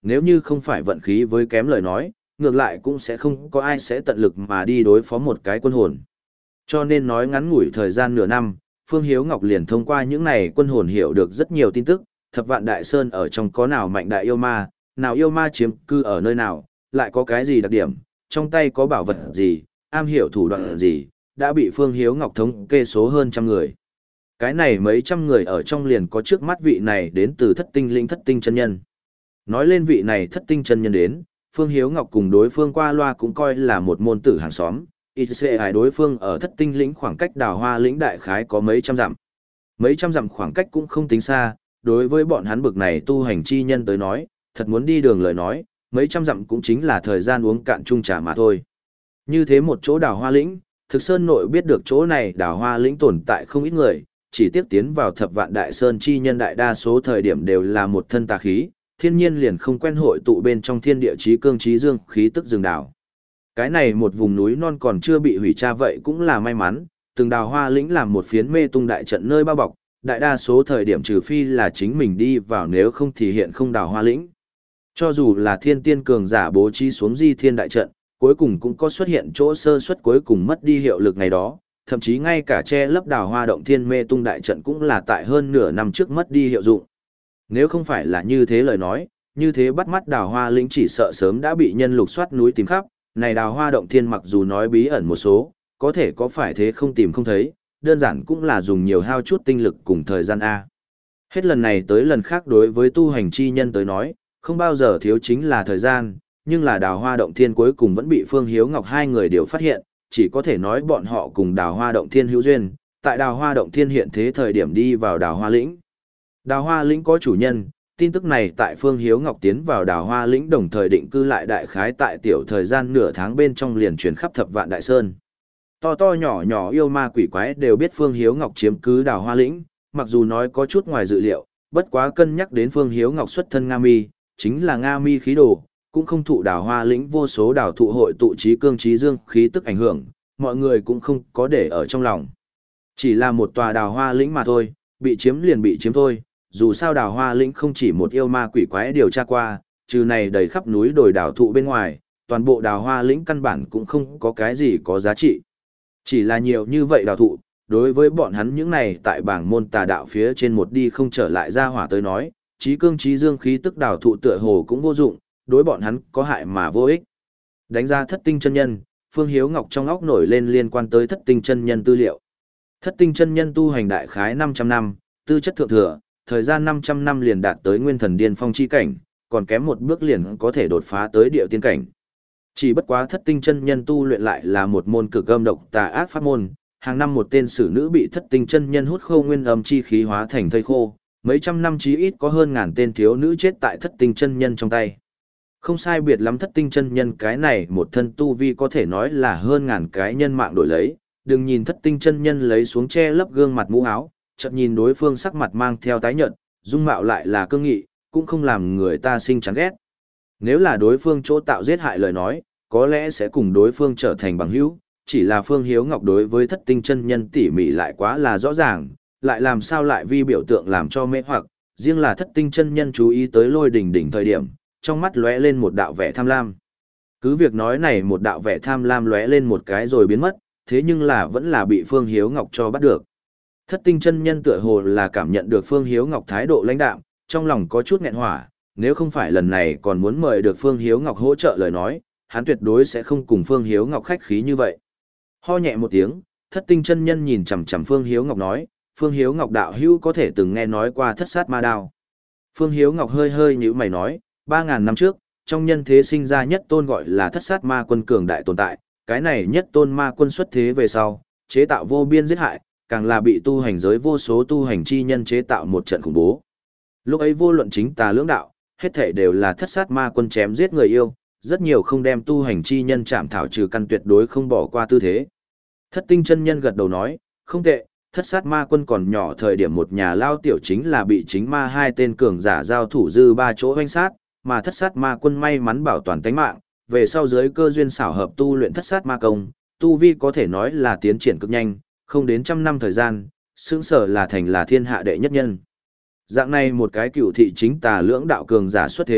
nếu như không phải vận khí với kém lời nói, ngược lại cũng sẽ không có ai sẽ tận lực mà đi đối phó một cái quân hồn. Cho nên nói ngắn ngủi thời gian nửa năm, Phương Hiếu Ngọc liền thông qua những này quân hồn hiểu được rất nhiều tin tức, thập vạn đại sơn ở trong có nào mạnh đại yêu ma, nào yêu ma chiếm cư ở nơi nào, lại có cái gì đặc điểm, trong tay có bảo vật gì, am hiểu thủ đoạn gì, đã bị Phương Hiếu Ngọc thống kê số hơn trăm người. Cái này mấy trăm người ở trong liền có trước mắt vị này đến từ thất tinh linh thất tinh chân nhân. Nói lên vị này thất tinh chân nhân đến, Phương Hiếu Ngọc cùng đối phương qua loa cũng coi là một môn tử hàng xóm, ít xê ai đối phương ở thất tinh lĩnh khoảng cách đào hoa lĩnh đại khái có mấy trăm dặm. Mấy trăm dặm khoảng cách cũng không tính xa, đối với bọn hắn bực này tu hành chi nhân tới nói, thật muốn đi đường lời nói, mấy trăm dặm cũng chính là thời gian uống cạn chung trà mà thôi. Như thế một chỗ đào hoa lĩnh, thực sơn nội biết được chỗ này đào hoa lĩnh tồn tại không ít người, chỉ tiếp tiến vào thập vạn đại sơn chi nhân đại đa số thời điểm đều là một thân tà khí, thiên nhiên liền không quen hội tụ bên trong thiên địa chí cương chí dương khí tức rừng đào. Cái này một vùng núi non còn chưa bị hủy tra vậy cũng là may mắn, từng đào hoa lĩnh làm một phiến mê tung đại trận nơi bao bọc, đại đa số thời điểm trừ phi là chính mình đi vào nếu không thì hiện không đào hoa lĩnh. Cho dù là thiên tiên cường giả bố trí xuống di thiên đại trận, cuối cùng cũng có xuất hiện chỗ sơ suất cuối cùng mất đi hiệu lực ngày đó, thậm chí ngay cả che lấp đào hoa động thiên mê tung đại trận cũng là tại hơn nửa năm trước mất đi hiệu dụng. Nếu không phải là như thế lời nói, như thế bắt mắt đào hoa lĩnh chỉ sợ sớm đã bị nhân lục soát núi tìm khắp, này đào hoa động thiên mặc dù nói bí ẩn một số, có thể có phải thế không tìm không thấy, đơn giản cũng là dùng nhiều hao chút tinh lực cùng thời gian A. Hết lần này tới lần khác đối với tu hành chi nhân tới nói, không bao giờ thiếu chính là thời gian, nhưng là đào hoa động thiên cuối cùng vẫn bị Phương Hiếu Ngọc hai người đều phát hiện, chỉ có thể nói bọn họ cùng đào hoa động thiên hữu duyên, tại đào hoa động thiên hiện thế thời điểm đi vào đào hoa lĩnh. Đào hoa lĩnh có chủ nhân, tin tức này tại Phương Hiếu Ngọc tiến vào đào hoa lĩnh đồng thời định cư lại đại khái tại tiểu thời gian nửa tháng bên trong liền truyền khắp thập vạn đại sơn. To to nhỏ nhỏ yêu ma quỷ quái đều biết Phương Hiếu Ngọc chiếm cứ đào hoa lĩnh, mặc dù nói có chút ngoài dự liệu, bất quá cân nhắc đến Phương Hiếu Ngọc xuất thân Nga Mi, chính là Nga Mi khí đồ, cũng không thụ đào hoa lĩnh vô số đào thụ hội tụ trí cương trí dương khí tức ảnh hưởng, mọi người cũng không có để ở trong lòng. Chỉ là một tòa đào hoa lĩnh mà thôi, bị chiếm liền bị chiếm thôi, dù sao đào hoa lĩnh không chỉ một yêu ma quỷ quái điều tra qua, trừ này đầy khắp núi đồi đào thụ bên ngoài, toàn bộ đào hoa lĩnh căn bản cũng không có cái gì có giá trị. Chỉ là nhiều như vậy đào thụ, đối với bọn hắn những này tại bảng môn tà đạo phía trên một đi không trở lại ra hỏa tới nói, trí cương trí dương khí tức đào thụ tựa hồ cũng vô dụng, đối bọn hắn có hại mà vô ích. Đánh ra thất tinh chân nhân, Phương Hiếu Ngọc trong óc nổi lên liên quan tới thất tinh chân nhân tư liệu. Thất tinh chân nhân tu hành đại khái năm trăm năm, tư chất thượng thừa, thời gian năm trăm năm liền đạt tới nguyên thần điên phong chi cảnh, còn kém một bước liền có thể đột phá tới địa tiên cảnh. Chỉ bất quá thất tinh chân nhân tu luyện lại là một môn cực âm độc tà ác pháp môn, hàng năm một tên sử nữ bị thất tinh chân nhân hút khô nguyên âm chi khí hóa thành thây khô, mấy trăm năm chí ít có hơn ngàn tên thiếu nữ chết tại thất tinh chân nhân trong tay. Không sai biệt lắm thất tinh chân nhân cái này một thân tu vi có thể nói là hơn ngàn cái nhân mạng đổi lấy, đừng nhìn thất tinh chân nhân lấy xuống che lấp gương mặt mũ áo, chợt nhìn đối phương sắc mặt mang theo tái nhợt, dung mạo lại là cương nghị, cũng không làm người ta sinh chán ghét. Nếu là đối phương chỗ tạo giết hại lời nói, có lẽ sẽ cùng đối phương trở thành bằng hữu, chỉ là Phương Hiếu Ngọc đối với thất tinh chân nhân tỉ mỉ lại quá là rõ ràng, lại làm sao lại vi biểu tượng làm cho mê hoặc, riêng là thất tinh chân nhân chú ý tới Lôi Đỉnh đỉnh thời điểm, trong mắt lóe lên một đạo vẻ tham lam. Cứ việc nói này một đạo vẻ tham lam lóe lên một cái rồi biến mất, thế nhưng là vẫn là bị Phương Hiếu Ngọc cho bắt được. Thất tinh chân nhân tựa hồ là cảm nhận được Phương Hiếu Ngọc thái độ lãnh đạm, trong lòng có chút nghẹn hỏa, nếu không phải lần này còn muốn mời được Phương Hiếu Ngọc hỗ trợ lời nói, hắn tuyệt đối sẽ không cùng Phương Hiếu Ngọc khách khí như vậy. Ho nhẹ một tiếng, thất tinh chân nhân nhìn chằm chằm Phương Hiếu Ngọc nói, Phương Hiếu Ngọc đạo hữu có thể từng nghe nói qua thất sát ma đao. Phương Hiếu Ngọc hơi hơi nhíu mày nói, ba ngàn năm trước, trong nhân thế sinh ra nhất tôn gọi là thất sát ma quân cường đại tồn tại, cái này nhất tôn ma quân xuất thế về sau, chế tạo vô biên giết hại, càng là bị tu hành giới vô số tu hành chi nhân chế tạo một trận khủng bố. Lúc ấy vô luận chính tà lưỡng đạo, hết thảy đều là thất sát ma quân chém giết người yêu, rất nhiều không đem tu hành chi nhân chạm thảo trừ căn tuyệt đối không bỏ qua tư thế. Thất tinh chân nhân gật đầu nói, không tệ, thất sát ma quân còn nhỏ thời điểm một nhà lao tiểu chính là bị chính ma hai tên cường giả giao thủ dư ba chỗ hoanh sát, mà thất sát ma quân may mắn bảo toàn tánh mạng, về sau dưới cơ duyên xảo hợp tu luyện thất sát ma công, tu vi có thể nói là tiến triển cực nhanh, không đến trăm năm thời gian, xứng sở là thành là thiên hạ đệ nhất nhân. Dạng này một cái cựu thị chính tà lưỡng đạo cường giả xuất thế,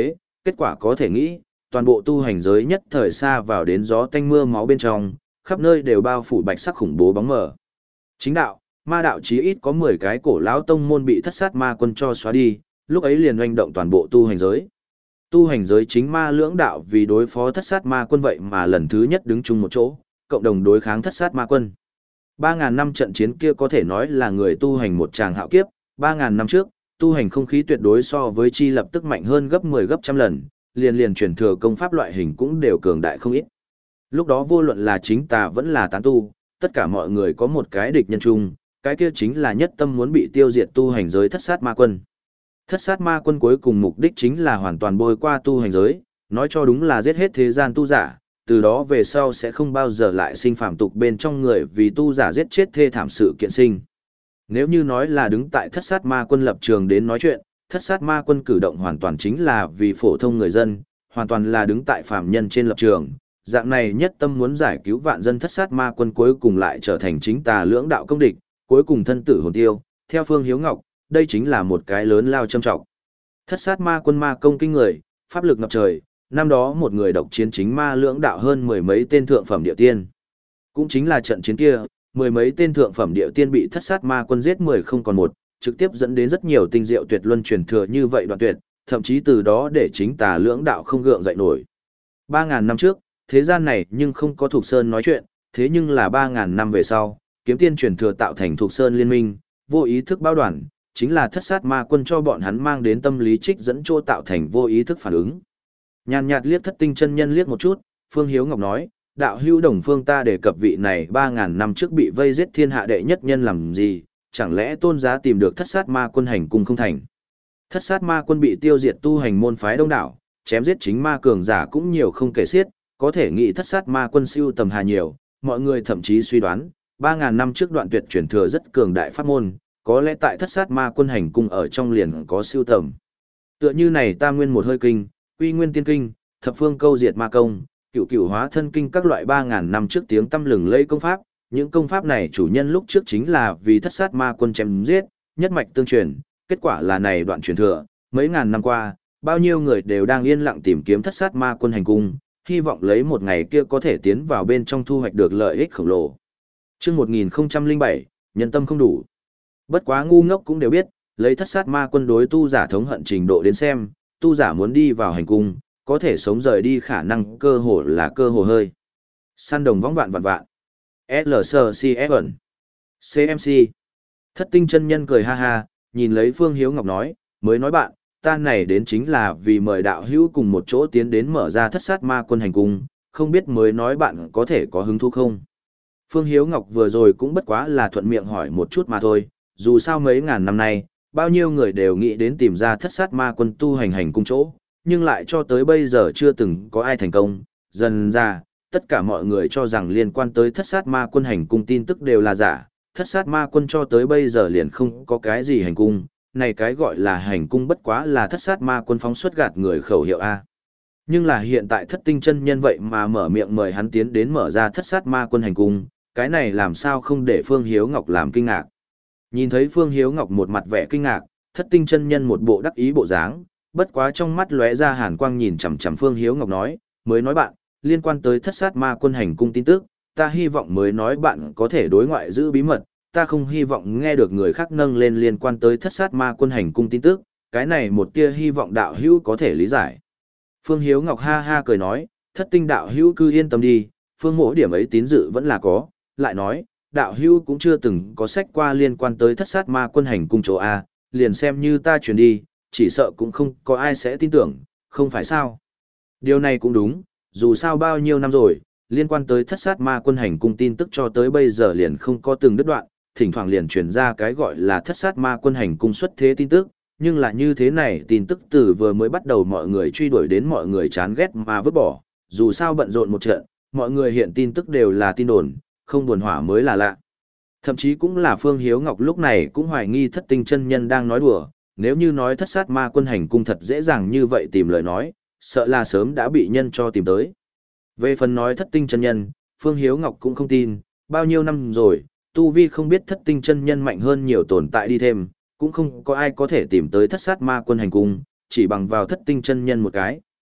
kết quả có thể nghĩ, toàn bộ tu hành giới nhất thời xa vào đến gió tanh mưa máu bên trong, khắp nơi đều bao phủ bạch sắc khủng bố bóng mờ. Chính đạo, ma đạo chí ít có mười cái cổ lão tông môn bị thất sát ma quân cho xóa đi, lúc ấy liền oanh động toàn bộ tu hành giới. Tu hành giới chính ma lưỡng đạo vì đối phó thất sát ma quân vậy mà lần thứ nhất đứng chung một chỗ, cộng đồng đối kháng thất sát ma quân. Ba ngàn năm trận chiến kia có thể nói là người tu hành một tràng hạo kiếp, ba ngàn năm trước, tu hành không khí tuyệt đối so với chi lập tức mạnh hơn gấp mười gấp trăm lần, liền liền truyền thừa công pháp loại hình cũng đều cường đại không ít. Lúc đó vô luận là chính tà vẫn là tán tu, tất cả mọi người có một cái địch nhân chung, cái kia chính là nhất tâm muốn bị tiêu diệt tu hành giới thất sát ma quân. Thất sát ma quân cuối cùng mục đích chính là hoàn toàn bôi qua tu hành giới, nói cho đúng là giết hết thế gian tu giả, từ đó về sau sẽ không bao giờ lại sinh phạm tục bên trong người vì tu giả giết chết thê thảm sự kiện sinh. Nếu như nói là đứng tại thất sát ma quân lập trường đến nói chuyện, thất sát ma quân cử động hoàn toàn chính là vì phổ thông người dân, hoàn toàn là đứng tại phạm nhân trên lập trường. Dạng này nhất tâm muốn giải cứu vạn dân thất sát ma quân cuối cùng lại trở thành chính tà lưỡng đạo công địch, cuối cùng thân tử hồn tiêu, theo Phương Hiếu Ngọc, đây chính là một cái lớn lao châm trọng. Thất sát ma quân ma công kinh người, pháp lực ngập trời, năm đó một người độc chiến chính ma lưỡng đạo hơn mười mấy tên thượng phẩm địa tiên. Cũng chính là trận chiến kia, mười mấy tên thượng phẩm địa tiên bị thất sát ma quân giết mười không còn một, trực tiếp dẫn đến rất nhiều tinh diệu tuyệt luân truyền thừa như vậy đoạn tuyệt, thậm chí từ đó để chính tà lưỡng đạo không gượng dậy nổi. Ba ngàn năm trước, thế gian này nhưng không có Thục Sơn nói chuyện, thế nhưng là ba ngàn năm về sau, kiếm tiên truyền thừa tạo thành Thục Sơn liên minh, vô ý thức bao đoàn, chính là thất sát ma quân cho bọn hắn mang đến tâm lý trích dẫn chỗ tạo thành vô ý thức phản ứng. Nhàn nhạt liếc thất tinh chân nhân liếc một chút, Phương Hiếu Ngọc nói, đạo hữu đồng phương ta đề cập vị này ba ngàn năm trước bị vây giết thiên hạ đệ nhất nhân làm gì, chẳng lẽ tôn giá tìm được thất sát ma quân hành cung không thành. Thất sát ma quân bị tiêu diệt tu hành môn phái đông đảo, chém giết chính ma cường giả cũng nhiều không kể xiết, có thể nghĩ thất sát ma quân siêu tầm hà nhiều, mọi người thậm chí suy đoán, ba ngàn năm trước đoạn tuyệt truyền thừa rất cường đại pháp môn, có lẽ tại thất sát ma quân hành cung ở trong liền có siêu tầm. Tựa như này tam nguyên một hơi kinh, uy nguyên tiên kinh, thập phương câu diệt ma công, cựu cựu hóa thân kinh các loại ba ngàn năm trước tiếng tăm lừng lẫy công pháp, những công pháp này chủ nhân lúc trước chính là vì thất sát ma quân chém giết, nhất mạch tương truyền, kết quả là này đoạn truyền thừa, mấy ngàn năm qua, bao nhiêu người đều đang yên lặng tìm kiếm thất sát ma quân hành cung, hy vọng lấy một ngày kia có thể tiến vào bên trong thu hoạch được lợi ích khổng lồ. Chương một nghìn không trăm lẻ bảy, nhân tâm không đủ. Bất quá ngu ngốc cũng đều biết, lấy thất sát ma quân đối tu giả thống hận trình độ đến xem, tu giả muốn đi vào hành cung, có thể sống rời đi khả năng cơ hồ là cơ hồ hơi. Săn đồng võng vạn vạn vạn. lờ xê xê ép ẩn. xê em xê. Thất tinh chân nhân cười ha ha, nhìn lấy Phương Hiếu Ngọc nói, mới nói bạn, ta này đến chính là vì mời đạo hữu cùng một chỗ tiến đến mở ra thất sát ma quân hành cung, không biết mới nói bạn có thể có hứng thú không. Phương Hiếu Ngọc vừa rồi cũng bất quá là thuận miệng hỏi một chút mà thôi, dù sao mấy ngàn năm nay, bao nhiêu người đều nghĩ đến tìm ra thất sát ma quân tu hành hành cung chỗ, nhưng lại cho tới bây giờ chưa từng có ai thành công. Dần ra, tất cả mọi người cho rằng liên quan tới thất sát ma quân hành cung tin tức đều là giả, thất sát ma quân cho tới bây giờ liền không có cái gì hành cung, này cái gọi là hành cung bất quá là thất sát ma quân phóng xuất gạt người khẩu hiệu A. Nhưng là hiện tại thất tinh chân nhân vậy mà mở miệng mời hắn tiến đến mở ra thất sát ma quân hành cung, cái này làm sao không để Phương Hiếu Ngọc làm kinh ngạc. Nhìn thấy Phương Hiếu Ngọc một mặt vẻ kinh ngạc, thất tinh chân nhân một bộ đắc ý bộ dáng, bất quá trong mắt lóe ra hàn quang nhìn chằm chằm Phương Hiếu Ngọc nói, mới nói bạn, liên quan tới thất sát ma quân hành cung tin tức, ta hy vọng mới nói bạn có thể đối ngoại giữ bí mật, ta không hy vọng nghe được người khác nâng lên liên quan tới thất sát ma quân hành cung tin tức, cái này một tia hy vọng đạo hữu có thể lý giải. Phương Hiếu Ngọc ha ha cười nói, thất tinh đạo hữu cứ yên tâm đi, phương mỗi điểm ấy tín dự vẫn là có, lại nói, đạo hữu cũng chưa từng có sách qua liên quan tới thất sát ma quân hành cung chỗ A, liền xem như ta truyền đi, chỉ sợ cũng không có ai sẽ tin tưởng, không phải sao. Điều này cũng đúng, dù sao bao nhiêu năm rồi, liên quan tới thất sát ma quân hành cung tin tức cho tới bây giờ liền không có từng đứt đoạn, thỉnh thoảng liền truyền ra cái gọi là thất sát ma quân hành cung xuất thế tin tức, nhưng là như thế này tin tức từ vừa mới bắt đầu mọi người truy đuổi đến mọi người chán ghét mà vứt bỏ, dù sao bận rộn một trận, mọi người hiện tin tức đều là tin đồn, không buồn hỏa mới là lạ. Thậm chí cũng là Phương Hiếu Ngọc lúc này cũng hoài nghi thất tinh chân nhân đang nói đùa, nếu như nói thất sát ma quân hành cung thật dễ dàng như vậy tìm lời nói, sợ là sớm đã bị nhân cho tìm tới. Về phần nói thất tinh chân nhân, Phương Hiếu Ngọc cũng không tin, bao nhiêu năm rồi, tu vi không biết thất tinh chân nhân mạnh hơn nhiều tồn tại đi thêm, cũng không có ai có thể tìm tới thất sát ma quân hành cung, chỉ bằng vào thất tinh chân nhân một cái,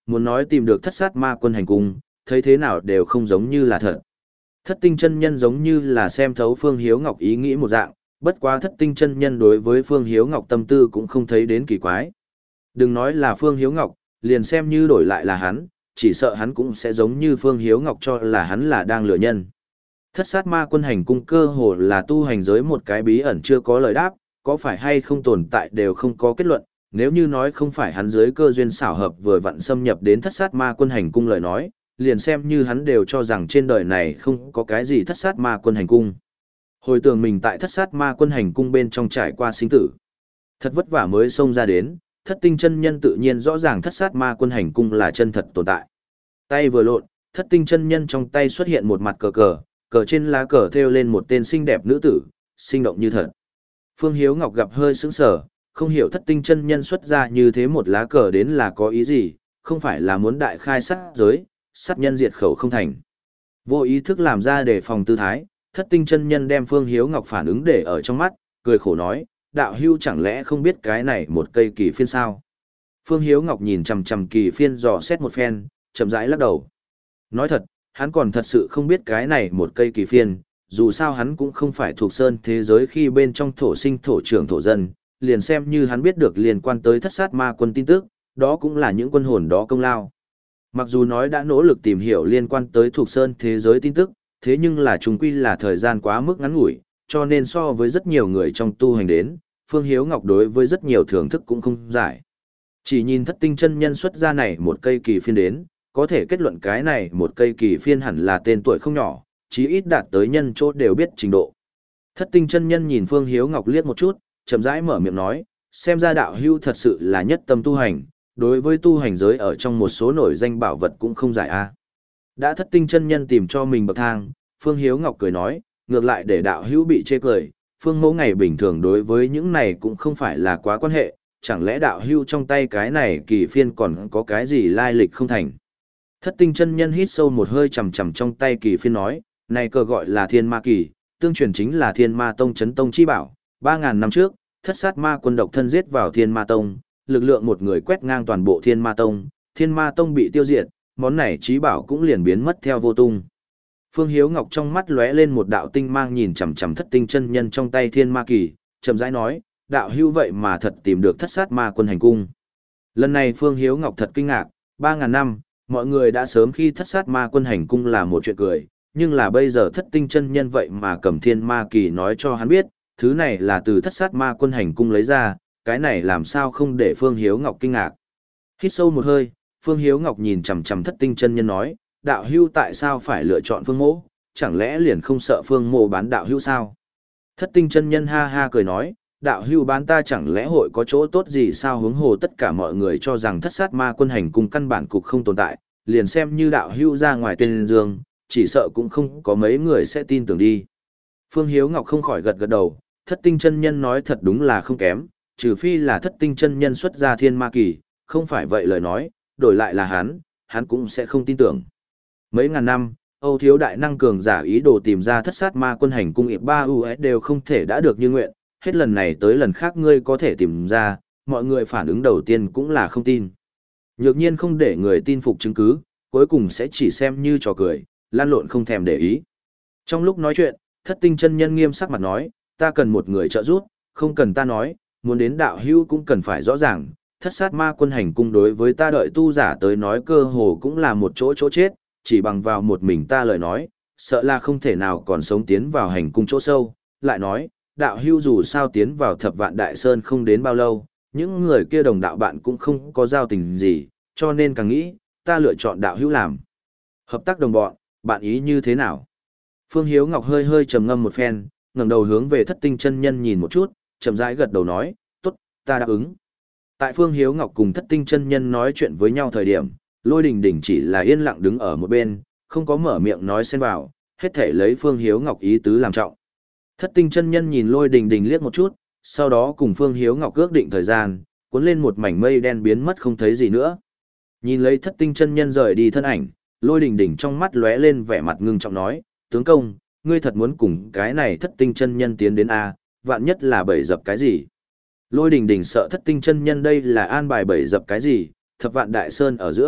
muốn nói tìm được thất sát ma quân hành cung, thấy thế nào đều không giống như là thật. Thất tinh chân nhân giống như là xem thấu Phương Hiếu Ngọc ý nghĩ một dạng, bất quá thất tinh chân nhân đối với Phương Hiếu Ngọc tâm tư cũng không thấy đến kỳ quái. Đừng nói là Phương Hiếu Ngọc, liền xem như đổi lại là hắn, chỉ sợ hắn cũng sẽ giống như Phương Hiếu Ngọc cho là hắn là đang lừa nhân. Thất sát ma quân hành cung cơ hồ là tu hành giới một cái bí ẩn chưa có lời đáp, có phải hay không tồn tại đều không có kết luận, nếu như nói không phải hắn dưới cơ duyên xảo hợp vừa vặn xâm nhập đến thất sát ma quân hành cung lời nói, liền xem như hắn đều cho rằng trên đời này không có cái gì thất sát ma quân hành cung. Hồi tưởng mình tại thất sát ma quân hành cung bên trong trải qua sinh tử. Thật vất vả mới xông ra đến, thất tinh chân nhân tự nhiên rõ ràng thất sát ma quân hành cung là chân thật tồn tại. Tay vừa lộn, thất tinh chân nhân trong tay xuất hiện một mặt cờ cờ, cờ trên lá cờ thêu lên một tên xinh đẹp nữ tử, sinh động như thật. Phương Hiếu Ngọc gặp hơi sững sờ, không hiểu thất tinh chân nhân xuất ra như thế một lá cờ đến là có ý gì, không phải là muốn đại khai sát giới, sát nhân diệt khẩu không thành. Vô ý thức làm ra để phòng tư thái, thất tinh chân nhân đem Phương Hiếu Ngọc phản ứng để ở trong mắt, cười khổ nói, đạo hưu chẳng lẽ không biết cái này một cây kỳ phiên sao? Phương Hiếu Ngọc nhìn chằm chằm kỳ phiên dò xét một phen, chậm rãi lắc đầu. Nói thật, hắn còn thật sự không biết cái này một cây kỳ phiên, dù sao hắn cũng không phải thuộc sơn thế giới khi bên trong thổ sinh thổ trưởng thổ dân, liền xem như hắn biết được liên quan tới thất sát ma quân tin tức, đó cũng là những quân hồn đó công lao. Mặc dù nói đã nỗ lực tìm hiểu liên quan tới thuộc sơn thế giới tin tức, thế nhưng là chúng quy là thời gian quá mức ngắn ngủi, cho nên so với rất nhiều người trong tu hành đến, Phương Hiếu Ngọc đối với rất nhiều thưởng thức cũng không giải. Chỉ nhìn thất tinh chân nhân xuất ra này một cây kỳ phiên đến, có thể kết luận cái này một cây kỳ phiên hẳn là tên tuổi không nhỏ, chí ít đạt tới nhân chỗ đều biết trình độ. Thất tinh chân nhân nhìn Phương Hiếu Ngọc liếc một chút, chậm rãi mở miệng nói, xem ra đạo hưu thật sự là nhất tâm tu hành, đối với tu hành giới ở trong một số nổi danh bảo vật cũng không giải a. Đã thất tinh chân nhân tìm cho mình bậc thang, Phương Hiếu Ngọc cười nói, ngược lại để đạo hữu bị chê cười, Phương mẫu ngày bình thường đối với những này cũng không phải là quá quan hệ, chẳng lẽ đạo hữu trong tay cái này kỳ phiên còn có cái gì lai lịch không thành. Thất tinh chân nhân hít sâu một hơi chầm chầm trong tay kỳ phiên nói, này cờ gọi là thiên ma kỳ, tương truyền chính là thiên ma tông chấn tông chi bảo, ba ngàn năm trước, thất sát ma quân độc thân giết vào thiên ma tông, lực lượng một người quét ngang toàn bộ thiên ma tông, thiên ma tông bị tiêu diệt, món này trí bảo cũng liền biến mất theo vô tung. Phương Hiếu Ngọc trong mắt lóe lên một đạo tinh mang nhìn chằm chằm thất tinh chân nhân trong tay thiên ma kỳ, chậm rãi nói, đạo hữu vậy mà thật tìm được thất sát ma quân hành cung. Lần này Phương Hiếu Ngọc thật kinh ngạc, ba ngàn năm, mọi người đã sớm khi thất sát ma quân hành cung là một chuyện cười, nhưng là bây giờ thất tinh chân nhân vậy mà cầm thiên ma kỳ nói cho hắn biết, thứ này là từ thất sát ma quân hành cung lấy ra, cái này làm sao không để Phương Hiếu Ngọc kinh ngạc. Hít sâu một hơi, Phương Hiếu Ngọc nhìn chằm chằm thất tinh chân nhân nói, đạo hưu tại sao phải lựa chọn Phương mỗ, chẳng lẽ liền không sợ Phương mỗ bán đạo hưu sao? Thất tinh chân nhân ha ha cười nói, đạo hưu bán ta chẳng lẽ hội có chỗ tốt gì sao, huống hồ tất cả mọi người cho rằng thất sát ma quân hành cung căn bản cục không tồn tại, liền xem như đạo hưu ra ngoài tuyên dương, chỉ sợ cũng không có mấy người sẽ tin tưởng đi. Phương Hiếu Ngọc không khỏi gật gật đầu, thất tinh chân nhân nói thật đúng là không kém, trừ phi là thất tinh chân nhân xuất ra thiên ma kỳ, không phải vậy lời nói, đổi lại là hắn, hắn cũng sẽ không tin tưởng. Mấy ngàn năm, Âu thiếu đại năng cường giả ý đồ tìm ra thất sát ma quân hành cung ịp ba u ét đều không thể đã được như nguyện, hết lần này tới lần khác ngươi có thể tìm ra, mọi người phản ứng đầu tiên cũng là không tin. Nhược nhiên không để người tin phục chứng cứ, cuối cùng sẽ chỉ xem như trò cười, lan lộn không thèm để ý. Trong lúc nói chuyện, thất tinh chân nhân nghiêm sắc mặt nói, ta cần một người trợ giúp, không cần ta nói, muốn đến đạo hữu cũng cần phải rõ ràng, thất sát ma quân hành cung đối với ta đợi tu giả tới nói cơ hồ cũng là một chỗ chỗ chết, chỉ bằng vào một mình ta lời nói, sợ là không thể nào còn sống tiến vào hành cung chỗ sâu, lại nói, đạo hữu dù sao tiến vào thập vạn đại sơn không đến bao lâu, những người kia đồng đạo bạn cũng không có giao tình gì, cho nên càng nghĩ, ta lựa chọn đạo hữu làm. Hợp tác đồng bọn, bạn ý như thế nào? Phương Hiếu Ngọc hơi hơi trầm ngâm một phen, ngẩng đầu hướng về thất tinh chân nhân nhìn một chút, chậm rãi gật đầu nói, tốt, ta đáp ứng. Tại Phương Hiếu Ngọc cùng thất tinh chân nhân nói chuyện với nhau thời điểm, Lôi Đình Đình chỉ là yên lặng đứng ở một bên, không có mở miệng nói xen vào, hết thể lấy Phương Hiếu Ngọc ý tứ làm trọng. Thất tinh chân nhân nhìn Lôi Đình Đình liếc một chút, sau đó cùng Phương Hiếu Ngọc ước định thời gian, cuốn lên một mảnh mây đen biến mất không thấy gì nữa. Nhìn lấy thất tinh chân nhân rời đi thân ảnh, Lôi Đình Đình trong mắt lóe lên vẻ mặt ngưng trọng nói, tướng công, ngươi thật muốn cùng cái này thất tinh chân nhân tiến đến A, vạn nhất là bẫy dập cái gì. Lôi Đình Đình sợ thất tinh chân nhân đây là an bài bẫy dập cái gì, thập vạn đại sơn ở giữa,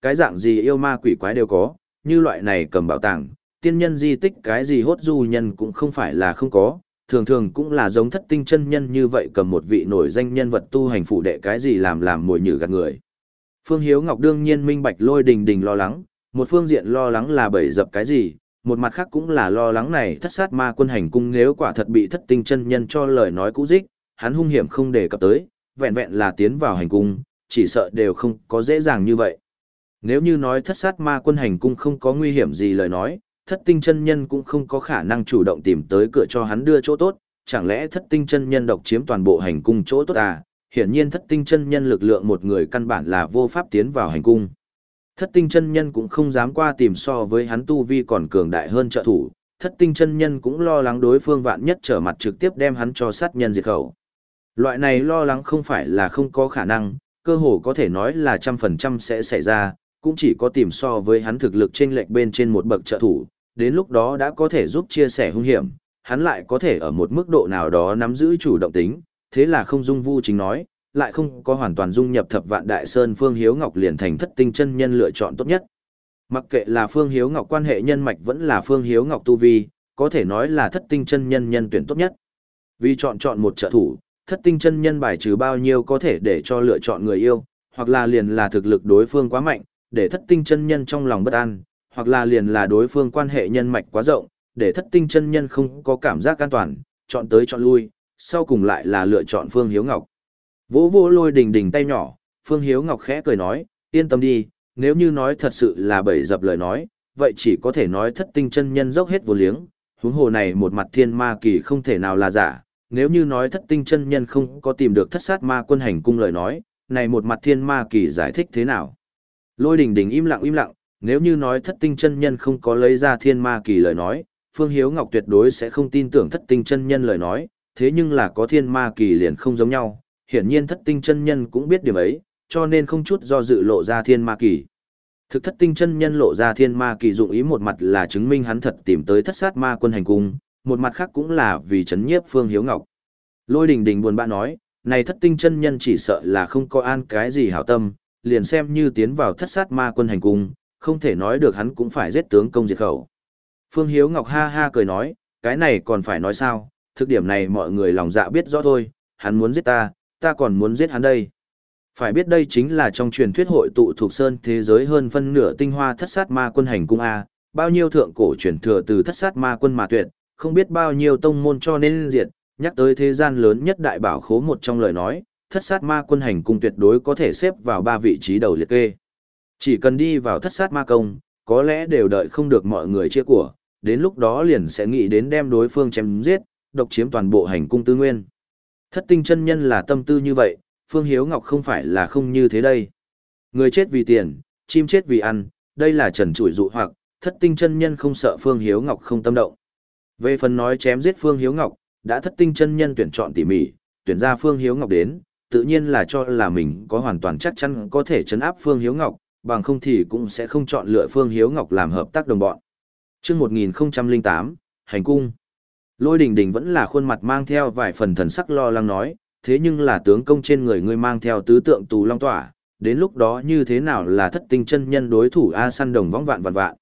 cái dạng gì yêu ma quỷ quái đều có, như loại này cầm bảo tàng, tiên nhân di tích cái gì hốt du nhân cũng không phải là không có, thường thường cũng là giống thất tinh chân nhân như vậy cầm một vị nổi danh nhân vật tu hành phụ đệ cái gì làm làm mồi nhử gạt người. Phương Hiếu Ngọc đương nhiên minh bạch Lôi Đình Đình lo lắng, một phương diện lo lắng là bẫy dập cái gì, một mặt khác cũng là lo lắng này thất sát ma quân hành cung nếu quả thật bị thất tinh chân nhân cho lời nói cũ dích, hắn hung hiểm không đề cập tới, vẹn vẹn là tiến vào hành cung, chỉ sợ đều không có dễ dàng như vậy. Nếu như nói thất sát ma quân hành cung không có nguy hiểm gì lời nói, thất tinh chân nhân cũng không có khả năng chủ động tìm tới cửa cho hắn đưa chỗ tốt, chẳng lẽ thất tinh chân nhân độc chiếm toàn bộ hành cung chỗ tốt à? Hiển nhiên thất tinh chân nhân lực lượng một người căn bản là vô pháp tiến vào hành cung. Thất tinh chân nhân cũng không dám qua tìm so với hắn tu vi còn cường đại hơn trợ thủ, thất tinh chân nhân cũng lo lắng đối phương vạn nhất trở mặt trực tiếp đem hắn cho sát nhân diệt khẩu. Loại này lo lắng không phải là không có khả năng, cơ hồ có thể nói là trăm phần trăm sẽ xảy ra, cũng chỉ có tìm so với hắn thực lực chênh lệch bên trên một bậc trợ thủ, đến lúc đó đã có thể giúp chia sẻ hung hiểm, hắn lại có thể ở một mức độ nào đó nắm giữ chủ động tính, thế là không dung vu chính nói, lại không có hoàn toàn dung nhập thập vạn đại sơn Phương Hiếu Ngọc liền thành thất tinh chân nhân lựa chọn tốt nhất. Mặc kệ là Phương Hiếu Ngọc quan hệ nhân mạch vẫn là Phương Hiếu Ngọc tu vi, có thể nói là thất tinh chân nhân nhân tuyển tốt nhất. Vì chọn chọn một trợ thủ, thất tinh chân nhân bài trừ bao nhiêu có thể để cho lựa chọn người yêu, hoặc là liền là thực lực đối phương quá mạnh, để thất tinh chân nhân trong lòng bất an, hoặc là liền là đối phương quan hệ nhân mạch quá rộng, để thất tinh chân nhân không có cảm giác an toàn, chọn tới chọn lui, sau cùng lại là lựa chọn Phương Hiếu Ngọc. Vỗ vỗ Lôi Đình Đình tay nhỏ, Phương Hiếu Ngọc khẽ cười nói, yên tâm đi, nếu như nói thật sự là bẫy dập lời nói, vậy chỉ có thể nói thất tinh chân nhân dốc hết vô liếng, huống hồ này một mặt thiên ma kỳ không thể nào là giả, nếu như nói thất tinh chân nhân không có tìm được thất sát ma quân hành cung lời nói, này một mặt thiên ma kỳ giải thích thế nào? Lôi Đình Đình im lặng im lặng, nếu như nói thất tinh chân nhân không có lấy ra thiên ma kỳ lời nói, Phương Hiếu Ngọc tuyệt đối sẽ không tin tưởng thất tinh chân nhân lời nói, thế nhưng là có thiên ma kỳ liền không giống nhau, hiển nhiên thất tinh chân nhân cũng biết điểm ấy, cho nên không chút do dự lộ ra thiên ma kỳ. Thực thất tinh chân nhân lộ ra thiên ma kỳ dụng ý một mặt là chứng minh hắn thật tìm tới thất sát ma quân hành cung, một mặt khác cũng là vì chấn nhiếp Phương Hiếu Ngọc. Lôi Đình Đình buồn bã nói, này thất tinh chân nhân chỉ sợ là không có an cái gì hảo tâm, liền xem như tiến vào thất sát ma quân hành cung, không thể nói được hắn cũng phải giết tướng công diệt khẩu. Phương Hiếu Ngọc ha ha cười nói, cái này còn phải nói sao, thực điểm này mọi người lòng dạ biết rõ thôi, hắn muốn giết ta, ta còn muốn giết hắn đây. Phải biết đây chính là trong truyền thuyết hội tụ thuộc sơn thế giới hơn phân nửa tinh hoa thất sát ma quân hành cung A, bao nhiêu thượng cổ truyền thừa từ thất sát ma quân mà tuyệt, không biết bao nhiêu tông môn cho nên diệt, nhắc tới thế gian lớn nhất đại bảo khố một trong lời nói, thất sát ma quân hành cung tuyệt đối có thể xếp vào ba vị trí đầu liệt kê. Chỉ cần đi vào thất sát ma công, có lẽ đều đợi không được mọi người chia của, đến lúc đó liền sẽ nghĩ đến đem đối phương chém giết, độc chiếm toàn bộ hành cung tư nguyên. Thất tinh chân nhân là tâm tư như vậy, Phương Hiếu Ngọc không phải là không như thế đây. Người chết vì tiền, chim chết vì ăn, đây là trần trụi dụ hoặc, thất tinh chân nhân không sợ Phương Hiếu Ngọc không tâm động. Về phần nói chém giết Phương Hiếu Ngọc, đã thất tinh chân nhân tuyển chọn tỉ mỉ, tuyển ra Phương Hiếu Ngọc đến, tự nhiên là cho là mình có hoàn toàn chắc chắn có thể chấn áp Phương Hiếu Ngọc, bằng không thì cũng sẽ không chọn lựa Phương Hiếu Ngọc làm hợp tác đồng bọn. Trước một nghìn không trăm lẻ tám, hành cung. Lôi Đình Đình vẫn là khuôn mặt mang theo vài phần thần sắc lo lắng nói, thế nhưng là tướng công trên người ngươi mang theo tứ tượng tù long tỏa, đến lúc đó như thế nào là thất tinh chân nhân đối thủ A săn đồng võng vạn vạn vạn.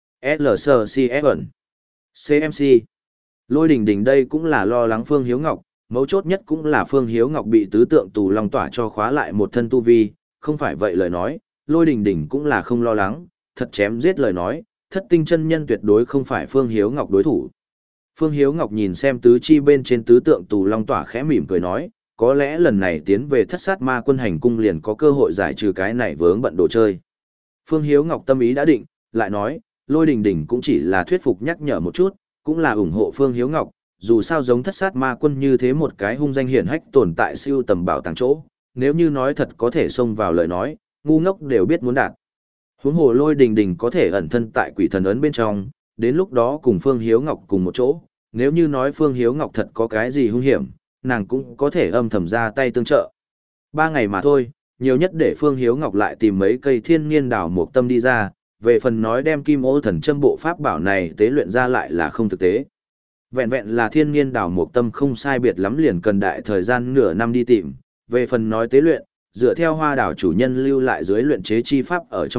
L C C F ẩn. C M C. Lôi Đình Đình đây cũng là lo lắng Phương Hiếu Ngọc, mấu chốt nhất cũng là Phương Hiếu Ngọc bị tứ tượng tù long tỏa cho khóa lại một thân tu vi, không phải vậy lời nói, Lôi Đình Đình cũng là không lo lắng, thật chém giết lời nói, thất tinh chân nhân tuyệt đối không phải Phương Hiếu Ngọc đối thủ. Phương Hiếu Ngọc nhìn xem tứ chi bên trên tứ tượng tù long tỏa khẽ mỉm cười nói, có lẽ lần này tiến về thất sát ma quân hành cung liền có cơ hội giải trừ cái này vướng bận đồ chơi. Phương Hiếu Ngọc tâm ý đã định, lại nói, Lôi Đình Đình cũng chỉ là thuyết phục nhắc nhở một chút, cũng là ủng hộ Phương Hiếu Ngọc, dù sao giống thất sát ma quân như thế một cái hung danh hiển hách tồn tại siêu tầm bảo tàng chỗ, nếu như nói thật có thể xông vào lời nói, ngu ngốc đều biết muốn đạt. Huống hồ Lôi Đình Đình có thể ẩn thân tại quỷ thần ấn bên trong, đến lúc đó cùng Phương Hiếu Ngọc cùng một chỗ, nếu như nói Phương Hiếu Ngọc thật có cái gì hung hiểm, nàng cũng có thể âm thầm ra tay tương trợ. Ba ngày mà thôi, nhiều nhất để Phương Hiếu Ngọc lại tìm mấy cây thiên niên đảo mộc tâm đi ra, về phần nói đem kim ô thần châm bộ pháp bảo này tế luyện ra lại là không thực tế. Vẹn vẹn là thiên niên đảo mộc tâm không sai biệt lắm liền cần đại thời gian nửa năm đi tìm, về phần nói tế luyện, dựa theo hoa đảo chủ nhân lưu lại dưới luyện chế chi pháp ở trong thuật,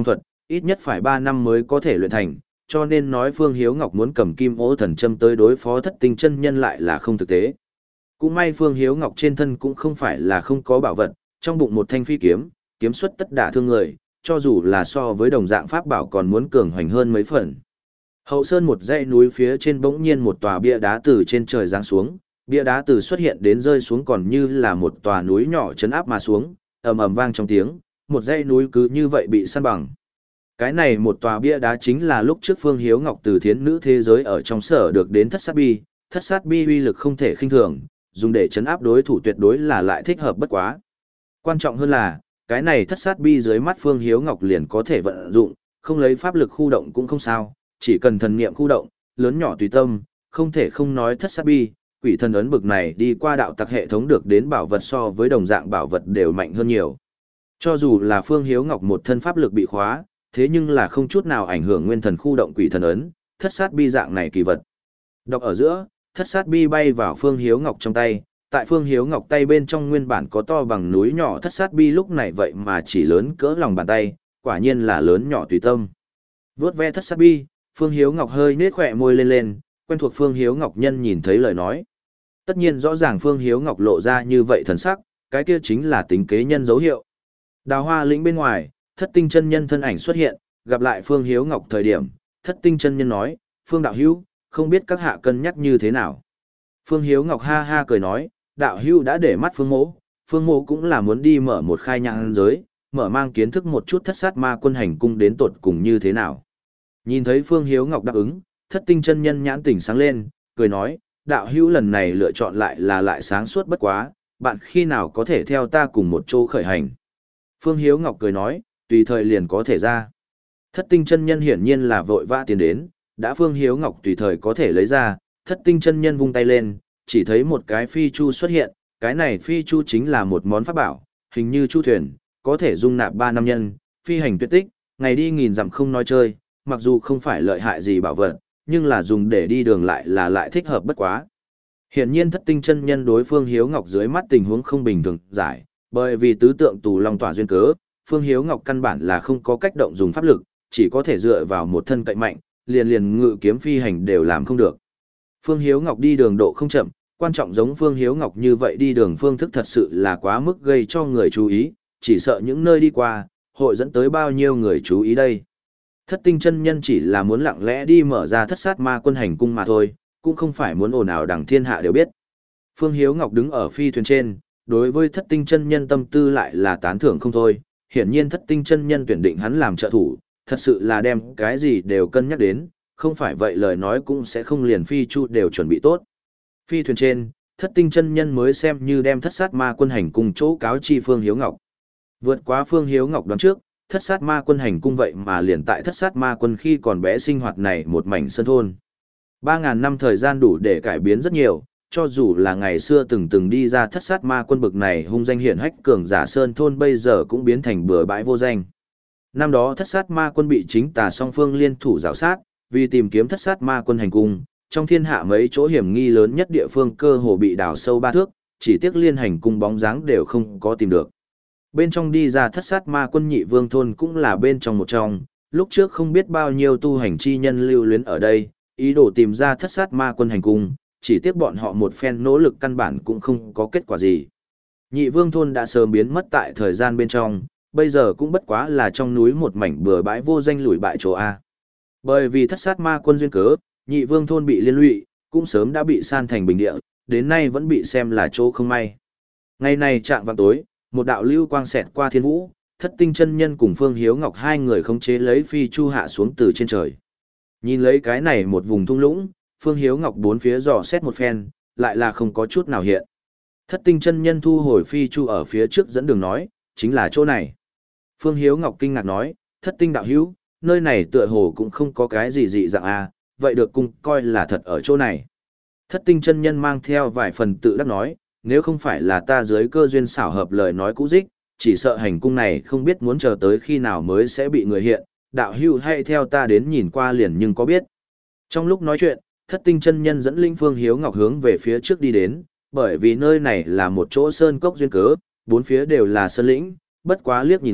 ít nhất phải ba năm mới có thể luyện thành, cho nên nói Phương Hiếu Ngọc muốn cầm kim ô thần châm tới đối phó thất tinh chân nhân lại là không thực tế. Cũng may Phương Hiếu Ngọc trên thân cũng không phải là không có bảo vật, trong bụng một thanh phi kiếm, kiếm xuất tất đả thương người, cho dù là so với đồng dạng pháp bảo còn muốn cường hoành hơn mấy phần. Hậu sơn một dãy núi phía trên bỗng nhiên một tòa bia đá từ trên trời giáng xuống, bia đá từ xuất hiện đến rơi xuống còn như là một tòa núi nhỏ chấn áp mà xuống, ầm ầm vang trong tiếng, một dãy núi cứ như vậy bị san bằng. Cái này một tòa bia đá chính là lúc trước Phương Hiếu Ngọc từ thiến nữ thế giới ở trong sở được đến thất sát bi, thất sát bi uy lực không thể khinh thường, dùng để chấn áp đối thủ tuyệt đối là lại thích hợp bất quá. Quan trọng hơn là, cái này thất sát bi dưới mắt Phương Hiếu Ngọc liền có thể vận dụng, không lấy pháp lực khu động cũng không sao, chỉ cần thần niệm khu động, lớn nhỏ tùy tâm, không thể không nói thất sát bi, quỷ thần ấn bực này đi qua đạo tặc hệ thống được đến bảo vật so với đồng dạng bảo vật đều mạnh hơn nhiều. Cho dù là Phương Hiếu Ngọc một thân pháp lực bị khóa, thế nhưng là không chút nào ảnh hưởng nguyên thần khu động quỷ thần ấn, thất sát bi dạng này kỳ vật. Đọc ở giữa, thất sát bi bay vào Phương Hiếu Ngọc trong tay, tại Phương Hiếu Ngọc tay bên trong nguyên bản có to bằng núi nhỏ thất sát bi lúc này vậy mà chỉ lớn cỡ lòng bàn tay, quả nhiên là lớn nhỏ tùy tâm. Vướt ve thất sát bi, Phương Hiếu Ngọc hơi nết khỏe môi lên lên, quen thuộc Phương Hiếu Ngọc nhân nhìn thấy lời nói. Tất nhiên rõ ràng Phương Hiếu Ngọc lộ ra như vậy thần sắc, cái kia chính là tính kế nhân dấu hiệu. Đào hoa lĩnh bên ngoài, thất tinh chân nhân thân ảnh xuất hiện, gặp lại Phương Hiếu Ngọc thời điểm, thất tinh chân nhân nói, Phương đạo hữu, không biết các hạ cân nhắc như thế nào. Phương Hiếu Ngọc ha ha cười nói, đạo hữu đã để mắt Phương mỗ, Phương mỗ cũng là muốn đi mở một khai nhang giới, mở mang kiến thức một chút thất sát ma quân hành cung đến tột cùng như thế nào. Nhìn thấy Phương Hiếu Ngọc đáp ứng, thất tinh chân nhân nhãn tỉnh sáng lên, cười nói, đạo hữu lần này lựa chọn lại là lại sáng suốt bất quá, bạn khi nào có thể theo ta cùng một chỗ khởi hành. Phương Hiếu Ngọc cười nói, tùy thời liền có thể ra. Thất tinh chân nhân hiển nhiên là vội vã tiến đến, đã Phương Hiếu Ngọc tùy thời có thể lấy ra, thất tinh chân nhân vung tay lên, chỉ thấy một cái phi chu xuất hiện, cái này phi chu chính là một món pháp bảo, hình như chu thuyền, có thể dung nạp ba nam nhân, phi hành tuyệt tích, ngày đi nghìn dặm không nói chơi, mặc dù không phải lợi hại gì bảo vật, nhưng là dùng để đi đường lại là lại thích hợp bất quá. Hiển nhiên thất tinh chân nhân đối Phương Hiếu Ngọc dưới mắt tình huống không bình thường giải, bởi vì tứ tượng tù long tỏa duyên cớ, Phương Hiếu Ngọc căn bản là không có cách động dùng pháp lực, chỉ có thể dựa vào một thân cậy mạnh, liền liền ngự kiếm phi hành đều làm không được. Phương Hiếu Ngọc đi đường độ không chậm, quan trọng giống Phương Hiếu Ngọc như vậy đi đường phương thức thật sự là quá mức gây cho người chú ý, chỉ sợ những nơi đi qua, hội dẫn tới bao nhiêu người chú ý đây. Thất tinh chân nhân chỉ là muốn lặng lẽ đi mở ra thất sát ma quân hành cung mà thôi, cũng không phải muốn ồn ào đằng thiên hạ đều biết. Phương Hiếu Ngọc đứng ở phi thuyền trên, đối với thất tinh chân nhân tâm tư lại là tán thưởng không thôi, hiển nhiên thất tinh chân nhân tuyển định hắn làm trợ thủ, thật sự là đem cái gì đều cân nhắc đến, không phải vậy lời nói cũng sẽ không liền phi chu đều chuẩn bị tốt. Phi thuyền trên, thất tinh chân nhân mới xem như đem thất sát ma quân hành cung chỗ cáo chi Phương Hiếu Ngọc. Vượt quá Phương Hiếu Ngọc đoán trước, thất sát ma quân hành cung vậy mà liền tại thất sát ma quân khi còn bé sinh hoạt này một mảnh sơn thôn. Ba ngàn năm thời gian đủ để cải biến rất nhiều, cho dù là ngày xưa từng từng đi ra thất sát ma quân bực này hung danh hiển hách cường giả sơn thôn bây giờ cũng biến thành bừa bãi vô danh. Năm đó thất sát ma quân bị chính tà song phương liên thủ rào sát, vì tìm kiếm thất sát ma quân hành cung, trong thiên hạ mấy chỗ hiểm nghi lớn nhất địa phương cơ hồ bị đào sâu ba thước, chỉ tiếc liên hành cung bóng dáng đều không có tìm được. Bên trong đi ra thất sát ma quân nhị vương thôn cũng là bên trong một trong, lúc trước không biết bao nhiêu tu hành chi nhân lưu luyến ở đây, ý đồ tìm ra thất sát ma quân hành cung, chỉ tiếc bọn họ một phen nỗ lực căn bản cũng không có kết quả gì. Nhị vương thôn đã sớm biến mất tại thời gian bên trong, bây giờ cũng bất quá là trong núi một mảnh bừa bãi vô danh lủi bại chỗ A. Bởi vì thất sát ma quân duyên cớ, nhị vương thôn bị liên lụy, cũng sớm đã bị san thành bình địa, đến nay vẫn bị xem là chỗ không may. Ngày này trạng vào tối, một đạo lưu quang xẹt qua thiên vũ, thất tinh chân nhân cùng Phương Hiếu Ngọc hai người khống chế lấy phi chu hạ xuống từ trên trời. Nhìn lấy cái này một vùng thung lũng, Phương Hiếu Ngọc bốn phía dò xét một phen, lại là không có chút nào hiện. Thất tinh chân nhân thu hồi phi chu ở phía trước dẫn đường nói, chính là chỗ này. Phương Hiếu Ngọc kinh ngạc nói, thất tinh đạo hữu, nơi này tựa hồ cũng không có cái gì dị dạng a, vậy được cung coi là thật ở chỗ này. Thất tinh chân nhân mang theo vài phần tự đắc nói, nếu không phải là ta dưới cơ duyên xảo hợp lời nói cũ dích, chỉ sợ hành cung này không biết muốn chờ tới khi nào mới sẽ bị người hiện, đạo hữu hay theo ta đến nhìn qua liền nhưng có biết. Trong lúc nói chuyện, thất tinh chân nhân dẫn linh Phương Hiếu Ngọc hướng về phía trước đi đến, bởi vì nơi này là một chỗ sơn cốc duyên cớ, bốn phía đều là sơn lĩnh, bất quá liếc nhìn lại,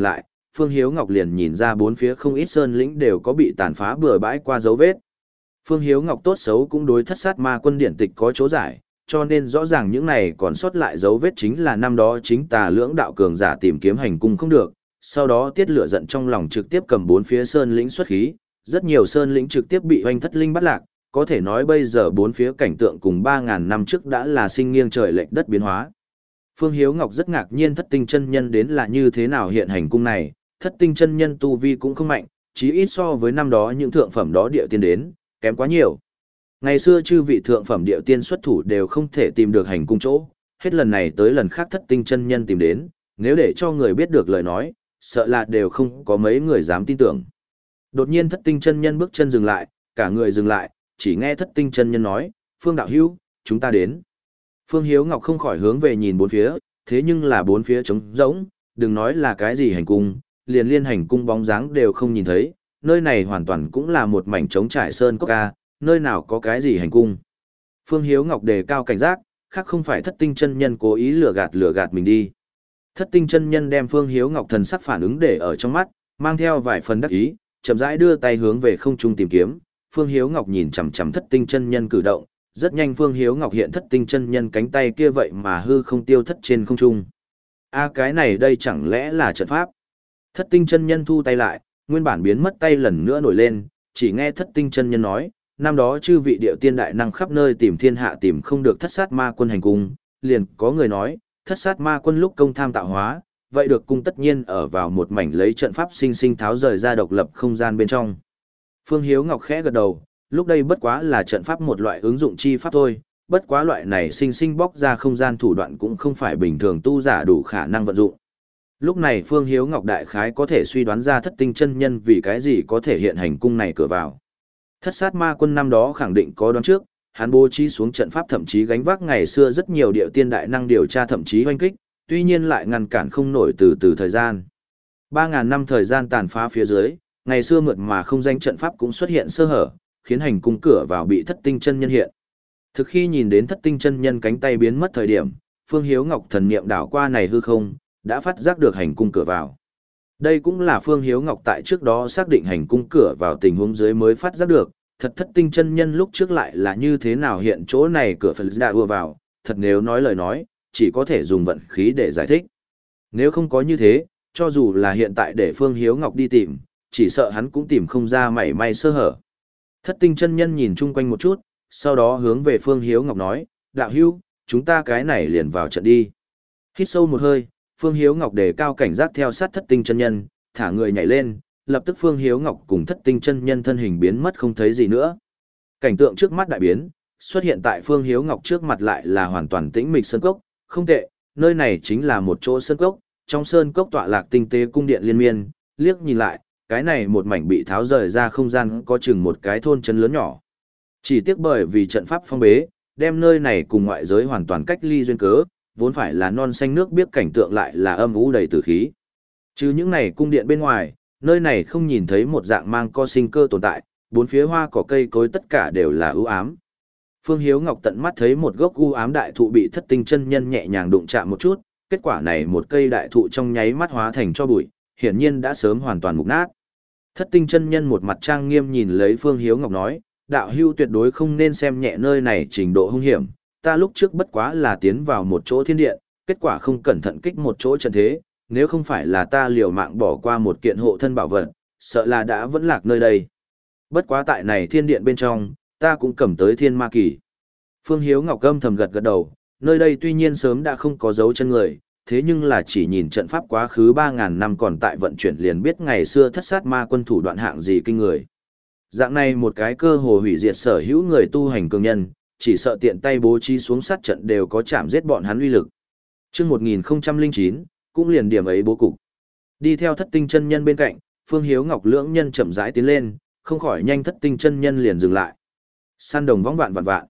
Phương Hiếu Ngọc liền nhìn ra bốn phía không ít sơn lĩnh đều có bị tàn phá bừa bãi qua dấu vết. Phương Hiếu Ngọc tốt xấu cũng đối thất sát ma quân điển tịch có chỗ giải, cho nên rõ ràng những này còn sót lại dấu vết chính là năm đó chính tà lưỡng đạo cường giả tìm kiếm hành cung không được, sau đó tiết lửa giận trong lòng trực tiếp cầm bốn phía sơn lĩnh xuất khí, rất nhiều sơn lĩnh trực tiếp bị hoành thất linh bắt lạc, có thể nói bây giờ bốn phía cảnh tượng cùng ba ngàn năm trước đã là sinh nghiêng trời lệch đất biến hóa. Phương Hiếu Ngọc rất ngạc nhiên thất tinh chân nhân đến là như thế nào hiện hành cung này, thất tinh chân nhân tu vi cũng không mạnh, chí ít so với năm đó những thượng phẩm đó địa tiên đến, kém quá nhiều. Ngày xưa chư vị thượng phẩm địa tiên xuất thủ đều không thể tìm được hành cung chỗ, hết lần này tới lần khác thất tinh chân nhân tìm đến, nếu để cho người biết được lời nói, sợ là đều không có mấy người dám tin tưởng. Đột nhiên thất tinh chân nhân bước chân dừng lại, cả người dừng lại, chỉ nghe thất tinh chân nhân nói, Phương đạo hữu, chúng ta đến. Phương Hiếu Ngọc không khỏi hướng về nhìn bốn phía, thế nhưng là bốn phía trống rỗng, đừng nói là cái gì hành cung, liền liên hành cung bóng dáng đều không nhìn thấy, nơi này hoàn toàn cũng là một mảnh trống trải sơn cốc ca, nơi nào có cái gì hành cung. Phương Hiếu Ngọc đề cao cảnh giác, khác không phải thất tinh chân nhân cố ý lừa gạt lừa gạt mình đi. Thất tinh chân nhân đem Phương Hiếu Ngọc thần sắc phản ứng để ở trong mắt, mang theo vài phần đắc ý, chậm rãi đưa tay hướng về không trung tìm kiếm. Phương Hiếu Ngọc nhìn chằm chằm thất tinh chân nhân cử động, rất nhanh Phương Hiếu Ngọc hiện thất tinh chân nhân cánh tay kia vậy mà hư không tiêu thất trên không trung. A cái này đây chẳng lẽ là trận pháp? Thất tinh chân nhân thu tay lại, nguyên bản biến mất tay lần nữa nổi lên, chỉ nghe thất tinh chân nhân nói, năm đó chư vị điệu tiên đại năng khắp nơi tìm thiên hạ tìm không được thất sát ma quân hành cung, liền có người nói, thất sát ma quân lúc công tham tạo hóa, vậy được cung tất nhiên ở vào một mảnh lấy trận pháp sinh sinh tháo rời ra độc lập không gian bên trong. Phương Hiếu Ngọc khẽ gật đầu, lúc đây bất quá là trận pháp một loại ứng dụng chi pháp thôi, bất quá loại này sinh sinh bóc ra không gian thủ đoạn cũng không phải bình thường tu giả đủ khả năng vận dụng. Lúc này Phương Hiếu Ngọc đại khái có thể suy đoán ra thất tinh chân nhân vì cái gì có thể hiện hành cung này cửa vào. Thất sát ma quân năm đó khẳng định có đoán trước, hắn bố trí xuống trận pháp thậm chí gánh vác ngày xưa rất nhiều điệu tiên đại năng điều tra thậm chí hoanh kích, tuy nhiên lại ngăn cản không nổi từ từ thời gian. Ba ngàn năm thời gian tàn phá phía dưới, ngày xưa mượt mà không danh trận pháp cũng xuất hiện sơ hở, khiến hành cung cửa vào bị thất tinh chân nhân hiện. Thực khi nhìn đến thất tinh chân nhân cánh tay biến mất thời điểm, Phương Hiếu Ngọc thần niệm đảo qua này hư không, đã phát giác được hành cung cửa vào. Đây cũng là Phương Hiếu Ngọc tại trước đó xác định hành cung cửa vào tình huống dưới mới phát giác được, thật thất tinh chân nhân lúc trước lại là như thế nào hiện chỗ này cửa phần đã ùa vào, thật nếu nói lời nói, chỉ có thể dùng vận khí để giải thích. Nếu không có như thế, cho dù là hiện tại để Phương Hiếu Ngọc đi tìm, chỉ sợ hắn cũng tìm không ra mảy may sơ hở. Thất tinh chân nhân nhìn chung quanh một chút, sau đó hướng về Phương Hiếu Ngọc nói, đạo hữu, chúng ta cái này liền vào trận đi. Hít sâu một hơi, Phương Hiếu Ngọc đề cao cảnh giác theo sát thất tinh chân nhân, thả người nhảy lên, lập tức Phương Hiếu Ngọc cùng thất tinh chân nhân thân hình biến mất không thấy gì nữa. Cảnh tượng trước mắt đại biến, xuất hiện tại Phương Hiếu Ngọc trước mặt lại là hoàn toàn tĩnh mịch sơn cốc, không tệ, nơi này chính là một chỗ sơn cốc, trong sơn cốc tọa lạc tinh tế cung điện liên miên, liếc nhìn lại, cái này một mảnh bị tháo rời ra không gian có chừng một cái thôn trấn lớn nhỏ. Chỉ tiếc bởi vì trận pháp phong bế, đem nơi này cùng ngoại giới hoàn toàn cách ly duyên cớ, vốn phải là non xanh nước biếc cảnh tượng lại là âm u đầy tử khí. Trừ những này cung điện bên ngoài, nơi này không nhìn thấy một dạng mang co sinh cơ tồn tại, bốn phía hoa cỏ cây cối tất cả đều là ưu ám. Phương Hiếu Ngọc tận mắt thấy một gốc u ám đại thụ bị thất tinh chân nhân nhẹ nhàng đụng chạm một chút, kết quả này một cây đại thụ trong nháy mắt hóa thành cho bụi, hiển nhiên đã sớm hoàn toàn mục nát. Thất tinh chân nhân một mặt trang nghiêm nhìn lấy Phương Hiếu Ngọc nói, đạo hưu tuyệt đối không nên xem nhẹ nơi này trình độ hung hiểm, ta lúc trước bất quá là tiến vào một chỗ thiên điện, kết quả không cẩn thận kích một chỗ trận thế, nếu không phải là ta liều mạng bỏ qua một kiện hộ thân bảo vật, sợ là đã vẫn lạc nơi đây. Bất quá tại này thiên điện bên trong, ta cũng cầm tới thiên ma kỳ. Phương Hiếu Ngọc âm thầm gật gật đầu, nơi đây tuy nhiên sớm đã không có dấu chân người, thế nhưng là chỉ nhìn trận pháp quá khứ ba ngàn năm còn tại vận chuyển liền biết ngày xưa thất sát ma quân thủ đoạn hạng gì kinh người. Dạng này một cái cơ hồ hủy diệt sở hữu người tu hành cường nhân, chỉ sợ tiện tay bố trí xuống sát trận đều có chạm giết bọn hắn uy lực. Chương một nghìn không trăm lẻ chín, cũng liền điểm ấy bố cục. Đi theo thất tinh chân nhân bên cạnh, Phương Hiếu Ngọc lưỡng nhân chậm rãi tiến lên, không khỏi nhanh thất tinh chân nhân liền dừng lại. Săn đồng võng vạn vạn vạn.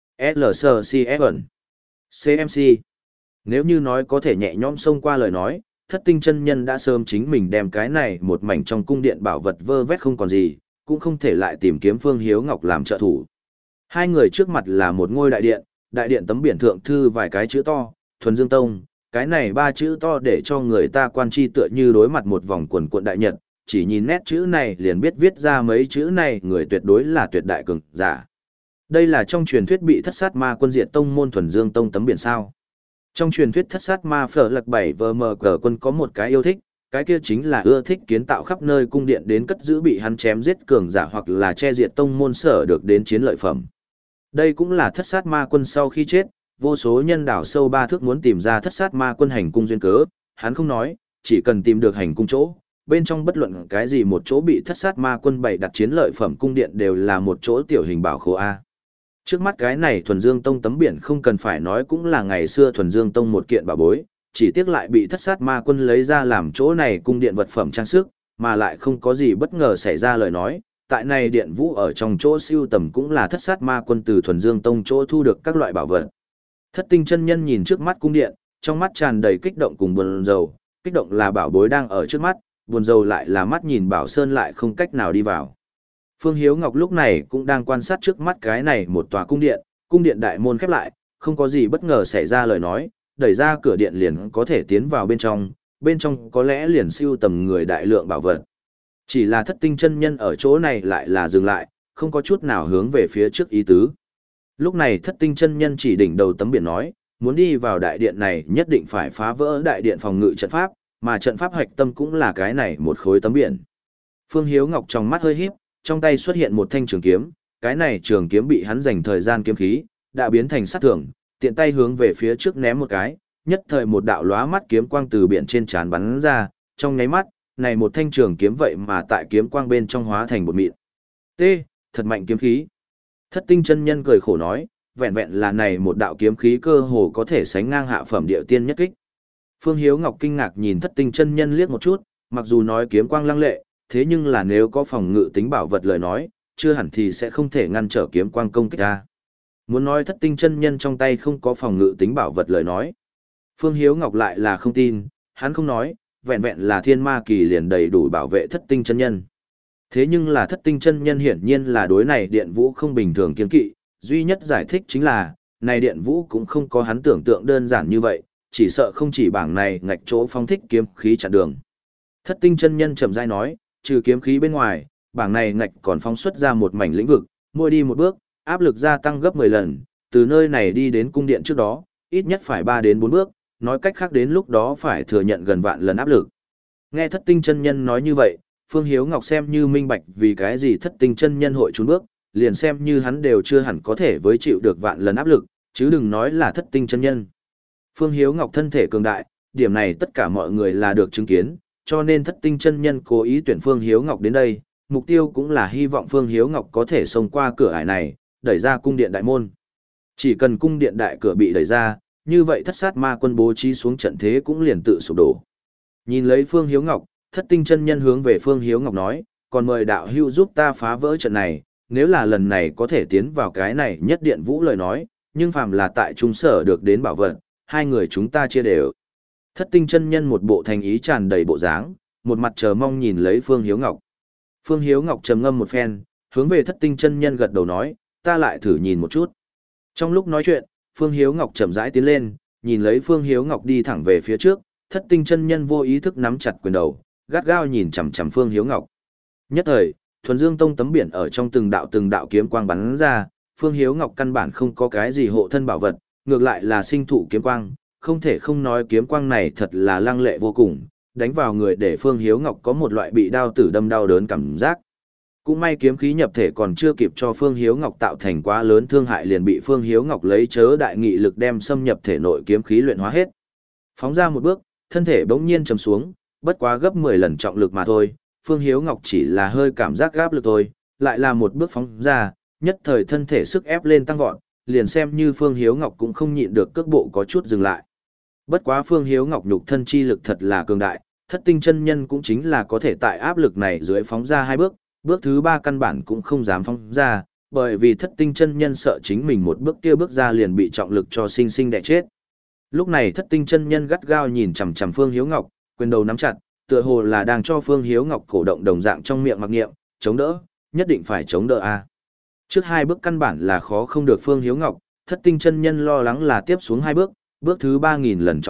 lờ xê xê ép ẩn. xê em xê. Nếu như nói có thể nhẹ nhõm xông qua lời nói, thất tinh chân nhân đã sớm chính mình đem cái này một mảnh trong cung điện bảo vật vơ vét không còn gì, cũng không thể lại tìm kiếm Phương Hiếu Ngọc làm trợ thủ. Hai người trước mặt là một ngôi đại điện, đại điện tấm biển thượng thư vài cái chữ to, Thuần Dương Tông, cái này ba chữ to để cho người ta quan chi tựa như đối mặt một vòng quần cuộn đại nhật, chỉ nhìn nét chữ này liền biết viết ra mấy chữ này người tuyệt đối là tuyệt đại cường giả. Đây là trong truyền thuyết bị thất sát ma quân diệt tông môn thuần dương tông tấm biển sao. Trong truyền thuyết thất sát ma phở lật bảy vờ mờ cờ quân có một cái yêu thích, cái kia chính là ưa thích kiến tạo khắp nơi cung điện đến cất giữ bị hắn chém giết cường giả hoặc là che diệt tông môn sở được đến chiến lợi phẩm. Đây cũng là thất sát ma quân sau khi chết, vô số nhân đảo sâu ba thước muốn tìm ra thất sát ma quân hành cung duyên cớ, hắn không nói, chỉ cần tìm được hành cung chỗ, bên trong bất luận cái gì một chỗ bị thất sát ma quân bày đặt chiến lợi phẩm cung điện đều là một chỗ tiểu hình bảo khố A. Trước mắt cái này thuần dương tông tấm biển không cần phải nói cũng là ngày xưa thuần dương tông một kiện bảo bối, chỉ tiếc lại bị thất sát ma quân lấy ra làm chỗ này cung điện vật phẩm trang sức, mà lại không có gì bất ngờ xảy ra lời nói. Tại này điện vũ ở trong chỗ siêu tầm cũng là thất sát ma quân từ thuần dương tông chỗ thu được các loại bảo vật. Thất tinh chân nhân nhìn trước mắt cung điện, trong mắt tràn đầy kích động cùng buồn rầu, kích động là bảo bối đang ở trước mắt, buồn rầu lại là mắt nhìn bảo sơn lại không cách nào đi vào. Phương Hiếu Ngọc lúc này cũng đang quan sát trước mắt cái này một tòa cung điện, cung điện đại môn khép lại, không có gì bất ngờ xảy ra lời nói, đẩy ra cửa điện liền có thể tiến vào bên trong, bên trong có lẽ liền siêu tầm người đại lượng bảo vật. Chỉ là thất tinh chân nhân ở chỗ này lại là dừng lại, không có chút nào hướng về phía trước ý tứ. Lúc này thất tinh chân nhân chỉ đỉnh đầu tấm biển nói, muốn đi vào đại điện này nhất định phải phá vỡ đại điện phòng ngự trận pháp, mà trận pháp hạch tâm cũng là cái này một khối tấm biển. Phương Hiếu Ngọc trong mắt hơi híp, trong tay xuất hiện một thanh trường kiếm, cái này trường kiếm bị hắn dành thời gian kiếm khí, đã biến thành sát thường, tiện tay hướng về phía trước ném một cái, nhất thời một đạo lóa mắt kiếm quang từ biển trên trán bắn ra, trong nháy mắt, này một thanh trường kiếm vậy mà tại kiếm quang bên trong hóa thành bột mịn. T, thật mạnh kiếm khí. Thất tinh chân nhân cười khổ nói, vẹn vẹn là này một đạo kiếm khí cơ hồ có thể sánh ngang hạ phẩm địa tiên nhất kích. Phương Hiếu Ngọc kinh ngạc nhìn thất tinh chân nhân liếc một chút, mặc dù nói kiếm quang lăng lệ, thế nhưng là nếu có phòng ngự tính bảo vật lời nói, chưa hẳn thì sẽ không thể ngăn trở kiếm quang công kích ra. Muốn nói thất tinh chân nhân trong tay không có phòng ngự tính bảo vật lời nói. Phương Hiếu Ngọc lại là không tin, hắn không nói, vẹn vẹn là thiên ma kỳ liền đầy đủ bảo vệ thất tinh chân nhân. Thế nhưng là thất tinh chân nhân hiển nhiên là đối này điện vũ không bình thường kiên kỵ, duy nhất giải thích chính là, này điện vũ cũng không có hắn tưởng tượng đơn giản như vậy, chỉ sợ không chỉ bảng này ngạch chỗ phong thích kiếm khí chặn đường. Thất tinh chân nhân chậm rãi nói, trừ kiếm khí bên ngoài, bảng này ngạch còn phóng xuất ra một mảnh lĩnh vực, mỗi đi một bước, áp lực gia tăng gấp mười lần, từ nơi này đi đến cung điện trước đó, ít nhất phải ba đến bốn bước, nói cách khác đến lúc đó phải thừa nhận gần vạn lần áp lực. Nghe thất tinh chân nhân nói như vậy, Phương Hiếu Ngọc xem như minh bạch vì cái gì thất tinh chân nhân hội trốn bước, liền xem như hắn đều chưa hẳn có thể với chịu được vạn lần áp lực, chứ đừng nói là thất tinh chân nhân. Phương Hiếu Ngọc thân thể cường đại, điểm này tất cả mọi người là được chứng kiến, cho nên thất tinh chân nhân cố ý tuyển Phương Hiếu Ngọc đến đây, mục tiêu cũng là hy vọng Phương Hiếu Ngọc có thể xông qua cửa ải này, đẩy ra cung điện đại môn. Chỉ cần cung điện đại cửa bị đẩy ra, như vậy thất sát ma quân bố trí xuống trận thế cũng liền tự sụp đổ. Nhìn lấy Phương Hiếu Ngọc, thất tinh chân nhân hướng về Phương Hiếu Ngọc nói, còn mời đạo hữu giúp ta phá vỡ trận này, nếu là lần này có thể tiến vào cái này nhất điện vũ lời nói, nhưng phàm là tại trung sở được đến bảo vật, hai người chúng ta chia đều. Thất tinh chân nhân một bộ thành ý tràn đầy bộ dáng, một mặt chờ mong nhìn lấy Phương Hiếu Ngọc. Phương Hiếu Ngọc trầm ngâm một phen, hướng về thất tinh chân nhân gật đầu nói, ta lại thử nhìn một chút. Trong lúc nói chuyện, Phương Hiếu Ngọc chậm rãi tiến lên, nhìn lấy Phương Hiếu Ngọc đi thẳng về phía trước, thất tinh chân nhân vô ý thức nắm chặt quyền đầu, gắt gao nhìn chằm chằm Phương Hiếu Ngọc. Nhất thời, thuần dương tông tấm biển ở trong từng đạo từng đạo kiếm quang bắn ra, Phương Hiếu Ngọc căn bản không có cái gì hộ thân bảo vật, ngược lại là sinh thụ kiếm quang, không thể không nói kiếm quang này thật là lăng lệ vô cùng, đánh vào người để Phương Hiếu Ngọc có một loại bị đao tử đâm đau đớn cảm giác. Cũng may kiếm khí nhập thể còn chưa kịp cho Phương Hiếu Ngọc tạo thành quá lớn thương hại liền bị Phương Hiếu Ngọc lấy chớ đại nghị lực đem xâm nhập thể nội kiếm khí luyện hóa hết. Phóng ra một bước, thân thể bỗng nhiên trầm xuống, bất quá gấp mười lần trọng lực mà thôi, Phương Hiếu Ngọc chỉ là hơi cảm giác gáp lực thôi, lại là một bước phóng ra, nhất thời thân thể sức ép lên tăng vọt, liền xem như Phương Hiếu Ngọc cũng không nhịn được cước bộ có chút dừng lại. Bất quá Phương Hiếu Ngọc nhục thân chi lực thật là cường đại, thất tinh chân nhân cũng chính là có thể tại áp lực này dưới phóng ra hai bước, bước thứ ba căn bản cũng không dám phóng ra, bởi vì thất tinh chân nhân sợ chính mình một bước kia bước ra liền bị trọng lực cho sinh sinh đè chết. Lúc này thất tinh chân nhân gắt gao nhìn chằm chằm Phương Hiếu Ngọc, quyền đầu nắm chặt, tựa hồ là đang cho Phương Hiếu Ngọc cổ động đồng dạng trong miệng mặc niệm, chống đỡ, nhất định phải chống đỡ a. Trước hai bước căn bản là khó không được Phương Hiếu Ngọc, thất tinh chân nhân lo lắng là tiếp xuống hai bước, bước thứ ba nghìn lần trọng lực,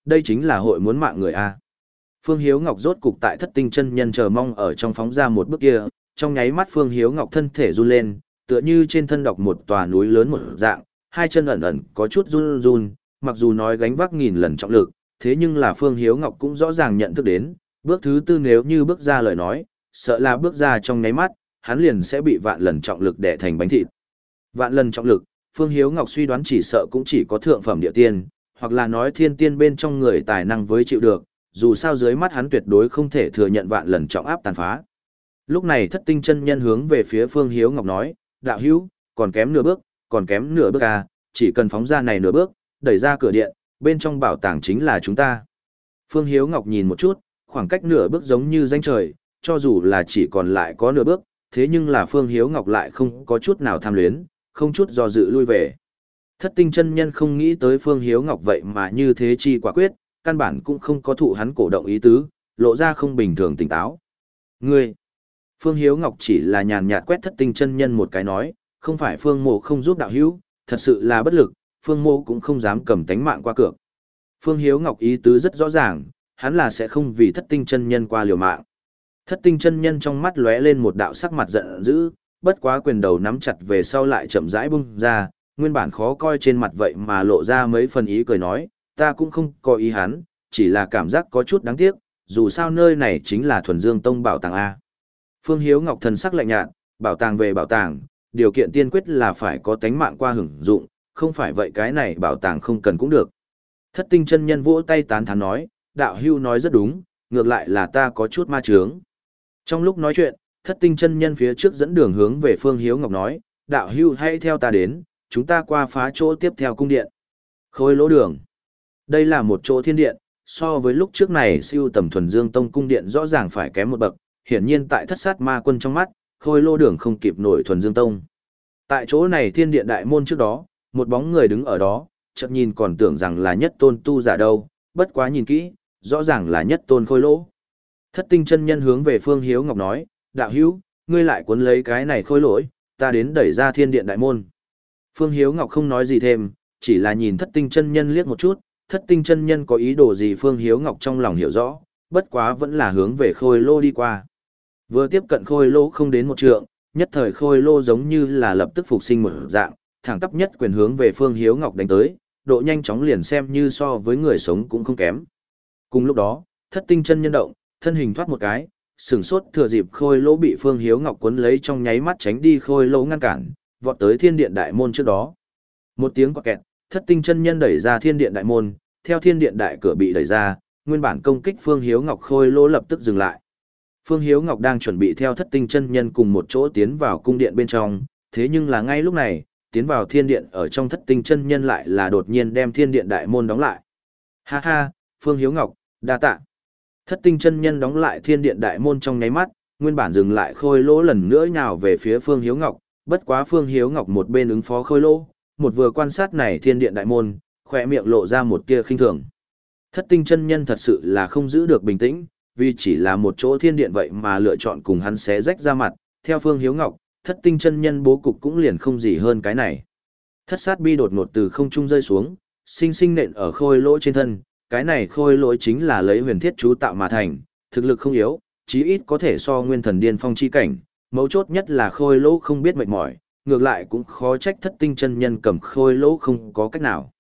đây chính là hội muốn mạng người a. Phương Hiếu Ngọc rốt cục tại Thất Tinh chân nhân chờ mong ở trong phóng ra một bước kia, trong nháy mắt Phương Hiếu Ngọc thân thể run lên, tựa như trên thân đọc một tòa núi lớn một dạng, hai chân ẩn ẩn có chút run run, mặc dù nói gánh vác nghìn lần trọng lực, thế nhưng là Phương Hiếu Ngọc cũng rõ ràng nhận thức đến, bước thứ tư nếu như bước ra lời nói, sợ là bước ra trong nháy mắt, hắn liền sẽ bị vạn lần trọng lực đè thành bánh thịt. Vạn lần trọng lực, Phương Hiếu Ngọc suy đoán chỉ sợ cũng chỉ có thượng phẩm địa tiên, hoặc là nói thiên tiên bên trong người tài năng với chịu được, dù sao dưới mắt hắn tuyệt đối không thể thừa nhận vạn lần trọng áp tàn phá. Lúc này Thất Tinh chân nhân hướng về phía Phương Hiếu Ngọc nói, đạo hữu, còn kém nửa bước, còn kém nửa bước à, chỉ cần phóng ra này nửa bước, đẩy ra cửa điện, bên trong bảo tàng chính là chúng ta. Phương Hiếu Ngọc nhìn một chút, khoảng cách nửa bước giống như danh trời, cho dù là chỉ còn lại có nửa bước, thế nhưng là Phương Hiếu Ngọc lại không có chút nào tham luyến, không chút do dự lui về. Thất Tinh chân nhân không nghĩ tới Phương Hiếu Ngọc vậy mà như thế chi quả quyết, căn bản cũng không có thụ hắn cổ động ý tứ, lộ ra không bình thường tỉnh táo. Ngươi! Phương Hiếu Ngọc chỉ là nhàn nhạt quét Thất Tinh chân nhân một cái nói, không phải Phương Mộ không giúp đạo hữu, thật sự là bất lực, Phương Mộ cũng không dám cầm tánh mạng qua cược. Phương Hiếu Ngọc ý tứ rất rõ ràng, hắn là sẽ không vì Thất Tinh chân nhân qua liều mạng. Thất Tinh chân nhân trong mắt lóe lên một đạo sắc mặt giận dữ, bất quá quyền đầu nắm chặt về sau lại chậm rãi bung ra, nguyên bản khó coi trên mặt vậy mà lộ ra mấy phần ý cười nói, ta cũng không có ý hắn, chỉ là cảm giác có chút đáng tiếc, dù sao nơi này chính là Thuần Dương Tông bảo tàng A. Phương Hiếu Ngọc thần sắc lạnh nhạt, bảo tàng về bảo tàng, điều kiện tiên quyết là phải có tánh mạng qua hưởng dụng, không phải vậy cái này bảo tàng không cần cũng được. Thất Tinh chân nhân vỗ tay tán thán nói, đạo hưu nói rất đúng, ngược lại là ta có chút ma chướng. Trong lúc nói chuyện, Thất Tinh chân nhân phía trước dẫn đường hướng về Phương Hiếu Ngọc nói, đạo hưu hãy theo ta đến, chúng ta qua phá chỗ tiếp theo cung điện. Khôi lỗ đường. Đây là một chỗ thiên điện, so với lúc trước này siêu tầm Thuần Dương Tông cung điện rõ ràng phải kém một bậc, hiển nhiên tại Thất Sát Ma Quân trong mắt, khôi lỗ đường không kịp nổi Thuần Dương Tông. Tại chỗ này thiên điện đại môn trước đó, một bóng người đứng ở đó, chợt nhìn còn tưởng rằng là nhất tôn tu giả đâu, bất quá nhìn kỹ, rõ ràng là nhất tôn khôi lỗ. Thất Tinh chân nhân hướng về Phương Hiếu Ngọc nói, đạo hữu, ngươi lại cuốn lấy cái này khôi lỗi, ta đến đẩy ra thiên điện đại môn. Phương Hiếu Ngọc không nói gì thêm, chỉ là nhìn Thất Tinh chân nhân liếc một chút, Thất Tinh chân nhân có ý đồ gì Phương Hiếu Ngọc trong lòng hiểu rõ, bất quá vẫn là hướng về khôi lô đi qua. Vừa tiếp cận khôi lô không đến một trượng, nhất thời khôi lô giống như là lập tức phục sinh một dạng, thẳng tắp nhất quyền hướng về Phương Hiếu Ngọc đánh tới, độ nhanh chóng liền xem như so với người sống cũng không kém. Cùng lúc đó, Thất Tinh chân nhân động, thân hình thoát một cái, sừng sốt thừa dịp khôi lỗ bị Phương Hiếu Ngọc cuốn lấy trong nháy mắt tránh đi khôi lỗ ngăn cản, vọt tới thiên điện đại môn trước đó. Một tiếng quạt kẹt, Thất Tinh chân nhân đẩy ra thiên điện đại môn, theo thiên điện đại cửa bị đẩy ra, nguyên bản công kích Phương Hiếu Ngọc khôi lỗ lập tức dừng lại. Phương Hiếu Ngọc đang chuẩn bị theo Thất Tinh chân nhân cùng một chỗ tiến vào cung điện bên trong, thế nhưng là ngay lúc này, tiến vào thiên điện ở trong Thất Tinh chân nhân lại là đột nhiên đem thiên điện đại môn đóng lại. Ha ha, Phương Hiếu Ngọc, đa tạ. Thất Tinh chân nhân đóng lại thiên điện đại môn trong nháy mắt, nguyên bản dừng lại khôi lỗ lần nữa nhào về phía Phương Hiếu Ngọc, bất quá Phương Hiếu Ngọc một bên ứng phó khôi lỗ, một vừa quan sát này thiên điện đại môn, khỏe miệng lộ ra một tia khinh thường. Thất Tinh chân nhân thật sự là không giữ được bình tĩnh, vì chỉ là một chỗ thiên điện vậy mà lựa chọn cùng hắn xé rách ra mặt, theo Phương Hiếu Ngọc, Thất Tinh chân nhân bố cục cũng liền không gì hơn cái này. Thất sát bi đột ngột từ không trung rơi xuống, sinh sinh nện ở khôi lỗ trên thân, cái này khôi lỗ chính là lấy huyền thiết chú tạo mà thành, thực lực không yếu, chí ít có thể so nguyên thần điên phong chi cảnh, mấu chốt nhất là khôi lỗ không biết mệt mỏi, ngược lại cũng khó trách Thất Tinh chân nhân cầm khôi lỗ không có cách nào.